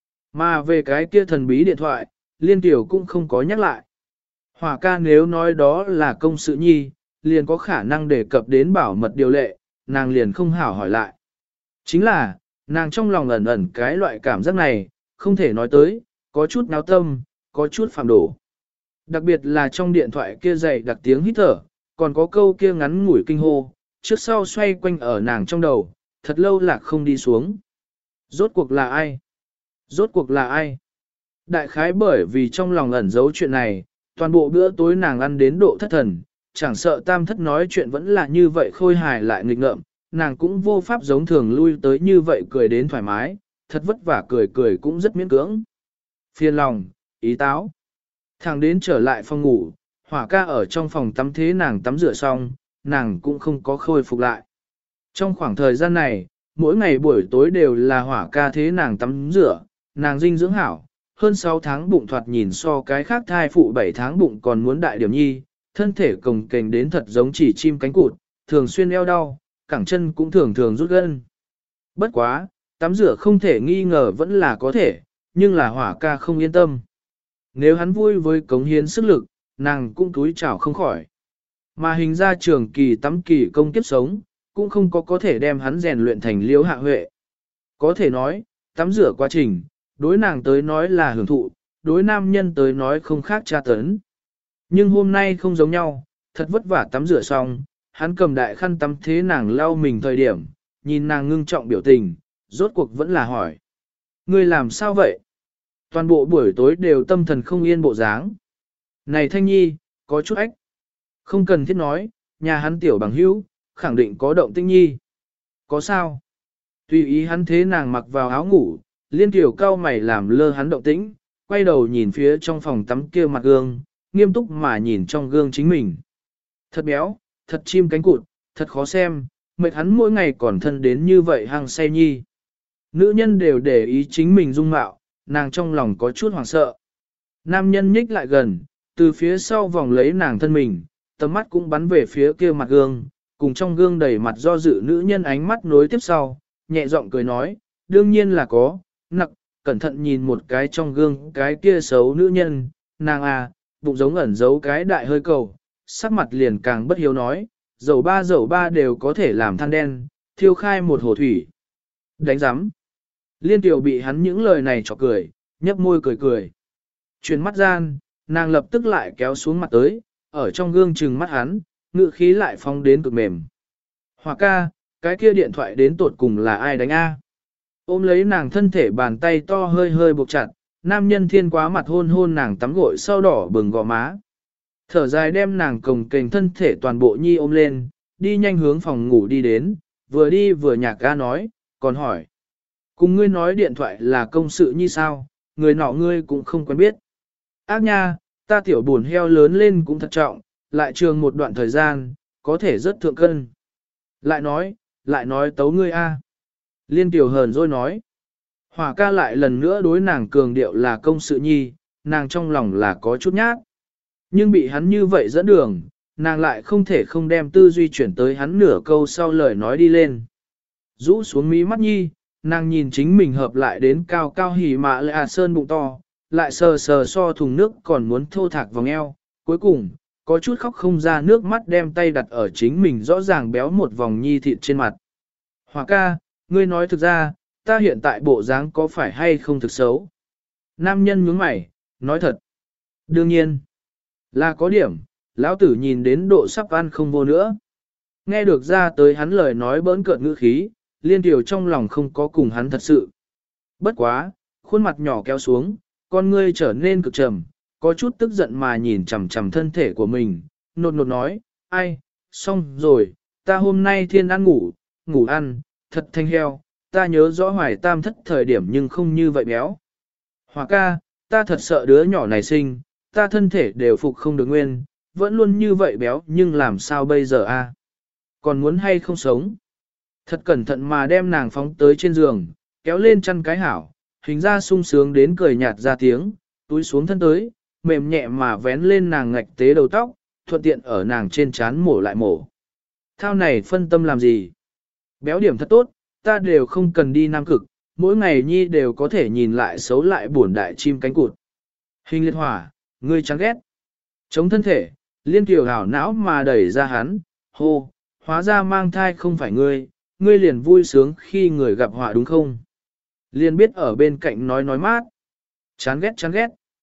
Mà về cái kia thần bí điện thoại, Liên Kiều cũng không có nhắc lại. Hỏa ca nếu nói đó là công sự nhi, liền có khả năng đề cập đến bảo mật điều lệ, nàng liền không hảo hỏi lại. Chính là, nàng trong lòng ẩn ẩn cái loại cảm giác này, không thể nói tới, có chút náo tâm, có chút phạm đổ. Đặc biệt là trong điện thoại kia dày đặc tiếng hít thở, còn có câu kia ngắn ngủi kinh hô, trước sau xoay quanh ở nàng trong đầu, thật lâu lạc không đi xuống. Rốt cuộc là ai? Rốt cuộc là ai? Đại khái bởi vì trong lòng ẩn giấu chuyện này, toàn bộ bữa tối nàng ăn đến độ thất thần, chẳng sợ tam thất nói chuyện vẫn là như vậy khôi hài lại nghịch ngợm, nàng cũng vô pháp giống thường lui tới như vậy cười đến thoải mái, thật vất vả cười cười cũng rất miễn cưỡng. Phiền lòng, ý táo. Thằng đến trở lại phòng ngủ, Hỏa ca ở trong phòng tắm thế nàng tắm rửa xong, nàng cũng không có khôi phục lại. Trong khoảng thời gian này, mỗi ngày buổi tối đều là Hỏa ca thế nàng tắm rửa, nàng dinh dưỡng hảo, hơn sáu tháng bụng thoạt nhìn so cái khác thai phụ bảy tháng bụng còn muốn đại điểm nhi, thân thể cồng kềnh đến thật giống chỉ chim cánh cụt, thường xuyên eo đau, cẳng chân cũng thường thường rút gân. Bất quá, tắm rửa không thể nghi ngờ vẫn là có thể, nhưng là Hỏa ca không yên tâm. Nếu hắn vui với cống hiến sức lực, nàng cũng túi chảo không khỏi. Mà hình ra trường kỳ tắm kỳ công kiếp sống, cũng không có có thể đem hắn rèn luyện thành liễu hạ huệ. Có thể nói, tắm rửa quá trình, đối nàng tới nói là hưởng thụ, đối nam nhân tới nói không khác tra tấn. Nhưng hôm nay không giống nhau, thật vất vả tắm rửa xong, hắn cầm đại khăn tắm thế nàng lau mình thời điểm, nhìn nàng ngưng trọng biểu tình, rốt cuộc vẫn là hỏi. Ngươi làm sao vậy? Toàn bộ buổi tối đều tâm thần không yên bộ dáng. Này Thanh Nhi, có chút ách. Không cần thiết nói, nhà hắn tiểu bằng hữu, khẳng định có động tinh nhi. Có sao? Tùy ý hắn thế nàng mặc vào áo ngủ, liên tiểu cao mày làm lơ hắn động tĩnh, quay đầu nhìn phía trong phòng tắm kia mặt gương, nghiêm túc mà nhìn trong gương chính mình. Thật béo, thật chim cánh cụt, thật khó xem, mệt hắn mỗi ngày còn thân đến như vậy hăng say nhi. Nữ nhân đều để ý chính mình dung mạo, nàng trong lòng có chút hoảng sợ. Nam nhân nhích lại gần, từ phía sau vòng lấy nàng thân mình, tầm mắt cũng bắn về phía kia mặt gương, cùng trong gương đầy mặt do dự nữ nhân ánh mắt nối tiếp sau, nhẹ giọng cười nói, đương nhiên là có, nặc, cẩn thận nhìn một cái trong gương cái kia xấu nữ nhân, nàng à, bụng giống ẩn giấu cái đại hơi cầu, sắc mặt liền càng bất hiếu nói, dầu ba dầu ba đều có thể làm than đen, thiêu khai một hồ thủy. Đánh giám. Liên tiểu bị hắn những lời này chọc cười, nhấp môi cười cười. Chuyển mắt gian, nàng lập tức lại kéo xuống mặt tới, ở trong gương trừng mắt hắn, ngự khí lại phong đến cực mềm. Hỏa ca, cái kia điện thoại đến tột cùng là ai đánh a? Ôm lấy nàng thân thể bàn tay to hơi hơi buộc chặt, nam nhân thiên quá mặt hôn hôn nàng tắm gội sau đỏ bừng gò má. Thở dài đem nàng cồng kềnh thân thể toàn bộ nhi ôm lên, đi nhanh hướng phòng ngủ đi đến, vừa đi vừa nhạc ga nói, còn hỏi. Cùng ngươi nói điện thoại là công sự như sao, người nọ ngươi cũng không quen biết. Ác nha, ta tiểu buồn heo lớn lên cũng thật trọng, lại trường một đoạn thời gian, có thể rất thượng cân. Lại nói, lại nói tấu ngươi a. Liên tiểu hờn rồi nói. Hỏa ca lại lần nữa đối nàng cường điệu là công sự nhi, nàng trong lòng là có chút nhát. Nhưng bị hắn như vậy dẫn đường, nàng lại không thể không đem tư duy chuyển tới hắn nửa câu sau lời nói đi lên. Rũ xuống mí mắt nhi, nàng nhìn chính mình hợp lại đến cao cao hỉ mạ lệ à sơn bụng to, lại sờ sờ so thùng nước còn muốn thô thạc vòng eo. Cuối cùng, có chút khóc không ra nước mắt đem tay đặt ở chính mình rõ ràng béo một vòng nhi thịt trên mặt. Hỏa ca, ngươi nói thực ra, ta hiện tại bộ dáng có phải hay không thực xấu? Nam nhân nhướng mày, nói thật. Đương nhiên, là có điểm, lão tử nhìn đến độ sắp ăn không vô nữa. Nghe được ra tới hắn lời nói bỡn cợt ngữ khí, liên tiểu trong lòng không có cùng hắn thật sự. Bất quá, khuôn mặt nhỏ kéo xuống, con ngươi trở nên cực trầm, có chút tức giận mà nhìn chằm chằm thân thể của mình, nột nột nói, ai, xong rồi, ta hôm nay thiên ăn ngủ, ngủ ăn, thật thanh heo, ta nhớ rõ hoài tam thất thời điểm nhưng không như vậy béo. Hỏa ca, ta thật sợ đứa nhỏ này sinh, ta thân thể đều phục không được nguyên, vẫn luôn như vậy béo nhưng làm sao bây giờ a? Còn muốn hay không sống? Thật cẩn thận mà đem nàng phóng tới trên giường, kéo lên chăn cái hảo, hình ra sung sướng đến cười nhạt ra tiếng, túi xuống thân tới, mềm nhẹ mà vén lên nàng ngạch tế đầu tóc, thuận tiện ở nàng trên trán mổ lại mổ. Thao này phân tâm làm gì? Béo điểm thật tốt, ta đều không cần đi nam cực, mỗi ngày nhi đều có thể nhìn lại xấu lại buồn đại chim cánh cụt. Hình liệt hỏa, ngươi chán ghét. Chống thân thể, liên tiểu hảo não mà đẩy ra hắn, hô, hóa ra mang thai không phải ngươi, ngươi liền vui sướng khi người gặp họa đúng không? Liền biết ở bên cạnh nói nói mát. Chán ghét chán ghét.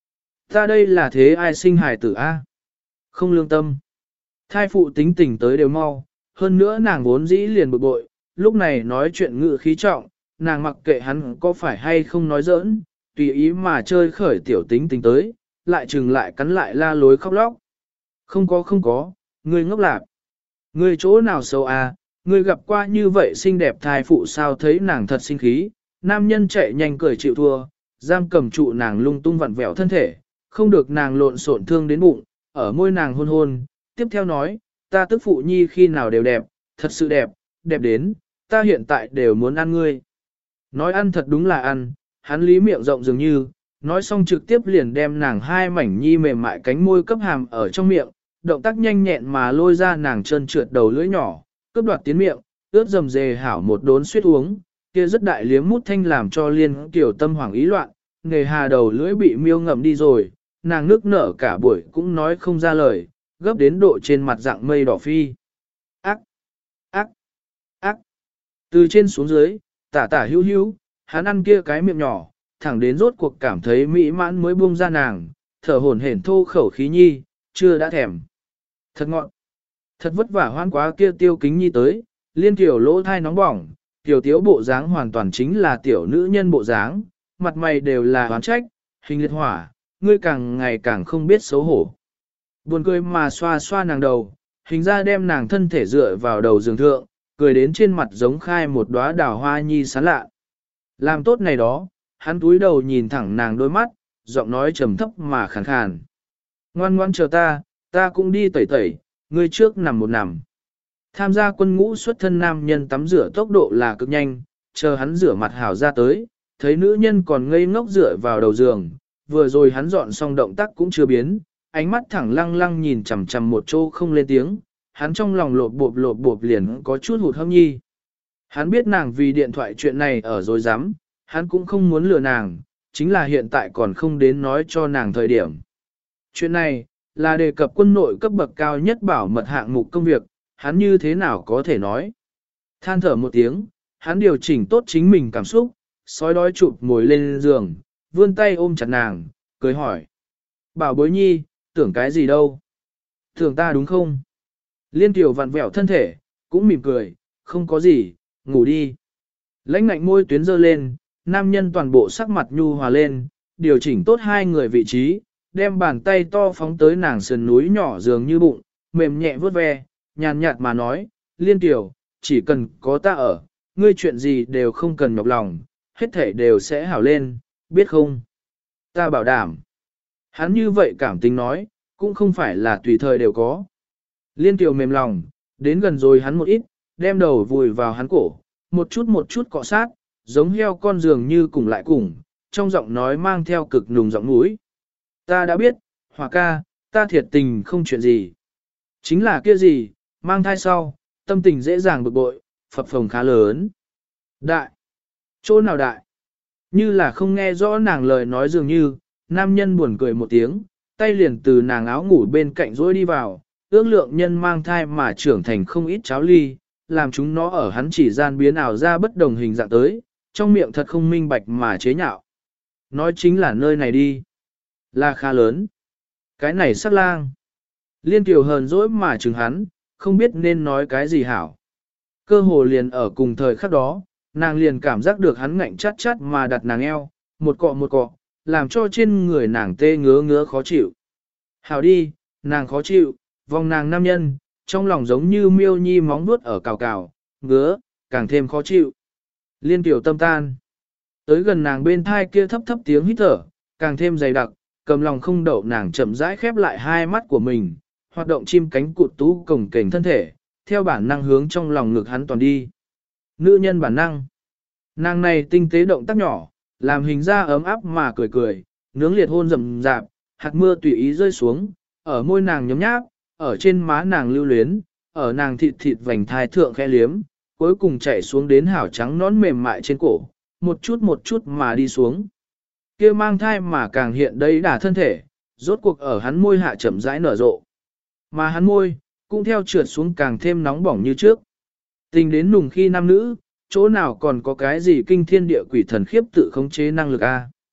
Ta đây là thế ai sinh hài tử a? Không lương tâm. Thai phụ tính tình tới đều mau, hơn nữa nàng vốn dĩ liền bực bội, lúc này nói chuyện ngự khí trọng, nàng mặc kệ hắn có phải hay không nói giỡn, tùy ý mà chơi khởi tiểu tính tình tới, lại trừng lại cắn lại la lối khóc lóc. Không có không có, ngươi ngốc lạc. Ngươi chỗ nào xấu à, ngươi gặp qua như vậy xinh đẹp thai phụ sao thấy nàng thật sinh khí, nam nhân chạy nhanh cười chịu thua, giam cầm trụ nàng lung tung vặn vẹo thân thể, không được nàng lộn xộn thương đến bụng, ở môi nàng hôn hôn, tiếp theo nói, ta tức phụ nhi khi nào đều đẹp, thật sự đẹp, đẹp đến, ta hiện tại đều muốn ăn ngươi. Nói ăn thật đúng là ăn, hắn lý miệng rộng dường như, nói xong trực tiếp liền đem nàng hai mảnh nhi mềm mại cánh môi cấp hàm ở trong miệng, động tác nhanh nhẹn mà lôi ra nàng trơn trượt đầu lưỡi nhỏ, cướp đoạt tiến miệng, ướt dầm dề hảo một đốn suýt uống, kia rất đại liếm mút thanh làm cho liên tiểu tâm hoảng ý loạn, nghề hà đầu lưỡi bị miêu ngậm đi rồi, nàng nước nở cả buổi cũng nói không ra lời, gấp đến độ trên mặt dạng mây đỏ phi. Ác! Ác! Ác! Từ trên xuống dưới, tả tả hữu hữu, hắn ăn kia cái miệng nhỏ, thẳng đến rốt cuộc cảm thấy mỹ mãn mới buông ra nàng, thở hổn hển thô khẩu khí nhi, chưa đã thèm. Thật ngọn! Thật vất vả hoan quá kia tiêu kính nhi tới, liên tiểu lỗ thai nóng bỏng, tiểu tiếu bộ dáng hoàn toàn chính là tiểu nữ nhân bộ dáng, mặt mày đều là oán trách, hình liệt hỏa, ngươi càng ngày càng không biết xấu hổ. Buồn cười mà xoa xoa nàng đầu, hình ra đem nàng thân thể dựa vào đầu giường thượng, cười đến trên mặt giống khai một đóa đào hoa nhi sán lạ. Làm tốt này đó, hắn túi đầu nhìn thẳng nàng đôi mắt, giọng nói trầm thấp mà khàn khàn. Ngoan ngoan chờ ta, ta cũng đi tẩy tẩy, ngươi trước nằm một nằm. Tham gia quân ngũ xuất thân nam nhân tắm rửa tốc độ là cực nhanh, chờ hắn rửa mặt hảo ra tới, thấy nữ nhân còn ngây ngốc dựa vào đầu giường, vừa rồi hắn dọn xong động tác cũng chưa biến, ánh mắt thẳng lăng lăng nhìn chằm chằm một chỗ không lên tiếng, hắn trong lòng lột bộp lột bộp liền có chút hụt hâm nhi. Hắn biết nàng vì điện thoại chuyện này ở dối rắm hắn cũng không muốn lừa nàng, chính là hiện tại còn không đến nói cho nàng thời điểm. Chuyện này, là đề cập quân nội cấp bậc cao nhất bảo mật hạng mục công việc, hắn như thế nào có thể nói. Than thở một tiếng, hắn điều chỉnh tốt chính mình cảm xúc, sói đói chụp ngồi lên giường, vươn tay ôm chặt nàng, cười hỏi. Bảo bối nhi, tưởng cái gì đâu? Tưởng ta đúng không? Liên tiểu vặn vẹo thân thể, cũng mỉm cười, không có gì, ngủ đi. Lãnh ngạnh môi tuyến dơ lên, nam nhân toàn bộ sắc mặt nhu hòa lên, điều chỉnh tốt hai người vị trí, đem bàn tay to phóng tới nàng sườn núi nhỏ dường như bụng, mềm nhẹ vuốt ve, nhàn nhạt mà nói, liên tiểu, chỉ cần có ta ở, ngươi chuyện gì đều không cần nhọc lòng, hết thể đều sẽ hảo lên, biết không? Ta bảo đảm. Hắn như vậy cảm tính nói, cũng không phải là tùy thời đều có. Liên tiểu mềm lòng, đến gần rồi hắn một ít, đem đầu vùi vào hắn cổ, một chút một chút cọ sát, giống heo con dường như cùng lại cùng, trong giọng nói mang theo cực nùng giọng mũi. Ta đã biết, Hòa ca, ta thiệt tình không chuyện gì. Chính là kia gì, mang thai sau, tâm tình dễ dàng bực bội, phập phồng khá lớn. Đại. Chỗ nào đại? Như là không nghe rõ nàng lời nói dường như, nam nhân buồn cười một tiếng, tay liền từ nàng áo ngủ bên cạnh rối đi vào, ước lượng nhân mang thai mà trưởng thành không ít cháo ly, làm chúng nó ở hắn chỉ gian biến ảo ra bất đồng hình dạng tới, trong miệng thật không minh bạch mà chế nhạo. Nói chính là nơi này đi. Là khá lớn. Cái này sắc lang. Liên tiểu hờn dỗi mà chừng hắn, không biết nên nói cái gì hảo. Cơ hồ liền ở cùng thời khắc đó, nàng liền cảm giác được hắn ngạnh chát chát mà đặt nàng eo, một cọ một cọ, làm cho trên người nàng tê ngứa ngứa khó chịu. Hảo đi, nàng khó chịu, vòng nàng nam nhân, trong lòng giống như miêu nhi móng vuốt ở cào cào, ngứa, càng thêm khó chịu. Liên tiểu tâm tan. Tới gần nàng bên thai kia thấp thấp tiếng hít thở, càng thêm dày đặc, cầm lòng không đậu nàng chậm rãi khép lại hai mắt của mình, hoạt động chim cánh cụt tú cổng kềnh thân thể, theo bản năng hướng trong lòng ngực hắn toàn đi. Nữ nhân bản năng. Nàng này tinh tế động tác nhỏ, làm hình ra ấm áp mà cười cười, nướng liệt hôn rầm rạp, hạt mưa tùy ý rơi xuống, ở môi nàng nhấm nháp, ở trên má nàng lưu luyến, ở nàng thịt thịt vành thai thượng khẽ liếm, cuối cùng chạy xuống đến hảo trắng nón mềm mại trên cổ, một chút một chút mà đi xuống. Kia mang thai mà càng hiện đây đà thân thể, rốt cuộc ở hắn môi hạ chậm rãi nở rộ. Mà hắn môi, cũng theo trượt xuống càng thêm nóng bỏng như trước. Tình đến nùng khi nam nữ, chỗ nào còn có cái gì kinh thiên địa quỷ thần khiếp tự khống chế năng lực a?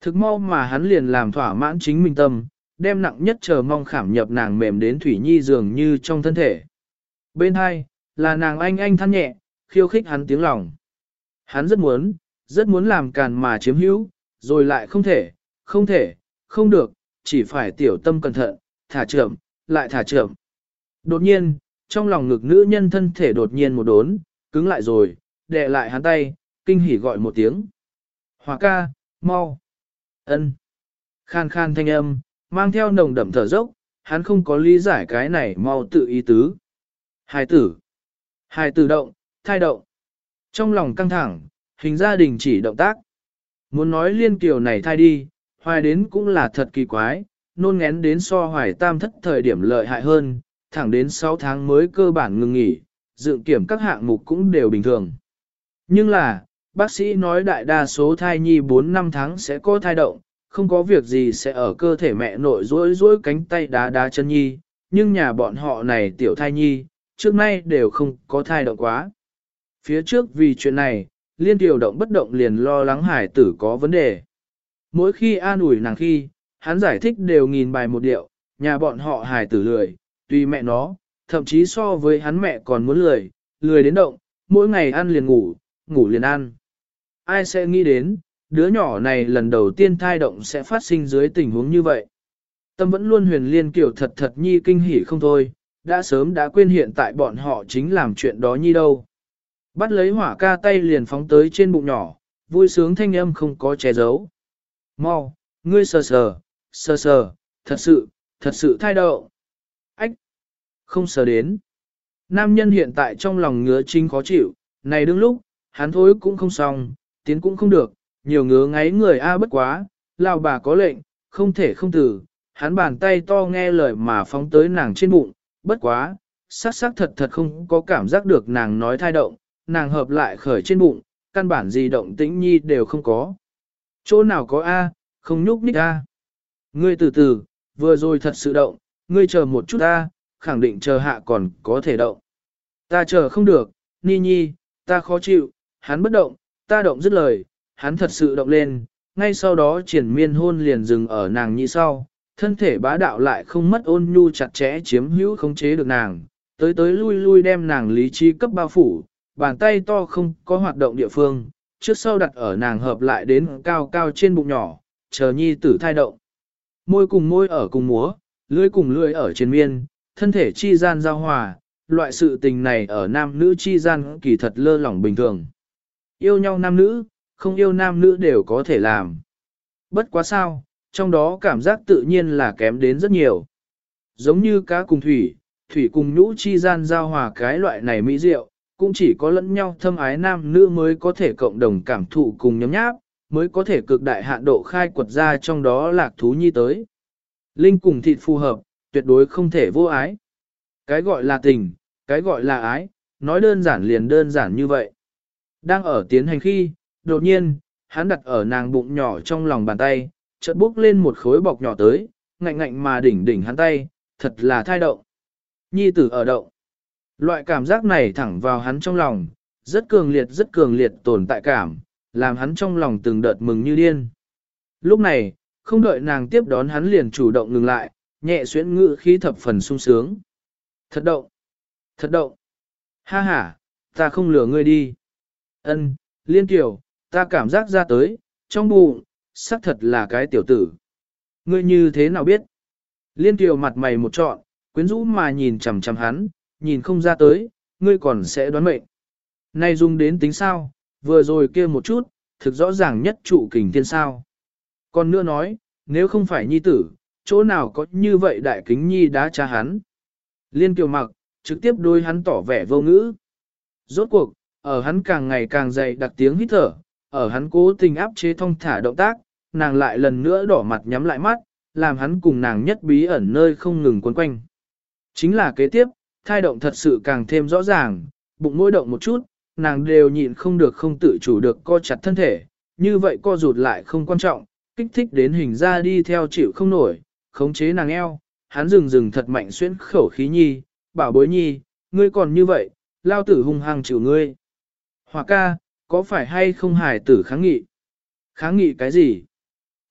Thực mau mà hắn liền làm thỏa mãn chính mình tâm, đem nặng nhất chờ mong khảm nhập nàng mềm đến Thủy Nhi dường như trong thân thể. Bên hai, là nàng anh anh than nhẹ, khiêu khích hắn tiếng lòng. Hắn rất muốn, rất muốn làm càn mà chiếm hữu, rồi lại không thể, không thể, không được, chỉ phải tiểu tâm cẩn thận, thả chậm, lại thả chậm. Đột nhiên, trong lòng ngực nữ nhân thân thể đột nhiên một đốn, cứng lại rồi, đè lại hắn tay, kinh hỉ gọi một tiếng. Hòa ca, mau. Ân. Khan khan thanh âm, mang theo nồng đậm thở dốc, hắn không có lý giải cái này mau tự ý tứ. Hài tử. Hài tử động, thai động. Trong lòng căng thẳng, hình gia đình chỉ động tác. Muốn nói liên kiều này thai đi, hoài đến cũng là thật kỳ quái, nôn ngén đến so hoài tam thất thời điểm lợi hại hơn, thẳng đến sáu tháng mới cơ bản ngừng nghỉ, dựng kiểm các hạng mục cũng đều bình thường. Nhưng là, bác sĩ nói đại đa số thai nhi bốn năm tháng sẽ có thai động, không có việc gì sẽ ở cơ thể mẹ nội rối rối cánh tay đá đá chân nhi, nhưng nhà bọn họ này tiểu thai nhi, trước nay đều không có thai động quá. Phía trước vì chuyện này, liên tiểu động bất động liền lo lắng hải tử có vấn đề. Mỗi khi an ủi nàng khi, hắn giải thích đều nghìn bài một điệu, nhà bọn họ hải tử lười, tùy mẹ nó, thậm chí so với hắn mẹ còn muốn lười, lười đến động, mỗi ngày ăn liền ngủ, ngủ liền ăn. Ai sẽ nghĩ đến, đứa nhỏ này lần đầu tiên thai động sẽ phát sinh dưới tình huống như vậy. Tâm vẫn luôn huyền liên kiểu thật thật nhi kinh hỉ không thôi, đã sớm đã quên hiện tại bọn họ chính làm chuyện đó nhi đâu. Bắt lấy hỏa ca tay liền phóng tới trên bụng nhỏ, vui sướng thanh âm không có che giấu. Mau, ngươi sờ sờ, sờ sờ, thật sự, thật sự thai đậu. Ách, không sờ đến. Nam nhân hiện tại trong lòng ngứa chính khó chịu, này đương lúc, hắn thối cũng không xong, tiến cũng không được, nhiều ngứa ngáy người A bất quá, lao bà có lệnh, không thể không tử, hắn bàn tay to nghe lời mà phóng tới nàng trên bụng, bất quá, sắc sắc thật thật không có cảm giác được nàng nói thai động, nàng hợp lại khởi trên bụng, căn bản gì động tĩnh nhi đều không có. Chỗ nào có A, không nhúc nhích A. Ngươi từ từ, vừa rồi thật sự động, ngươi chờ một chút A, khẳng định chờ hạ còn có thể động. Ta chờ không được, Ni Nhi, ta khó chịu, hắn bất động, ta động dứt lời, hắn thật sự động lên, ngay sau đó triển miên hôn liền dừng ở nàng nhị sau, thân thể bá đạo lại không mất ôn nhu chặt chẽ chiếm hữu khống chế được nàng, tới tới lui lui đem nàng lý trí cấp bao phủ, bàn tay to không có hoạt động địa phương, trước sau đặt ở nàng hợp lại đến cao cao trên bụng nhỏ, chờ nhi tử thai động. Môi cùng môi ở cùng múa, lưỡi cùng lưỡi ở trên miên, thân thể chi gian giao hòa, loại sự tình này ở nam nữ chi gian kỳ thật lơ lỏng bình thường. Yêu nhau nam nữ, không yêu nam nữ đều có thể làm. Bất quá sao, trong đó cảm giác tự nhiên là kém đến rất nhiều. Giống như cá cùng thủy, thủy cùng nhũ chi gian giao hòa cái loại này mỹ diệu, cũng chỉ có lẫn nhau thâm ái nam nữ mới có thể cộng đồng cảm thụ cùng nhấm nháp, mới có thể cực đại hạn độ khai quật ra trong đó lạc thú nhi tới. Linh cùng thịt phù hợp, tuyệt đối không thể vô ái. Cái gọi là tình, cái gọi là ái, nói đơn giản liền đơn giản như vậy. Đang ở tiến hành khi, đột nhiên, hắn đặt ở nàng bụng nhỏ trong lòng bàn tay, chợt bốc lên một khối bọc nhỏ tới, ngạnh ngạnh mà đỉnh đỉnh hắn tay, thật là thai động. Nhi tử ở động. Loại cảm giác này thẳng vào hắn trong lòng, rất cường liệt rất cường liệt tồn tại cảm, làm hắn trong lòng từng đợt mừng như điên. Lúc này, không đợi nàng tiếp đón hắn liền chủ động ngừng lại, nhẹ xuyễn ngữ khí thập phần sung sướng. Thật động, thật động. Ha ha, ta không lừa ngươi đi. Ân, Liên Kiều, ta cảm giác ra tới, trong bụng, xác thật là cái tiểu tử. Ngươi như thế nào biết? Liên Kiều mặt mày một trọn, quyến rũ mà nhìn chằm chằm hắn, nhìn không ra tới, ngươi còn sẽ đoán mệnh. Này dùng đến tính sao, vừa rồi kia một chút, thực rõ ràng nhất trụ kình thiên sao. Còn nữa nói, nếu không phải nhi tử, chỗ nào có như vậy đại kính nhi đã cha hắn. Liên Kiều mặc, trực tiếp đôi hắn tỏ vẻ vô ngữ. Rốt cuộc, ở hắn càng ngày càng dày đặc tiếng hít thở, ở hắn cố tình áp chế thong thả động tác, nàng lại lần nữa đỏ mặt nhắm lại mắt, làm hắn cùng nàng nhất bí ẩn nơi không ngừng quấn quanh. Chính là kế tiếp, thai động thật sự càng thêm rõ ràng, bụng mỗi động một chút, nàng đều nhịn không được không tự chủ được co chặt thân thể, như vậy co rụt lại không quan trọng, kích thích đến hình ra đi theo chịu không nổi, khống chế nàng eo, hắn dừng dừng thật mạnh xuyên khẩu khí nhi, bảo bối nhi, ngươi còn như vậy, lao tử hung hăng chịu ngươi. Hòa ca, có phải hay không hài tử kháng nghị? Kháng nghị cái gì?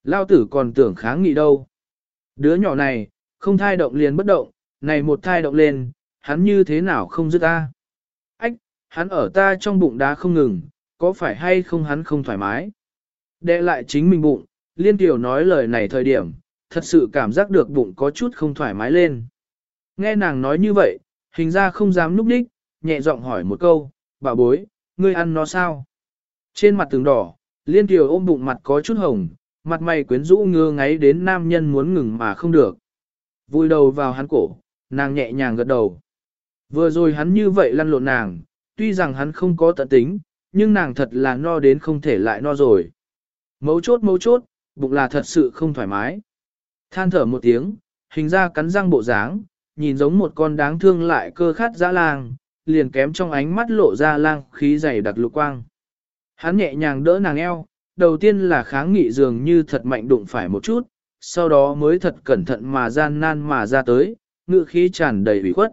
Lao tử còn tưởng kháng nghị đâu. Đứa nhỏ này, không thai động liền bất động, này một thai động lên, hắn như thế nào không dứt ta. Ách, hắn ở ta trong bụng đá không ngừng, có phải hay không hắn không thoải mái. Đệ lại chính mình bụng, Liên Tiểu nói lời này thời điểm, thật sự cảm giác được bụng có chút không thoải mái lên. Nghe nàng nói như vậy, hình ra không dám núp đích, nhẹ giọng hỏi một câu, bà bối, ngươi ăn nó sao? Trên mặt tường đỏ, Liên Tiểu ôm bụng mặt có chút hồng, mặt mày quyến rũ ngơ ngáy đến nam nhân muốn ngừng mà không được. Vùi đầu vào hắn cổ, nàng nhẹ nhàng gật đầu. Vừa rồi hắn như vậy lăn lộn nàng, tuy rằng hắn không có tận tính, nhưng nàng thật là no đến không thể lại no rồi. Mấu chốt mấu chốt, bụng là thật sự không thoải mái. Than thở một tiếng, hình ra cắn răng bộ dáng, nhìn giống một con đáng thương lại cơ khát dã lang, liền kém trong ánh mắt lộ ra lang khí dày đặc lục quang. Hắn nhẹ nhàng đỡ nàng eo, đầu tiên là kháng nghị dường như thật mạnh đụng phải một chút, sau đó mới thật cẩn thận mà gian nan mà ra tới, ngự khí tràn đầy ủy khuất.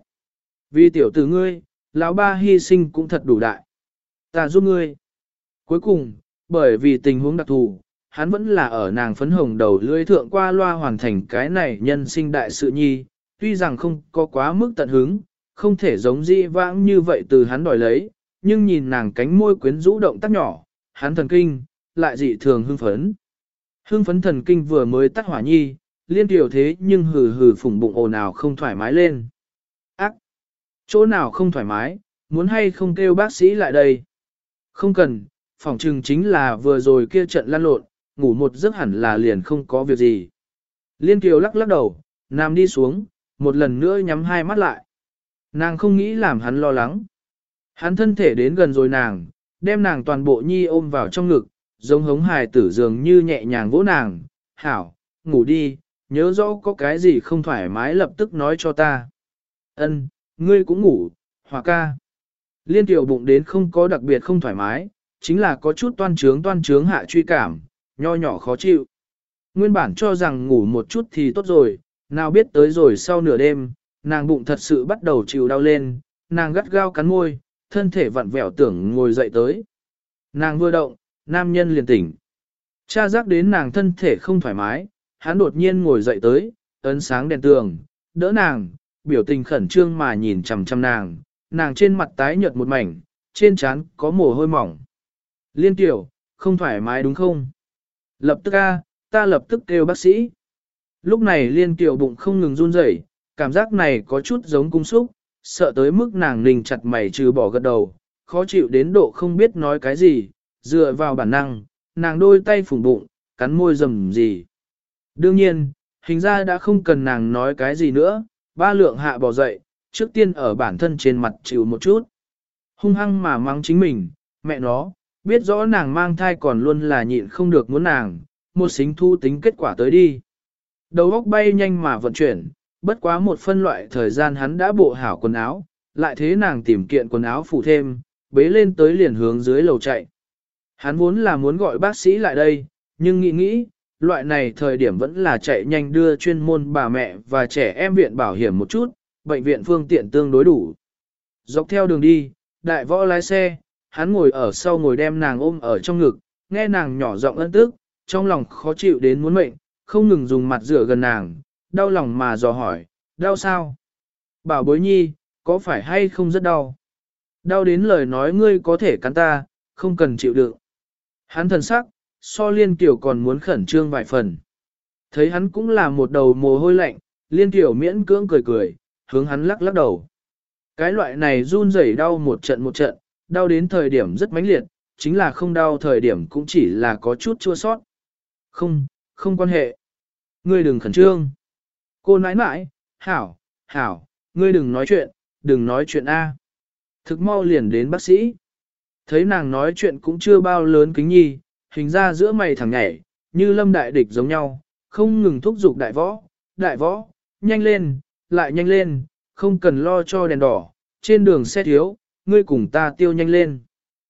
Vì tiểu tử ngươi, lão ba hy sinh cũng thật đủ đại. Ta giúp ngươi. Cuối cùng, bởi vì tình huống đặc thù, hắn vẫn là ở nàng phấn hồng đầu lưỡi thượng qua loa hoàn thành cái này nhân sinh đại sự nhi, tuy rằng không có quá mức tận hứng, không thể giống dĩ vãng như vậy từ hắn đòi lấy, nhưng nhìn nàng cánh môi quyến rũ động tác nhỏ, hắn thần kinh, lại dị thường hưng phấn. Hưng phấn thần kinh vừa mới tắt hỏa nhi, Liên Tiểu thế nhưng hừ hừ phủng bụng ồn ào không thoải mái lên. Ác! Chỗ nào không thoải mái, muốn hay không kêu bác sĩ lại đây? Không cần, phỏng chừng chính là vừa rồi kia trận lăn lộn, ngủ một giấc hẳn là liền không có việc gì. Liên Kiều lắc lắc đầu, nằm đi xuống, một lần nữa nhắm hai mắt lại. Nàng không nghĩ làm hắn lo lắng. Hắn thân thể đến gần rồi nàng, đem nàng toàn bộ nhi ôm vào trong ngực, giống hống hài tử dường như nhẹ nhàng vỗ nàng. Hảo, ngủ đi, nhớ rõ có cái gì không thoải mái lập tức nói cho ta. Ân, ngươi cũng ngủ, Hòa ca. Liên Tiểu bụng đến không có đặc biệt không thoải mái, chính là có chút toan trướng toan trướng hạ truy cảm, nho nhỏ khó chịu. Nguyên bản cho rằng ngủ một chút thì tốt rồi, nào biết tới rồi sau nửa đêm, nàng bụng thật sự bắt đầu chịu đau lên, nàng gắt gao cắn môi, thân thể vặn vẹo tưởng ngồi dậy tới. Nàng vừa động, nam nhân liền tỉnh. Cha giác đến nàng thân thể không thoải mái, hắn đột nhiên ngồi dậy tới, ấn sáng đèn tường, đỡ nàng, biểu tình khẩn trương mà nhìn chằm chằm nàng, nàng trên mặt tái nhợt một mảnh, trên trán có mồ hôi mỏng. Liên Tiểu, không thoải mái đúng không? Lập tức a, ta lập tức kêu bác sĩ. Lúc này Liên Tiểu bụng không ngừng run rẩy, cảm giác này có chút giống cung súc, sợ tới mức nàng nình chặt mày trừ bỏ gật đầu, khó chịu đến độ không biết nói cái gì, dựa vào bản năng, nàng đôi tay phủng bụng, cắn môi rầm gì. Đương nhiên, hình ra đã không cần nàng nói cái gì nữa, ba lượng hạ bỏ dậy, trước tiên ở bản thân trên mặt chịu một chút. Hung hăng mà mắng chính mình, mẹ nó, biết rõ nàng mang thai còn luôn là nhịn không được muốn nàng, một xính thu tính kết quả tới đi. Đầu óc bay nhanh mà vận chuyển, bất quá một phân loại thời gian hắn đã bộ hảo quần áo, lại thế nàng tìm kiện quần áo phủ thêm, bế lên tới liền hướng dưới lầu chạy. Hắn vốn là muốn gọi bác sĩ lại đây, nhưng nghĩ nghĩ, loại này thời điểm vẫn là chạy nhanh đưa chuyên môn bà mẹ và trẻ em viện bảo hiểm một chút, bệnh viện phương tiện tương đối đủ. Dọc theo đường đi, đại võ lái xe, hắn ngồi ở sau ngồi đem nàng ôm ở trong ngực, nghe nàng nhỏ giọng ân tức, trong lòng khó chịu đến muốn mệnh, không ngừng dùng mặt rửa gần nàng, đau lòng mà dò hỏi, đau sao? Bảo bối nhi, có phải hay không rất đau? Đau đến lời nói ngươi có thể cắn ta, không cần chịu đựng. Hắn thần sắc, so Liên Kiều còn muốn khẩn trương vài phần. Thấy hắn cũng là một đầu mồ hôi lạnh, Liên Kiều miễn cưỡng cười cười, hướng hắn lắc lắc đầu. Cái loại này run rẩy đau một trận một trận, đau đến thời điểm rất mãnh liệt, chính là không đau thời điểm cũng chỉ là có chút chua sót. Không, không quan hệ. Ngươi đừng khẩn trương. Cô nãi nãi, hảo, hảo, ngươi đừng nói chuyện, đừng nói chuyện A. Thực mau liền đến bác sĩ. Thấy nàng nói chuyện cũng chưa bao lớn kính nhi, hình ra giữa mày thẳng nhảy, như lâm đại địch giống nhau, không ngừng thúc giục đại võ, đại võ, nhanh lên, lại nhanh lên, không cần lo cho đèn đỏ, trên đường xe thiếu, ngươi cùng ta tiêu nhanh lên.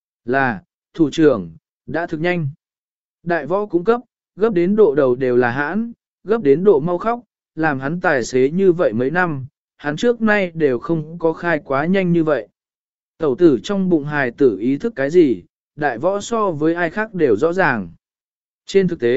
Là, thủ trưởng, đã thực nhanh. Đại võ cũng cấp, gấp đến độ đầu đều là hãn, gấp đến độ mau khóc, làm hắn tài xế như vậy mấy năm, hắn trước nay đều không có khai quá nhanh như vậy. Tẩu tử trong bụng hài tử ý thức cái gì, đại võ so với ai khác đều rõ ràng. Trên thực tế,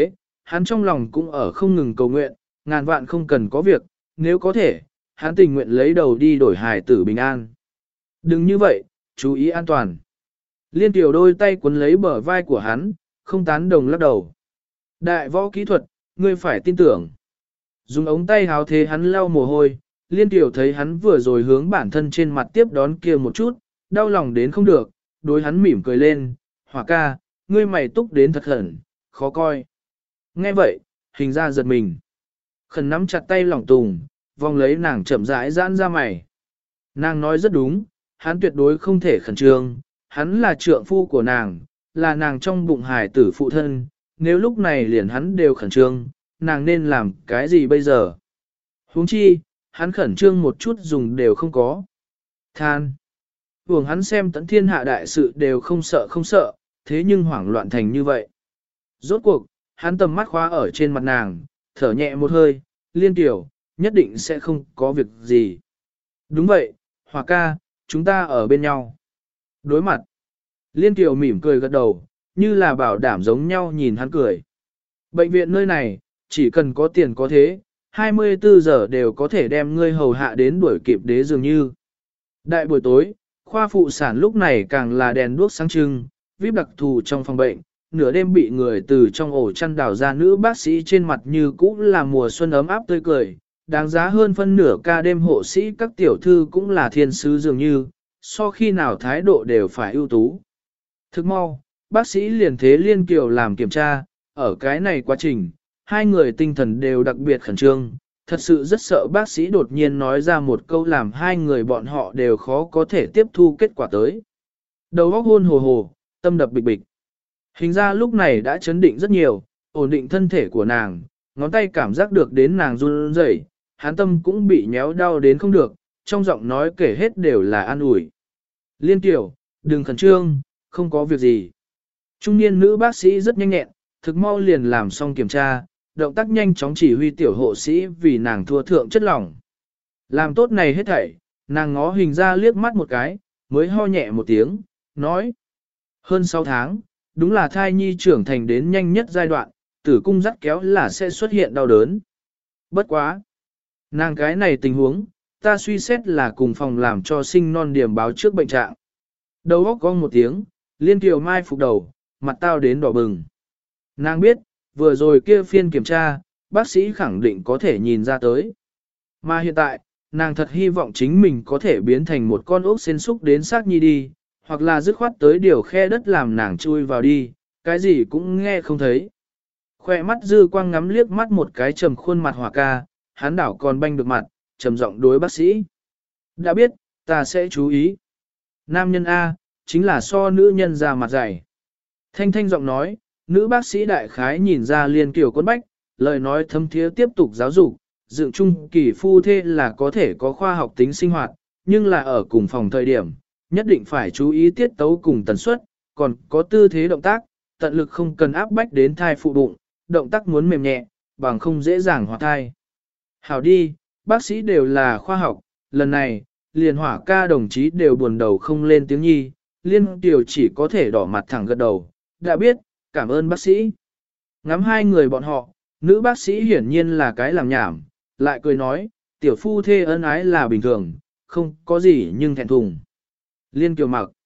hắn trong lòng cũng ở không ngừng cầu nguyện, ngàn vạn không cần có việc, nếu có thể, hắn tình nguyện lấy đầu đi đổi hài tử bình an. Đừng như vậy, chú ý an toàn. Liên tiểu đôi tay cuốn lấy bờ vai của hắn, không tán đồng lắc đầu. Đại võ kỹ thuật, ngươi phải tin tưởng. Dùng ống tay háo thế hắn lau mồ hôi, liên tiểu thấy hắn vừa rồi hướng bản thân trên mặt tiếp đón kia một chút, đau lòng đến không được, đối hắn mỉm cười lên, Hỏa ca, ngươi mày túc đến thật khẩn, khó coi. Nghe vậy, hình ra giật mình. Khẩn nắm chặt tay lỏng tùng, vòng lấy nàng chậm rãi giãn ra mày. Nàng nói rất đúng, hắn tuyệt đối không thể khẩn trương, hắn là trượng phu của nàng, là nàng trong bụng hài tử phụ thân, nếu lúc này liền hắn đều khẩn trương, nàng nên làm cái gì bây giờ? Huống chi, hắn khẩn trương một chút dùng đều không có. Than. Vùng hắn xem tận thiên hạ đại sự đều không sợ không sợ, thế nhưng hoảng loạn thành như vậy. Rốt cuộc, hắn tầm mắt khóa ở trên mặt nàng, thở nhẹ một hơi, liên tiểu, nhất định sẽ không có việc gì. Đúng vậy, Hòa ca, chúng ta ở bên nhau. Đối mặt, liên tiểu mỉm cười gật đầu, như là bảo đảm giống nhau nhìn hắn cười. Bệnh viện nơi này, chỉ cần có tiền có thế, hai mươi bốn giờ đều có thể đem ngươi hầu hạ đến đuổi kịp đế dường như. Đại buổi tối, khoa phụ sản lúc này càng là đèn đuốc sáng trưng, vê i pê đặc thù trong phòng bệnh, nửa đêm bị người từ trong ổ chăn đào ra nữ bác sĩ trên mặt như cũ là mùa xuân ấm áp tươi cười, đáng giá hơn phân nửa ca đêm hộ sĩ các tiểu thư cũng là thiên sứ dường như, so khi nào thái độ đều phải ưu tú. Thức mau, bác sĩ liền thế Liên Kiều làm kiểm tra, ở cái này quá trình, hai người tinh thần đều đặc biệt khẩn trương, thật sự rất sợ bác sĩ đột nhiên nói ra một câu làm hai người bọn họ đều khó có thể tiếp thu kết quả tới. Đầu óc hôn hồ hồ, tâm đập bịch bịch. Hình ra lúc này đã chấn định rất nhiều, ổn định thân thể của nàng, ngón tay cảm giác được đến nàng run rẩy, hán tâm cũng bị nhéo đau đến không được, trong giọng nói kể hết đều là an ủi. Liên Kiều, đừng khẩn trương, không có việc gì. Trung niên nữ bác sĩ rất nhanh nhẹn, thực mau liền làm xong kiểm tra, động tác nhanh chóng chỉ huy tiểu hộ sĩ vì nàng thua thượng chất lỏng. Làm tốt này hết thảy, nàng ngó hình ra liếc mắt một cái, mới ho nhẹ một tiếng, nói. Hơn sáu tháng, đúng là thai nhi trưởng thành đến nhanh nhất giai đoạn, tử cung dắt kéo là sẽ xuất hiện đau đớn. Bất quá. Nàng cái này tình huống, ta suy xét là cùng phòng làm cho sinh non điểm báo trước bệnh trạng. Đầu óc cong một tiếng, Liên Kiều mai phục đầu, mặt tao đến đỏ bừng. Nàng biết, vừa rồi kia phiên kiểm tra, bác sĩ khẳng định có thể nhìn ra tới. Mà hiện tại, nàng thật hy vọng chính mình có thể biến thành một con ốc sên xúc đến xác nhi đi, hoặc là dứt khoát tới điều khe đất làm nàng chui vào đi, cái gì cũng nghe không thấy. Khoe mắt dư quang ngắm liếc mắt một cái trầm khuôn mặt Hòa ca, hắn đảo còn banh được mặt, trầm giọng đối bác sĩ. Đã biết, ta sẽ chú ý. Nam nhân A, chính là so nữ nhân ra mặt dày. Thanh thanh giọng nói, nữ bác sĩ đại khái nhìn ra Liên Kiều quấn bách, lời nói thâm thiế tiếp tục giáo dục, dựng chung kỳ phu thê là có thể có khoa học tính sinh hoạt, nhưng là ở cùng phòng thời điểm, nhất định phải chú ý tiết tấu cùng tần suất, còn có tư thế động tác, tận lực không cần áp bách đến thai phụ bụng, động tác muốn mềm nhẹ, bằng không dễ dàng hoạt thai. Hảo đi, bác sĩ đều là khoa học, lần này, liền Hỏa ca đồng chí đều buồn đầu không lên tiếng nhi, Liên Kiều chỉ có thể đỏ mặt thẳng gật đầu, đã biết, cảm ơn bác sĩ. Ngắm hai người bọn họ, nữ bác sĩ hiển nhiên là cái làm nhảm, lại cười nói, tiểu phu thê ân ái là bình thường, không có gì nhưng thẹn thùng. Liên Kiều mặc.